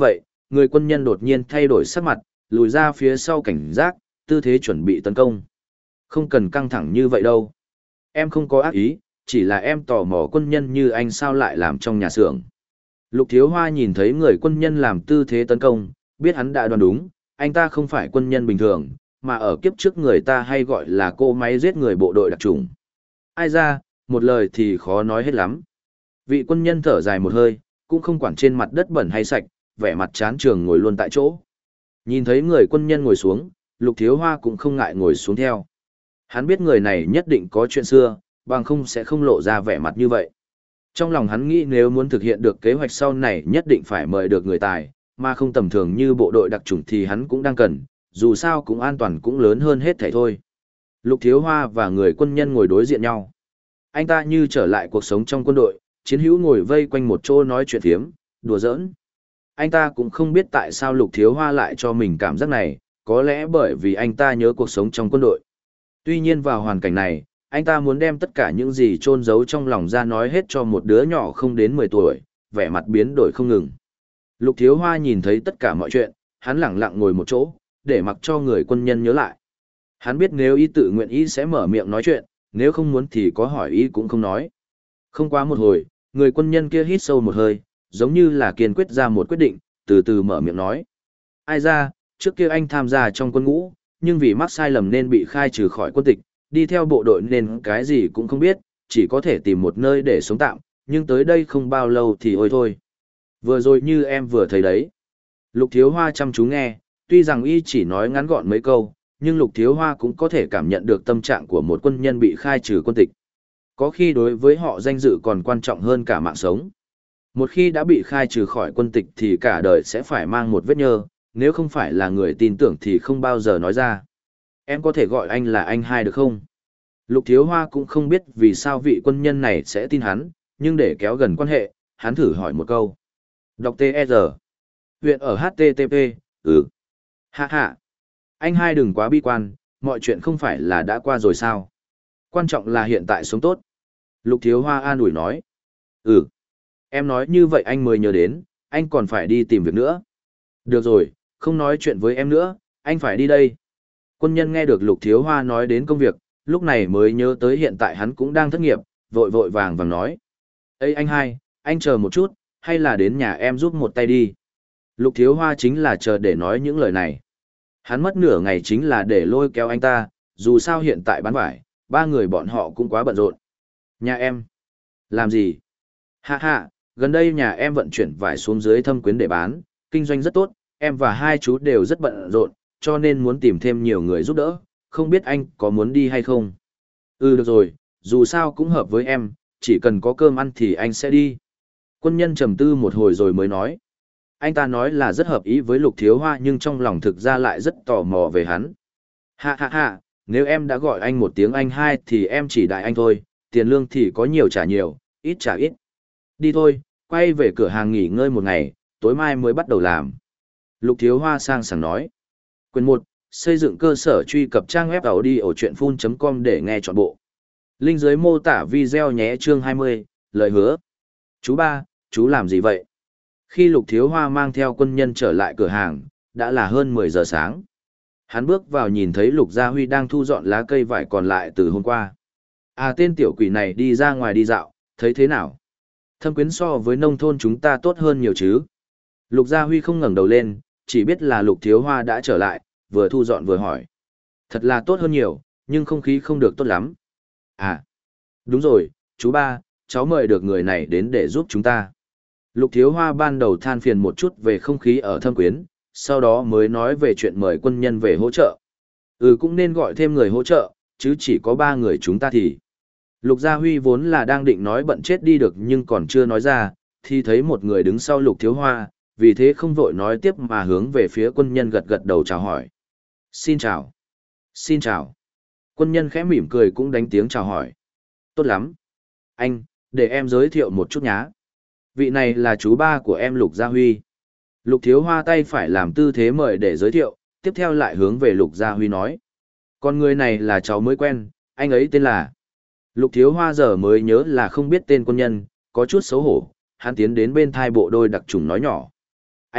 người quân nhân đột nhiên thay đổi sắc mặt, lùi ra phía sau cảnh giác, tư thế chuẩn bị tấn công. Không cần căng thẳng như vậy đâu. Em không có ác ý, chỉ là em tò mò quân nhân như anh sao lại làm trong nhà xưởng. Lục Thiếu Hoa nhìn thấy người quân nhân làm tư thế tấn công, biết hắn đã đoán đúng, anh ta không phải quân nhân bình thường, mà ở kiếp trước người ta hay gọi là cô máy giết người bộ đội đặc chủng. Ai ra, một lời thì khó nói hết lắm. Vị quân nhân thở dài một hơi, cũng không quản trên mặt đất bẩn hay sạch, vẻ mặt chán trường ngồi luôn tại chỗ. Nhìn thấy người quân nhân ngồi xuống, Lục Thiếu Hoa cũng không ngại ngồi xuống theo. Hắn biết người này nhất định có chuyện xưa, bằng không sẽ không lộ ra vẻ mặt như vậy. Trong lòng hắn nghĩ nếu muốn thực hiện được kế hoạch sau này nhất định phải mời được người tài, mà không tầm thường như bộ đội đặc chủng thì hắn cũng đang cần, dù sao cũng an toàn cũng lớn hơn hết thảy thôi. Lục Thiếu Hoa và người quân nhân ngồi đối diện nhau. Anh ta như trở lại cuộc sống trong quân đội, chiến hữu ngồi vây quanh một chỗ nói chuyện phiếm, đùa giỡn. Anh ta cũng không biết tại sao Lục Thiếu Hoa lại cho mình cảm giác này, có lẽ bởi vì anh ta nhớ cuộc sống trong quân đội. Tuy nhiên vào hoàn cảnh này, anh ta muốn đem tất cả những gì chôn giấu trong lòng ra nói hết cho một đứa nhỏ không đến mười tuổi, vẻ mặt biến đổi không ngừng. Lục Thiếu Hoa nhìn thấy tất cả mọi chuyện, hắn lẳng lặng ngồi một chỗ, để mặc cho người quân nhân nhớ lại. Hắn biết nếu y tự nguyện y sẽ mở miệng nói chuyện, nếu không muốn thì có hỏi y cũng không nói. Không quá một hồi, người quân nhân kia hít sâu một hơi, giống như là kiên quyết ra một quyết định, từ từ mở miệng nói. Ai ra, trước kia anh tham gia trong quân ngũ, nhưng vì mắc sai lầm nên bị khai trừ khỏi quân tịch, đi theo bộ đội nên cái gì cũng không biết, chỉ có thể tìm một nơi để sống tạm, nhưng tới đây không bao lâu thì ôi thôi. Vừa rồi như em vừa thấy đấy. Lục Thiếu Hoa chăm chú nghe, tuy rằng y chỉ nói ngắn gọn mấy câu, nhưng Lục Thiếu Hoa cũng có thể cảm nhận được tâm trạng của một quân nhân bị khai trừ quân tịch. Có khi đối với họ danh dự còn quan trọng hơn cả mạng sống. Một khi đã bị khai trừ khỏi quân tịch thì cả đời sẽ phải mang một vết nhơ, nếu không phải là người tin tưởng thì không bao giờ nói ra. Em có thể gọi anh là anh hai được không? Lục Thiếu Hoa cũng không biết vì sao vị quân nhân này sẽ tin hắn, nhưng để kéo gần quan hệ, hắn thử hỏi một câu. Đọc tê e rờ. Huyện ở hát tê tê pê, ừ. Hạ hạ. Anh hai đừng quá bi quan, mọi chuyện không phải là đã qua rồi sao? Quan trọng là hiện tại sống tốt. Lục Thiếu Hoa an ủi nói. Ừ. Em nói như vậy anh mới nhớ đến, anh còn phải đi tìm việc nữa. Được rồi, không nói chuyện với em nữa, anh phải đi đây. Quân nhân nghe được Lục Thiếu Hoa nói đến công việc, lúc này mới nhớ tới hiện tại hắn cũng đang thất nghiệp, vội vội vàng vàng nói. Ê anh hai, anh chờ một chút, hay là đến nhà em giúp một tay đi. Lục Thiếu Hoa chính là chờ để nói những lời này. Hắn mất nửa ngày chính là để lôi kéo anh ta, dù sao hiện tại bán vải, ba người bọn họ cũng quá bận rộn. Nhà em? Làm gì? Hạ hạ, gần đây nhà em vận chuyển vải xuống dưới Thâm Quyến để bán, kinh doanh rất tốt, em và hai chú đều rất bận rộn, cho nên muốn tìm thêm nhiều người giúp đỡ, không biết anh có muốn đi hay không? Ừ được rồi, dù sao cũng hợp với em, chỉ cần có cơm ăn thì anh sẽ đi. Quân nhân trầm tư một hồi rồi mới nói. Anh ta nói là rất hợp ý với Lục Thiếu Hoa nhưng trong lòng thực ra lại rất tò mò về hắn. Hạ hạ hạ, nếu em đã gọi anh một tiếng anh hai thì em chỉ đại anh thôi, tiền lương thì có nhiều trả nhiều, ít trả ít. Đi thôi, quay về cửa hàng nghỉ ngơi một ngày, tối mai mới bắt đầu làm. Lục Thiếu Hoa sang sảng nói. Quyền một, xây dựng cơ sở truy cập trang web audiochuyenphun chấm com để nghe trọn bộ. Link dưới mô tả video nhé chương hai mươi, lời hứa. Chú ba, chú làm gì vậy? Khi Lục Thiếu Hoa mang theo quân nhân trở lại cửa hàng, đã là hơn mười giờ sáng. Hắn bước vào nhìn thấy Lục Gia Huy đang thu dọn lá cây vải còn lại từ hôm qua. À tên tiểu quỷ này đi ra ngoài đi dạo, thấy thế nào? Thâm Quyến so với nông thôn chúng ta tốt hơn nhiều chứ? Lục Gia Huy không ngẩng đầu lên, chỉ biết là Lục Thiếu Hoa đã trở lại, vừa thu dọn vừa hỏi. Thật là tốt hơn nhiều, nhưng không khí không được tốt lắm. À, đúng rồi, chú ba, cháu mời được người này đến để giúp chúng ta. Lục Thiếu Hoa ban đầu than phiền một chút về không khí ở Thâm Quyến, sau đó mới nói về chuyện mời quân nhân về hỗ trợ. Ừ cũng nên gọi thêm người hỗ trợ, chứ chỉ có ba người chúng ta thì. Lục Gia Huy vốn là đang định nói bận chết đi được nhưng còn chưa nói ra, thì thấy một người đứng sau Lục Thiếu Hoa, vì thế không vội nói tiếp mà hướng về phía quân nhân gật gật đầu chào hỏi. Xin chào. Xin chào. Quân nhân khẽ mỉm cười cũng đánh tiếng chào hỏi. Tốt lắm. Anh, để em giới thiệu một chút nhá. Vị này là chú ba của em Lục Gia Huy. Lục Thiếu Hoa tay phải làm tư thế mời để giới thiệu, tiếp theo lại hướng về Lục Gia Huy nói. Con người này là cháu mới quen, anh ấy tên là... Lục Thiếu Hoa giờ mới nhớ là không biết tên quân nhân, có chút xấu hổ, hắn tiến đến bên thai bộ đôi đặc trùng nói nhỏ. Anh,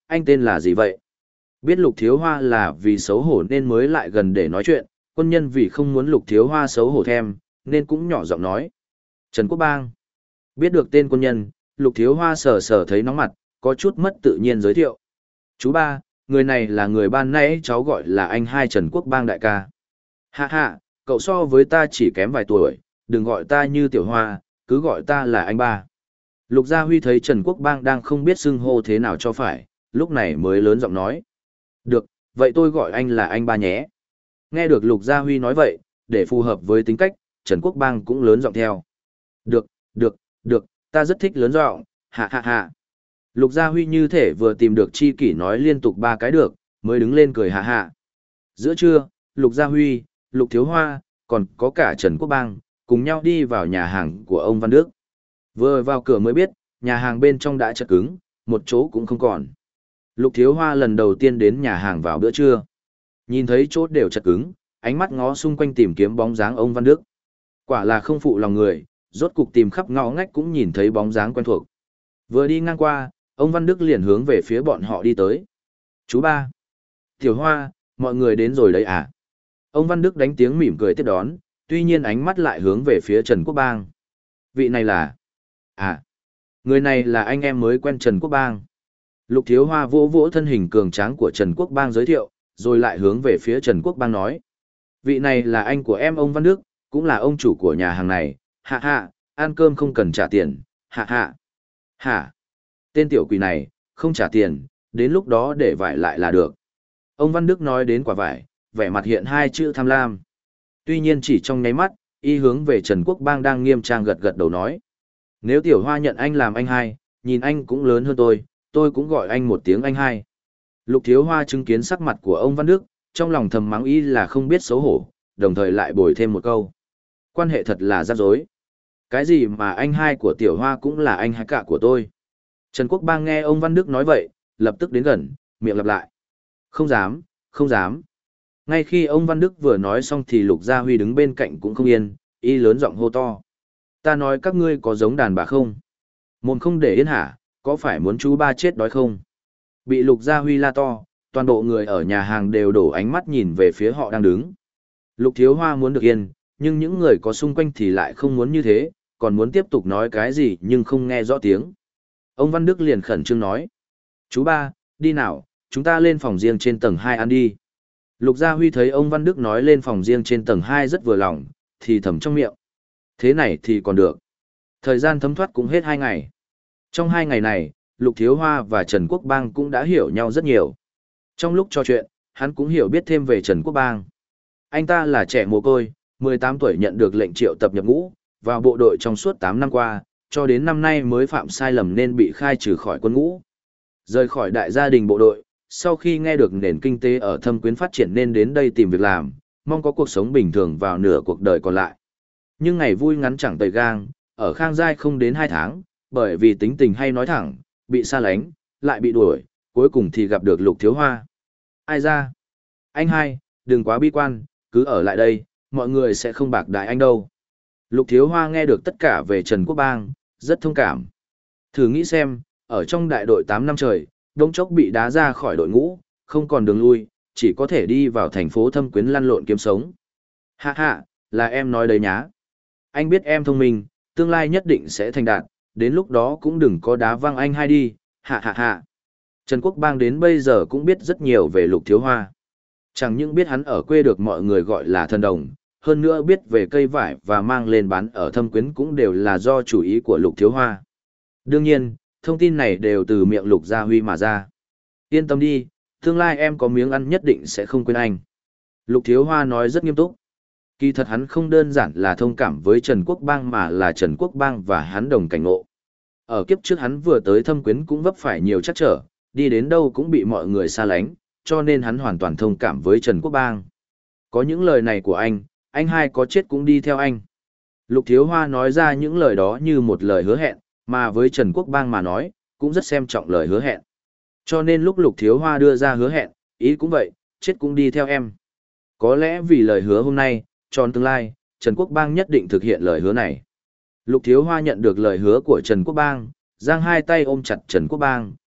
anh tên là gì vậy? Biết Lục Thiếu Hoa là vì xấu hổ nên mới lại gần để nói chuyện, quân nhân vì không muốn Lục Thiếu Hoa xấu hổ thêm, nên cũng nhỏ giọng nói. Trần Quốc Bang. Biết được tên quân nhân, Lục Thiếu Hoa sờ sờ thấy nóng mặt, có chút mất tự nhiên giới thiệu. Chú ba, người này là người ban nãy cháu gọi là anh hai Trần Quốc Bang đại ca. Hạ hạ, cậu so với ta chỉ kém vài tuổi, đừng gọi ta như Tiểu Hoa, cứ gọi ta là anh ba. Lục Gia Huy thấy Trần Quốc Bang đang không biết xưng hô thế nào cho phải, lúc này mới lớn giọng nói. Được, vậy tôi gọi anh là anh ba nhé. Nghe được Lục Gia Huy nói vậy, để phù hợp với tính cách, Trần Quốc Bang cũng lớn giọng theo. Được, được, được, ta rất thích lớn giọng, hạ hạ hạ. Lục Gia Huy như thể vừa tìm được chi kỷ nói liên tục ba cái được, mới đứng lên cười hạ hạ. Giữa trưa, Lục Gia Huy, Lục Thiếu Hoa, còn có cả Trần Quốc Bang, cùng nhau đi vào nhà hàng của ông Văn Đức. Vừa vào cửa mới biết, nhà hàng bên trong đã chật cứng, một chỗ cũng không còn. Lục Thiếu Hoa lần đầu tiên đến nhà hàng vào bữa trưa. Nhìn thấy chỗ đều chật cứng, ánh mắt ngó xung quanh tìm kiếm bóng dáng ông Văn Đức. Quả là không phụ lòng người, rốt cục tìm khắp ngõ ngách cũng nhìn thấy bóng dáng quen thuộc. Vừa đi ngang qua, ông Văn Đức liền hướng về phía bọn họ đi tới. Chú ba. Tiểu Hoa, mọi người đến rồi đấy à? Ông Văn Đức đánh tiếng mỉm cười tiếp đón, tuy nhiên ánh mắt lại hướng về phía Trần Quốc Bang. Vị này là... À, người này là anh em mới quen Trần Quốc Bang. Lục Thiếu Hoa vỗ vỗ thân hình cường tráng của Trần Quốc Bang giới thiệu, rồi lại hướng về phía Trần Quốc Bang nói. Vị này là anh của em ông Văn Đức, cũng là ông chủ của nhà hàng này, hạ hạ, ăn cơm không cần trả tiền, hạ hạ. Hả? Tên tiểu quỷ này, không trả tiền, đến lúc đó để vải lại là được. Ông Văn Đức nói đến quả vải, vẻ mặt hiện hai chữ tham lam. Tuy nhiên chỉ trong nháy mắt, y hướng về Trần Quốc Bang đang nghiêm trang gật gật đầu nói. Nếu Tiểu Hoa nhận anh làm anh hai, nhìn anh cũng lớn hơn tôi, tôi cũng gọi anh một tiếng anh hai. Lục Thiếu Hoa chứng kiến sắc mặt của ông Văn Đức, trong lòng thầm mắng y là không biết xấu hổ, đồng thời lại bồi thêm một câu. Quan hệ thật là rắc rối. Cái gì mà anh hai của Tiểu Hoa cũng là anh hai cả của tôi. Trần Quốc Bang nghe ông Văn Đức nói vậy, lập tức đến gần, miệng lặp lại. Không dám, không dám. Ngay khi ông Văn Đức vừa nói xong thì Lục Gia Huy đứng bên cạnh cũng không yên, y lớn giọng hô to. Ta nói các ngươi có giống đàn bà không? Mồm không để yên hả, có phải muốn chú ba chết đói không? Bị Lục Gia Huy la to, toàn bộ người ở nhà hàng đều đổ ánh mắt nhìn về phía họ đang đứng. Lục Thiếu Hoa muốn được yên, nhưng những người có xung quanh thì lại không muốn như thế, còn muốn tiếp tục nói cái gì nhưng không nghe rõ tiếng. Ông Văn Đức liền khẩn trương nói. Chú ba, đi nào, chúng ta lên phòng riêng trên tầng hai ăn đi. Lục Gia Huy thấy ông Văn Đức nói lên phòng riêng trên tầng hai rất vừa lòng, thì thầm trong miệng. Thế này thì còn được. Thời gian thấm thoát cũng hết hai ngày. Trong hai ngày này, Lục Thiếu Hoa và Trần Quốc Bang cũng đã hiểu nhau rất nhiều. Trong lúc trò chuyện, hắn cũng hiểu biết thêm về Trần Quốc Bang. Anh ta là trẻ mồ côi, mười tám tuổi nhận được lệnh triệu tập nhập ngũ, vào bộ đội trong suốt tám năm qua, cho đến năm nay mới phạm sai lầm nên bị khai trừ khỏi quân ngũ. Rời khỏi đại gia đình bộ đội, sau khi nghe được nền kinh tế ở Thâm Quyến phát triển nên đến đây tìm việc làm, mong có cuộc sống bình thường vào nửa cuộc đời còn lại. Nhưng ngày vui ngắn chẳng tời gang, ở Khang Giai không đến hai tháng, bởi vì tính tình hay nói thẳng, bị xa lánh, lại bị đuổi, cuối cùng thì gặp được Lục Thiếu Hoa. Ai ra? Anh hai, đừng quá bi quan, cứ ở lại đây, mọi người sẽ không bạc đãi anh đâu. Lục Thiếu Hoa nghe được tất cả về Trần Quốc Bang, rất thông cảm. Thử nghĩ xem, ở trong đại đội tám năm trời, đông chốc bị đá ra khỏi đội ngũ, không còn đường lui, chỉ có thể đi vào thành phố Thâm Quyến lăn lộn kiếm sống. Hạ hạ, là em nói đấy nhá. Anh biết em thông minh, tương lai nhất định sẽ thành đạt, đến lúc đó cũng đừng có đá văng anh hai đi, hạ hạ hạ. Trần Quốc Bang đến bây giờ cũng biết rất nhiều về Lục Thiếu Hoa. Chẳng những biết hắn ở quê được mọi người gọi là thần đồng, hơn nữa biết về cây vải và mang lên bán ở Thâm Quyến cũng đều là do chủ ý của Lục Thiếu Hoa. Đương nhiên, thông tin này đều từ miệng Lục Gia Huy mà ra. Yên tâm đi, tương lai em có miếng ăn nhất định sẽ không quên anh. Lục Thiếu Hoa nói rất nghiêm túc. Kỳ thật hắn không đơn giản là thông cảm với Trần Quốc Bang mà là Trần Quốc Bang và hắn đồng cảnh ngộ. Ở kiếp trước hắn vừa tới Thâm Quyến cũng vấp phải nhiều trắc trở, đi đến đâu cũng bị mọi người xa lánh, cho nên hắn hoàn toàn thông cảm với Trần Quốc Bang. Có những lời này của anh, anh hai có chết cũng đi theo anh. Lục Thiếu Hoa nói ra những lời đó như một lời hứa hẹn, mà với Trần Quốc Bang mà nói, cũng rất xem trọng lời hứa hẹn. Cho nên lúc Lục Thiếu Hoa đưa ra hứa hẹn, ý cũng vậy, chết cũng đi theo em. Có lẽ vì lời hứa hôm nay, tròn tương lai, Trần Quốc Bang nhất định thực hiện lời hứa này. Lục Thiếu Hoa nhận được lời hứa của Trần Quốc Bang, giang hai tay ôm chặt Trần Quốc Bang,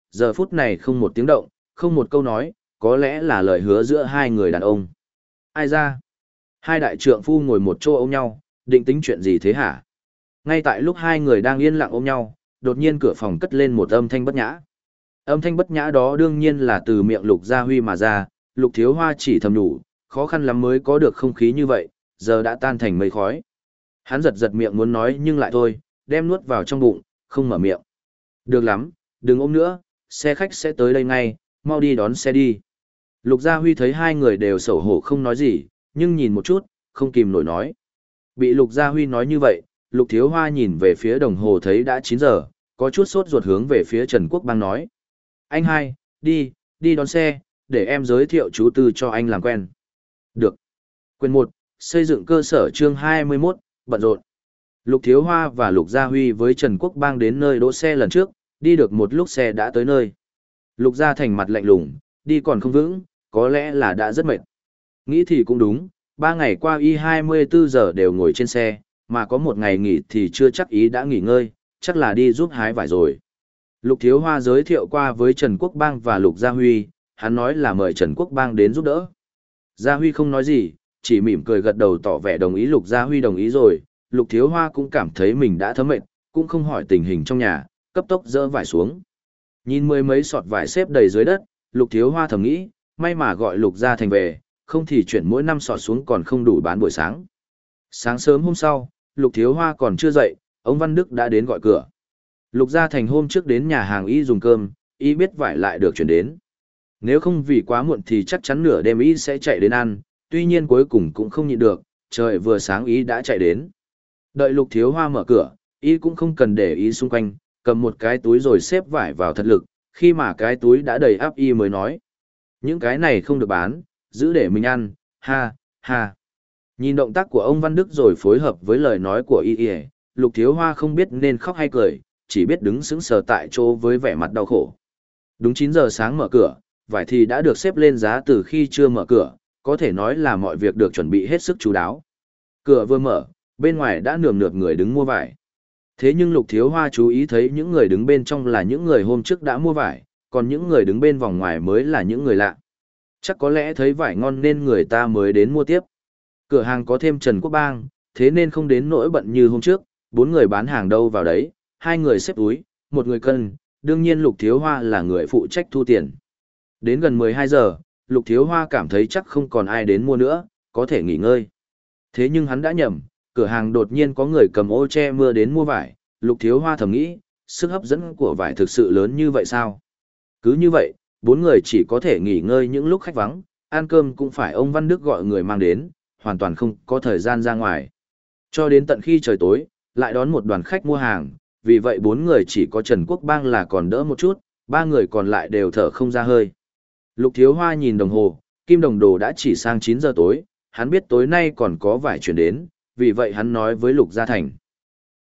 giờ phút này không một tiếng động, không một câu nói, có lẽ là lời hứa giữa hai người đàn ông. Ai ra? Hai đại trượng phu ngồi một chỗ ôm nhau, định tính chuyện gì thế hả? Ngay tại lúc hai người đang yên lặng ôm nhau, đột nhiên cửa phòng cất lên một âm thanh bất nhã. Âm thanh bất nhã đó đương nhiên là từ miệng Lục Gia Huy mà ra, Lục Thiếu Hoa chỉ thầm nhủ, khó khăn lắm mới có được không khí như vậy, giờ đã tan thành mây khói. Hắn giật giật miệng muốn nói nhưng lại thôi, đem nuốt vào trong bụng, không mở miệng. Được lắm, đừng ôm nữa, xe khách sẽ tới đây ngay, mau đi đón xe đi. Lục Gia Huy thấy hai người đều xấu hổ không nói gì, nhưng nhìn một chút, không kìm nổi nói. Bị Lục Gia Huy nói như vậy, Lục Thiếu Hoa nhìn về phía đồng hồ thấy đã chín giờ, có chút sốt ruột hướng về phía Trần Quốc Bang nói. Anh hai, đi, đi đón xe, để em giới thiệu chú Tư cho anh làm quen. Được. Quyền một, xây dựng cơ sở chương hai mươi mốt, bận rộn. Lục Thiếu Hoa và Lục Gia Huy với Trần Quốc Bang đến nơi đỗ xe lần trước, đi được một lúc xe đã tới nơi. Lục Gia Thành mặt lạnh lùng, đi còn không vững, có lẽ là đã rất mệt. Nghĩ thì cũng đúng, ba ngày qua y hai mươi bốn giờ đều ngồi trên xe, mà có một ngày nghỉ thì chưa chắc ý đã nghỉ ngơi, chắc là đi giúp hái vải rồi. Lục Thiếu Hoa giới thiệu qua với Trần Quốc Bang và Lục Gia Huy, hắn nói là mời Trần Quốc Bang đến giúp đỡ. Gia Huy không nói gì, chỉ mỉm cười gật đầu tỏ vẻ đồng ý. Lục Gia Huy đồng ý rồi, Lục Thiếu Hoa cũng cảm thấy mình đã thấm mệt, cũng không hỏi tình hình trong nhà, cấp tốc dỡ vải xuống. Nhìn mười mấy sọt vải xếp đầy dưới đất, Lục Thiếu Hoa thầm nghĩ, may mà gọi Lục Gia Thành về, không thì chuyển mỗi năm sọt xuống còn không đủ bán buổi sáng. Sáng sớm hôm sau, Lục Thiếu Hoa còn chưa dậy, ông Văn Đức đã đến gọi cửa. Lục Gia Thành hôm trước đến nhà hàng y dùng cơm, y biết vải lại được chuyển đến. Nếu không vì quá muộn thì chắc chắn nửa đêm y sẽ chạy đến ăn, tuy nhiên cuối cùng cũng không nhịn được, trời vừa sáng y đã chạy đến. Đợi Lục Thiếu Hoa mở cửa, y cũng không cần để ý xung quanh, cầm một cái túi rồi xếp vải vào thật lực, khi mà cái túi đã đầy ắp y mới nói. Những cái này không được bán, giữ để mình ăn, ha, ha. Nhìn động tác của ông Văn Đức rồi phối hợp với lời nói của y y, Lục Thiếu Hoa không biết nên khóc hay cười, chỉ biết đứng sững sờ tại chỗ với vẻ mặt đau khổ. Đúng chín giờ sáng mở cửa, vải thì đã được xếp lên giá từ khi chưa mở cửa, có thể nói là mọi việc được chuẩn bị hết sức chú đáo. Cửa vừa mở, bên ngoài đã nườm nượp người đứng mua vải. Thế nhưng Lục Thiếu Hoa chú ý thấy những người đứng bên trong là những người hôm trước đã mua vải, còn những người đứng bên vòng ngoài mới là những người lạ. Chắc có lẽ thấy vải ngon nên người ta mới đến mua tiếp. Cửa hàng có thêm Trần Quốc Bang, thế nên không đến nỗi bận như hôm trước, bốn người bán hàng đâu vào đấy, hai người xếp túi, một người cân, đương nhiên Lục Thiếu Hoa là người phụ trách thu tiền. Đến gần mười hai giờ, Lục Thiếu Hoa cảm thấy chắc không còn ai đến mua nữa, có thể nghỉ ngơi. Thế nhưng hắn đã nhầm, cửa hàng đột nhiên có người cầm ô che mưa đến mua vải, Lục Thiếu Hoa thầm nghĩ, sức hấp dẫn của vải thực sự lớn như vậy sao? Cứ như vậy, bốn người chỉ có thể nghỉ ngơi những lúc khách vắng, ăn cơm cũng phải ông Văn Đức gọi người mang đến, hoàn toàn không có thời gian ra ngoài. Cho đến tận khi trời tối, lại đón một đoàn khách mua hàng, vì vậy bốn người chỉ có Trần Quốc Bang là còn đỡ một chút, ba người còn lại đều thở không ra hơi. Lục Thiếu Hoa nhìn đồng hồ, kim đồng đồ đã chỉ sang chín giờ tối, hắn biết tối nay còn có vải chuyển đến, vì vậy hắn nói với Lục Gia Thành.